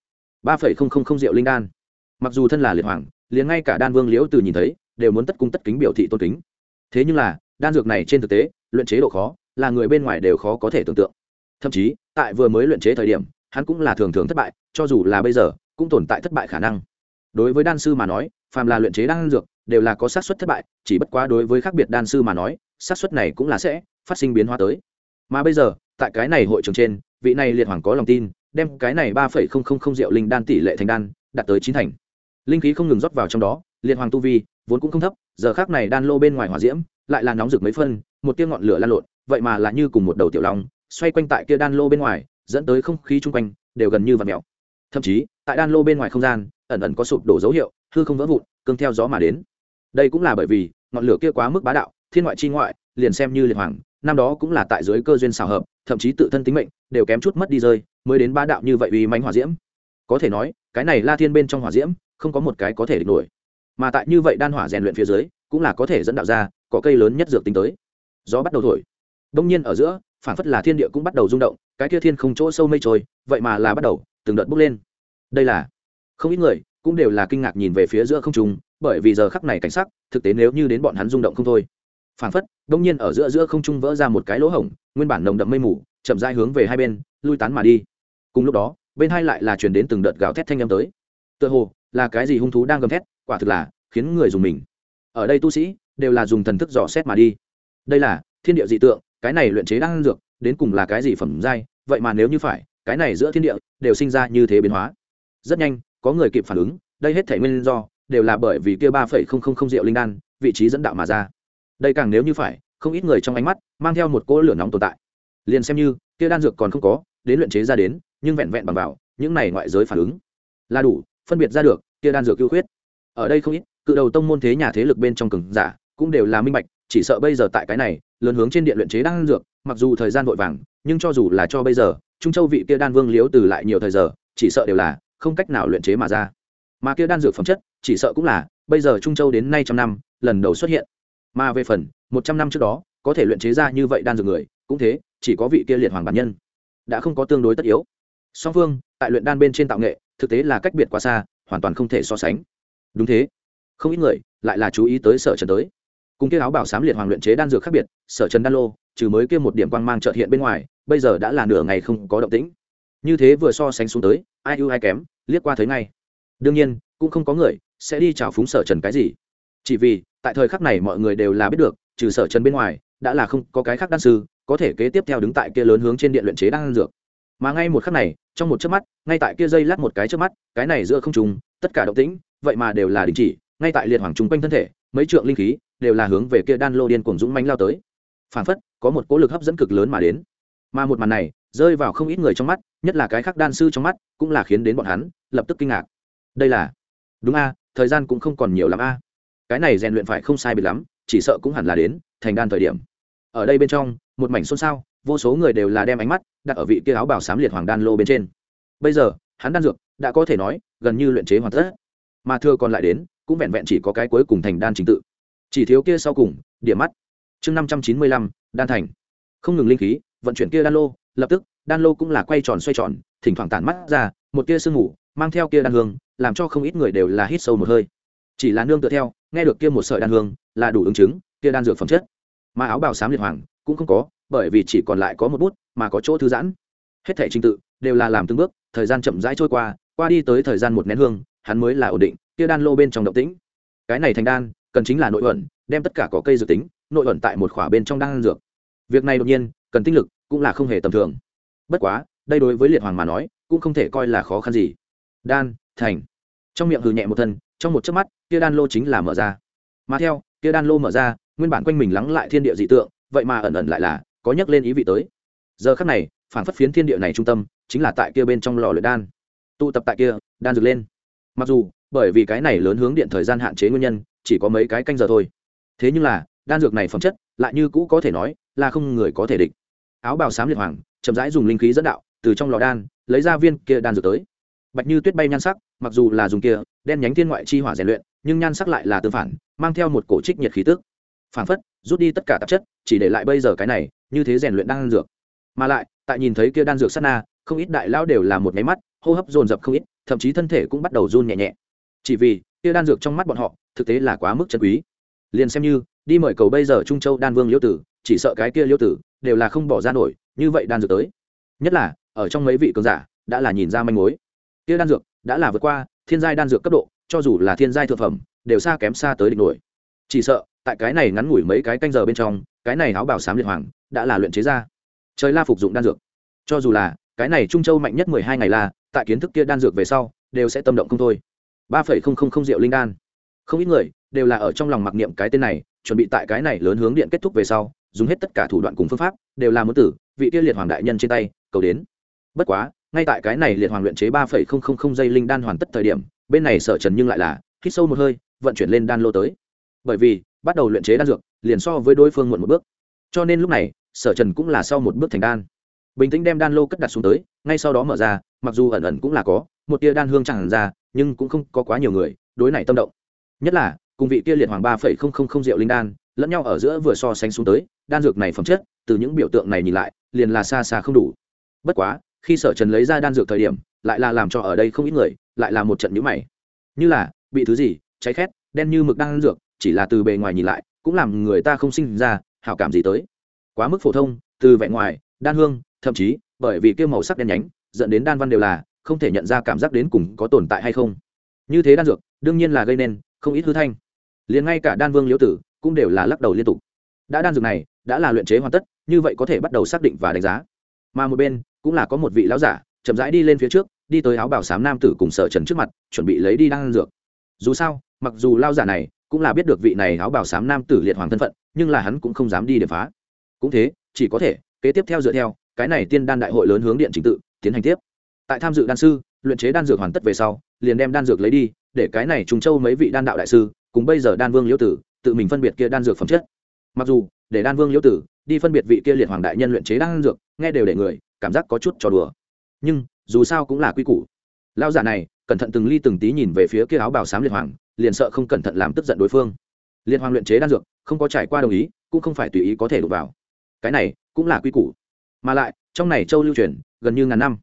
3,000 rượu linh đan. Mặc dù thân là Liệt Hoàng, liền ngay cả Đan Vương Liễu Từ nhìn thấy đều muốn tất cung tất kính biểu thị tôn kính. Thế nhưng là, đan dược này trên thực tế, luyện chế độ khó là người bên ngoài đều khó có thể tưởng tượng. Thậm chí, tại vừa mới luyện chế thời điểm, hắn cũng là thường thường thất bại, cho dù là bây giờ, cũng tồn tại thất bại khả năng. Đối với đan sư mà nói, phàm là luyện chế đan dược đều là có xác suất thất bại, chỉ bất quá đối với khác biệt đan sư mà nói, xác suất này cũng là sẽ phát sinh biến hóa tới. Mà bây giờ, tại cái này hội trường trên, vị này Liệt Hoàng có lòng tin, đem cái này 3,000 rượu linh đan tỷ lệ thành đan đạt tới 9 thành. Linh khí không ngừng rót vào trong đó, Liệt Hoàng tu vi vốn cũng không thấp, giờ khắc này đan lô bên ngoài hỏa diễm lại là nóng rực mấy phân, một tia ngọn lửa lan lộn, vậy mà là như cùng một đầu tiểu long, xoay quanh tại kia đan lô bên ngoài, dẫn tới không khí chung quanh đều gần như vặn mèo. Thậm chí, tại đan lô bên ngoài không gian, ẩn ẩn có sụp đổ dấu hiệu, hư không vỡ vụn, cương theo gió mà đến. Đây cũng là bởi vì ngọn lửa kia quá mức bá đạo, thiên ngoại chi ngoại, liền xem như Liệt Hoàng, năm đó cũng là tại dưới cơ duyên xảo hợp, thậm chí tự thân tính mệnh đều kém chút mất đi rơi, mới đến bá đạo như vậy uy mãnh hỏa diễm. Có thể nói, cái này La Thiên bên trong hỏa diễm, không có một cái có thể địch nổi. Mà tại như vậy đan hỏa rèn luyện phía dưới, cũng là có thể dẫn đạo ra cỏ cây lớn nhất dược tính tới. Gió bắt đầu thổi. Đông nhiên ở giữa, phản phất là thiên địa cũng bắt đầu rung động, cái kia thiên không chỗ sâu mây trôi, vậy mà là bắt đầu từng đợt bốc lên. Đây là không ít người cũng đều là kinh ngạc nhìn về phía giữa không trung, bởi vì giờ khắc này cảnh sắc, thực tế nếu như đến bọn hắn rung động không thôi. Phản phất, đông nhiên ở giữa không trung vỡ ra một cái lỗ hổng, nguyên bản nồng đậm mây mù, chậm rãi hướng về hai bên, lui tán mà đi. Cùng lúc đó, bên hai lại là truyền đến từng đợt gào thét thanh âm tới. Tựa hồ là cái gì hung thú đang gầm thét, quả thực là khiến người dùng mình. Ở đây tu sĩ đều là dùng thần thức dò xét mà đi. Đây là thiên địa dị tượng, cái này luyện chế đan dược, đến cùng là cái gì phẩm giai, vậy mà nếu như phải, cái này giữa thiên địa đều sinh ra như thế biến hóa. Rất nhanh, có người kịp phản ứng, đây hết thảy nguyên do đều là bởi vì kia 3,000 rượu linh đan, vị trí dẫn đạo mà ra. Đây càng nếu như phải, không ít người trong ánh mắt mang theo một cỗ lửa nóng tồn tại. liền xem như kia đan dược còn không có đến luyện chế ra đến, nhưng vẹn vẹn bằng vào những này ngoại giới phản ứng là đủ phân biệt ra được kia đan dược ưu khuyết. Ở đây không ít cự đầu tông môn thế nhà thế lực bên trong cường giả cũng đều là minh bạch, chỉ sợ bây giờ tại cái này lớn hướng trên điện luyện chế đan dược, mặc dù thời gian vội vàng, nhưng cho dù là cho bây giờ trung châu vị kia đan vương Liễu Từ lại nhiều thời giờ, chỉ sợ đều là không cách nào luyện chế mà ra. Mà kia đan dược phẩm chất chỉ sợ cũng là bây giờ trung châu đến nay trăm năm lần đầu xuất hiện. Mà về phần 100 năm trước đó có thể luyện chế ra như vậy đan dược người, cũng thế, chỉ có vị kia liệt hoàng bản nhân. Đã không có tương đối tất yếu. Song phương tại luyện đan bên trên tạo nghệ, thực tế là cách biệt quá xa, hoàn toàn không thể so sánh. Đúng thế, không ít người lại là chú ý tới Sở Trần tới. Cùng kia áo bảo xám liệt hoàng luyện chế đan dược khác biệt, Sở Trần đan lô, trừ mới kia một điểm quang mang chợt hiện bên ngoài, bây giờ đã là nửa ngày không có động tĩnh. Như thế vừa so sánh xuống tới, ai ưu ai kém, liếc qua thấy ngay. Đương nhiên, cũng không có người sẽ đi chào phúng Sở Trần cái gì. Chỉ vì, tại thời khắc này mọi người đều là biết được, trừ Sở Trần bên ngoài, đã là không có cái khác đan sư có thể kế tiếp theo đứng tại kia lớn hướng trên điện luyện chế đan dược. Mà ngay một khắc này, trong một chớp mắt, ngay tại kia dây lát một cái chớp mắt, cái này giữa không trung, tất cả động tĩnh, vậy mà đều là đình chỉ, ngay tại liệt hoàng trung quanh thân thể, mấy trượng linh khí đều là hướng về kia đan lô điên cuồng dũng mãnh lao tới. Phản phất có một cỗ lực hấp dẫn cực lớn mà đến. Mà một màn này, rơi vào không ít người trong mắt, nhất là cái khác đan sư trong mắt, cũng là khiến đến bọn hắn lập tức kinh ngạc. Đây là đúng a, thời gian cũng không còn nhiều lắm a. Cái này rèn luyện phải không sai biệt lắm, chỉ sợ cũng hẳn là đến thành đan thời điểm. Ở đây bên trong, một mảnh xôn xao, vô số người đều là đem ánh mắt đặt ở vị kia áo bào xám liệt hoàng đan lô bên trên. Bây giờ, hắn đan dược đã có thể nói gần như luyện chế hoàn tất, mà thừa còn lại đến cũng vẹn vẹn chỉ có cái cuối cùng thành đan trình tự, chỉ thiếu kia sau cùng điểm mắt. Chương 595, đan thành. Không ngừng linh khí vận chuyển kia đan lô, lập tức đan lô cũng là quay tròn xoay tròn, thỉnh thoảng tản mắt ra một tia sương mù, mang theo kia đan hương, làm cho không ít người đều là hít sâu một hơi. Chỉ là nương tựa theo nghe được kia một sợi đan hương là đủ ứng chứng kia đan dược phẩm chất. Mà áo bào xám liệt hoàng cũng không có, bởi vì chỉ còn lại có một bút mà có chỗ thư giãn. Hết thảy trình tự đều là làm từng bước, thời gian chậm rãi trôi qua, qua đi tới thời gian một nén hương, hắn mới là ổn định kia đan lô bên trong động tĩnh. Cái này thành đan cần chính là nội ẩn, đem tất cả cỏ cây dược tính nội ẩn tại một khỏa bên trong đan dược. Việc này đột nhiên cần tinh lực, cũng là không hề tầm thường. Bất quá đây đối với liệt hoàng mà nói cũng không thể coi là khó khăn gì. Đan thành. Trong miệng hừ nhẹ một thân, trong một chớp mắt kia đan lô chính là mở ra. Mà theo kia đan lô mở ra, nguyên bản quanh mình lắng lại thiên địa dị tượng, vậy mà ẩn ẩn lại là có nhắc lên ý vị tới. Giờ khắc này, phảng phất phiến thiên địa này trung tâm chính là tại kia bên trong lò luyện đan, tụ tập tại kia đan dược lên. Mặc dù bởi vì cái này lớn hướng điện thời gian hạn chế nguyên nhân, chỉ có mấy cái canh giờ thôi, thế nhưng là đan dược này phẩm chất lại như cũ có thể nói là không người có thể địch. Áo bào xám liệt hoàng chậm rãi dùng linh khí dẫn đạo từ trong lò đan lấy ra viên kia đan dược tới. Bạch như tuyết bay nhan sắc, mặc dù là dùng kia đen nhánh thiên ngoại chi hỏa rèn luyện, nhưng nhan sắc lại là tương phản, mang theo một cổ trích nhiệt khí tức, phảng phất rút đi tất cả tạp chất, chỉ để lại bây giờ cái này như thế rèn luyện đan dược. Mà lại tại nhìn thấy kia đan dược sát na, không ít đại lão đều là một cái mắt hô hấp dồn dập không ít, thậm chí thân thể cũng bắt đầu run nhẹ nhẹ, chỉ vì kia đan dược trong mắt bọn họ thực tế là quá mức chân quý. Liền xem như đi mời cầu bây giờ trung châu đan vương Liễu Tử, chỉ sợ cái kia Liễu Tử đều là không bỏ ra nổi như vậy đan dược tới. Nhất là ở trong mấy vị cường giả đã là nhìn ra manh mối, kia đan dược đã là vượt qua thiên giai đan dược cấp độ, cho dù là thiên giai thượng phẩm đều xa kém xa tới đỉnh nổi. Chỉ sợ tại cái này ngắn ngủi mấy cái canh giờ bên trong, cái này áo bào xám liệt hoàng đã là luyện chế ra trời la phục dụng đan dược. Cho dù là cái này trung châu mạnh nhất 12 ngày là tại kiến thức kia đan dược về sau đều sẽ tâm động không thôi. 3,000 rượu linh đan, không ít người đều là ở trong lòng mặc niệm cái tên này, chuẩn bị tại cái này lớn hướng điện kết thúc về sau dùng hết tất cả thủ đoạn cùng phương pháp, đều là muốn tử vị kia liệt hoàng đại nhân trên tay cầu đến. Bất quá ngay tại cái này liệt hoàng luyện chế 3,000 giây linh đan hoàn tất thời điểm, bên này Sở Trần nhưng lại là hít sâu một hơi, vận chuyển lên đan lô tới. Bởi vì bắt đầu luyện chế đan dược liền so với đối phương muộn một bước, cho nên lúc này Sở Trần cũng là sau một bước thành đan. Bình tĩnh đem đan lô cất đặt xuống tới, ngay sau đó mở ra, mặc dù ẩn ẩn cũng là có một tia đan hương tràn ra, nhưng cũng không có quá nhiều người đối này tâm động. Nhất là cùng vị kia liệt hoàng 3,000 rượu linh đan lẫn nhau ở giữa vừa so sánh xuống tới, đan dược này phẩm chất từ những biểu tượng này nhìn lại liền là xa xa không đủ. Bất quá khi Sở Trần lấy ra đan dược thời điểm, lại là làm cho ở đây không ít người lại là một trận nhíu mày, như là bị thứ gì cháy khét đen như mực đan dược, chỉ là từ bề ngoài nhìn lại cũng làm người ta không sinh ra hảo cảm gì tới. Quá mức phổ thông, từ vẻ ngoài đan hương, thậm chí bởi vì kia màu sắc đen nhánh dẫn đến đan văn đều là không thể nhận ra cảm giác đến cùng có tồn tại hay không. Như thế đan dược đương nhiên là gây nên không ít hư thanh, liền ngay cả đan vương Liễu Tử cũng đều là lắc đầu liên tục. Đã đan dược này đã là luyện chế hoàn tất, như vậy có thể bắt đầu xác định và đánh giá. Mà một bên cũng là có một vị lão giả chậm rãi đi lên phía trước, đi tới áo bào xám nam tử cùng Sở Trần trước mặt, chuẩn bị lấy đi đan dược. Dù sao mặc dù lão giả này cũng là biết được vị này áo bào xám nam tử liệt hoàng thân phận, nhưng là hắn cũng không dám đi điểm phá, cũng thế chỉ có thể kế tiếp theo dựa theo cái này tiên đan đại hội lớn hướng điện trình tự tiến hành tiếp. Tại tham dự đan sư luyện chế đan dược hoàn tất về sau, liền đem đan dược lấy đi, để cái này Trung Châu mấy vị đan đạo đại sư cùng bây giờ đan vương Liễu Tử tự mình phân biệt kia đan dược phẩm chất. Mặc dù để đan vương Liễu Tử đi phân biệt vị kia liệt hoàng đại nhân luyện chế đan dược, nghe đều để người cảm giác có chút trò đùa, nhưng dù sao cũng là quy củ. Lão giả này cẩn thận từng ly từng tí nhìn về phía kia áo bào xám liệt hoàng, liền sợ không cẩn thận làm tức giận đối phương. Liệt hoàng luyện chế đan dược không có trải qua đồng ý, cũng không phải tùy ý có thể đụng vào, cái này cũng là quy củ, mà lại trong này châu lưu truyền gần như ngàn năm.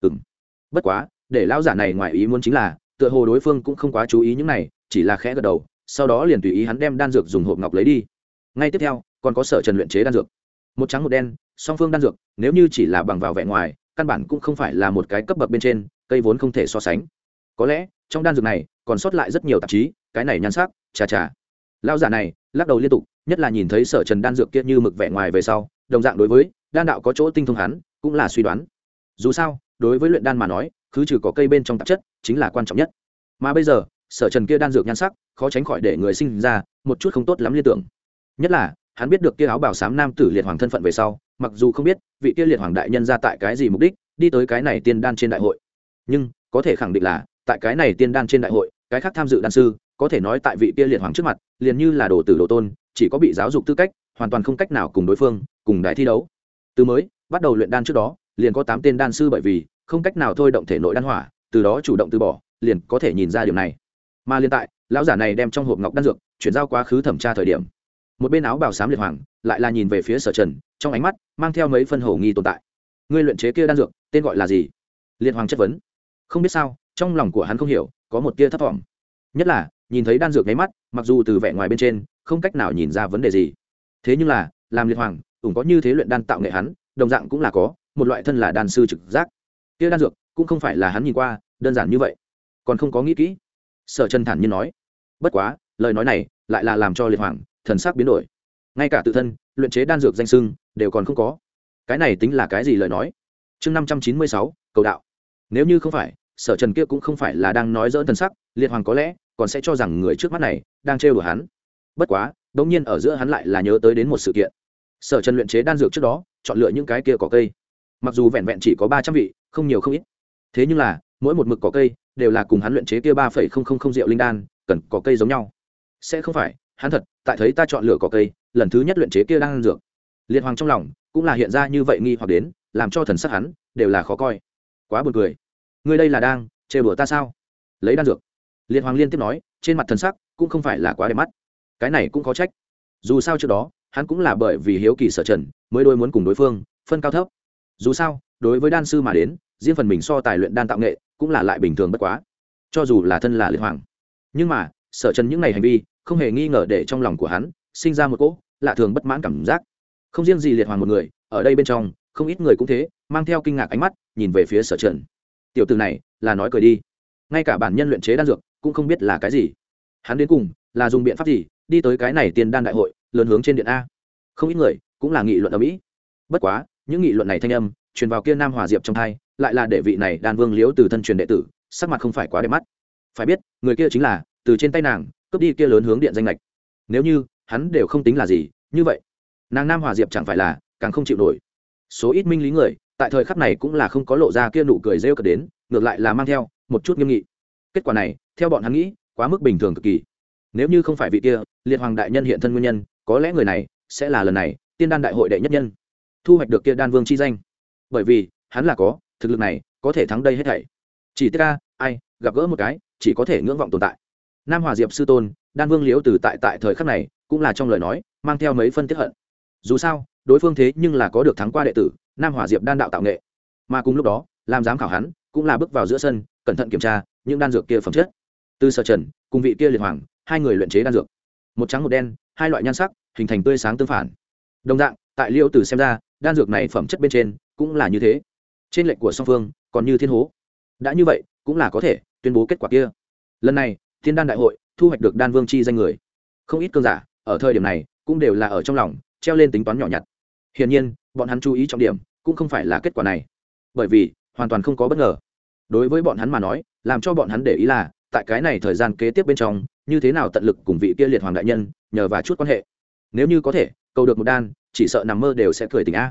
Bất quá để lão giả này ngoài ý muốn chính là tựa hồ đối phương cũng không quá chú ý những này, chỉ là khẽ gật đầu, sau đó liền tùy ý hắn đem đan dược dùng hộp ngọc lấy đi. Ngay tiếp theo còn có Sở Trần luyện chế đan dược, một trắng một đen, song phương đan dược nếu như chỉ là bằng vào vẻ ngoài, căn bản cũng không phải là một cái cấp bậc bên trên, cây vốn không thể so sánh. Có lẽ trong đan dược này còn sót lại rất nhiều tạp chí, cái này nhan sắc chà. Lão giả này lắc đầu liên tục, nhất là nhìn thấy Sở Trần đan dược kia như mực vẻ ngoài về sau, đồng dạng đối với đan đạo có chỗ tinh thông hắn cũng là suy đoán. Dù sao đối với luyện đan mà nói, khứ trừ có cây bên trong tạp chất chính là quan trọng nhất, mà bây giờ Sở Trần kia đan dược nhan sắc khó tránh khỏi để người sinh ra một chút không tốt lắm liên tưởng. Nhất là hắn biết được kia áo bào xám nam tử liệt hoàng thân phận về sau, mặc dù không biết vị kia liệt hoàng đại nhân ra tại cái gì mục đích đi tới cái này tiên đan trên đại hội, nhưng có thể khẳng định là tại cái này tiên đan trên đại hội, cái khác tham dự đan sư có thể nói tại vị kia liệt hoàng trước mặt liền như là đồ tử đồ tôn, chỉ có bị giáo dục tư cách, hoàn toàn không cách nào cùng đối phương cùng đài thi đấu. Từ mới bắt đầu luyện đan trước đó, liền có 8 tên đan sư bởi vì không cách nào thôi động thể nội đan hỏa, từ đó chủ động từ bỏ, liền có thể nhìn ra điều này. Mà liên tại lão giả này đem trong hộp ngọc đan dược chuyển giao quá khứ thẩm tra thời điểm, một bên áo bào xám liệt hoàng lại là nhìn về phía Sở Trần, trong ánh mắt mang theo mấy phân hồ nghi tồn tại. Ngươi luyện chế kia đan dược tên gọi là gì? Liệt hoàng chất vấn. Không biết sao, trong lòng của hắn không hiểu, có một tia thấp thỏm. Nhất là nhìn thấy đan dược nháy mắt, mặc dù từ vẻ ngoài bên trên không cách nào nhìn ra vấn đề gì, thế nhưng là làm liệt hoàng cũng có như thế luyện đan tạo nghệ hắn, đồng dạng cũng là có một loại thân là đan sư trực giác. Kia đan dược cũng không phải là hắn nhìn qua đơn giản như vậy, còn không có nghĩ kỹ. Sở Trần thản nhiên nói. Bất quá lời nói này lại là làm cho liệt hoàng thần sắc biến đổi, ngay cả tự thân luyện chế đan dược danh sưng đều còn không có, cái này tính là cái gì lời nói? Chương 596, cầu đạo. Nếu như không phải Sở Trần kia cũng không phải là đang nói dỡn thần sắc, liệt hoàng có lẽ còn sẽ cho rằng người trước mắt này đang trêu đùa hắn. Bất quá đống nhiên ở giữa hắn lại là nhớ tới đến một sự kiện. Sở Trần luyện chế đan dược trước đó chọn lựa những cái kia cỏ cây, mặc dù vẹn vẹn chỉ có 300 vị, không nhiều không ít, thế nhưng là mỗi một mực cỏ cây đều là cùng hắn luyện chế kia 3,000 rượu linh đan cần cỏ cây giống nhau. Sẽ không phải hắn thật tại thấy ta chọn lựa cỏ cây lần thứ nhất luyện chế kia đan dược? Liệt hoàng trong lòng cũng là hiện ra như vậy nghi hoặc đến, làm cho thần sắc hắn đều là khó coi. Quá buồn cười, ngươi đây là đang trêu đùa ta sao? Lấy đan dược. Liệt hoàng liên tiếp nói, trên mặt thần sắc cũng không phải là quá đẹp mắt. Cái này cũng có trách, dù sao trước đó hắn cũng là bởi vì hiếu kỳ Sở Trần mới đôi muốn cùng đối phương phân cao thấp. Dù sao đối với đan sư mà đến, riêng phần mình so tài luyện đan tạo nghệ cũng là lại bình thường bất quá, cho dù là thân là liệt hoàng. Nhưng mà Sở Trần những ngày hành vi không hề nghi ngờ để trong lòng của hắn sinh ra một cỗ lạ thường bất mãn cảm giác. Không riêng gì liệt hoàng một người, ở đây bên trong không ít người cũng thế, mang theo kinh ngạc ánh mắt nhìn về phía Sở Trần. Tiểu tử này là nói cười đi, ngay cả bản nhân luyện chế đan dược cũng không biết là cái gì, hắn đến cùng là dùng biện pháp gì đi tới cái này tiên đan đại hội lớn hướng trên điện a? Không ít người cũng là nghị luận ở mỹ. Bất quá những nghị luận này thanh âm truyền vào kia Nam Hòa Diệp trong tai, lại là để vị này đan vương Liễu từ thân truyền đệ tử sắc mặt không phải quá đẹp mắt. Phải biết người kia chính là từ trên tay nàng cướp đi kia lớn hướng điện danh lệch, nếu như hắn đều không tính là gì, như vậy nàng Nam Hòa Diệp chẳng phải là càng không chịu nổi. Số ít minh lý người tại thời khắc này cũng là không có lộ ra kia nụ cười rêu cợt đến, ngược lại là mang theo một chút nghiêm nghị. Kết quả này theo bọn hắn nghĩ quá mức bình thường cực kỳ. Nếu như không phải vị kia liệt hoàng đại nhân hiện thân nguyên nhân, có lẽ người này sẽ là lần này tiên đan đại hội đệ nhất nhân, thu hoạch được kia đan vương chi danh, bởi vì hắn là có thực lực này có thể thắng đây hết thảy. Chỉ tiếc ca ai gặp gỡ một cái chỉ có thể ngưỡng vọng tồn tại. Nam Hòa Diệp sư tôn đan vương Liễu từ tại thời khắc này cũng là trong lời nói mang theo mấy phân tiết hận. Dù sao đối phương thế nhưng là có được thắng qua đệ tử Nam Hòa Diệp đan đạo tạo nghệ, mà cùng lúc đó làm giám khảo hắn cũng là bước vào giữa sân cẩn thận kiểm tra những đan dược kia phẩm chất. Từ Sở Trần cùng vị kia liệt hoàng hai người luyện chế đan dược, một trắng một đen, hai loại nhan sắc hình thành tươi sáng tương phản. Đồng dạng tại Liễu từ xem ra, đan dược này phẩm chất bên trên cũng là như thế, trên lệnh của song phương còn như thiên hố. Đã như vậy cũng là có thể tuyên bố kết quả kia. Lần này tiên đan đại hội thu hoạch được đan vương chi danh người, không ít cương giả ở thời điểm này cũng đều là ở trong lòng treo lên tính toán nhỏ nhặt. Hiển nhiên bọn hắn chú ý trọng điểm cũng không phải là kết quả này, bởi vì hoàn toàn không có bất ngờ. Đối với bọn hắn mà nói, làm cho bọn hắn để ý là tại cái này thời gian kế tiếp bên trong như thế nào tận lực cùng vị kia liệt hoàng đại nhân nhờ và chút quan hệ. Nếu như có thể cầu được một đan, chỉ sợ nằm mơ đều sẽ cười tỉnh a.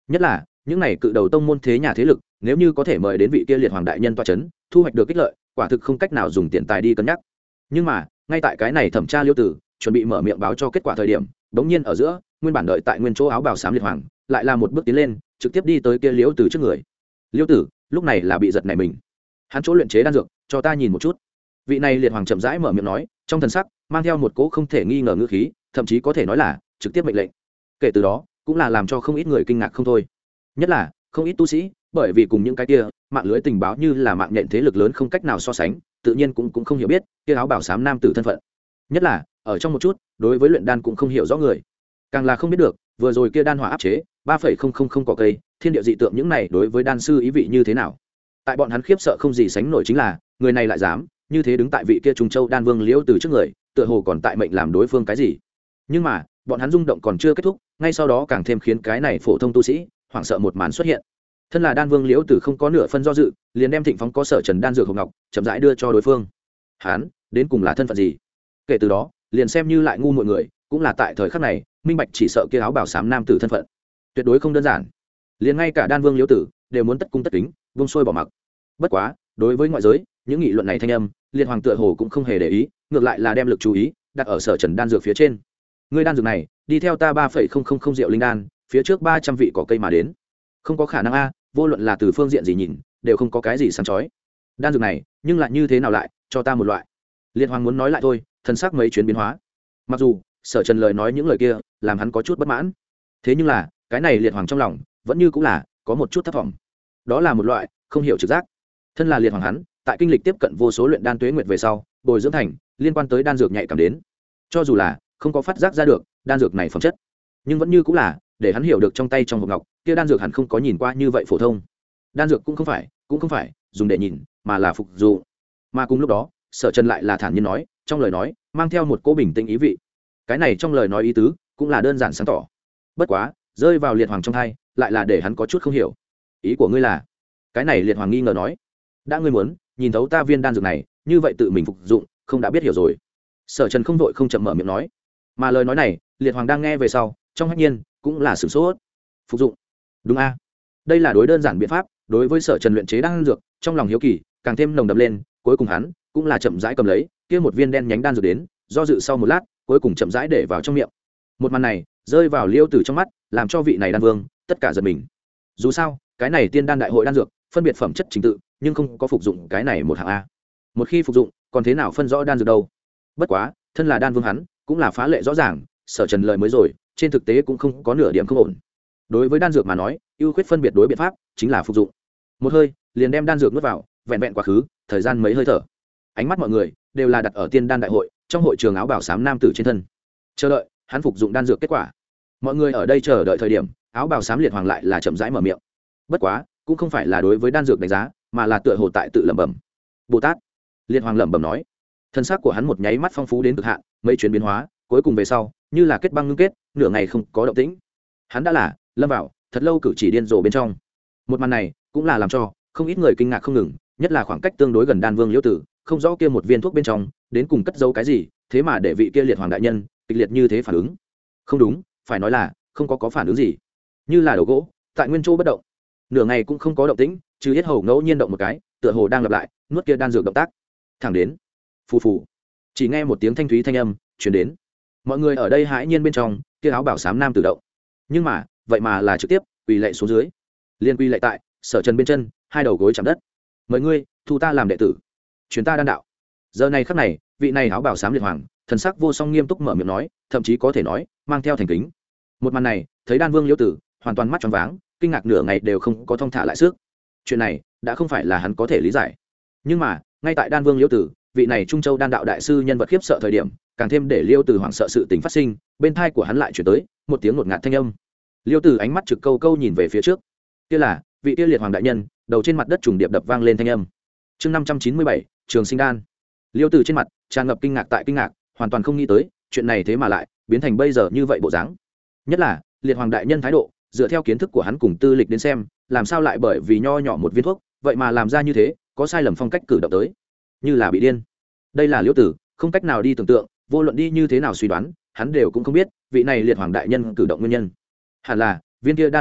nhất là những này cự đầu tông môn thế nhà thế lực nếu như có thể mời đến vị kia liệt hoàng đại nhân toa c h ấ n thu hoạch được ích lợi quả thực không cách nào dùng tiền tài đi cân nhắc. Nhưng mà ngay tại cái này thẩm tra Liêu Tử chuẩn bị mở miệng báo cho kết quả thời điểm, bỗng nhiên ở giữa nguyên bản đợi tại nguyên chỗ áo bào xám liệt hoàng lại là một bước tiến lên trực tiếp đi tới kia Liêu Tử trước người. Liêu Tử lúc này là bị giật này mình, hắn chỗ luyện chế đan dược cho ta nhìn một chút. Vị này liệt hoàng chậm rãi mở miệng nói, trong thần sắc mang theo một cỗ không thể nghi ngờ ngữ khí, thậm chí có thể nói là trực tiếp mệnh lệnh. Kể từ đó cũng là làm cho không ít người kinh ngạc không thôi, nhất là không ít tu sĩ, bởi vì cùng những cái kia mạng lưới tình báo như là mạng nhện thế lực lớn không cách nào so sánh, tự nhiên cũng không hiểu biết kia áo bảo xám nam tử thân phận, nhất là ở trong một chút đối với luyện đan cũng không hiểu rõ người, càng là không biết được vừa rồi kia đan hỏa áp chế 3,000 cỏ cây thiên địa dị tượng những này đối với đan sư ý vị như thế nào. Tại bọn hắn khiếp sợ không gì sánh nổi chính là người này lại dám như thế đứng tại vị kia Trung Châu đan vương Liễu Từ trước người, tựa hồ còn tại mệnh làm đối phương cái gì. Nhưng mà bọn hắn rung động còn chưa kết thúc, ngay sau đó càng thêm khiến cái này phổ thông tu sĩ hoảng sợ một màn xuất hiện. Thân là đan vương Liễu Tử không có nửa phân do dự, liền đem thịnh phóng có sở trần đan dược hồng ngọc chậm rãi đưa cho đối phương. Hắn đến cùng là thân phận gì? Kể từ đó liền xem như lại ngu mọi người cũng là tại thời khắc này minh bạch chỉ sợ kia áo bảo xám nam tử thân phận tuyệt đối không đơn giản. Liền ngay cả đan vương Liễu Tử đều muốn tất cung tất kính vung xuôi bỏ mặc. Bất quá đối với ngoại giới những nghị luận này thanh âm, liệt hoàng tựa hồ cũng không hề để ý, ngược lại là đem lực chú ý đặt ở sở trần đan dược phía trên. Ngươi đan dược này đi theo ta 3,000 rượu linh đan phía trước 300 vị cỏ cây mà đến, không có khả năng a, vô luận là từ phương diện gì nhìn đều không có cái gì sáng chói. Đan dược này nhưng lại như thế nào lại cho ta một loại. Liệt hoàng muốn nói lại thôi, thân xác mấy chuyến biến hóa. Mặc dù sở trần lời nói những lời kia làm hắn có chút bất mãn, thế nhưng là cái này liệt hoàng trong lòng vẫn như cũng là có một chút thất vọng. Đó là một loại không hiểu trực giác. Thân là liệt hoàng hắn tại kinh lịch tiếp cận vô số luyện đan tuế nguyệt về sau bồi dưỡng thành liên quan tới đan dược nhạy cảm đến, cho dù là không có phát giác ra được đan dược này phẩm chất, nhưng vẫn như cũng là để hắn hiểu được trong tay trong hộp ngọc kia đan dược hắn không có nhìn qua như vậy phổ thông. Đan dược cũng không phải dùng để nhìn mà là phục dụng. Mà cùng lúc đó sở trần lại là thản nhiên nói, trong lời nói mang theo một cỗ bình tĩnh ý vị. Cái này trong lời nói ý tứ cũng là đơn giản sáng tỏ, bất quá rơi vào liệt hoàng trong hai lại là để hắn có chút không hiểu. Ý của ngươi là? Cái này liệt hoàng nghi ngờ nói, đã ngươi muốn nhìn thấu ta viên đan dược này như vậy tự mình phục dụng không đã biết hiểu rồi. Sở trần không vội không chậm mở miệng nói, mà lời nói này liệt hoàng đang nghe về sau trong hách nhiên cũng là sửng sốt. Phục dụng? Đúng a, đây là đối đơn giản biện pháp. Đối với sở trần luyện chế đan dược trong lòng hiếu kỳ càng thêm nồng đậm lên, cuối cùng hắn cũng là chậm rãi cầm lấy kia một viên đen nhánh đan dược đến, do dự sau một lát cuối cùng chậm rãi để vào trong miệng. Một màn này rơi vào Liêu Tử trong mắt làm cho vị này đan vương tất cả giật mình. Dù sao cái này tiên đan đại hội đan dược phân biệt phẩm chất trình tự nhưng không có phục dụng cái này một hạng a. Một khi phục dụng còn thế nào phân rõ đan dược đâu. Bất quá thân là đan vương hắn cũng là phá lệ rõ ràng, sở trần lời mới rồi trên thực tế cũng không có nửa điểm không ổn. Đối với đan dược mà nói, ưu khuyết phân biệt đối biện pháp chính là phục dụng. Một hơi liền đem đan dược nuốt vào, vẹn vẹn quá khứ thời gian mấy hơi thở, ánh mắt mọi người đều là đặt ở tiên đan đại hội trong hội trường áo bảo xám nam tử trên thân, chờ đợi hắn phục dụng đan dược kết quả. Mọi người ở đây chờ đợi thời điểm, áo bào xám liệt hoàng lại là chậm rãi mở miệng. Bất quá cũng không phải là đối với đan dược đánh giá, mà là tựa hồ tại tự lẩm bẩm. Bồ Tát. Liệt hoàng lẩm bẩm nói. Thân xác của hắn một nháy mắt phong phú đến cực hạn, mấy chuyến biến hóa cuối cùng về sau như là kết băng ngưng kết, nửa ngày không có động tĩnh. Hắn đã là lâm vào thật lâu cử chỉ điên rồ bên trong. Một màn này cũng là làm cho không ít người kinh ngạc không ngừng, nhất là khoảng cách tương đối gần đan vương Liễu Tử, không rõ kia một viên thuốc bên trong đến cùng cất giấu cái gì, thế mà để vị kia liệt hoàng đại nhân kịch liệt như thế phản ứng. Không đúng, phải nói là không có phản ứng gì, như là đầu gỗ tại nguyên chỗ bất động, nửa ngày cũng không có động tĩnh, trừ hết hầu ngẫu nhiên động một cái, tựa hồ đang lặp lại nuốt kia đan dược động tác. Thẳng đến phù phù, chỉ nghe một tiếng thanh thúy thanh âm truyền đến. Mọi người ở đây hãi nhiên bên trong, kia áo bảo xám nam tự động, nhưng mà vậy mà là trực tiếp quỳ lạy xuống dưới, liên quy lạy tại sở trần bên chân, hai đầu gối chạm đất. Mời ngươi thu ta làm đệ tử, truyền ta đan đạo. Giờ này khắc này, vị này áo bảo xám liệt hoàng thần sắc vô song nghiêm túc mở miệng nói, thậm chí có thể nói mang theo thành kính. Một màn này thấy đan vương Liễu Tử hoàn toàn mắt tròn váng, kinh ngạc nửa ngày đều không có thong thả lại sức. Chuyện này đã không phải là hắn có thể lý giải. Nhưng mà ngay tại đan vương Liễu Tử, vị này Trung Châu đan đạo đại sư nhân vật khiếp sợ thời điểm, càng thêm để Liễu Tử hoảng sợ sự tình phát sinh, bên tai của hắn lại chuyển tới một tiếng ngột ngạt thanh âm. Liễu Tử ánh mắt trực câu câu nhìn về phía trước, kia là vị kia liệt hoàng đại nhân đầu trên mặt đất trùng điệp đập vang lên thanh âm. Chương 597, Trường Sinh Đan. Liễu Tử trên mặt tràn ngập kinh ngạc tại kinh ngạc, hoàn toàn không nghĩ tới chuyện này thế mà lại biến thành bây giờ như vậy bộ dáng. Nhất là liệt hoàng đại nhân thái độ, dựa theo kiến thức của hắn cùng tư lịch đến xem, làm sao lại bởi vì nho nhỏ một viên thuốc vậy mà làm ra như thế có sai lầm phong cách cử động tới, như là bị điên. Đây là Liễu Tử không cách nào đi tưởng tượng, vô luận đi như thế nào suy đoán, hắn đều cũng không biết vị này liệt hoàng đại nhân cử động nguyên nhân. Hẳn là viên kia đan trong dược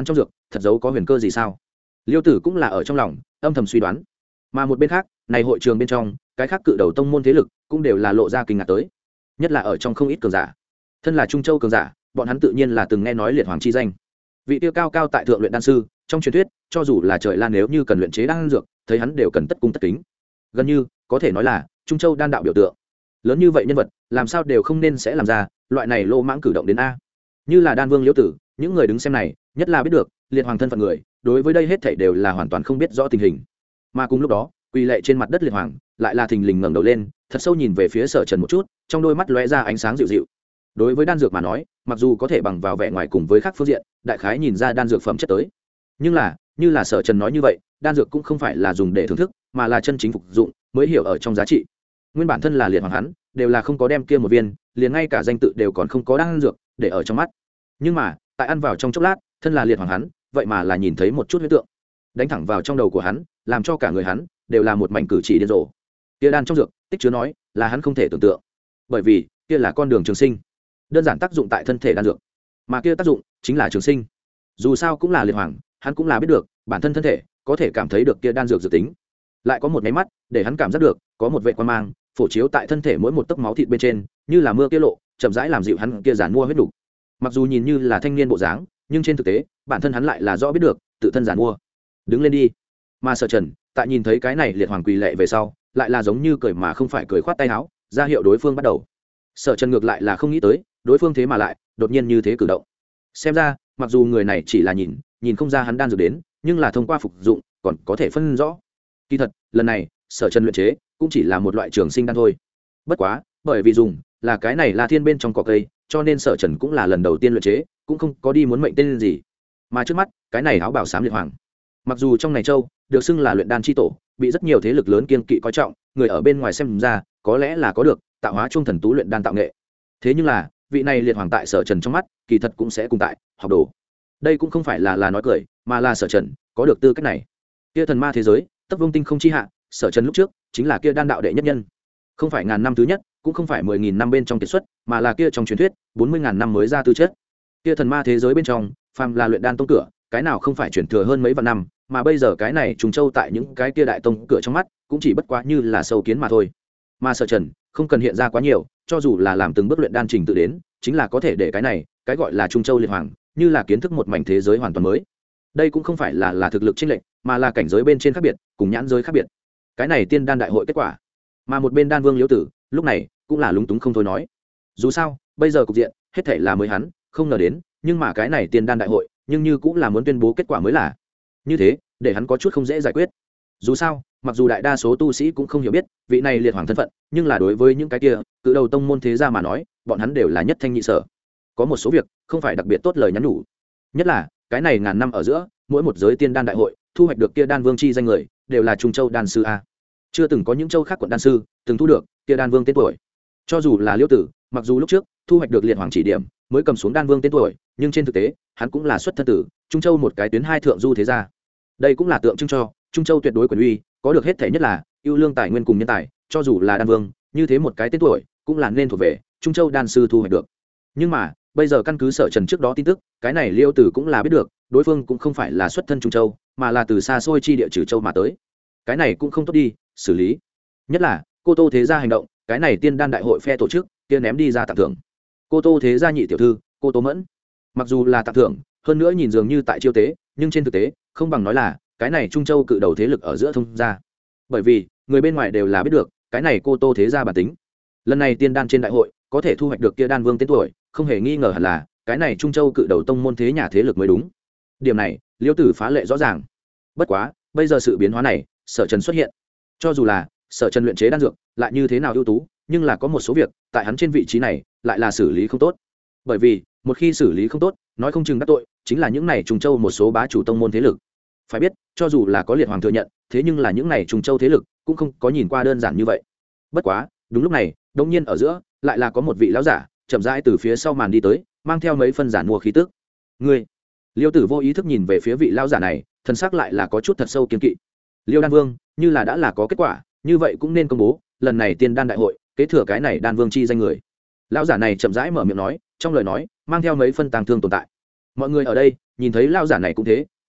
thật giấu có huyền cơ gì sao? Liêu Tử cũng là ở trong lòng âm thầm suy đoán. Mà một bên khác, này hội trường bên trong, cái khác cự đầu tông môn thế lực cũng đều là lộ ra kinh ngạc tới, nhất là ở trong không ít cường giả. Thân là Trung Châu cường giả, bọn hắn tự nhiên là từng nghe nói liệt hoàng chi danh. Vị tiêu cao cao tại thượng luyện đan sư, trong truyền thuyết, cho dù là trời lan nếu như cần luyện chế đan dược, thấy hắn đều cần tất cung tất kính. Gần như có thể nói là Trung Châu đan đạo biểu tượng. Lớn như vậy nhân vật, làm sao đều không nên sẽ làm ra loại này lô mãng cử động đến a. Như là Đan Vương Liễu Tử, những người đứng xem này, nhất là biết được liệt hoàng thân phận người, đối với đây hết thảy đều là hoàn toàn không biết rõ tình hình. Mà cùng lúc đó, quỳ lệ trên mặt đất liệt hoàng, lại là thình lình ngẩng đầu lên, thật sâu nhìn về phía Sở Trần một chút, trong đôi mắt lóe ra ánh sáng dịu dịu. Đối với đan dược mà nói, mặc dù có thể bằng vào vẻ ngoài cùng với các phương diện, đại khái nhìn ra đan dược phẩm chất tới. Nhưng là, như là Sở Trần nói như vậy, đan dược cũng không phải là dùng để thưởng thức, mà là chân chính phục dụng, mới hiểu ở trong giá trị. Nguyên bản thân là liệt hoàng hắn, đều là không có đem kia một viên, liền ngay cả danh tự đều còn không có đan dược để ở trong mắt. Nhưng mà, tại ăn vào trong chốc lát, thân là liệt hoàng hắn, vậy mà là nhìn thấy một chút huyễn tượng, đánh thẳng vào trong đầu của hắn, làm cho cả người hắn đều là một mảnh cử chỉ điên rồ. Kia đan trong dược, tích chứa nói, là hắn không thể tưởng tượng. Bởi vì, kia là con đường trường sinh. Đơn giản tác dụng tại thân thể đan dược, mà kia tác dụng chính là trường sinh. Dù sao cũng là liệt hoàng, hắn cũng là biết được, bản thân thân thể có thể cảm thấy được kia đan dược dự tính. Lại có một máy mắt, để hắn cảm giác được, có một vệt quang mang phổ chiếu tại thân thể mỗi một tấc máu thịt bên trên, như là mưa kia lộ, chậm rãi làm dịu hắn kia giàn mua huyết đủ. Mặc dù nhìn như là thanh niên bộ dáng, nhưng trên thực tế, bản thân hắn lại là rõ biết được, tự thân giàn mua. Đứng lên đi. Mà Sở Trần, tại nhìn thấy cái này liệt hoàng quỳ lệ về sau, lại là giống như cười mà không phải cười, khoát tay áo, ra hiệu đối phương bắt đầu. Sở Trần ngược lại là không nghĩ tới, đối phương thế mà lại đột nhiên như thế cử động. Xem ra, mặc dù người này chỉ là nhìn không ra hắn đan dược đến, nhưng là thông qua phục dụng, còn có thể phân rõ. Kỳ thật, lần này, Sở Trần luyện chế cũng chỉ là một loại trường sinh đan thôi. Bất quá, bởi vì dùng là cái này là thiên bên trong cỏ cây, cho nên Sở Trần cũng là lần đầu tiên luyện chế, cũng không có đi muốn mệnh tên gì. Mà trước mắt, cái này áo bảo xám liệt hoàng, mặc dù trong này châu được xưng là luyện đan chi tổ, bị rất nhiều thế lực lớn kiên kỵ coi trọng, người ở bên ngoài xem ra, có lẽ là có được tạo hóa trung thần tú luyện đan tạo nghệ. Thế nhưng là, vị này liệt hoàng tại Sở Trần trong mắt, kỳ thật cũng sẽ cùng tại học đồ. Đây cũng không phải là nói cười, mà là Sở Trần có được tư cách này. Kia thần ma thế giới, Tấp Vương Tinh không chi hạ, Sở Trần lúc trước chính là kia đan đạo đệ nhất nhân, không phải ngàn năm thứ nhất, cũng không phải 10.000 năm bên trong kiệt xuất, mà là kia trong truyền thuyết 40.000 năm mới ra tư chất. Kia thần ma thế giới bên trong, phàm là luyện đan tông cửa, cái nào không phải chuyển thừa hơn mấy vạn năm, mà bây giờ cái này Trùng Châu tại những cái kia đại tông cửa trong mắt, cũng chỉ bất quá như là sâu kiến mà thôi. Mà Sở Trần không cần hiện ra quá nhiều, cho dù là làm từng bước luyện đan trình tự đến, chính là có thể để cái này, cái gọi là Trung Châu liệt hoàng, như là kiến thức một mảnh thế giới hoàn toàn mới. Đây cũng không phải là thực lực chênh lệch, mà là cảnh giới bên trên khác biệt, cùng nhãn giới khác biệt. Cái này tiên đan đại hội kết quả. Mà một bên Đan Vương Liễu Tử, lúc này cũng là lúng túng không thôi nói. Dù sao, bây giờ cục diện, hết thảy là mới hắn, không ngờ đến, nhưng mà cái này tiên đan đại hội, nhưng như cũng là muốn tuyên bố kết quả mới là. Như thế, để hắn có chút không dễ giải quyết. Dù sao, mặc dù đại đa số tu sĩ cũng không hiểu biết vị này liệt hoàng thân phận, nhưng là đối với những cái kia cự đầu tông môn thế gia mà nói, bọn hắn đều là nhất thanh nhị sở. Có một số việc không phải đặc biệt tốt lời nhắn nhủ, nhất là cái này ngàn năm ở giữa, mỗi một giới tiên đan đại hội thu hoạch được kia đan vương chi danh người, đều là Trung Châu đan sư a. Chưa từng có những châu khác quận đan sư từng thu được kia đan vương tên tuổi. Cho dù là Liễu Tử, mặc dù lúc trước thu hoạch được liệt hoàng chỉ điểm, mới cầm xuống đan vương tên tuổi, nhưng trên thực tế, hắn cũng là xuất thân tử Trung Châu một cái tuyến hai thượng du thế gia. Đây cũng là tượng trưng cho Trung Châu tuyệt đối quyền uy, có được hết thể nhất là ưu lương tài nguyên cùng nhân tài, cho dù là đan vương, như thế một cái tên tuổi, cũng là nên thuộc về Trung Châu đan sư thu hoạch được. Nhưng mà, bây giờ căn cứ Sở Trần trước đó tin tức, cái này Liêu Tử cũng là biết được, đối phương cũng không phải là xuất thân Trung Châu, mà là từ xa xôi chi địa Trừ Châu mà tới. Cái này cũng không tốt đi xử lý. Nhất là, Cô Tô thế gia hành động, cái này tiên đan đại hội phe tổ chức, kia ném đi ra tặng thưởng. Cô Tô thế gia nhị tiểu thư, Cô Tô Mẫn. Mặc dù là tặng thưởng, hơn nữa nhìn dường như tại chiêu tế, nhưng trên thực tế, không bằng nói là cái này Trung Châu cự đầu thế lực ở giữa thông gia. Bởi vì, người bên ngoài đều là biết được, cái này Cô Tô thế gia bản tính. Lần này tiên đan trên đại hội, có thể thu hoạch được kia đan vương tên tuổi, không hề nghi ngờ hẳn là cái này Trung Châu cự đầu tông môn thế nhà thế lực mới đúng. Điểm này, Liêu Tử phá lệ rõ ràng. Bất quá, bây giờ sự biến hóa này, Sở Trần xuất hiện. Cho dù là Sở Trần luyện chế đan dược lại như thế nào ưu tú, nhưng là có một số việc, tại hắn trên vị trí này, lại là xử lý không tốt. Bởi vì, một khi xử lý không tốt, nói không chừng đắc tội, chính là những này Trung Châu một số bá chủ tông môn thế lực. Phải biết, cho dù là có liệt hoàng thừa nhận, thế nhưng là những này Trung Châu thế lực cũng không có nhìn qua đơn giản như vậy. Bất quá, đúng lúc này, đột nhiên ở giữa, lại là có một vị lão giả chậm rãi từ phía sau màn đi tới, mang theo mấy phân giản mua khí tức. Ngươi, Liêu Tử vô ý thức nhìn về phía vị lão giả này, thân xác lại là có chút thật sâu kiên kỵ. Liêu Đan Vương, như là đã là có kết quả, như vậy cũng nên công bố, lần này tiên đan đại hội, kế thừa cái này đan vương chi danh người. Lão giả này chậm rãi mở miệng nói, trong lời nói mang theo mấy phân tàng thương tồn tại. Mọi người ở đây nhìn thấy lão giả này cũng thế,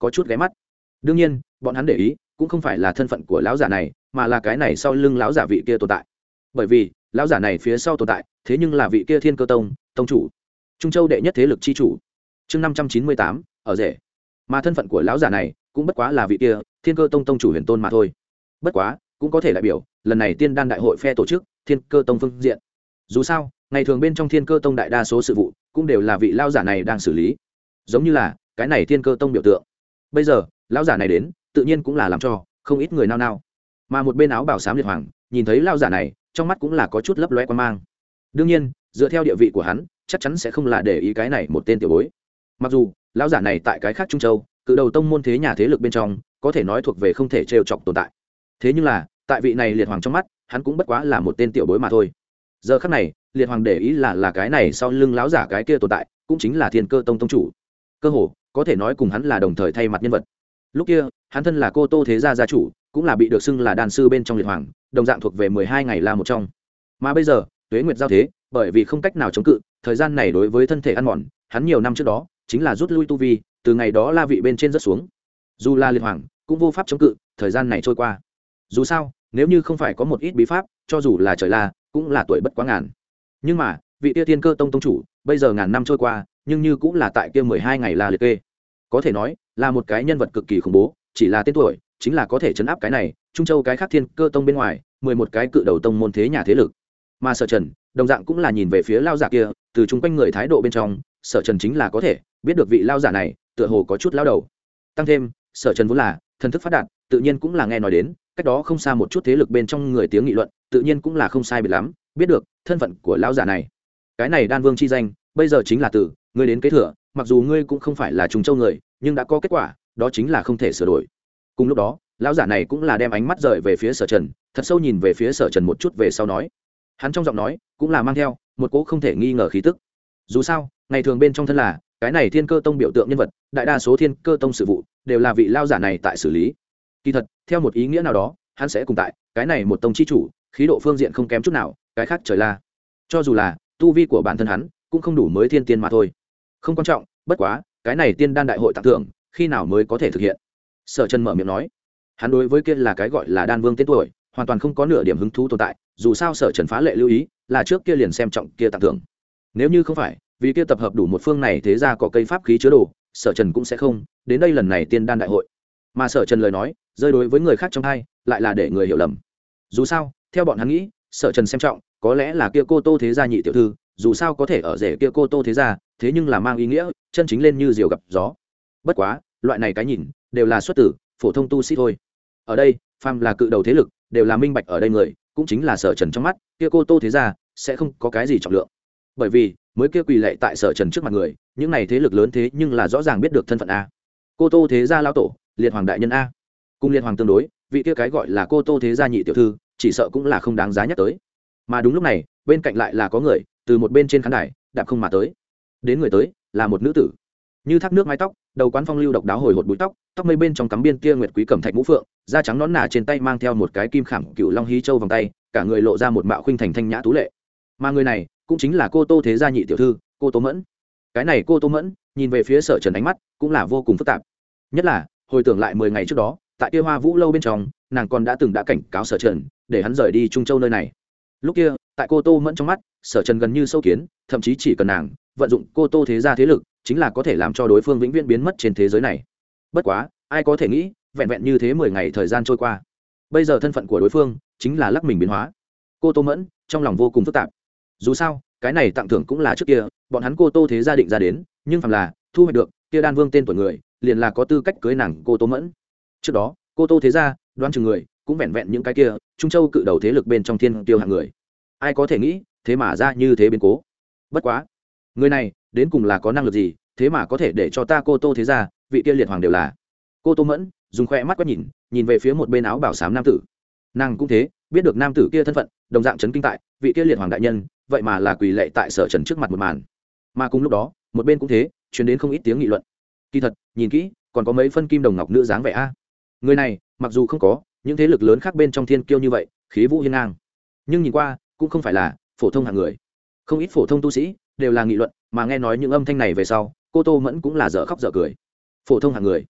có chút ghé mắt. Đương nhiên bọn hắn để ý cũng không phải là thân phận của lão giả này, mà là cái này sau lưng lão giả vị kia tồn tại. Bởi vì lão giả này phía sau tồn tại thế nhưng là vị kia Thiên Cơ Tông tông chủ, Trung Châu đệ nhất thế lực chi chủ. Chương 598, ở rể. Mà thân phận của lão giả này cũng bất quá là vị kia Thiên Cơ Tông tông chủ Huyền Tôn mà thôi. Bất quá cũng có thể đại biểu lần này Tiên Đan đại hội phe tổ chức Thiên Cơ Tông phương diện. Dù sao ngày thường bên trong Thiên Cơ Tông đại đa số sự vụ cũng đều là vị lão giả này đang xử lý, giống như là cái này Thiên Cơ Tông biểu tượng. Bây giờ lão giả này đến tự nhiên cũng là làm cho không ít người nao nao. Mà một bên áo bảo xám liệt hoàng nhìn thấy lão giả này trong mắt cũng là có chút lấp loe quan mang. Đương nhiên dựa theo địa vị của hắn chắc chắn sẽ không là để ý cái này một tên tiểu bối. Mặc dù lão giả này tại cái khác Trung Châu cự đầu tông môn thế nhà thế lực bên trong có thể nói thuộc về không thể trêu chọc tồn tại, thế nhưng là tại vị này liệt hoàng trong mắt hắn cũng bất quá là một tên tiểu bối mà thôi. Giờ khắc này liệt hoàng để ý là cái này sau lưng lão giả cái kia tồn tại cũng chính là Thiên Cơ Tông tông chủ, cơ hồ có thể nói cùng hắn là đồng thời thay mặt nhân vật. Lúc kia hắn thân là Cô Tô thế gia gia chủ, cũng là bị được xưng là đan sư bên trong liệt hoàng, đồng dạng thuộc về 12 ngày là một trong. Mà bây giờ tuế nguyệt giao thế, bởi vì không cách nào chống cự thời gian này đối với thân thể ăn mòn, hắn nhiều năm trước đó chính là rút lui tu vi, từ ngày đó la vị bên trên rất xuống. Dù là liệt hoàng cũng vô pháp chống cự thời gian này trôi qua. Dù sao nếu như không phải có một ít bí pháp, cho dù là trời la cũng là tuổi bất quá ngàn. Nhưng mà vị kia Thiên Cơ Tông tông chủ bây giờ ngàn năm trôi qua nhưng như cũng là tại kia 12 ngày là liệt kê, có thể nói là một cái nhân vật cực kỳ khủng bố. Chỉ là tên tuổi chính là có thể chấn áp cái này Trung Châu cái khác Thiên Cơ Tông bên ngoài 11 cái cự đầu tông môn thế nhà thế lực. Mà Sở Trần đồng dạng cũng là nhìn về phía lao giả kia, từ chung quanh người thái độ bên trong Sở Trần chính là có thể biết được vị lao giả này tựa hồ có chút lao đầu. Tăng thêm Sở Trần vốn là thần thức phát đạt, tự nhiên cũng là nghe nói đến cách đó không xa một chút thế lực bên trong người tiếng nghị luận, tự nhiên cũng là không sai biệt lắm biết được thân phận của lao giả này. Cái này Đan Vương chi danh bây giờ chính là từ ngươi đến kế thừa, mặc dù ngươi cũng không phải là Trung Châu người, nhưng đã có kết quả, đó chính là không thể sửa đổi. Cùng lúc đó lão giả này cũng là đem ánh mắt rời về phía Sở Trần, thật sâu nhìn về phía Sở Trần một chút về sau nói. Hắn trong giọng nói cũng là mang theo một cỗ không thể nghi ngờ khí tức. Dù sao ngày thường bên trong thân là cái này Thiên Cơ Tông biểu tượng nhân vật, đại đa số Thiên Cơ Tông sự vụ đều là vị lao giả này tại xử lý. Kỳ thật theo một ý nghĩa nào đó hắn sẽ cùng tại cái này một tông chi chủ, khí độ phương diện không kém chút nào cái khác trời la. Cho dù là tu vi của bản thân hắn cũng không đủ mới thiên tiên mà thôi, không quan trọng. Bất quá cái này Tiên Đan đại hội tặng thưởng khi nào mới có thể thực hiện? Sở Trần mở miệng nói. Hắn đối với kia là cái gọi là Đan Vương tên tuổi hoàn toàn không có nửa điểm hứng thú tồn tại. Dù sao Sở Trần phá lệ lưu ý là trước kia liền xem trọng kia tặng thưởng, nếu như không phải vì kia tập hợp đủ một phương này thế ra có cây pháp khí chứa đồ, Sở Trần cũng sẽ không đến đây lần này Tiên Đan đại hội. Mà Sở Trần lời nói rơi đối với người khác trong hai lại là để người hiểu lầm. Dù sao theo bọn hắn nghĩ, Sở Trần xem trọng có lẽ là kia Cô Tô thế gia nhị tiểu thư, dù sao có thể ở rể kia Cô Tô thế gia, thế nhưng là mang ý nghĩa chân chính lên như diều gặp gió. Bất quá loại này cái nhìn đều là xuất tử phổ thông tu sĩ thôi. Ở đây phàm là cự đầu thế lực đều là minh bạch, ở đây người cũng chính là Sở Trần trong mắt kia Cô Tô thế gia sẽ không có cái gì trọng lượng, bởi vì mới kia quỳ lệ tại Sở Trần trước mặt người, những này thế lực lớn thế nhưng là rõ ràng biết được thân phận a. Cô Tô thế gia lão tổ liệt hoàng đại nhân a, cùng liệt hoàng tương đối vị kia cái gọi là Cô Tô thế gia nhị tiểu thư chỉ sợ cũng là không đáng giá nhắc tới. Mà đúng lúc này bên cạnh lại là có người từ một bên trên khán đài đạp không mà tới. Đến người tới là một nữ tử, như thác nước mái tóc, đầu quán phong lưu độc đáo hồi hột búi tóc, tóc mây bên trong cắm biên kia nguyệt quý cẩm thạch mũ phượng, da trắng nõn nà, trên tay mang theo một cái kim khảm cựu long hí châu vòng tay, cả người lộ ra một mạo khuynh thành thanh nhã tú lệ. Mà người này cũng chính là Cô Tô thế gia nhị tiểu thư Cô Tô Mẫn. Cái này Cô Tô Mẫn nhìn về phía Sở Trần ánh mắt cũng là vô cùng phức tạp, nhất là hồi tưởng lại 10 ngày trước đó tại kia Hoa Vũ lâu bên trong, nàng còn đã từng cảnh cáo Sở Trần để hắn rời đi Trung Châu nơi này. Lúc kia tại Cô Tô Mẫn trong mắt, Sở Trần gần như sâu kiến, thậm chí chỉ cần nàng vận dụng Cô Tô thế gia thế lực chính là có thể làm cho đối phương vĩnh viễn biến mất trên thế giới này. Bất quá ai có thể nghĩ vẹn vẹn như thế 10 ngày thời gian trôi qua, bây giờ thân phận của đối phương chính là lắc mình biến hóa. Cô Tô Mẫn trong lòng vô cùng phức tạp. Dù sao cái này tặng thưởng cũng là trước kia bọn hắn Cô Tô thế gia định ra đến, nhưng phàm là thu hoạch được kia Đan Vương tên tuổi người liền là có tư cách cưới nàng Cô Tô Mẫn. Trước đó Cô Tô thế gia đoán chừng người cũng vẹn vẹn những cái kia Trung Châu cự đầu thế lực bên trong thiên tiêu hạng người. Ai có thể nghĩ thế mà ra như thế biến cố. Bất quá người này đến cùng là có năng lực gì, thế mà có thể để cho ta Cô Tô thế gia vị kia liệt hoàng đều là. Cô Tô Mẫn dùng khoe mắt quét nhìn về phía một bên áo bảo xám nam tử. Nàng cũng thế biết được nam tử kia thân phận, đồng dạng chấn kinh tại vị kia liệt hoàng đại nhân vậy mà là quỳ lệ tại Sở Trần trước mặt một màn. Mà cùng lúc đó một bên cũng thế truyền đến không ít tiếng nghị luận. Kỳ thật nhìn kỹ còn có mấy phân kim đồng ngọc nữ dáng vẻ a. Người này mặc dù không có những thế lực lớn khác bên trong thiên kiêu như vậy khí vũ hiên ngang, nhưng nhìn qua cũng không phải là phổ thông hạng người. Không ít phổ thông tu sĩ đều là nghị luận, mà nghe nói những âm thanh này về sau, Cô Tô Mẫn cũng là dở khóc dở cười. Phổ thông hạng người,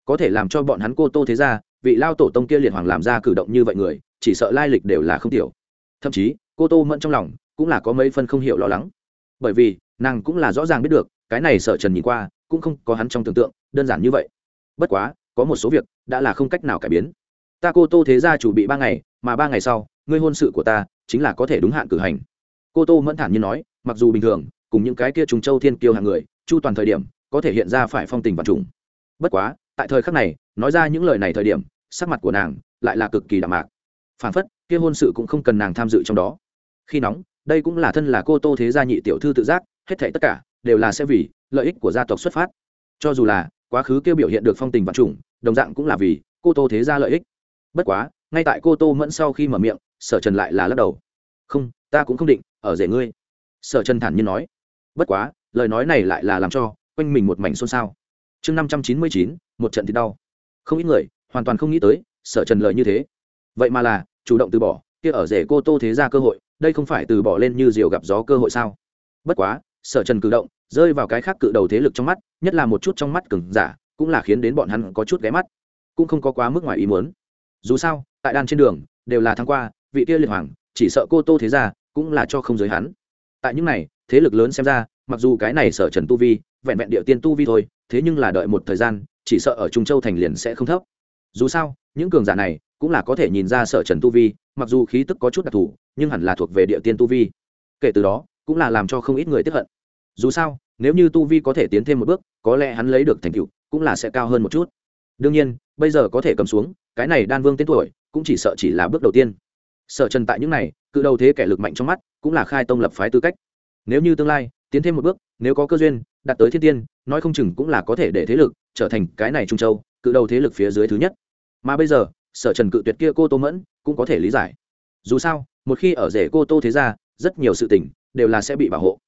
có thể làm cho bọn hắn cô tô thế gia vị lao tổ tông kia liệt hoàng làm ra cử động như vậy người chỉ sợ lai lịch đều là không tiểu. Thậm chí cô tô mẫn trong lòng cũng là có mấy phân không hiểu lo lắng, bởi vì nàng cũng là rõ ràng biết được cái này Sở Trần nhìn qua cũng không có hắn trong tưởng tượng đơn giản như vậy. Bất quá có một số việc đã là không cách nào cải biến. Ta cô tô thế gia chủ bị 3 ngày, mà 3 ngày sau ngươi hôn sự của ta chính là có thể đúng hạn cử hành. Cô tô mẫn thản nhiên nói, mặc dù bình thường cùng những cái kia trùng châu thiên kiêu hạng người chu toàn thời điểm có thể hiện ra phải phong tình và trùng, bất quá tại thời khắc này nói ra những lời này thời điểm sắc mặt của nàng lại là cực kỳ đạm mạc, phản phất kia hôn sự cũng không cần nàng tham dự trong đó. Khi nóng đây cũng là thân là cô tô thế gia nhị tiểu thư tự giác, hết thảy tất cả đều là sẽ vì lợi ích của gia tộc xuất phát, cho dù là quá khứ kia biểu hiện được phong tình và trùng đồng dạng cũng là vì cô tô thế gia lợi ích. Bất quá ngay tại cô tô mẫn sau khi mở miệng, Sở Trần lại là lắc đầu, không, ta cũng không định ở rể ngươi. Sở Trần thản nhiên nói. Bất quá lời nói này lại là làm cho quanh mình một mảnh xôn xao. Chương 599, một trận thì đau. Không ít người hoàn toàn không nghĩ tới Sở Trần lời như thế, vậy mà là chủ động từ bỏ kia ở rể cô tô thế gia cơ hội, đây không phải từ bỏ lên như diều gặp gió cơ hội sao? Bất quá Sở Trần cử động rơi vào cái khác cự đầu thế lực trong mắt, nhất là một chút trong mắt cường giả, cũng là khiến đến bọn hắn có chút ghé mắt, cũng không có quá mức ngoài ý muốn. Dù sao tại đan trên đường đều là thắng qua vị kia liệt hoàng, chỉ sợ cô tô thế gia cũng là cho không giới hắn. Tại những này thế lực lớn xem ra, mặc dù cái này Sở Trần tu vi vẹn vẹn địa tiên tu vi thôi, thế nhưng là đợi một thời gian chỉ sợ ở Trung Châu thành liền sẽ không thấp. Dù sao những cường giả này cũng là có thể nhìn ra Sở Trần tu vi, mặc dù khí tức có chút đặc thù nhưng hẳn là thuộc về địa tiên tu vi. Kể từ đó cũng là làm cho không ít người tiếc hận. Dù sao nếu như tu vi có thể tiến thêm một bước, có lẽ hắn lấy được thành tựu cũng là sẽ cao hơn một chút. Đương nhiên bây giờ có thể cầm xuống cái này đan vương tên tuổi cũng chỉ sợ chỉ là bước đầu tiên. Sở Trần tại những này cự đầu thế kẻ lực mạnh trong mắt cũng là khai tông lập phái tư cách. Nếu như tương lai tiến thêm một bước, nếu có cơ duyên đạt tới thiên tiên, nói không chừng cũng là có thể để thế lực trở thành cái này Trung Châu cự đầu thế lực phía dưới thứ nhất. Mà bây giờ Sở Trần cự tuyệt kia cô tô mẫn cũng có thể lý giải. Dù sao một khi ở rể cô tô thế gia, rất nhiều sự tình đều là sẽ bị bảo hộ.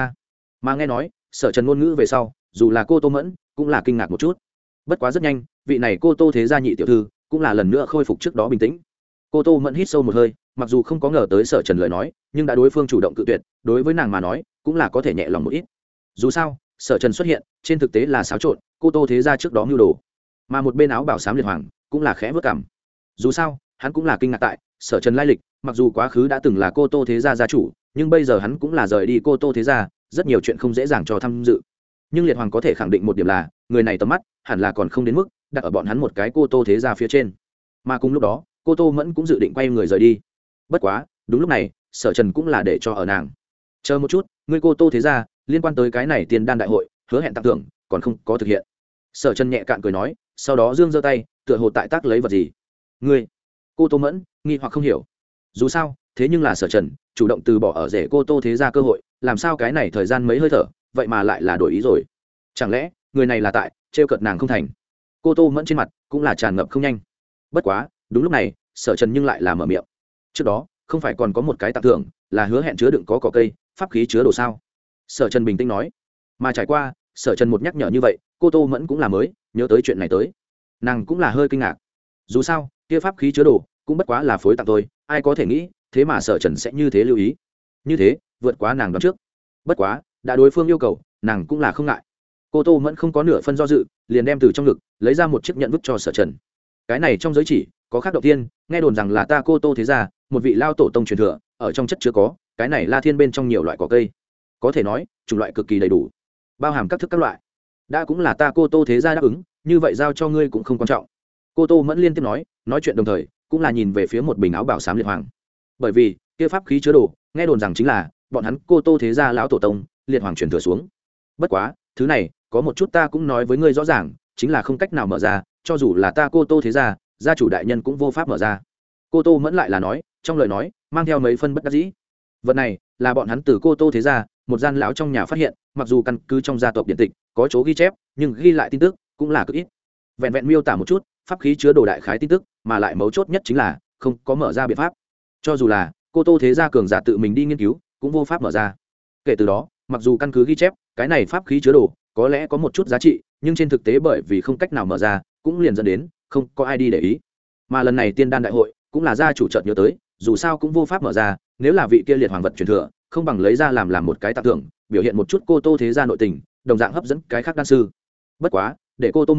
Mà nghe nói Sở Trần ngôn ngữ về sau, dù là cô tô mẫn cũng là kinh ngạc một chút. Bất quá rất nhanh vị này cô tô thế gia nhị tiểu thư cũng là lần nữa khôi phục trước đó bình tĩnh. Cô tô mẫn hít sâu một hơi, mặc dù không có ngờ tới Sở Trần lời nói, nhưng đã đối phương chủ động cự tuyệt, đối với nàng mà nói cũng là có thể nhẹ lòng một ít. Dù sao Sở Trần xuất hiện trên thực tế là xáo trộn cô tô thế gia trước đó mưu đồ. Mà một bên áo bảo xám liệt hoàng cũng là khẽ vớt cảm. Dù sao hắn cũng là kinh ngạc tại Sở Trần lai lịch, mặc dù quá khứ đã từng là cô tô thế gia gia chủ, nhưng bây giờ hắn cũng là rời đi cô tô thế gia, rất nhiều chuyện không dễ dàng cho tham dự. Nhưng liệt hoàng có thể khẳng định một điểm là người này tầm mắt hẳn là còn không đến mức đặt ở bọn hắn một cái cô tô thế gia phía trên. Mà cùng lúc đó cô tô mẫn cũng dự định quay người rời đi. Bất quá đúng lúc này Sở Trần cũng là để cho ở nàng chờ một chút, ngươi cô tô thế gia liên quan tới cái này tiền đan đại hội hứa hẹn tặng thưởng còn không có thực hiện. Sở Trần nhẹ cạn cười nói, sau đó dương giơ tay tựa hồ tại tác lấy vật gì. Ngươi? Cô tô mẫn nghi hoặc không hiểu. Dù sao thế nhưng là Sở Trần chủ động từ bỏ ở rể cô tô thế gia cơ hội, làm sao cái này thời gian mấy hơi thở vậy mà lại là đổi ý rồi? Chẳng lẽ người này là tại trêu cợt nàng không thành? Cô tô mẫn trên mặt cũng là tràn ngập không nhanh. Bất quá đúng lúc này Sở Trần nhưng lại là mở miệng, trước đó không phải còn có một cái tặng thưởng là hứa hẹn chứa đựng có cỏ cây pháp khí chứa đồ sao? Sở Trần bình tĩnh nói. Mà trải qua Sở Trần một nhắc nhở như vậy, cô tô mẫn cũng là mới nhớ tới chuyện này tới, nàng cũng là hơi kinh ngạc. Dù sao kia pháp khí chứa đồ cũng bất quá là phối tặng thôi, ai có thể nghĩ thế mà Sở Trần sẽ như thế lưu ý, như thế vượt quá nàng đoán trước. Bất quá đã đối phương yêu cầu, nàng cũng là không ngại. Cô tô mẫn không có nửa phân do dự, liền đem từ trong ngực lấy ra một chiếc nhẫn vứt cho Sở Trần. Cái này trong giới chỉ có khác đầu tiên, nghe đồn rằng là ta cô tô thế gia một vị lao tổ tông truyền thừa, ở trong chất chứa có cái này La Thiên bên trong nhiều loại cỏ cây, có thể nói chủng loại cực kỳ đầy đủ, bao hàm các thức các loại. Đã cũng là ta cô tô thế gia đáp ứng, như vậy giao cho ngươi cũng không quan trọng. Cô tô mẫn liên tiếp nói chuyện đồng thời cũng là nhìn về phía một bình áo bảo xám liệt hoàng, bởi vì kia pháp khí chứa đồ nghe đồn rằng chính là bọn hắn cô tô thế gia lão tổ tông liệt hoàng truyền thừa xuống. Bất quá thứ này có một chút ta cũng nói với ngươi rõ ràng, chính là không cách nào mở ra, cho dù là ta cô tô thế gia gia chủ đại nhân cũng vô pháp mở ra. Cô tô mẫn lại là nói, trong lời nói mang theo mấy phân bất đắc dĩ. Vật này là bọn hắn từ cô tô thế gia một gian lão trong nhà phát hiện, mặc dù căn cứ trong gia tộc điện tịch có chỗ ghi chép, nhưng ghi lại tin tức cũng là cực ít, vẹn vẹn miêu tả một chút pháp khí chứa đồ đại khái tin tức, mà lại mấu chốt nhất chính là không có mở ra biện pháp. Cho dù là cô tô thế gia cường giả tự mình đi nghiên cứu cũng vô pháp mở ra. Kể từ đó mặc dù căn cứ ghi chép cái này pháp khí chứa đồ có lẽ có một chút giá trị, nhưng trên thực tế bởi vì không cách nào mở ra, cũng liền dẫn đến không có ai đi để ý. Mà lần này tiên đan đại hội cũng là gia chủ chợt nhớ tới, dù sao cũng vô pháp mở ra, nếu là vị kia liệt hoàng vật truyền thừa, không bằng lấy ra làm một cái tặng thưởng, biểu hiện một chút cô tô thế gia nội tình, đồng dạng hấp dẫn cái khác đan sư. Bất quá để cô tô mẫn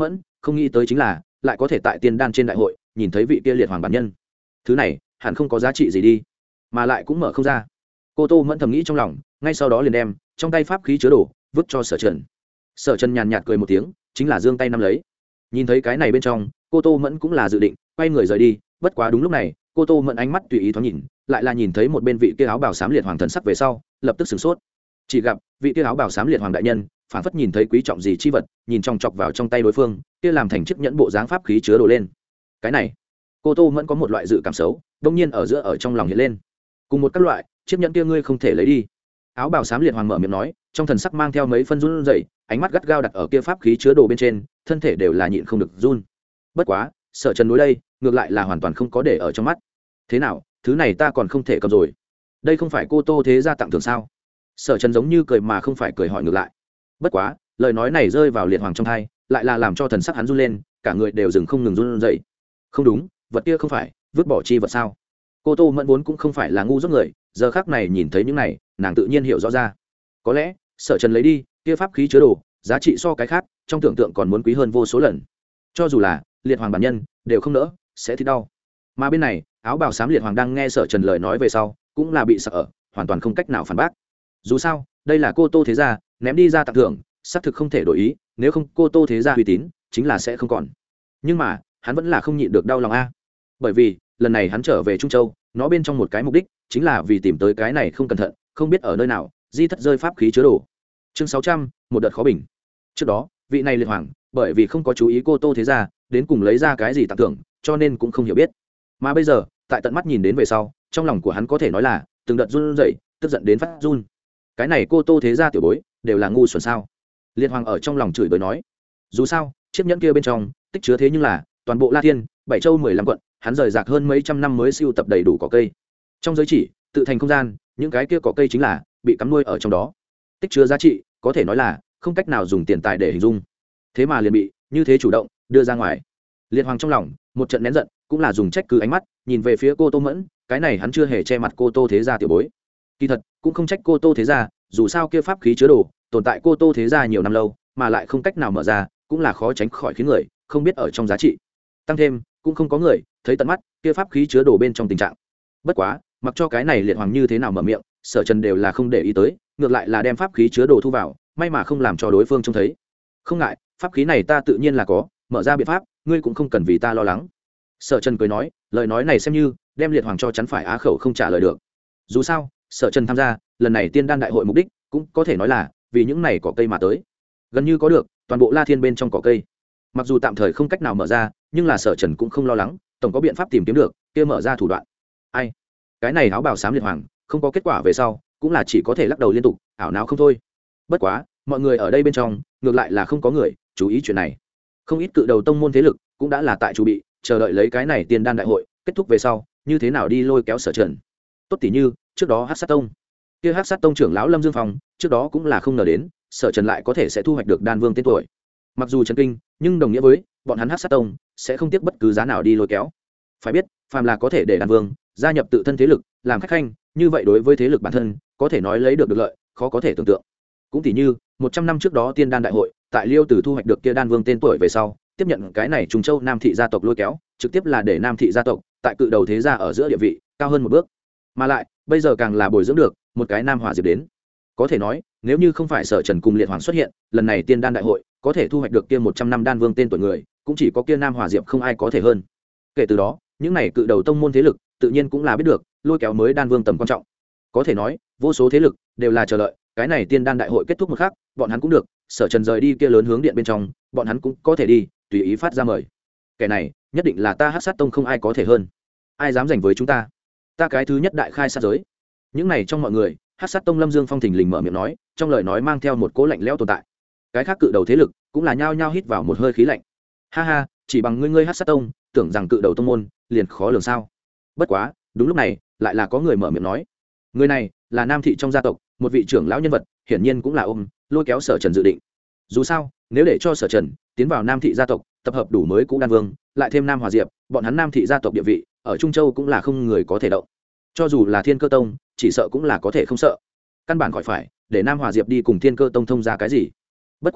không nghĩ tới chính là lại có thể tại tiên đan trên đại hội nhìn thấy vị kia liệt hoàng bản nhân. Thứ này hẳn không có giá trị gì đi, mà lại cũng mở không ra. Cô Tô Mẫn thầm nghĩ trong lòng, ngay sau đó liền đem trong tay pháp khí chứa đồ vứt cho Sở Trần. Sở Trần nhàn nhạt cười một tiếng, chính là giương tay nắm lấy. Nhìn thấy cái này bên trong, cô Tô Mẫn cũng là dự định quay người rời đi, bất quá đúng lúc này, cô Tô Mẫn ánh mắt tùy ý thoáng nhìn, lại là nhìn thấy một bên vị kia áo bào xám liệt hoàng thần sắc về sau, lập tức sửng sốt. Chỉ gặp vị kia áo bào xám liệt hoàng đại nhân, phảng phất nhìn thấy quý trọng gì chi vật, nhìn trong chọc vào trong tay đối phương, kia làm thành chiếc nhẫn bộ dáng pháp khí chứa đồ lên. Cái này, cô Tô Mẫn có một loại dự cảm xấu, đột nhiên ở giữa ở trong lòng hiện lên. Cùng một các loại, chiếc nhẫn kia ngươi không thể lấy đi. Áo bào xám liệt hoàng mở miệng nói, trong thần sắc mang theo mấy phân run rẩy, ánh mắt gắt gao đặt ở kia pháp khí chứa đồ bên trên, thân thể đều là nhịn không được run. Bất quá, Sở Trần đối đây, ngược lại là hoàn toàn không có để ở trong mắt. Thế nào, thứ này ta còn không thể cầm rồi. Đây không phải cô Tô thế gia tặng thưởng sao? Sở Trần giống như cười mà không phải cười hỏi ngược lại. Bất quá, lời nói này rơi vào liệt hoàng trong tai, lại là làm cho thần sắc hắn run lên, cả người đều dừng không ngừng run rẩy. Không đúng, vật kia không phải vứt bỏ chi vật sao? Cô Tô Mẫn vốn cũng không phải là ngu dốt người, giờ khắc này nhìn thấy những này, nàng tự nhiên hiểu rõ ra. Có lẽ, Sở Trần lấy đi, kia pháp khí chứa đồ, giá trị so cái khác, trong tưởng tượng còn muốn quý hơn vô số lần. Cho dù là liệt hoàng bản nhân, đều không nỡ, sẽ thì đau. Mà bên này, áo bào xám liệt hoàng đang nghe Sở Trần lời nói về sau, cũng là bị sợ, hoàn toàn không cách nào phản bác. Dù sao, đây là cô Tô thế gia, ném đi ra tặng thưởng, xác thực không thể đổi ý, nếu không cô Tô thế gia uy tín, chính là sẽ không còn. Nhưng mà, hắn vẫn là không nhịn được đau lòng a. Bởi vì, lần này hắn trở về Trung Châu, nó bên trong một cái mục đích, chính là vì tìm tới cái này không cẩn thận, không biết ở nơi nào, di thất rơi pháp khí chứa đồ. Chương 600, một đợt khó bình. Trước đó, vị này liệt hoàng, bởi vì không có chú ý cô Tô thế gia, đến cùng lấy ra cái gì tặng thưởng, cho nên cũng không hiểu biết. Mà bây giờ, tại tận mắt nhìn đến về sau, trong lòng của hắn có thể nói là từng đợt run rẩy, tức giận đến phát run. Cái này cô Tô thế gia tiểu bối, đều là ngu xuẩn sao? Liệt hoàng ở trong lòng chửi bới nói. Dù sao, chiếc nhẫn kia bên trong tích chứa thế nhưng là toàn bộ La Thiên, bảy châu 15 quận, hắn rời rạc hơn mấy trăm năm mới siêu tập đầy đủ cỏ cây. Trong giới chỉ, tự thành không gian, những cái kia cỏ cây chính là bị cắm nuôi ở trong đó. Tích chứa giá trị, có thể nói là không cách nào dùng tiền tài để hình dung. Thế mà liền bị như thế chủ động đưa ra ngoài. Liệt hoàng trong lòng một trận nén giận, cũng là dùng trách cứ ánh mắt nhìn về phía cô Tô Mẫn, cái này hắn chưa hề che mặt cô Tô thế gia tiểu bối. Kỳ thật cũng không trách cô Tô thế gia, dù sao kia pháp khí chứa đồ tồn tại cô Tô thế gia nhiều năm lâu, mà lại không cách nào mở ra, cũng là khó tránh khỏi khiến người không biết ở trong giá trị. Tăng thêm, cũng không có người thấy tận mắt kia pháp khí chứa đồ bên trong tình trạng. Bất quá, mặc cho cái này liệt hoàng như thế nào mở miệng, Sở Trần đều là không để ý tới, ngược lại là đem pháp khí chứa đồ thu vào, may mà không làm cho đối phương trông thấy. Không ngại, pháp khí này ta tự nhiên là có, mở ra biện pháp, ngươi cũng không cần vì ta lo lắng. Sở Trần cười nói, lời nói này xem như đem liệt hoàng cho chắn phải á khẩu không trả lời được. Dù sao, Sở Trần tham gia lần này tiên đan đại hội mục đích cũng có thể nói là vì những này cỏ cây mà tới, gần như có được toàn bộ La Thiên bên trong cỏ cây. Mặc dù tạm thời không cách nào mở ra, nhưng là Sở Trần cũng không lo lắng, tổng có biện pháp tìm kiếm được kia mở ra thủ đoạn. Ai, cái này áo bào xám liệt hoàng không có kết quả về sau, cũng là chỉ có thể lắc đầu liên tục, ảo não không thôi. Bất quá, mọi người ở đây bên trong ngược lại là không có người chú ý chuyện này. Không ít cự đầu tông môn thế lực cũng đã là tại chuẩn bị, chờ đợi lấy cái này tiên đan đại hội kết thúc về sau, như thế nào đi lôi kéo Sở Trần. Tốt tỷ như trước đó Hắc Sát Tông, kia Hắc Sát Tông trưởng lão Lâm Dương Phong, trước đó cũng là không ngờ đến Sở Trần lại có thể sẽ thu hoạch được đan vương tên tuổi. Mặc dù chấn kinh, nhưng đồng nghĩa với bọn hắn Hắc Sát Tông sẽ không tiếc bất cứ giá nào đi lôi kéo. Phải biết, phàm là có thể để đan vương gia nhập tự thân thế lực, làm khách khanh, như vậy đối với thế lực bản thân, có thể nói lấy được lợi, khó có thể tưởng tượng. Cũng tỷ như 100 năm trước đó tiên đan đại hội, tại Liêu Tử thu hoạch được kia đan vương tên tuổi về sau, tiếp nhận cái này Trùng Châu Nam thị gia tộc lôi kéo, trực tiếp là để Nam thị gia tộc tại cự đầu thế gia ở giữa địa vị cao hơn một bước. Mà lại, bây giờ càng là bồi dưỡng được một cái Nam Hỏa Diệp đến. Có thể nói, nếu như không phải Sở Trần cùng Liệt Hoàng xuất hiện, lần này tiên đan đại hội có thể thu hoạch được kia 100 năm đan vương tên tuổi người, cũng chỉ có kia Nam Hỏa Diệp không ai có thể hơn. Kể từ đó, những này cự đầu tông môn thế lực, tự nhiên cũng là biết được lôi kéo mới đan vương tầm quan trọng. Có thể nói, vô số thế lực đều là chờ đợi cái này tiên đan đại hội kết thúc một khắc, bọn hắn cũng được, Sở Trần rời đi kia lớn hướng điện bên trong, bọn hắn cũng có thể đi, tùy ý phát ra mời. Kẻ này, nhất định là ta Hắc Sát Tông không ai có thể hơn. Ai dám giành với chúng ta? Ta cái thứ nhất đại khai sát giới. Những này trong mọi người, Hắc Sát Tông Lâm Dương Phong thình lình mở miệng nói, trong lời nói mang theo một cỗ lạnh lẽo tồn tại. Cái khác cự đầu thế lực cũng là nhao nhao hít vào một hơi khí lạnh. Ha ha, chỉ bằng ngươi Hắc Sát Tông, tưởng rằng cự đầu tông môn liền khó lường sao? Bất quá, đúng lúc này, lại là có người mở miệng nói. Người này là Nam thị trong gia tộc, một vị trưởng lão nhân vật, hiển nhiên cũng là lôi kéo Sở Trần dự định. Dù sao, nếu để cho Sở Trần tiến vào Nam thị gia tộc, tập hợp đủ mới cũ đan vương, lại thêm Nam Hòa Diệp, bọn hắn Nam thị gia tộc địa vị ở Trung Châu cũng là không người có thể động. Cho dù là Thiên Cơ Tông, chỉ sợ cũng là có thể không sợ. Căn bản khỏi phải để Nam Hòa Diệp đi cùng Thiên Cơ Tông thông ra cái gì. Bất quá,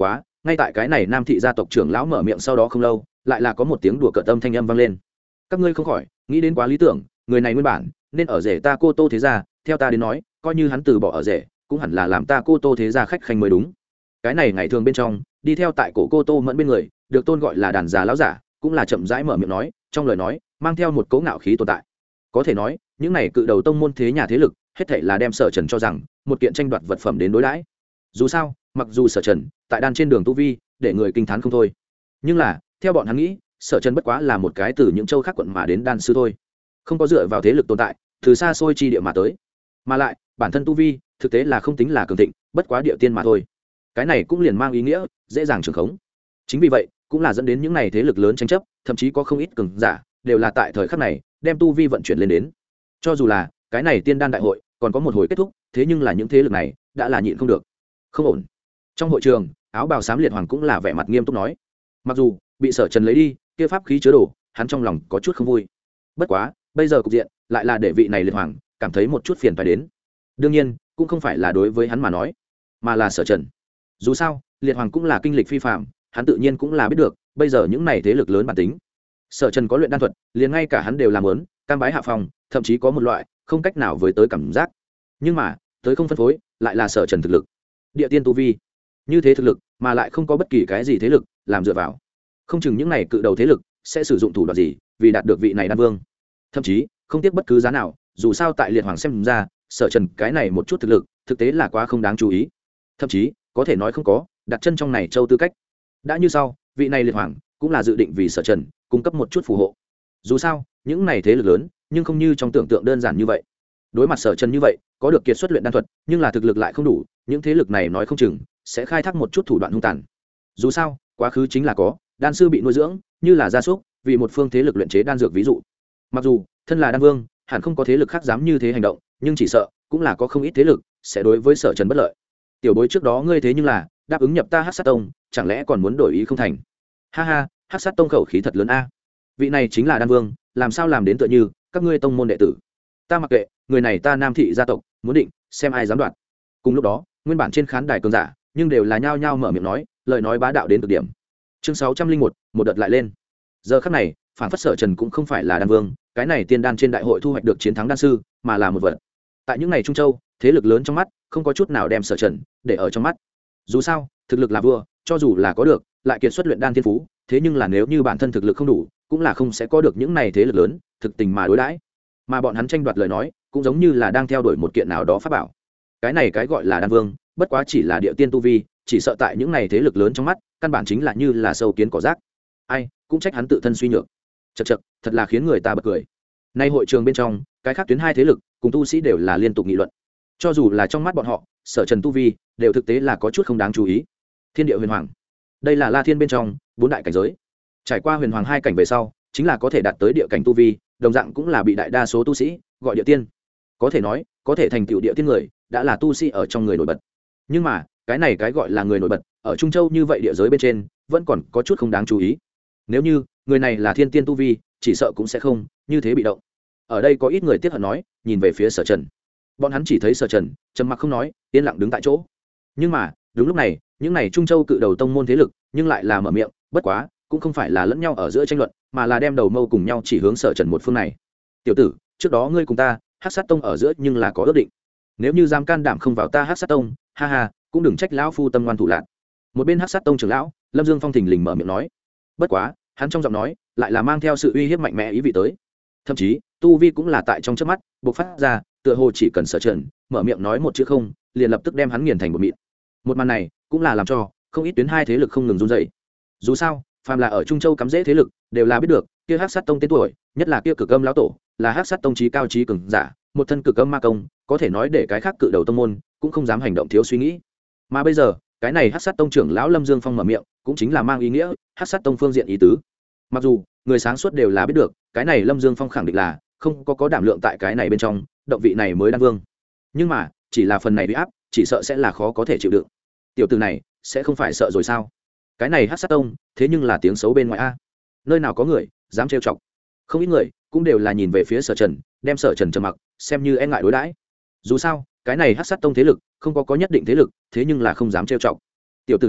ngay tại cái này nam thị gia tộc trưởng lão mở miệng sau đó không lâu, lại là có một tiếng đùa cợt âm thanh âm vang lên. Các ngươi không khỏi nghĩ đến quá lý tưởng, người này nguyên bản nên ở rể ta Cô Tô thế gia, theo ta đến nói, coi như hắn từ bỏ ở rể, cũng hẳn là làm ta Cô Tô thế gia khách khanh mới đúng. Cái này ngày thường bên trong, đi theo tại cổ Cô Tô Mẫn bên người, được tôn gọi là đàn già lão giả, cũng là chậm rãi mở miệng nói, trong lời nói mang theo một cỗ ngạo khí tồn tại. Có thể nói, những này cự đầu tông môn thế nhà thế lực, hết thảy là đem Sở Trần cho rằng một kiện tranh đoạt vật phẩm đến đối đãi. Dù sao, mặc dù Sở Trần tại đan trên đường tu vi, để người kinh thán không thôi, nhưng là theo bọn hắn nghĩ, Sở Trần bất quá là một cái từ những châu khác quận mà đến đan sư thôi, không có dựa vào thế lực tồn tại, từ xa xôi chi địa mà tới, mà lại bản thân tu vi thực tế là không tính là cường thịnh, bất quá địa tiên mà thôi. Cái này cũng liền mang ý nghĩa dễ dàng trường khống. Chính vì vậy, cũng là dẫn đến những này thế lực lớn tranh chấp, thậm chí có không ít cường giả đều là tại thời khắc này đem tu vi vận chuyển lên đến. Cho dù là cái này tiên đan đại hội còn có một hồi kết thúc, thế nhưng là những thế lực này đã là nhịn không được, không ổn. Trong hội trường, áo bào xám liệt hoàng cũng là vẻ mặt nghiêm túc nói, mặc dù bị Sở Trần lấy đi kia pháp khí chứa đồ, hắn trong lòng có chút không vui, bất quá bây giờ cục diện lại là để vị này liệt hoàng cảm thấy một chút phiền phải đến. Đương nhiên cũng không phải là đối với hắn mà nói, mà là Sở Trần. Dù sao liệt hoàng cũng là kinh lịch phi phạm, hắn tự nhiên cũng là biết được bây giờ những này thế lực lớn bản tính. Sở Trần có luyện đan thuật, liền ngay cả hắn đều làm lớn cam bái hạ phòng, thậm chí có một loại không cách nào với tới cảm giác. Nhưng mà tới không phân phối lại là Sở Trần thực lực, địa tiên tu vi như thế thực lực, mà lại không có bất kỳ cái gì thế lực làm dựa vào, không chừng những này cự đầu thế lực sẽ sử dụng thủ đoạn gì vì đạt được vị này đan vương, thậm chí không tiếc bất cứ giá nào. Dù sao tại liệt hoàng xem ra, Sở Trần cái này một chút thực lực thực tế là quá không đáng chú ý, thậm chí có thể nói không có đặt chân trong này châu tư cách. Đã như sau, vị này liệt hoàng cũng là dự định vì Sở Trần cung cấp một chút phù hộ. Dù sao những này thế lực lớn nhưng không như trong tưởng tượng đơn giản như vậy. Đối mặt Sở Trần như vậy, có được kiệt xuất luyện đan thuật nhưng là thực lực lại không đủ, những thế lực này nói không chừng sẽ khai thác một chút thủ đoạn hung tàn. Dù sao quá khứ chính là có đan sư bị nuôi dưỡng như là gia súc vì một phương thế lực luyện chế đan dược ví dụ. Mặc dù thân là đan vương hẳn không có thế lực khác dám như thế hành động, nhưng chỉ sợ cũng là có không ít thế lực sẽ đối với Sở Trần bất lợi. Tiểu bối trước đó ngươi thế nhưng là đáp ứng nhập ta Hắc Sát Tông, chẳng lẽ còn muốn đổi ý không thành? Ha ha, Hắc Sát Tông khẩu khí thật lớn a. Vị này chính là đan vương, làm sao làm đến tựa như các ngươi tông môn đệ tử? Ta mặc kệ, người này ta Nam thị gia tộc, muốn định xem ai dám đoạt. Cùng lúc đó, nguyên bản trên khán đài cường giả, nhưng đều là nhao nhao mở miệng nói, lời nói bá đạo đến cực điểm. Chương 601, một đợt lại lên. Giờ khắc này, phản phất Sở Trần cũng không phải là đan vương, cái này tiên đan trên đại hội thu hoạch được chiến thắng đan sư, mà là một vật. Tại những ngày Trung Châu, thế lực lớn trong mắt, không có chút nào đem Sở Trần để ở trong mắt. Dù sao, thực lực là vua, cho dù là có được, lại kiệt xuất luyện đan thiên phú, thế nhưng là nếu như bản thân thực lực không đủ, cũng là không sẽ có được những này thế lực lớn thực tình mà đối đãi. Mà bọn hắn tranh đoạt lời nói, cũng giống như là đang theo đuổi một kiện nào đó pháp bảo. Cái này cái gọi là đan vương, bất quá chỉ là địa tiên tu vi, chỉ sợ tại những này thế lực lớn trong mắt, căn bản chính là như là sâu kiến cỏ rác. Ai cũng trách hắn tự thân suy nhược. Chậc chậc, thật là khiến người ta bật cười. Nay hội trường bên trong, cái khác tuyến hai thế lực cùng tu sĩ đều là liên tục nghị luận. Cho dù là trong mắt bọn họ, Sở Trần tu vi đều thực tế là có chút không đáng chú ý. Thiên địa huyền hoàng, đây là La Thiên bên trong bốn đại cảnh giới. Trải qua huyền hoàng hai cảnh về sau, chính là có thể đạt tới địa cảnh tu vi, đồng dạng cũng là bị đại đa số tu sĩ gọi địa tiên. Có thể nói, có thể thành tựu địa tiên người, đã là tu sĩ ở trong người nổi bật. Nhưng mà, cái này cái gọi là người nổi bật, ở Trung Châu như vậy địa giới bên trên, vẫn còn có chút không đáng chú ý. Nếu như người này là thiên tiên tu vi, chỉ sợ cũng sẽ không như thế bị động. Ở đây có ít người tiếc hận nói, nhìn về phía Sở Trần. Bọn hắn chỉ thấy Sở Trần trầm mặc không nói, yên lặng đứng tại chỗ. Nhưng mà đúng lúc này, những này Trung Châu cự đầu tông môn thế lực nhưng lại là mở miệng, bất quá cũng không phải là lẫn nhau ở giữa tranh luận, mà là đem đầu mâu cùng nhau chỉ hướng Sở Trần một phương này. Tiểu tử, trước đó ngươi cùng ta Hắc Sát Tông ở giữa nhưng là có ước định, nếu như dám can đảm không vào ta Hắc Sát Tông, ha ha, cũng đừng trách lão phu tâm ngoan thủ lạn. Một bên Hắc Sát Tông trưởng lão Lâm Dương Phong thình lình mở miệng nói. Bất quá hắn trong giọng nói lại là mang theo sự uy hiếp mạnh mẽ ý vị tới, thậm chí tu vi cũng là tại trong chớp mắt bộc phát ra, tựa hồ chỉ cần Sở Trần mở miệng nói một chữ không, liền lập tức đem hắn nghiền thành bột mịn. Một màn này cũng là làm cho không ít tuyến hai thế lực không ngừng run rẩy. Dù sao phàm là ở Trung Châu cắm rễ thế lực đều là biết được kia Hắc Sát Tông tên tuổi, nhất là kia Cực Âm lão tổ là Hắc Sát Tông chí cao chí cường giả, một thân Cực Âm ma công, có thể nói để cái khác cự đầu tông môn cũng không dám hành động thiếu suy nghĩ. Mà bây giờ cái này Hắc Sát Tông trưởng lão Lâm Dương Phong mở miệng, cũng chính là mang ý nghĩa Hắc Sát Tông phương diện ý tứ. Mặc dù người sáng suốt đều là biết được cái này Lâm Dương Phong khẳng định là không có đảm lượng tại cái này bên trong động vị này mới đan vương, nhưng mà chỉ là phần này bị áp, chỉ sợ sẽ là khó có thể chịu đựng. Tiểu tử này sẽ không phải sợ rồi sao? Cái này Hắc Sát Tông thế nhưng là tiếng xấu bên ngoài a, nơi nào có người dám trêu chọc. Không ít người cũng đều là nhìn về phía Sở Trần, đem Sở Trần trầm mặc xem như e ngại đối đãi. Dù sao cái này Hắc Sát Tông thế lực không có nhất định thế lực, thế nhưng là không dám trêu chọc. Tiểu tử này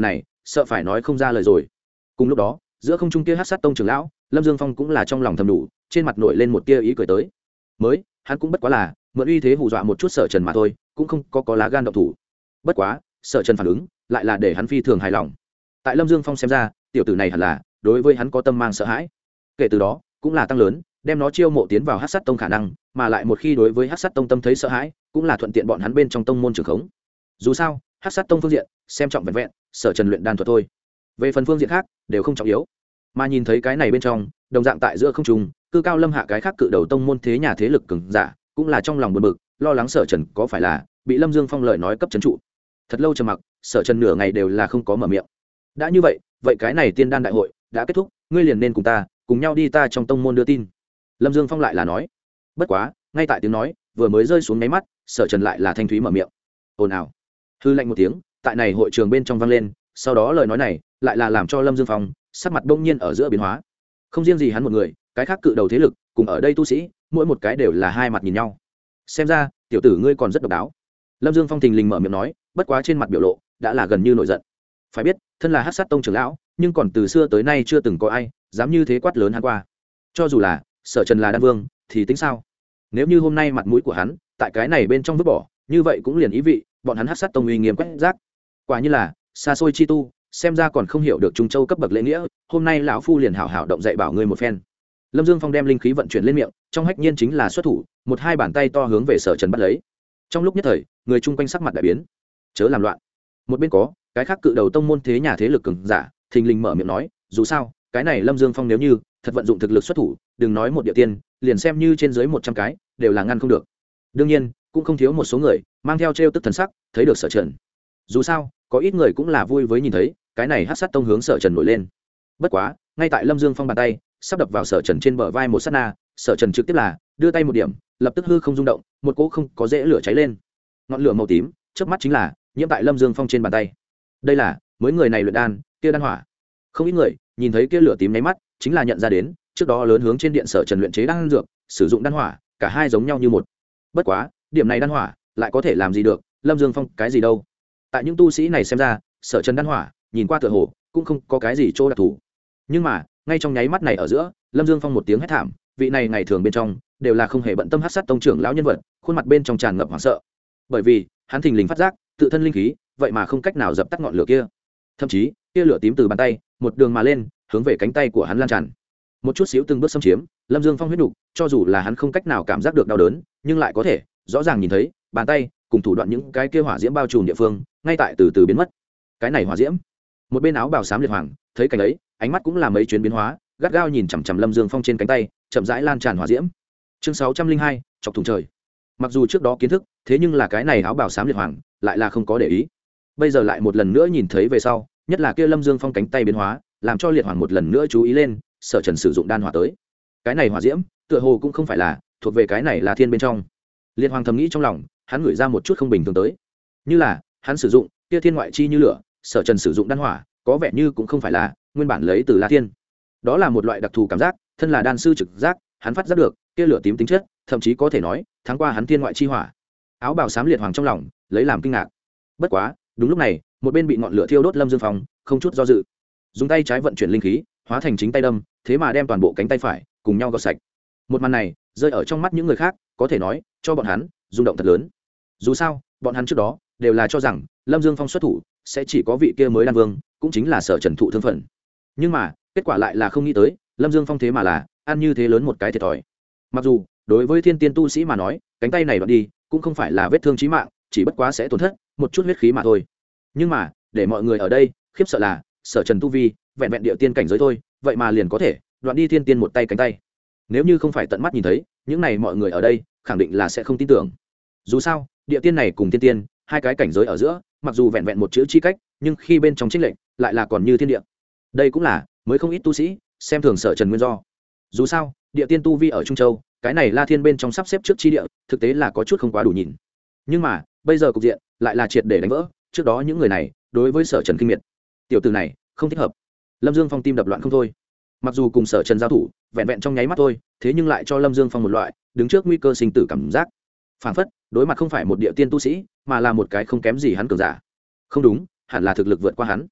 sợ phải nói không ra lời rồi. Cùng lúc đó giữa không trung kia Hắc Sát tông trưởng lão Lâm Dương Phong cũng là trong lòng thầm đủ, trên mặt nổi lên một tia ý cười tới. Mới hắn cũng bất quá là mượn uy thế hù dọa một chút Sở Trần mà thôi, cũng không có lá gan động thủ. Bất quá Sở Trần phản ứng lại là để hắn phi thường hài lòng. Tại Lâm Dương Phong xem ra tiểu tử này hẳn là đối với hắn có tâm mang sợ hãi, kể từ đó cũng là tăng lớn đem nó chiêu mộ tiến vào Hắc Sát tông khả năng, mà lại một khi đối với Hắc Sát tông tâm thấy sợ hãi cũng là thuận tiện bọn hắn bên trong tông môn trưởng khống. Dù sao Hắc Sát tông phương diện xem trọng vẹn vẹn Sở Trần luyện đan thuật thôi, về phần phương diện khác đều không trọng yếu. Mà nhìn thấy cái này bên trong đồng dạng tại giữa không trung cư cao lâm hạ cái khác cự đầu tông môn thế nhà thế lực cường giả cũng là trong lòng buồn bực, lo lắng Sở Trần có phải là bị Lâm Dương Phong lời nói cấp trấn trụ. Thật lâu trầm mặc, Sở Trần nửa ngày đều là không có mở miệng. Đã như vậy vậy cái này tiên đan đại hội đã kết thúc, ngươi liền nên cùng ta cùng nhau đi ta trong tông môn đưa tin. Lâm Dương Phong lại là nói. Bất quá ngay tại tiếng nói vừa mới rơi xuống máy mắt, Sở Trần lại là thanh thúy mở miệng. Ồn ào. Hư lạnh một tiếng tại này hội trường bên trong vang lên, sau đó lời nói này lại là làm cho Lâm Dương Phong sắc mặt bỗng nhiên ở giữa biến hóa. Không riêng gì hắn một người, cái khác cự đầu thế lực cùng ở đây tu sĩ mỗi một cái đều là hai mặt nhìn nhau. Xem ra tiểu tử ngươi còn rất độc đáo. Lâm Dương Phong thình lình mở miệng nói, bất quá trên mặt biểu lộ đã là gần như nổi giận. Phải biết thân là Hắc Sát tông trưởng lão, nhưng còn từ xưa tới nay chưa từng có ai dám như thế quát lớn hắn qua. Cho dù là Sở Trần là đan vương thì tính sao? Nếu như hôm nay mặt mũi của hắn tại cái này bên trong vứt bỏ, như vậy cũng liền ý vị bọn hắn Hắc Sát tông uy nghiêm quét rác. Quả như là xa xôi chi tu, xem ra còn không hiểu được Trung Châu cấp bậc lễ nghĩa, hôm nay lão phu liền hảo hảo động dạy bảo ngươi một phen. Lâm Dương Phong đem linh khí vận chuyển lên miệng, trong hách nhiên chính là xuất thủ, một hai bàn tay to hướng về Sở Trần bắt lấy. Trong lúc nhất thời người chung quanh sắc mặt đại biến. Chớ làm loạn. Một bên có cái khác cự đầu tông môn thế nhà thế lực cường giả thình lình mở miệng nói, dù sao cái này Lâm Dương Phong nếu như thật vận dụng thực lực xuất thủ, đừng nói một địa tiên, liền xem như trên dưới 100 cái đều là ngăn không được. Đương nhiên cũng không thiếu một số người mang theo trêu tức thần sắc thấy được Sở Trần. Dù sao có ít người cũng là vui với nhìn thấy cái này Hắc Sát tông hướng Sở Trần nổi lên. Bất quá ngay tại Lâm Dương Phong bàn tay sắp đập vào Sở Trần trên bờ vai một sát na, Sở Trần trực tiếp là đưa tay một điểm, lập tức hư không rung động, một cỗ không có dễ lửa cháy lên. Ngọn lửa màu tím chớp mắt chính là nhiễm tại Lâm Dương Phong trên bàn tay. Đây là mới người này luyện đan kia đan hỏa. Không ít người nhìn thấy kia lửa tím nháy mắt chính là nhận ra đến trước đó lớn hướng trên điện Sở Trần luyện chế đan dược sử dụng đan hỏa, cả hai giống nhau như một. Bất quá điểm này đan hỏa lại có thể làm gì được Lâm Dương Phong cái gì đâu. Tại những tu sĩ này xem ra Sở Trần đan hỏa nhìn qua tựa hồ cũng không có cái gì chỗ đặc thù, nhưng mà ngay trong nháy mắt này ở giữa Lâm Dương Phong một tiếng hét thảm, vị này ngày thường bên trong đều là không hề bận tâm Hắc Sát tông trưởng lão nhân vật, khuôn mặt bên trong tràn ngập hoảng sợ, bởi vì hắn thình lình phát giác tự thân linh khí vậy mà không cách nào dập tắt ngọn lửa kia, thậm chí kia lửa tím từ bàn tay một đường mà lên hướng về cánh tay của hắn lan tràn, một chút xíu từng bước xâm chiếm Lâm Dương Phong huyết nục, cho dù là hắn không cách nào cảm giác được đau đớn, nhưng lại có thể rõ ràng nhìn thấy bàn tay cùng thủ đoạn những cái kia hỏa diễm bao trùm địa phương ngay tại từ từ biến mất. Cái này hỏa diễm, một bên áo bào xám liệt hoàng thấy cảnh ấy ánh mắt cũng là mấy chuyến biến hóa, gắt gao nhìn chằm chằm Lâm Dương Phong trên cánh tay chậm rãi lan tràn hỏa diễm. Chương 602, chọc thủng trời. Mặc dù trước đó kiến thức, thế nhưng là cái này áo bào xám liệt hoàng lại là không có để ý. Bây giờ lại một lần nữa nhìn thấy về sau, nhất là kia Lâm Dương Phong cánh tay biến hóa, làm cho liệt hoàng một lần nữa chú ý lên Sở Trần sử dụng đan hỏa tới. Cái này hỏa diễm tựa hồ cũng không phải là thuộc về cái này là thiên bên trong. Liệt hoàng thầm nghĩ trong lòng, hắn ngửi ra một chút không bình thường tới, như là hắn sử dụng kia thiên ngoại chi như lửa, Sở Trần sử dụng đan hỏa có vẻ như cũng không phải là nguyên bản lấy từ La Thiên. Đó là một loại đặc thù cảm giác, thân là đan sư trực giác, hắn phát giác được kia lửa tím tính chất, thậm chí có thể nói thắng qua hắn thiên ngoại chi hỏa. Áo bào xám liệt hoàng trong lòng lấy làm kinh ngạc. Bất quá đúng lúc này một bên bị ngọn lửa thiêu đốt Lâm Dương Phong không chút do dự, dùng tay trái vận chuyển linh khí hóa thành chính tay đâm, thế mà đem toàn bộ cánh tay phải cùng nhau gọt sạch. Một màn này rơi ở trong mắt những người khác, có thể nói cho bọn hắn rung động thật lớn. Dù sao bọn hắn trước đó đều là cho rằng Lâm Dương Phong xuất thủ sẽ chỉ có vị kia mới đan vương, cũng chính là Sở Trần thụ thương phận. Nhưng mà kết quả lại là không nghĩ tới Lâm Dương Phong thế mà là ăn như thế lớn một cái thiệt thòi. Mặc dù đối với thiên tiên tu sĩ mà nói cánh tay này đoạn đi cũng không phải là vết thương chí mạng, chỉ bất quá sẽ tổn thất một chút huyết khí mà thôi. Nhưng mà để mọi người ở đây khiếp sợ là Sở Trần tu vi vẹn vẹn địa tiên cảnh giới thôi, vậy mà liền có thể đoạn đi thiên tiên một tay cánh tay. Nếu như không phải tận mắt nhìn thấy, những này mọi người ở đây khẳng định là sẽ không tin tưởng. Dù sao địa tiên này cùng thiên tiên hai cái cảnh giới ở giữa mặc dù vẹn vẹn một chữ chi cách, nhưng khi bên trong chênh lệch lại là còn như thiên địa. Đây cũng là mới không ít tu sĩ xem thường Sở Trần nguyên do. Dù sao địa tiên tu vi ở Trung Châu, cái này La Thiên bên trong sắp xếp trước chi địa, thực tế là có chút không quá đủ nhìn. Nhưng mà bây giờ cục diện lại là triệt để đánh vỡ trước đó những người này đối với Sở Trần kinh miệt. Tiểu tử này không thích hợp. Lâm Dương Phong tim đập loạn không thôi. Mặc dù cùng Sở Trần giao thủ vẹn vẹn trong nháy mắt thôi, thế nhưng lại cho Lâm Dương Phong một loại đứng trước nguy cơ sinh tử cảm giác. Phản phất đối mặt không phải một địa tiên tu sĩ, mà là một cái không kém gì hắn cường giả. Không đúng, hẳn là thực lực vượt qua hắn.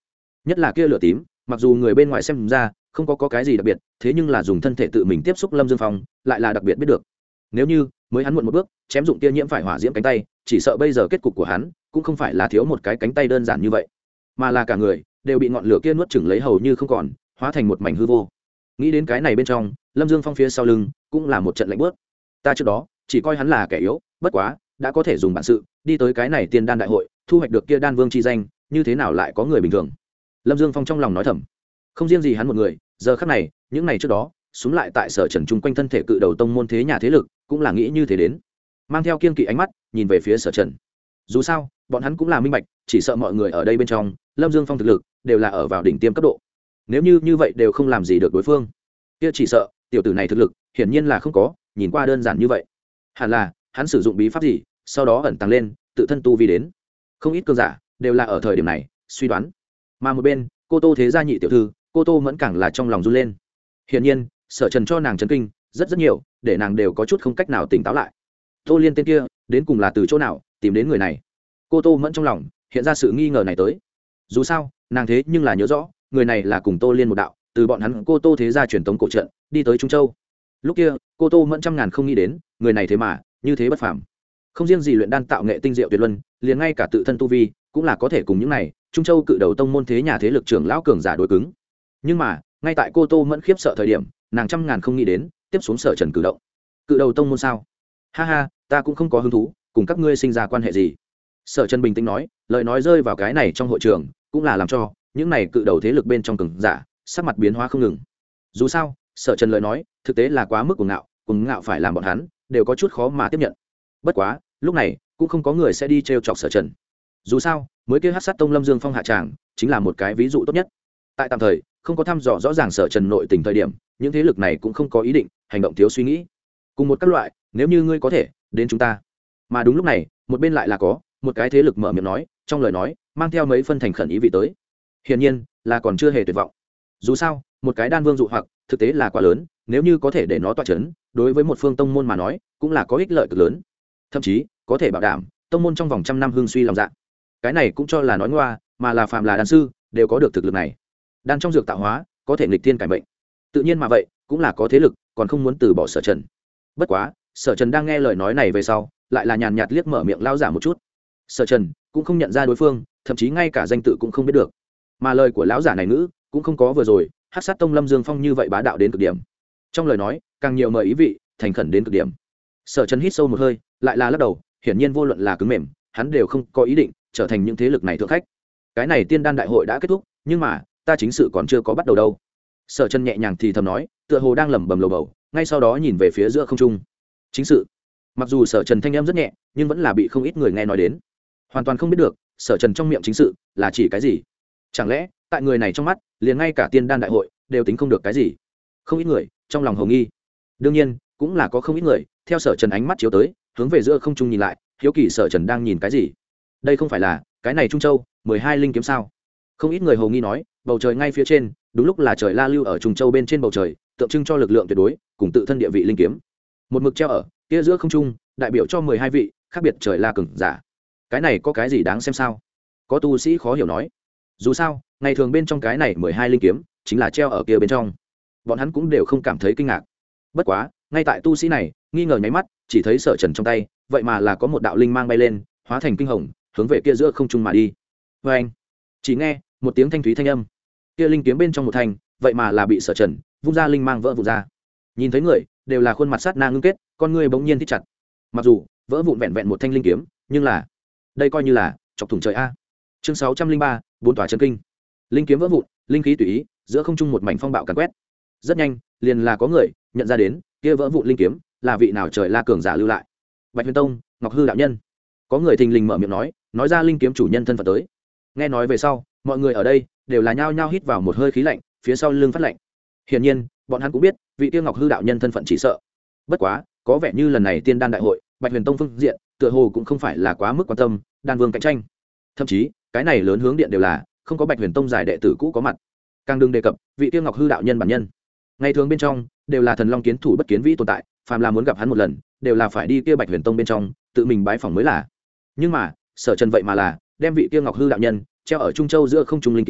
nhất là kia lửa tím, mặc dù người bên ngoài xem ra không có cái gì đặc biệt, thế nhưng là dùng thân thể tự mình tiếp xúc Lâm Dương Phong lại là đặc biệt biết được. Nếu như mới hắn muộn một bước chém dụng kia nhiễm phải hỏa diễm cánh tay, chỉ sợ bây giờ kết cục của hắn cũng không phải là thiếu một cái cánh tay đơn giản như vậy, mà là cả người đều bị ngọn lửa kia nuốt chửng lấy hầu như không còn, hóa thành một mảnh hư vô. Nghĩ đến cái này bên trong, Lâm Dương Phong phía sau lưng cũng là một trận lạnh bớt. Ta trước đó chỉ coi hắn là kẻ yếu, bất quá đã có thể dùng bản sự đi tới cái này tiên đan đại hội, thu hoạch được kia đan vương chi danh, như thế nào lại có người bình thường. Lâm Dương Phong trong lòng nói thầm. Không riêng gì hắn một người, giờ khắc này những ngày trước đó xuống lại tại Sở Trần chung quanh thân thể cự đầu tông môn thế nhà thế lực cũng là nghĩ như thế đến, mang theo kiên kỵ ánh mắt nhìn về phía Sở Trần. Dù sao bọn hắn cũng là minh bạch, chỉ sợ mọi người ở đây bên trong Lâm Dương Phong thực lực đều là ở vào đỉnh tiêm cấp độ, nếu như vậy đều không làm gì được đối phương, kia chỉ sợ tiểu tử này thực lực hiển nhiên là không có nhìn qua đơn giản như vậy. Hẳn là hắn sử dụng bí pháp gì, sau đó ẩn tàng lên tự thân tu vi đến. Không ít cơn giả đều là ở thời điểm này suy đoán. Mà một bên cô Tô thế gia nhị tiểu thư, cô Tô Mẫn càng là trong lòng run lên. Hiển nhiên Sở Trần cho nàng chấn kinh rất nhiều, để nàng đều có chút không cách nào tỉnh táo lại. Tô Liên tên kia đến cùng là từ chỗ nào tìm đến người này? Cô Tô Mẫn trong lòng hiện ra sự nghi ngờ này tới. Dù sao nàng thế nhưng là nhớ rõ người này là cùng Tô Liên một đạo, từ bọn hắn cô Tô thế gia truyền tống cổ trận đi tới Trung Châu. Lúc kia cô Tô Mẫn trăm ngàn không nghĩ đến người này thế mà như thế bất phàm, không riêng gì luyện đan tạo nghệ tinh diệu tuyệt luân, liền ngay cả tự thân tu vi cũng là có thể cùng những này Trung Châu cự đầu tông môn thế nhà thế lực trưởng lão cường giả đối cứng. Nhưng mà ngay tại cô Tô Mẫn khiếp sợ thời điểm, nàng trăm ngàn không nghĩ đến tiếp xuống Sở Trần cử động. Cự đầu tông môn sao? Ha ha, ta cũng không có hứng thú cùng các ngươi sinh ra quan hệ gì. Sở Trần bình tĩnh nói, lời nói rơi vào cái này trong hội trường cũng là làm cho những này cự đầu thế lực bên trong cường giả sắc mặt biến hóa không ngừng. Dù sao Sở Trần lời nói thực tế là quá mức cuồng ngạo phải làm bọn hắn đều có chút khó mà tiếp nhận. Bất quá lúc này cũng không có người sẽ đi trêu chọc Sở Trần. Dù sao mới kia Hắc Sát Tông Lâm Dương Phong hạ tràng chính là một cái ví dụ tốt nhất. Tại tạm thời không có thăm dò rõ ràng Sở Trần nội tình thời điểm, những thế lực này cũng không có ý định hành động thiếu suy nghĩ. Cùng một các loại, nếu như ngươi có thể đến chúng ta. Mà đúng lúc này một bên lại là có một cái thế lực mở miệng nói, trong lời nói mang theo mấy phân thành khẩn ý vị tới. Hiển nhiên là còn chưa hề tuyệt vọng. Dù sao một cái đan vương dụ hoặc thực tế là quá lớn, nếu như có thể để nó tọa chấn, đối với một phương tông môn mà nói cũng là có ích lợi cực lớn, thậm chí có thể bảo đảm tông môn trong vòng trăm năm hưng suy lòng dạ. Cái này cũng cho là nói ngoa, mà là phàm là đan sư đều có được thực lực này. Đan trong dược tạo hóa có thể nghịch thiên cải mệnh, tự nhiên mà vậy cũng là có thế lực còn không muốn từ bỏ Sở Trần. Bất quá Sở Trần đang nghe lời nói này về sau lại là nhàn nhạt liếc mở miệng lao giả một chút. Sở Trần cũng không nhận ra đối phương, thậm chí ngay cả danh tự cũng không biết được, mà lời của lão giả này ngữ cũng không có vừa rồi Hắc Sát Tông Lâm Dương Phong như vậy bá đạo đến cực điểm. Trong lời nói càng nhiều mời ý vị thành khẩn đến cực điểm. Sở Trần hít sâu một hơi, lại là lắc đầu, hiển nhiên vô luận là cứng mềm hắn đều không có ý định trở thành những thế lực này thượng khách. Cái này tiên đan đại hội đã kết thúc, nhưng mà ta chính sự còn chưa có bắt đầu đâu. Sở Trần nhẹ nhàng thì thầm nói, tựa hồ đang lẩm bẩm lầu bầu, ngay sau đó nhìn về phía giữa không trung. Chính sự. Mặc dù Sở Trần thanh âm rất nhẹ, nhưng vẫn là bị không ít người nghe nói đến, hoàn toàn không biết được Sở Trần trong miệng chính sự là chỉ cái gì. Chẳng lẽ tại người này trong mắt liền ngay cả tiên đan đại hội đều tính không được cái gì? Không ít người trong lòng hồng nghi. Đương nhiên cũng là có không ít người theo Sở Trần ánh mắt chiếu tới, hướng về giữa không trung nhìn lại, hiếu kỳ Sở Trần đang nhìn cái gì. Đây không phải là cái này Trung Châu 12 linh kiếm sao? Không ít người hồ nghi nói, bầu trời ngay phía trên đúng lúc là trời la lưu ở Trung Châu bên trên bầu trời, tượng trưng cho lực lượng tuyệt đối cùng tự thân địa vị linh kiếm, một mực treo ở kia giữa không trung, đại biểu cho 12 vị khác biệt trời la cường giả. Cái này có cái gì đáng xem sao? Có tu sĩ khó hiểu nói. Dù sao ngày thường bên trong cái này 12 linh kiếm chính là treo ở kia bên trong, bọn hắn cũng đều không cảm thấy kinh ngạc. Bất quá ngay tại tu sĩ này nghi ngờ nháy mắt, chỉ thấy Sở Trần trong tay vậy mà là có một đạo linh mang bay lên, hóa thành kinh hồng, hướng về kia giữa không trung mà đi. Vê anh, chỉ nghe một tiếng thanh thúy thanh âm, kia linh kiếm bên trong một thanh vậy mà là bị Sở Trần vung ra linh mang vỡ vụn ra. Nhìn thấy người đều là khuôn mặt sát na ngưng kết, con người bỗng nhiên thích chặt. Mặc dù vỡ vụn vẹn vẹn một thanh linh kiếm, nhưng là đây coi như là chọc thủng trời a. Chương 603, bốn tòa chân kinh. Linh kiếm vỡ vụn, linh khí tùy ý, giữa không trung một mảnh phong bạo càn quét. Rất nhanh liền là có người nhận ra đến kia vỡ vụn linh kiếm là vị nào trời la cường giả lưu lại. Bạch Huyền Tông Ngọc Hư đạo nhân. Có người thình lình mở miệng nói ra linh kiếm chủ nhân thân phận tới. Nghe nói về sau, mọi người ở đây đều là nhao nhao hít vào một hơi khí lạnh, phía sau lưng phát lạnh. Hiển nhiên bọn hắn cũng biết vị tiêu Ngọc Hư đạo nhân thân phận chỉ sợ. Bất quá có vẻ như lần này tiên đan đại hội Bạch Huyền Tông phương diện tựa hồ cũng không phải là quá mức quan tâm đan vương cạnh tranh, thậm chí cái này lớn hướng điện đều là không có Bạch Huyền Tông giải đệ tử cũ có mặt. Càng đừng đề cập vị tiêu Ngọc Hư đạo nhân bản nhân, ngày thường bên trong đều là thần long kiến thủ bất kiến vĩ tồn tại, phàm là muốn gặp hắn một lần đều là phải đi kia Bạch Huyền Tông bên trong tự mình bái phỏng mới là. Nhưng mà Sở Trần vậy mà là đem vị tiêu Ngọc Hư đạo nhân treo ở Trung Châu giữa không trung linh kiếm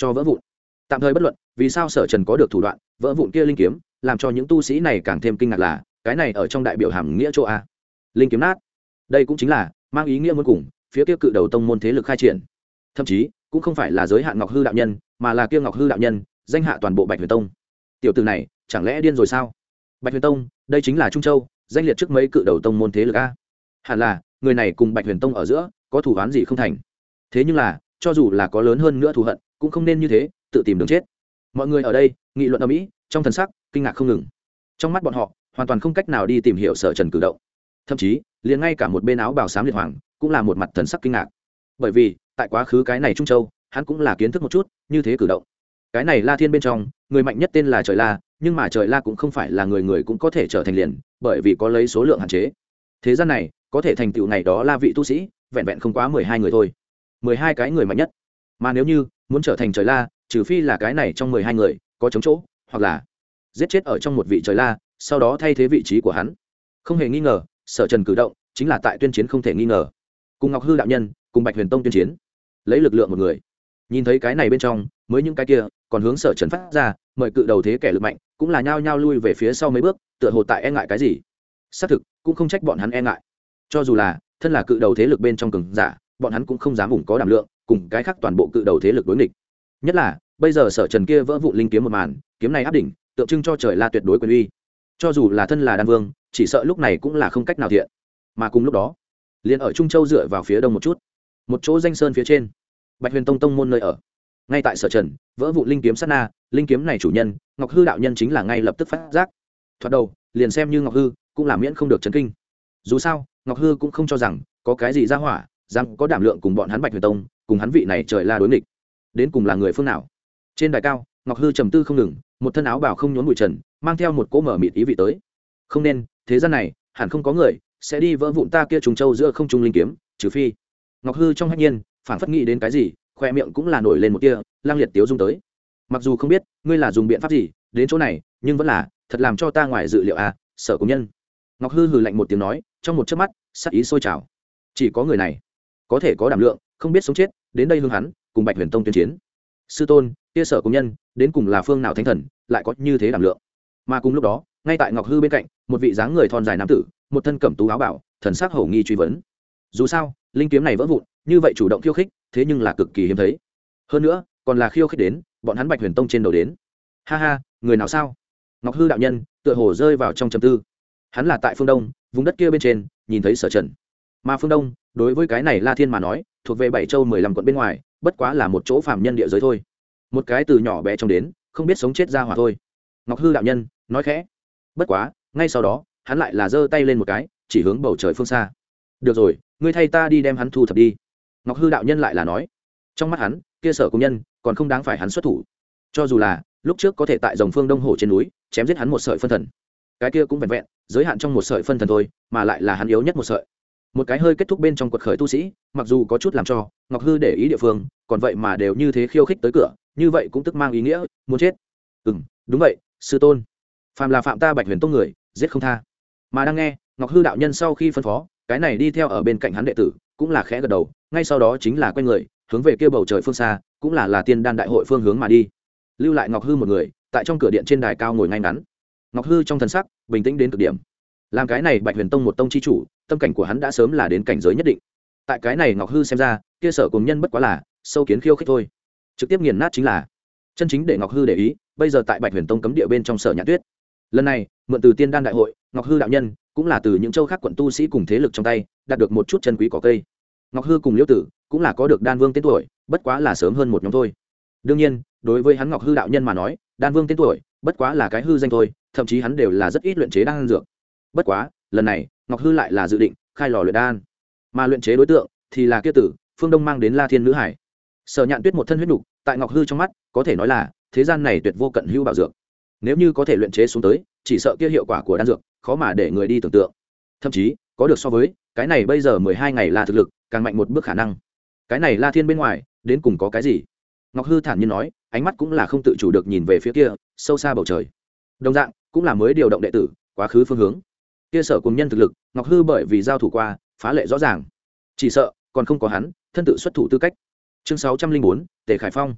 cho vỡ vụn. Tạm thời bất luận vì sao Sở Trần có được thủ đoạn vỡ vụn kia linh kiếm, làm cho những tu sĩ này càng thêm kinh ngạc là cái này ở trong đại biểu hàm nghĩa chỗ a linh kiếm nát. Đây cũng chính là mang ý nghĩa muốn cùng phía kia cự đầu tông môn thế lực khai triển, thậm chí cũng không phải là giới hạn Ngọc Hư đạo nhân, mà là kia Ngọc Hư đạo nhân danh hạ toàn bộ Bạch Huyền Tông. Tiểu tử này chẳng lẽ điên rồi sao? Bạch Huyền Tông đây chính là Trung Châu danh liệt trước mấy cự đầu tông môn thế lực a, hẳn là người này cùng Bạch Huyền Tông ở giữa có thủ án gì không thành. Thế nhưng là cho dù là có lớn hơn nữa thù hận cũng không nên như thế tự tìm đường chết. Mọi người ở đây nghị luận ở mỹ trong thần sắc kinh ngạc không ngừng. Trong mắt bọn họ hoàn toàn không cách nào đi tìm hiểu Sở Trần cử động, thậm chí liền ngay cả một bên áo bào xám liệt hoàng cũng là một mặt thần sắc kinh ngạc, bởi vì tại quá khứ cái này Trung Châu hắn cũng là kiến thức một chút như thế cử động. Cái này La Thiên bên trong người mạnh nhất tên là Trời La, nhưng mà Trời La cũng không phải là người người cũng có thể trở thành liền, bởi vì có lấy số lượng hạn chế. Thế gian này có thể thành tựu ngày đó La vị tu sĩ vẹn vẹn không quá 12 người thôi, 12 cái người mạnh nhất. Mà nếu như muốn trở thành Trời La, trừ phi là cái này trong 12 người có chống chỗ, hoặc là giết chết ở trong một vị Trời La, sau đó thay thế vị trí của hắn. Không hề nghi ngờ, Sở Trần cử động chính là tại tuyên chiến không thể nghi ngờ. Cùng Ngọc Hư đạo nhân, cùng Bạch Huyền Tông tuyên chiến, lấy lực lượng một người. Nhìn thấy cái này bên trong, mới những cái kia còn hướng Sở Trần phát ra, mời cự đầu thế kẻ lực mạnh, cũng là nhao nhao lui về phía sau mấy bước, tựa hồ tại e ngại cái gì. Xác thực, cũng không trách bọn hắn e ngại. Cho dù là thân là cự đầu thế lực bên trong cường giả, bọn hắn cũng không dám ủng có đảm lượng, cùng cái khác toàn bộ cự đầu thế lực đối nghịch. Nhất là bây giờ Sở Trần kia vỡ vụn linh kiếm một màn, kiếm này áp đỉnh, tượng trưng cho Trời La tuyệt đối quyền uy. Cho dù là thân là đan vương, chỉ sợ lúc này cũng là không cách nào thiện. Mà cùng lúc đó, liền ở Trung Châu dựa vào phía đông một chút, một chỗ danh sơn phía trên, Bạch Huyền Tông tông môn nơi ở. Ngay tại Sở Trần vỡ vụn linh kiếm sát na, linh kiếm này chủ nhân Ngọc Hư đạo nhân chính là ngay lập tức phát giác. Thoạt đầu liền xem như Ngọc Hư cũng là miễn không được chấn kinh. Dù sao Ngọc Hư cũng không cho rằng có cái gì ra hỏa rằng có đảm lượng cùng bọn hắn Bạch Huyền Tông, cùng hắn vị này Trời La đối nghịch. Đến cùng là người phương nào? Trên đài cao, Ngọc Hư trầm tư không ngừng, một thân áo bào không nhốn bụi trần, mang theo một cỗ mở mịt ý vị tới. Không nên, thế gian này hẳn không có người sẽ đi vỡ vụn ta kia trùng châu giữa không trung linh kiếm, trừ phi. Ngọc Hư trong hách nhiên phản phất nghĩ đến cái gì, khoe miệng cũng là nổi lên một tia lang liệt tiếu dung tới. Mặc dù không biết ngươi là dùng biện pháp gì đến chỗ này, nhưng vẫn là thật làm cho ta ngoài dự liệu à, Sở công nhân. Ngọc Hư hừ lạnh một tiếng nói, trong một chớp mắt sắc ý sôi trào. Chỉ có người này có thể có đảm lượng, không biết sống chết, đến đây hướng hắn cùng Bạch Huyền Tông tuyên chiến. Sư tôn, kia Sở công nhân đến cùng là phương nào thánh thần lại có như thế đảm lượng? Mà cùng lúc đó, ngay tại Ngọc Hư bên cạnh, một vị dáng người thon dài nam tử, một thân cẩm tú áo bảo, thần sắc hổ nghi truy vấn. Dù sao linh kiếm này vỡ vụn, như vậy chủ động khiêu khích, thế nhưng là cực kỳ hiếm thấy. Hơn nữa còn là khiêu khích đến bọn hắn Bạch Huyền Tông trên đầu đến. Ha ha, người nào sao? Ngọc Hư đạo nhân tựa hồ rơi vào trong trầm tư. Hắn là tại phương đông vùng đất kia bên trên nhìn thấy Sở Trần, mà phương đông đối với cái này La Thiên mà nói thuộc về 7 châu 15 quận bên ngoài, bất quá là một chỗ phàm nhân địa giới thôi, một cái từ nhỏ bé trong đến không biết sống chết ra hỏa thôi. Ngọc Hư đạo nhân nói khẽ. Bất quá ngay sau đó hắn lại là giơ tay lên một cái, chỉ hướng bầu trời phương xa. Được rồi, ngươi thay ta đi đem hắn thu thập đi. Ngọc Hư đạo nhân lại là nói. Trong mắt hắn, kia Sở công nhân còn không đáng phải hắn xuất thủ. Cho dù là lúc trước có thể tại Rồng Phương Đông Hồ trên núi chém giết hắn một sợi phân thần, cái kia cũng vẹn vẹn giới hạn trong một sợi phân thần thôi, mà lại là hắn yếu nhất một sợi. Một cái hơi kết thúc bên trong quật khởi tu sĩ, mặc dù có chút làm cho Ngọc Hư để ý địa phương, còn vậy mà đều như thế khiêu khích tới cửa, như vậy cũng tức mang ý nghĩa muốn chết. Đúng vậy, sư tôn. Phàm là phạm ta Bạch Huyền Tông người, giết không tha. Mà đang nghe Ngọc Hư đạo nhân sau khi phân phó, cái này đi theo ở bên cạnh hắn đệ tử cũng là khẽ gật đầu, ngay sau đó chính là quay người hướng về kia bầu trời phương xa, cũng là tiên đan đại hội phương hướng mà đi, lưu lại Ngọc Hư một người tại trong cửa điện trên đài cao ngồi ngay ngắn. Ngọc Hư trong thần sắc bình tĩnh đến cực điểm. Làm cái này Bạch Huyền Tông một tông chi chủ, tâm cảnh của hắn đã sớm là đến cảnh giới nhất định. Tại cái này Ngọc Hư xem ra, kia Sở cùng nhân bất quá là sâu kiến khiêu khích thôi, trực tiếp nghiền nát chính là chân chính để Ngọc Hư để ý. Bây giờ tại Bạch Huyền Tông cấm địa bên trong Sở Nhạn Tuyết, lần này mượn từ tiên đan đại hội, Ngọc Hư đạo nhân cũng là từ những châu khác quận tu sĩ cùng thế lực trong tay đạt được một chút chân quý cỏ cây. Ngọc Hư cùng Liễu Tử cũng là có được đan vương tên tuổi, bất quá là sớm hơn một nhóm thôi. Đương nhiên đối với hắn Ngọc Hư đạo nhân mà nói, đan vương tên tuổi bất quá là cái hư danh thôi, thậm chí hắn đều là rất ít luyện chế đan dược. Bất quá lần này Ngọc Hư lại là dự định khai lò luyện đan, mà luyện chế đối tượng thì là kia Tử phương đông mang đến La Thiên nữ hải. Sở Nhạn Tuyết một thân huyết nục, tại Ngọc Hư trong mắt có thể nói là thế gian này tuyệt vô cận hữu bảo dược. Nếu như có thể luyện chế xuống tới, chỉ sợ kia hiệu quả của đan dược khó mà để người đi tưởng tượng. Thậm chí có được so với cái này bây giờ 12 ngày là thực lực càng mạnh một bước khả năng. Cái này La Thiên bên ngoài đến cùng có cái gì? Ngọc Hư thản nhiên nói, ánh mắt cũng là không tự chủ được nhìn về phía kia sâu xa bầu trời. Đồng dạng cũng là mới điều động đệ tử quá khứ phương hướng. Kia Sở cùng nhân thực lực, Ngọc Hư bởi vì giao thủ qua phá lệ rõ ràng, chỉ sợ còn không có hắn thân tự xuất thủ tư cách. Chương 604, Tề Khải Phong.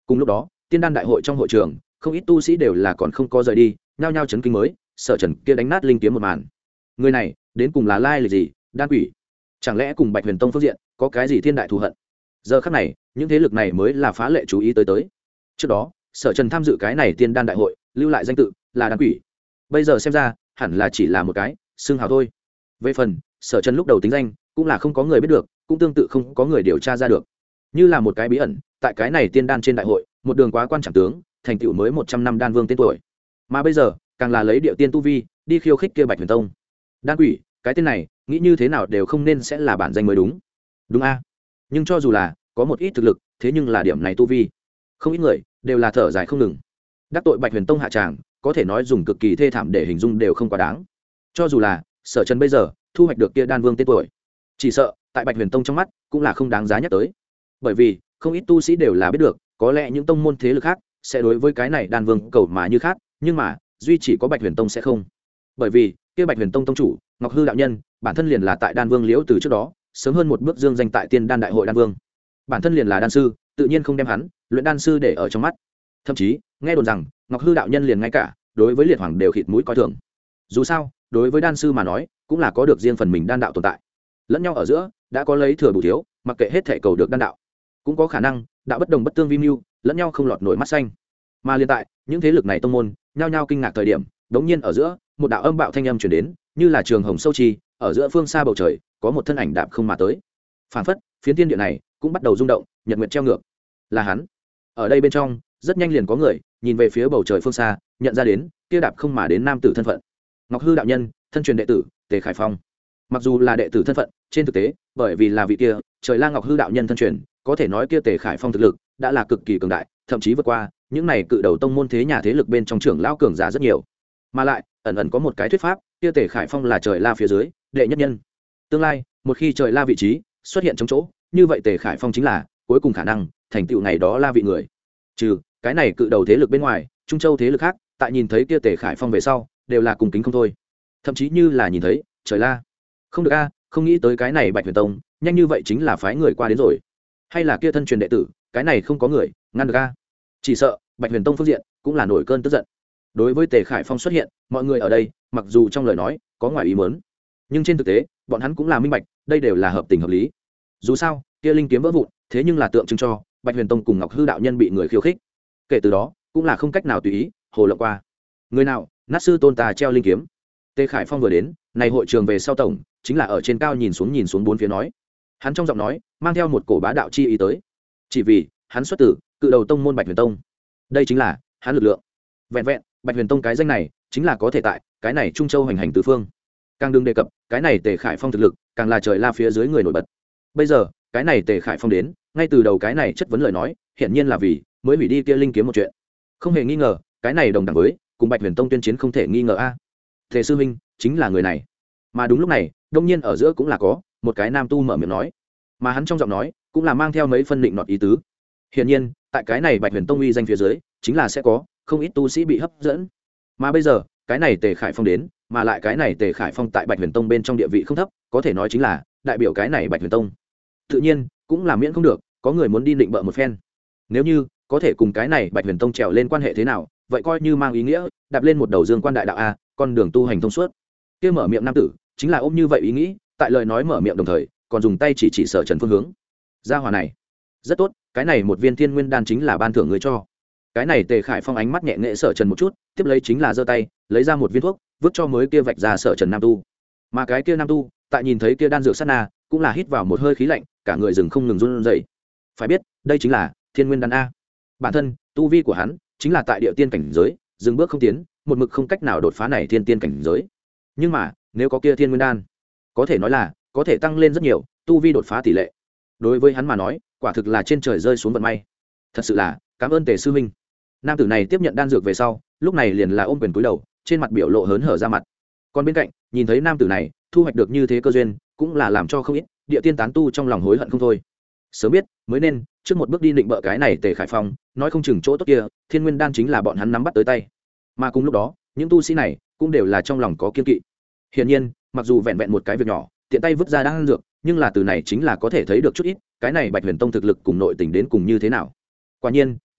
Cùng lúc đó tiên đan đại hội trong hội trường không ít tu sĩ đều là còn không có rời đi, nhao nhao chấn kinh mới Sở Trần kia đánh nát linh kiếm một màn. Người này đến cùng là lai lịch gì? Đan quỷ? Chẳng lẽ cùng Bạch Huyền Tông phương diện có cái gì thiên đại thù hận? Giờ khắc này những thế lực này mới là phá lệ chú ý tới. Trước đó Sở Trần tham dự cái này tiên đan đại hội lưu lại danh tự là đan quỷ, bây giờ xem ra hẳn là chỉ là một cái xưng hào thôi. Về phần Sở Trần lúc đầu tính danh cũng là không có người biết được, cũng tương tự không có người điều tra ra được, như là một cái bí ẩn. Tại cái này tiên đan trên đại hội một đường quá quan trọng tướng thành tựu mới 100 năm đan vương tên tuổi, mà bây giờ càng là lấy địa tiên tu vi đi khiêu khích kia Bạch Huyền Tông. Đan quỷ, cái tên này nghĩ như thế nào đều không nên sẽ là bản danh mới đúng. Đúng a? Nhưng cho dù là có một ít thực lực, thế nhưng là điểm này tu vi, không ít người đều là thở dài không ngừng. Đắc tội Bạch Huyền Tông hạ tràng, có thể nói dùng cực kỳ thê thảm để hình dung đều không quá đáng. Cho dù là Sở Trần bây giờ thu hoạch được kia đan vương tên tuổi, chỉ sợ tại Bạch Huyền Tông trong mắt cũng là không đáng giá nhắc tới. Bởi vì không ít tu sĩ đều là biết được, có lẽ những tông môn thế lực khác sẽ đối với cái này đan vương cầu mà như khác, nhưng mà duy chỉ có Bạch Huyền Tông sẽ không. Bởi vì kia Bạch Huyền Tông tông chủ Ngọc Hư đạo nhân bản thân liền là tại đan vương liễu từ trước đó sớm hơn một bước dương danh tại tiên đan đại hội đan vương, bản thân liền là đan sư, tự nhiên không đem hắn luyện đan sư để ở trong mắt. Thậm chí nghe đồn rằng Ngọc Hư đạo nhân liền ngay cả đối với liệt hoàng đều khịt mũi coi thường. Dù sao đối với đan sư mà nói cũng là có được riêng phần mình đan đạo tồn tại, lẫn nhau ở giữa đã có lấy thừa bù thiếu, mặc kệ hết thể cầu được đan đạo, cũng có khả năng đạo bất đồng bất tương vi mưu, lẫn nhau không lọt nổi mắt xanh. Mà liên tại những thế lực này tông môn nhao nhao kinh ngạc thời điểm, đống nhiên ở giữa một đạo âm bạo thanh âm truyền đến, như là trường hồng sâu chi, ở giữa phương xa bầu trời có một thân ảnh đạp không mà tới. Phản phất phiến thiên địa này cũng bắt đầu rung động, nhật nguyệt treo ngược. Là hắn. Ở đây bên trong rất nhanh liền có người nhìn về phía bầu trời phương xa, nhận ra đến kia đạp không mà đến nam tử thân phận. Ngọc Hư đạo nhân, thân truyền đệ tử Tề Khải Phong. Mặc dù là đệ tử thân phận, trên thực tế bởi vì là vị kia trời la Ngọc Hư đạo nhân thân truyền, có thể nói kia Tề Khải Phong thực lực đã là cực kỳ cường đại, thậm chí vượt qua những này cự đầu tông môn thế nhà thế lực bên trong trưởng lão cường giả rất nhiều. Mà lại ẩn ẩn có một cái thuyết pháp, kia Tề Khải Phong là trời la phía dưới đệ nhất nhân. Tương lai một khi trời la vị trí xuất hiện trong chỗ, như vậy Tề Khải Phong chính là cuối cùng khả năng thành tựu ngày đó la vị người. Trừ cái này cự đầu thế lực bên ngoài, Trung Châu thế lực khác tại nhìn thấy kia Tề Khải Phong về sau đều là cùng kính không thôi, thậm chí như là nhìn thấy trời la. Không được a, không nghĩ tới cái này Bạch Huyền Tông nhanh như vậy chính là phái người qua đến rồi, hay là kia thân truyền đệ tử, cái này không có người ngăn được a. Chỉ sợ Bạch Huyền Tông phương diện cũng là nổi cơn tức giận. Đối với Tề Khải Phong xuất hiện, mọi người ở đây mặc dù trong lời nói có ngoài ý muốn, nhưng trên thực tế bọn hắn cũng là minh bạch, đây đều là hợp tình hợp lý. Dù sao kia linh kiếm vỡ vụn, thế nhưng là tượng trưng cho Bạch Huyền Tông cùng Ngọc Hư đạo nhân bị người khiêu khích, kể từ đó cũng là không cách nào tùy ý hồ lộng qua. Người nào nát sư tôn ta treo linh kiếm. Tề Khải Phong vừa đến, này hội trường về sau tổng chính là ở trên cao nhìn xuống bốn phía nói. Hắn trong giọng nói mang theo một cổ bá đạo chi ý tới, chỉ vì hắn xuất từ cự đầu tông môn Bạch Huyền Tông, đây chính là hắn lực lượng. Vẹn vẹn Bạch Huyền Tông cái danh này chính là có thể tại cái này Trung Châu hành hành tứ phương. Càng đừng đề cập cái này Tề Khải Phong thực lực càng là trời la phía dưới người nổi bật. Bây giờ cái này Tề Khải Phong đến, ngay từ đầu cái này chất vấn lời nói hiển nhiên là vì mới hủy đi kia linh kiếm một chuyện. Không hề nghi ngờ cái này đồng đẳng với cùng Bạch Huyền Tông tuyên chiến, không thể nghi ngờ a. Tề sư huynh chính là người này. Mà đúng lúc này đông nhiên ở giữa cũng là có một cái nam tu mở miệng nói, mà hắn trong giọng nói cũng là mang theo mấy phân định nọt ý tứ. Hiển nhiên tại cái này Bạch Huyền Tông uy danh phía dưới chính là sẽ có không ít tu sĩ bị hấp dẫn. Mà bây giờ cái này Tề Khải Phong đến, mà lại cái này Tề Khải Phong tại Bạch Huyền Tông bên trong địa vị không thấp, có thể nói chính là đại biểu cái này Bạch Huyền Tông. Tự nhiên cũng là miễn không được có người muốn đi định bợ một phen. Nếu như có thể cùng cái này Bạch Huyền Tông trèo lên quan hệ thế nào, vậy coi như mang ý nghĩa đạp lên một đầu dương quan đại đạo a, con đường tu hành thông suốt. Kia mở miệng nam tử chính là ôm như vậy ý nghĩ, tại lời nói mở miệng đồng thời còn dùng tay chỉ Sở Trần phương hướng. Gia hỏa này rất tốt, cái này một viên thiên nguyên đan chính là ban thưởng người cho. Cái này Tề Khải Phong ánh mắt nhẹ nghệ Sở Trần một chút, tiếp lấy chính là giơ tay lấy ra một viên thuốc vứt cho mới kia vạch ra Sở Trần nam tu. Mà cái kia nam tu tại nhìn thấy kia đan dược sát na cũng là hít vào một hơi khí lạnh, cả người rừng không ngừng run rẩy. Phải biết đây chính là thiên nguyên đan a. Bản thân tu vi của hắn chính là tại địa tiên cảnh giới, dừng bước không tiến, một mực không cách nào đột phá này thiên tiên cảnh giới. Nhưng mà nếu có kia thiên nguyên đan, có thể nói là có thể tăng lên rất nhiều tu vi đột phá tỷ lệ. Đối với hắn mà nói quả thực là trên trời rơi xuống vận may. Thật sự là cảm ơn Tề sư huynh. Nam tử này tiếp nhận đan dược về sau, lúc này liền là ôm quyền cúi đầu, trên mặt biểu lộ hớn hở ra mặt. Còn bên cạnh nhìn thấy nam tử này thu hoạch được như thế cơ duyên, cũng là làm cho không ít địa tiên tán tu trong lòng hối hận không thôi. Sớm biết mới nên trước một bước đi định bợ cái này Tề Khải Phong, nói không chừng chỗ tốt kia thiên nguyên đan chính là bọn hắn nắm bắt tới tay. Mà cùng lúc đó những tu sĩ này cũng đều là trong lòng có kiên kỵ. Hiển nhiên mặc dù vẹn vẹn một cái việc nhỏ tiện tay vứt ra đan dược, nhưng là từ này chính là có thể thấy được chút ít cái này Bạch Huyền Tông thực lực cùng nội tình đến cùng như thế nào. Quả nhiên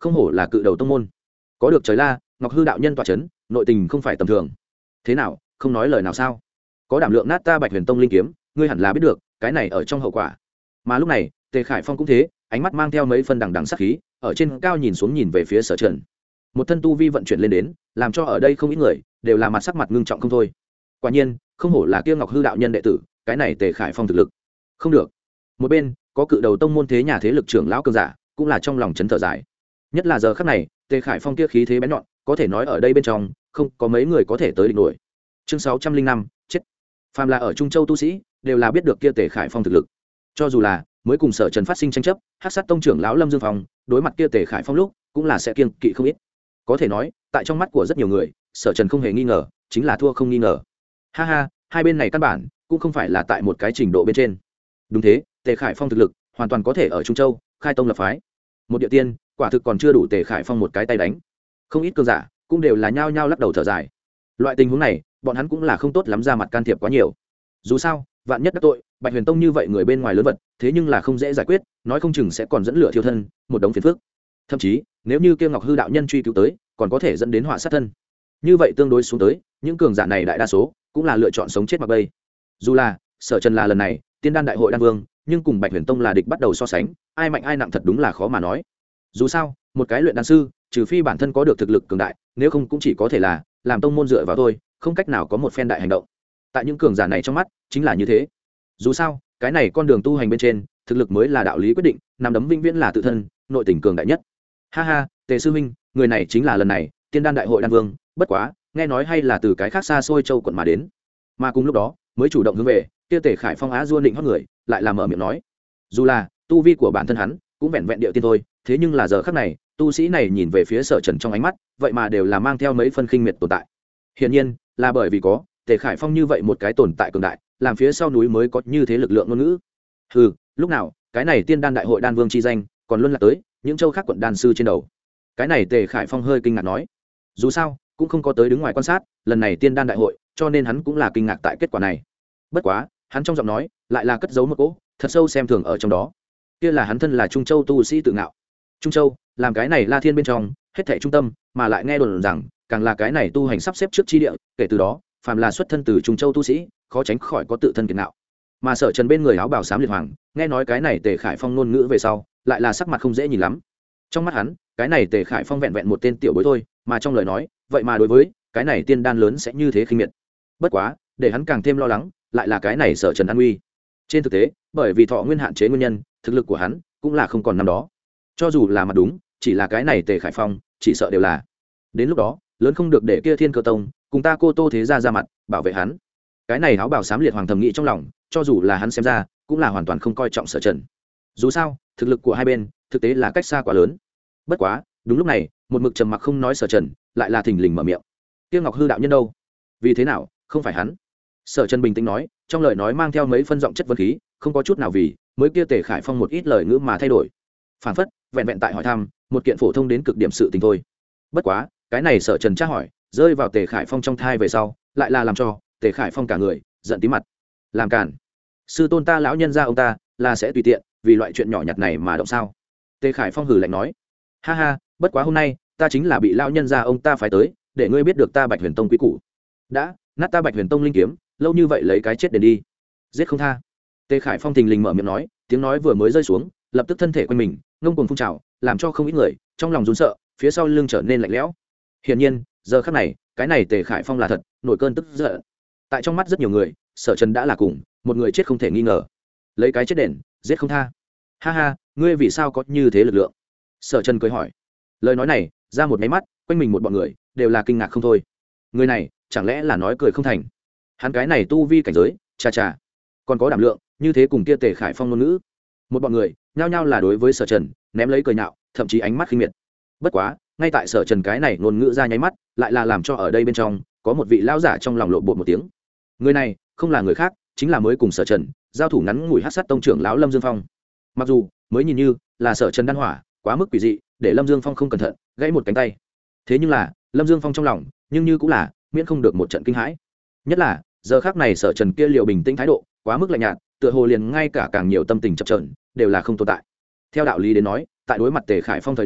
không hổ là cự đầu tông môn, có được trời la ngọc hư đạo nhân tọa c h ấ n nội tình không phải tầm thường. Thế nào, không nói lời nào sao? Có đảm lượng nát ta Bạch Huyền Tông linh kiếm, ngươi hẳn là biết được cái này ở trong hậu quả. Mà lúc này Tề Khải Phong cũng thế, ánh mắt mang theo mấy phân đằng đằng sát khí, ở trên cao nhìn xuống nhìn về phía Sở Trần. Một thân tu vi vận chuyển lên đến, làm cho ở đây không ít người đều là mặt sắc mặt ngưng trọng không thôi. Quả nhiên không hổ là kia ngọc hư đạo nhân đệ tử, cái này Tề Khải Phong thực lực không được. Một bên có cự đầu tông môn thế nhà thế lực trưởng lão cường giả cũng là trong lòng chấn thở dài, nhất là giờ khắc này Tề Khải Phong kia khí thế bén nhọn, có thể nói ở đây bên trong không có mấy người có thể tới địch nổi. Chương 605, chết. Phàm là ở Trung Châu tu sĩ đều là biết được kia Tề Khải Phong thực lực, cho dù là mới cùng Sở Trần phát sinh tranh chấp, Hắc Sát tông trưởng lão Lâm Dương Phong đối mặt kia Tề Khải Phong lúc cũng là sẽ kiêng kỵ không ít. Có thể nói tại trong mắt của rất nhiều người, Sở Trần không hề nghi ngờ chính là thua không nghi ngờ. Ha ha, hai bên này căn bản cũng không phải là tại một cái trình độ bên trên. Đúng thế, Tề Khải Phong thực lực hoàn toàn có thể ở Trung Châu khai tông lập phái. Một địa tiên quả thực còn chưa đủ Tề Khải Phong một cái tay đánh. Không ít cường giả cũng đều là nhao nhao lắc đầu thở dài. Loại tình huống này bọn hắn cũng là không tốt lắm ra mặt can thiệp quá nhiều. Dù sao vạn nhất đắc tội Bạch Huyền Tông như vậy người bên ngoài lớn vật, thế nhưng là không dễ giải quyết, nói không chừng sẽ còn dẫn lửa thiêu thân, một đống phiền phức. Thậm chí nếu như kia ngọc hư đạo nhân truy cứu tới, còn có thể dẫn đến họa sát thân. Như vậy tương đối xuống tới, những cường giả này đại đa số cũng là lựa chọn sống chết mặc bay. Dù là Sở Trần là lần này tiên đan đại hội đan vương, nhưng cùng Bạch Huyền Tông là địch bắt đầu so sánh, ai mạnh ai nặng thật đúng là khó mà nói. Dù sao một cái luyện đan sư, trừ phi bản thân có được thực lực cường đại, nếu không cũng chỉ có thể là làm tông môn dựa vào thôi, không cách nào có một phen đại hành động. Tại những cường giả này trong mắt chính là như thế. Dù sao cái này con đường tu hành bên trên, thực lực mới là đạo lý quyết định, nắm đấm vĩnh viễn là tự thân, nội tình cường đại nhất. Ha ha, Tề sư huynh, người này chính là lần này tiên đan đại hội đan vương, bất quá nghe nói hay là từ cái khác xa xôi châu quận mà đến, mà cùng lúc đó mới chủ động hướng về kia Tề Khải Phong á dua định hót người, lại làm mở miệng nói. Dù là tu vi của bản thân hắn cũng vẹn vẹn địa tiên thôi, thế nhưng là giờ khắc này tu sĩ này nhìn về phía Sở Trần trong ánh mắt, vậy mà đều là mang theo mấy phân khinh miệt tồn tại. Hiển nhiên là bởi vì có Tề Khải Phong như vậy một cái tồn tại cường đại, làm phía sau núi mới có như thế lực lượng ngôn ngữ. Hừ, lúc nào cái này tiên đan đại hội đan vương chi danh còn luân lạc tới những châu khác quận đan sư trên đầu. Cái này Tề Khải Phong hơi kinh ngạc nói. Dù sao cũng không có tới đứng ngoài quan sát lần này tiên đan đại hội, cho nên hắn cũng là kinh ngạc tại kết quả này. Bất quá hắn trong giọng nói lại là cất giấu một cỗ thật sâu xem thường ở trong đó. Kia là hắn thân là Trung Châu tu sĩ tự ngạo. Trung Châu làm cái này La Thiên bên trong hết thảy trung tâm, mà lại nghe đồn rằng càng là cái này tu hành sắp xếp trước chi địa, kể từ đó phàm là xuất thân từ Trung Châu tu sĩ khó tránh khỏi có tự thân kiệt ngạo. Mà Sở Trần bên người áo bào xám liệt hoàng nghe nói cái này Tề Khải Phong ngôn ngữ về sau, lại là sắc mặt không dễ nhìn lắm. Trong mắt hắn cái này Tề Khải Phong vẹn vẹn một tên tiểu bối thôi, mà trong lời nói vậy mà đối với cái này tiên đan lớn sẽ như thế khinh miệt. Bất quá để hắn càng thêm lo lắng lại là cái này Sở Trần an uy. Trên thực tế bởi vì thọ nguyên hạn chế nguyên nhân, thực lực của hắn cũng là không còn năm đó. Cho dù là mặt đúng, chỉ là cái này Tề Khải Phong chỉ sợ đều là đến lúc đó lớn không được để kia Thiên Cơ Tông cùng ta Cô Tô thế gia ra mặt bảo vệ hắn. Cái này áo bào xám liệt hoàng thầm nghĩ trong lòng, cho dù là hắn xem ra cũng là hoàn toàn không coi trọng Sở Trần. Dù sao thực lực của hai bên thực tế là cách xa quá lớn. Bất quá đúng lúc này một mực trầm mặc không nói Sở Trần lại là thình lình mở miệng. Tiêu Ngọc Hư đạo nhân đâu? Vì thế nào không phải hắn? Sở Trần bình tĩnh nói, trong lời nói mang theo mấy phân giọng chất vấn khí, không có chút nào vì mới kia Tề Khải Phong một ít lời ngữ mà thay đổi. Phản phất vẹn vẹn tại hỏi thăm một kiện phổ thông đến cực điểm sự tình thôi. Bất quá cái này Sở Trần tra hỏi rơi vào Tề Khải Phong trong thai về sau, lại là làm cho Tề Khải Phong cả người giận tí mặt. Làm cản, sư tôn ta lão nhân gia ông ta là sẽ tùy tiện vì loại chuyện nhỏ nhặt này mà động sao? Tề Khải Phong hừ lạnh nói. Ha ha, bất quá hôm nay ta chính là bị lão nhân gia ông ta phái tới để ngươi biết được ta Bạch Huyền Tông quý củ. Đã nát ta Bạch Huyền Tông linh kiếm, lâu như vậy lấy cái chết đền đi, giết không tha. Tề Khải Phong thình lình mở miệng nói, tiếng nói vừa mới rơi xuống, lập tức thân thể quanh mình ngông cuồng phun trào, làm cho không ít người trong lòng run sợ, phía sau lưng trở nên lạnh lẽo. Hiển nhiên giờ khắc này cái này Tề Khải Phong là thật nổi cơn tức giận. Tại trong mắt rất nhiều người, Sở Trần đã là cùng một người chết không thể nghi ngờ, lấy cái chết đền giết không tha. Ha ha, ngươi vì sao có như thế lực lượng? Sở Trần cười hỏi. Lời nói này ra một máy mắt, quanh mình một bọn người đều là kinh ngạc không thôi. Người này chẳng lẽ là nói cười không thành? Hắn cái này tu vi cảnh giới chà chà, còn có đảm lượng như thế cùng kia Tề Khải Phong ngôn ngữ. Một bọn người nhao nhao là đối với Sở Trần ném lấy cười nhạo, thậm chí ánh mắt khinh miệt. Bất quá ngay tại Sở Trần cái này ngôn ngữ ra nháy mắt, lại là làm cho ở đây bên trong có một vị lão giả trong lòng lộn bột một tiếng. Người này không là người khác, chính là mới cùng Sở Trần giao thủ ngắn ngủi Hắc Sát tông trưởng lão Lâm Dương Phong. Mặc dù mới nhìn như là Sở Trần đan hỏa quá mức quỷ dị, để Lâm Dương Phong không cẩn thận gãy một cánh tay, thế nhưng là Lâm Dương Phong trong lòng nhưng như cũng là miễn không được một trận kinh hãi. Nhất là giờ khắc này Sở Trần kia liều bình tĩnh thái độ quá mức lạnh nhạt, tựa hồ liền ngay cả càng nhiều tâm tình chập chờn đều là không tồn tại. Theo đạo lý đến nói, tại đối mặt Tề Khải Phong thời điểm,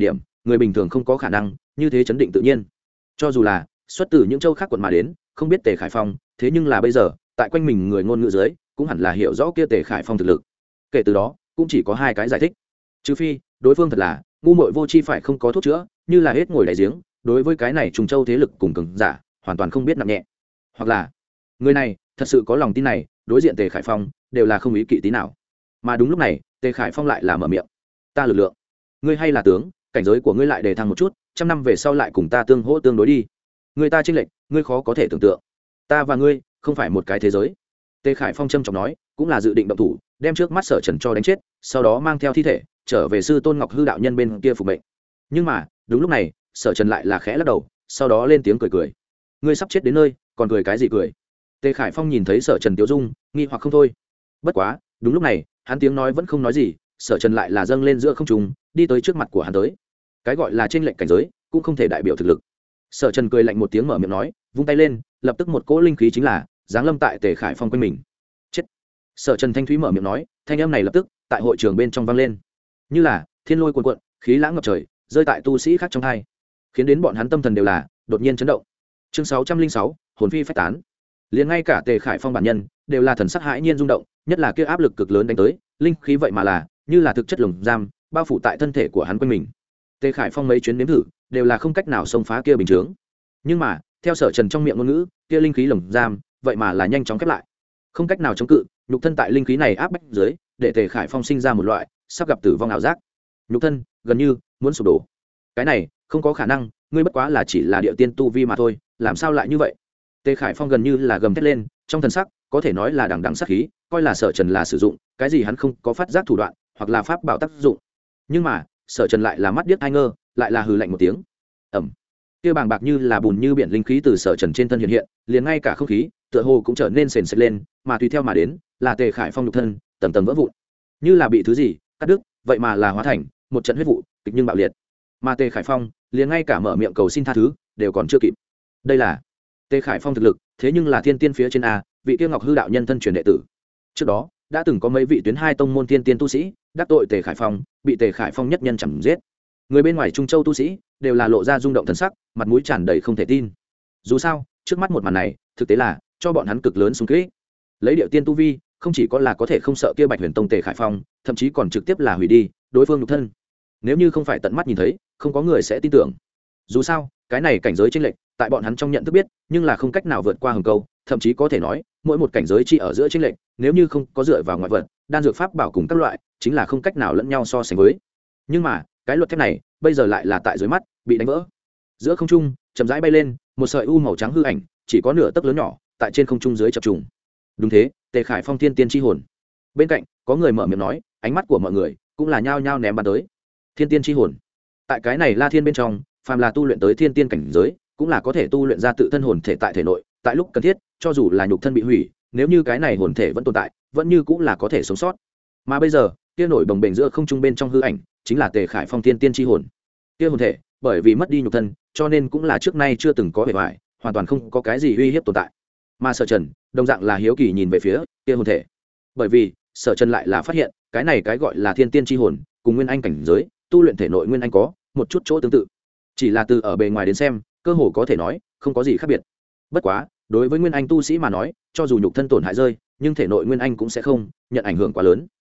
người bình thường không có khả năng như thế chấn định tự nhiên. Cho dù là xuất từ những châu khác quận mà đến không biết Tề Khải Phong, thế nhưng là bây giờ tại quanh mình người ngôn ngữ dưới cũng hẳn là hiểu rõ kia Tề Khải Phong thực lực. Kể từ đó cũng chỉ có hai cái giải thích, trừ phi đối phương thật là ngu muội vô tri phải không có thuốc chữa, như là hết ngồi đại giếng, đối với cái này trùng châu thế lực cùng cường giả hoàn toàn không biết nặng nhẹ, hoặc là người này thật sự có lòng tin này, đối diện Tề Khải Phong đều là không ý kỵ tí nào. Mà đúng lúc này Tề Khải Phong lại là mở miệng: ta lực lượng, ngươi hay là tướng, cảnh giới của ngươi lại đề thăng một chút, trăm năm về sau lại cùng ta tương hỗ tương đối đi. Người ta chênh lệch, ngươi khó có thể tưởng tượng, ta và ngươi không phải một cái thế giới. Tề Khải Phong trầm trọng nói, cũng là dự định động thủ đem trước mắt Sở Trần cho đánh chết, sau đó mang theo thi thể trở về sư tôn Ngọc Hư đạo nhân bên kia phục mệnh. Nhưng mà đúng lúc này Sở Trần lại là khẽ lắc đầu, sau đó lên tiếng cười cười: ngươi sắp chết đến nơi còn cười cái gì cười? Tề Khải Phong nhìn thấy Sở Trần tiêu dung, nghi hoặc không thôi. Bất quá đúng lúc này hắn tiếng nói vẫn không nói gì, Sở Trần lại là dâng lên giữa không trung, đi tới trước mặt của hắn tới. Cái gọi là chênh lệch cảnh giới cũng không thể đại biểu thực lực. Sở Trần cười lạnh một tiếng, mở miệng nói, vung tay lên, lập tức một cỗ linh khí chính là giáng lâm tại Tề Khải Phong quanh mình. Chết! Sở Trần thanh thúy mở miệng nói, thanh âm này lập tức tại hội trường bên trong vang lên, như là thiên lôi cuồn cuộn, khí lãng ngập trời, rơi tại tu sĩ khác trong tai, khiến đến bọn hắn tâm thần đều là đột nhiên chấn động. Chương 606, hồn phi phách tán. Liền ngay cả Tề Khải Phong bản nhân đều là thần sắc hãi nhiên rung động, nhất là kia áp lực cực lớn đánh tới, linh khí vậy mà là như là thực chất lồng giam, bao phủ tại thân thể của hắn quanh mình. Tề Khải Phong mấy chuyến nếm thử đều là không cách nào xông phá kia bình chướng, nhưng mà theo Sở Trần trong miệng ngôn ngữ, kia linh khí lồng giam vậy mà là nhanh chóng khép lại, không cách nào chống cự, nhục thân tại linh khí này áp bách dưới, để Tề Khải Phong sinh ra một loại sắp gặp tử vong ảo giác, nhục thân gần như muốn sụp đổ. Cái này không có khả năng, ngươi bất quá là chỉ là địa tiên tu vi mà thôi, làm sao lại như vậy? Tề Khải Phong gần như là gầm thét lên, trong thần sắc có thể nói là đằng đằng sát khí, coi là Sở Trần là sử dụng cái gì hắn không có phát giác thủ đoạn hoặc là pháp bảo tác dụng. Nhưng mà Sở Trần lại là mắt điếc hai ngơ, lại là hừ lạnh một tiếng. Ẩm. Kia bàng bạc như là bùn như biển linh khí từ Sở Trần trên thân hiện hiện, liền ngay cả không khí tựa hồ cũng trở nên sền sệt lên, mà tùy theo mà đến là Tề Khải Phong nhục thân tầng tầng vỡ vụn, như là bị thứ gì cắt đứt, vậy mà là hóa thành một trận huyết vụ kịch nhưng bạo liệt. Mà Tề Khải Phong liền ngay cả mở miệng cầu xin tha thứ đều còn chưa kịp. Đây là Tề Khải Phong thực lực, thế nhưng là thiên tiên phía trên a, vị kia Ngọc Hư đạo nhân thân truyền đệ tử. Trước đó đã từng có mấy vị tuyến hai tông môn thiên tiên tu sĩ đắc tội Tề Khải Phong, bị Tề Khải Phong nhất nhân chém giết. Người bên ngoài Trung Châu tu sĩ đều là lộ ra rung động thần sắc, mặt mũi tràn đầy không thể tin. Dù sao trước mắt một màn này thực tế là cho bọn hắn cực lớn xung kích. Lấy điệu tiên tu vi, không chỉ có là có thể không sợ kia Bạch Huyền Tông Tề Khải Phong, thậm chí còn trực tiếp là hủy đi đối phương nhục thân. Nếu như không phải tận mắt nhìn thấy, không có người sẽ tin tưởng. Dù sao cái này cảnh giới chênh lệch tại bọn hắn trong nhận thức biết, nhưng là không cách nào vượt qua hừng câu, thậm chí có thể nói mỗi một cảnh giới chỉ ở giữa chênh lệch, nếu như không có dựa vào ngoại vật, đan dược pháp bảo cùng các loại, chính là không cách nào lẫn nhau so sánh với. Nhưng mà cái luật thép này bây giờ lại là tại dưới mắt bị đánh vỡ. Giữa không trung chậm rãi bay lên một sợi u màu trắng hư ảnh, chỉ có nửa tấc lớn nhỏ, tại trên không trung dưới chập trùng. Đúng thế, Tề Khải Phong thiên tiên chi hồn. Bên cạnh có người mở miệng nói, ánh mắt của mọi người cũng là nhao nhao ném bắn tới. Thiên tiên chi hồn, tại cái này La Thiên bên trong, phàm là tu luyện tới thiên tiên cảnh giới, cũng là có thể tu luyện ra tự thân hồn thể tại thể nội, tại lúc cần thiết, cho dù là nhục thân bị hủy, nếu như cái này hồn thể vẫn tồn tại, vẫn như cũng là có thể sống sót. Mà bây giờ, kia nổi bồng bềnh giữa không trung bên trong hư ảnh, chính là Tề Khải Phong thiên tiên chi hồn. Kia hồn thể, bởi vì mất đi nhục thân, cho nên cũng là trước nay chưa từng có bề ngoài, hoàn toàn không có cái gì uy hiếp tồn tại. Mà Sở Trần đồng dạng là hiếu kỳ nhìn về phía kia hồn thể, bởi vì Sở Trần lại là phát hiện cái này cái gọi là thiên tiên chi hồn cùng nguyên anh cảnh giới tu luyện thể nội nguyên anh có một chút chỗ tương tự, chỉ là từ ở bề ngoài đến xem cơ hồ có thể nói không có gì khác biệt. Bất quá đối với nguyên anh tu sĩ mà nói, cho dù nhục thân tổn hại rơi, nhưng thể nội nguyên anh cũng sẽ không nhận ảnh hưởng quá lớn.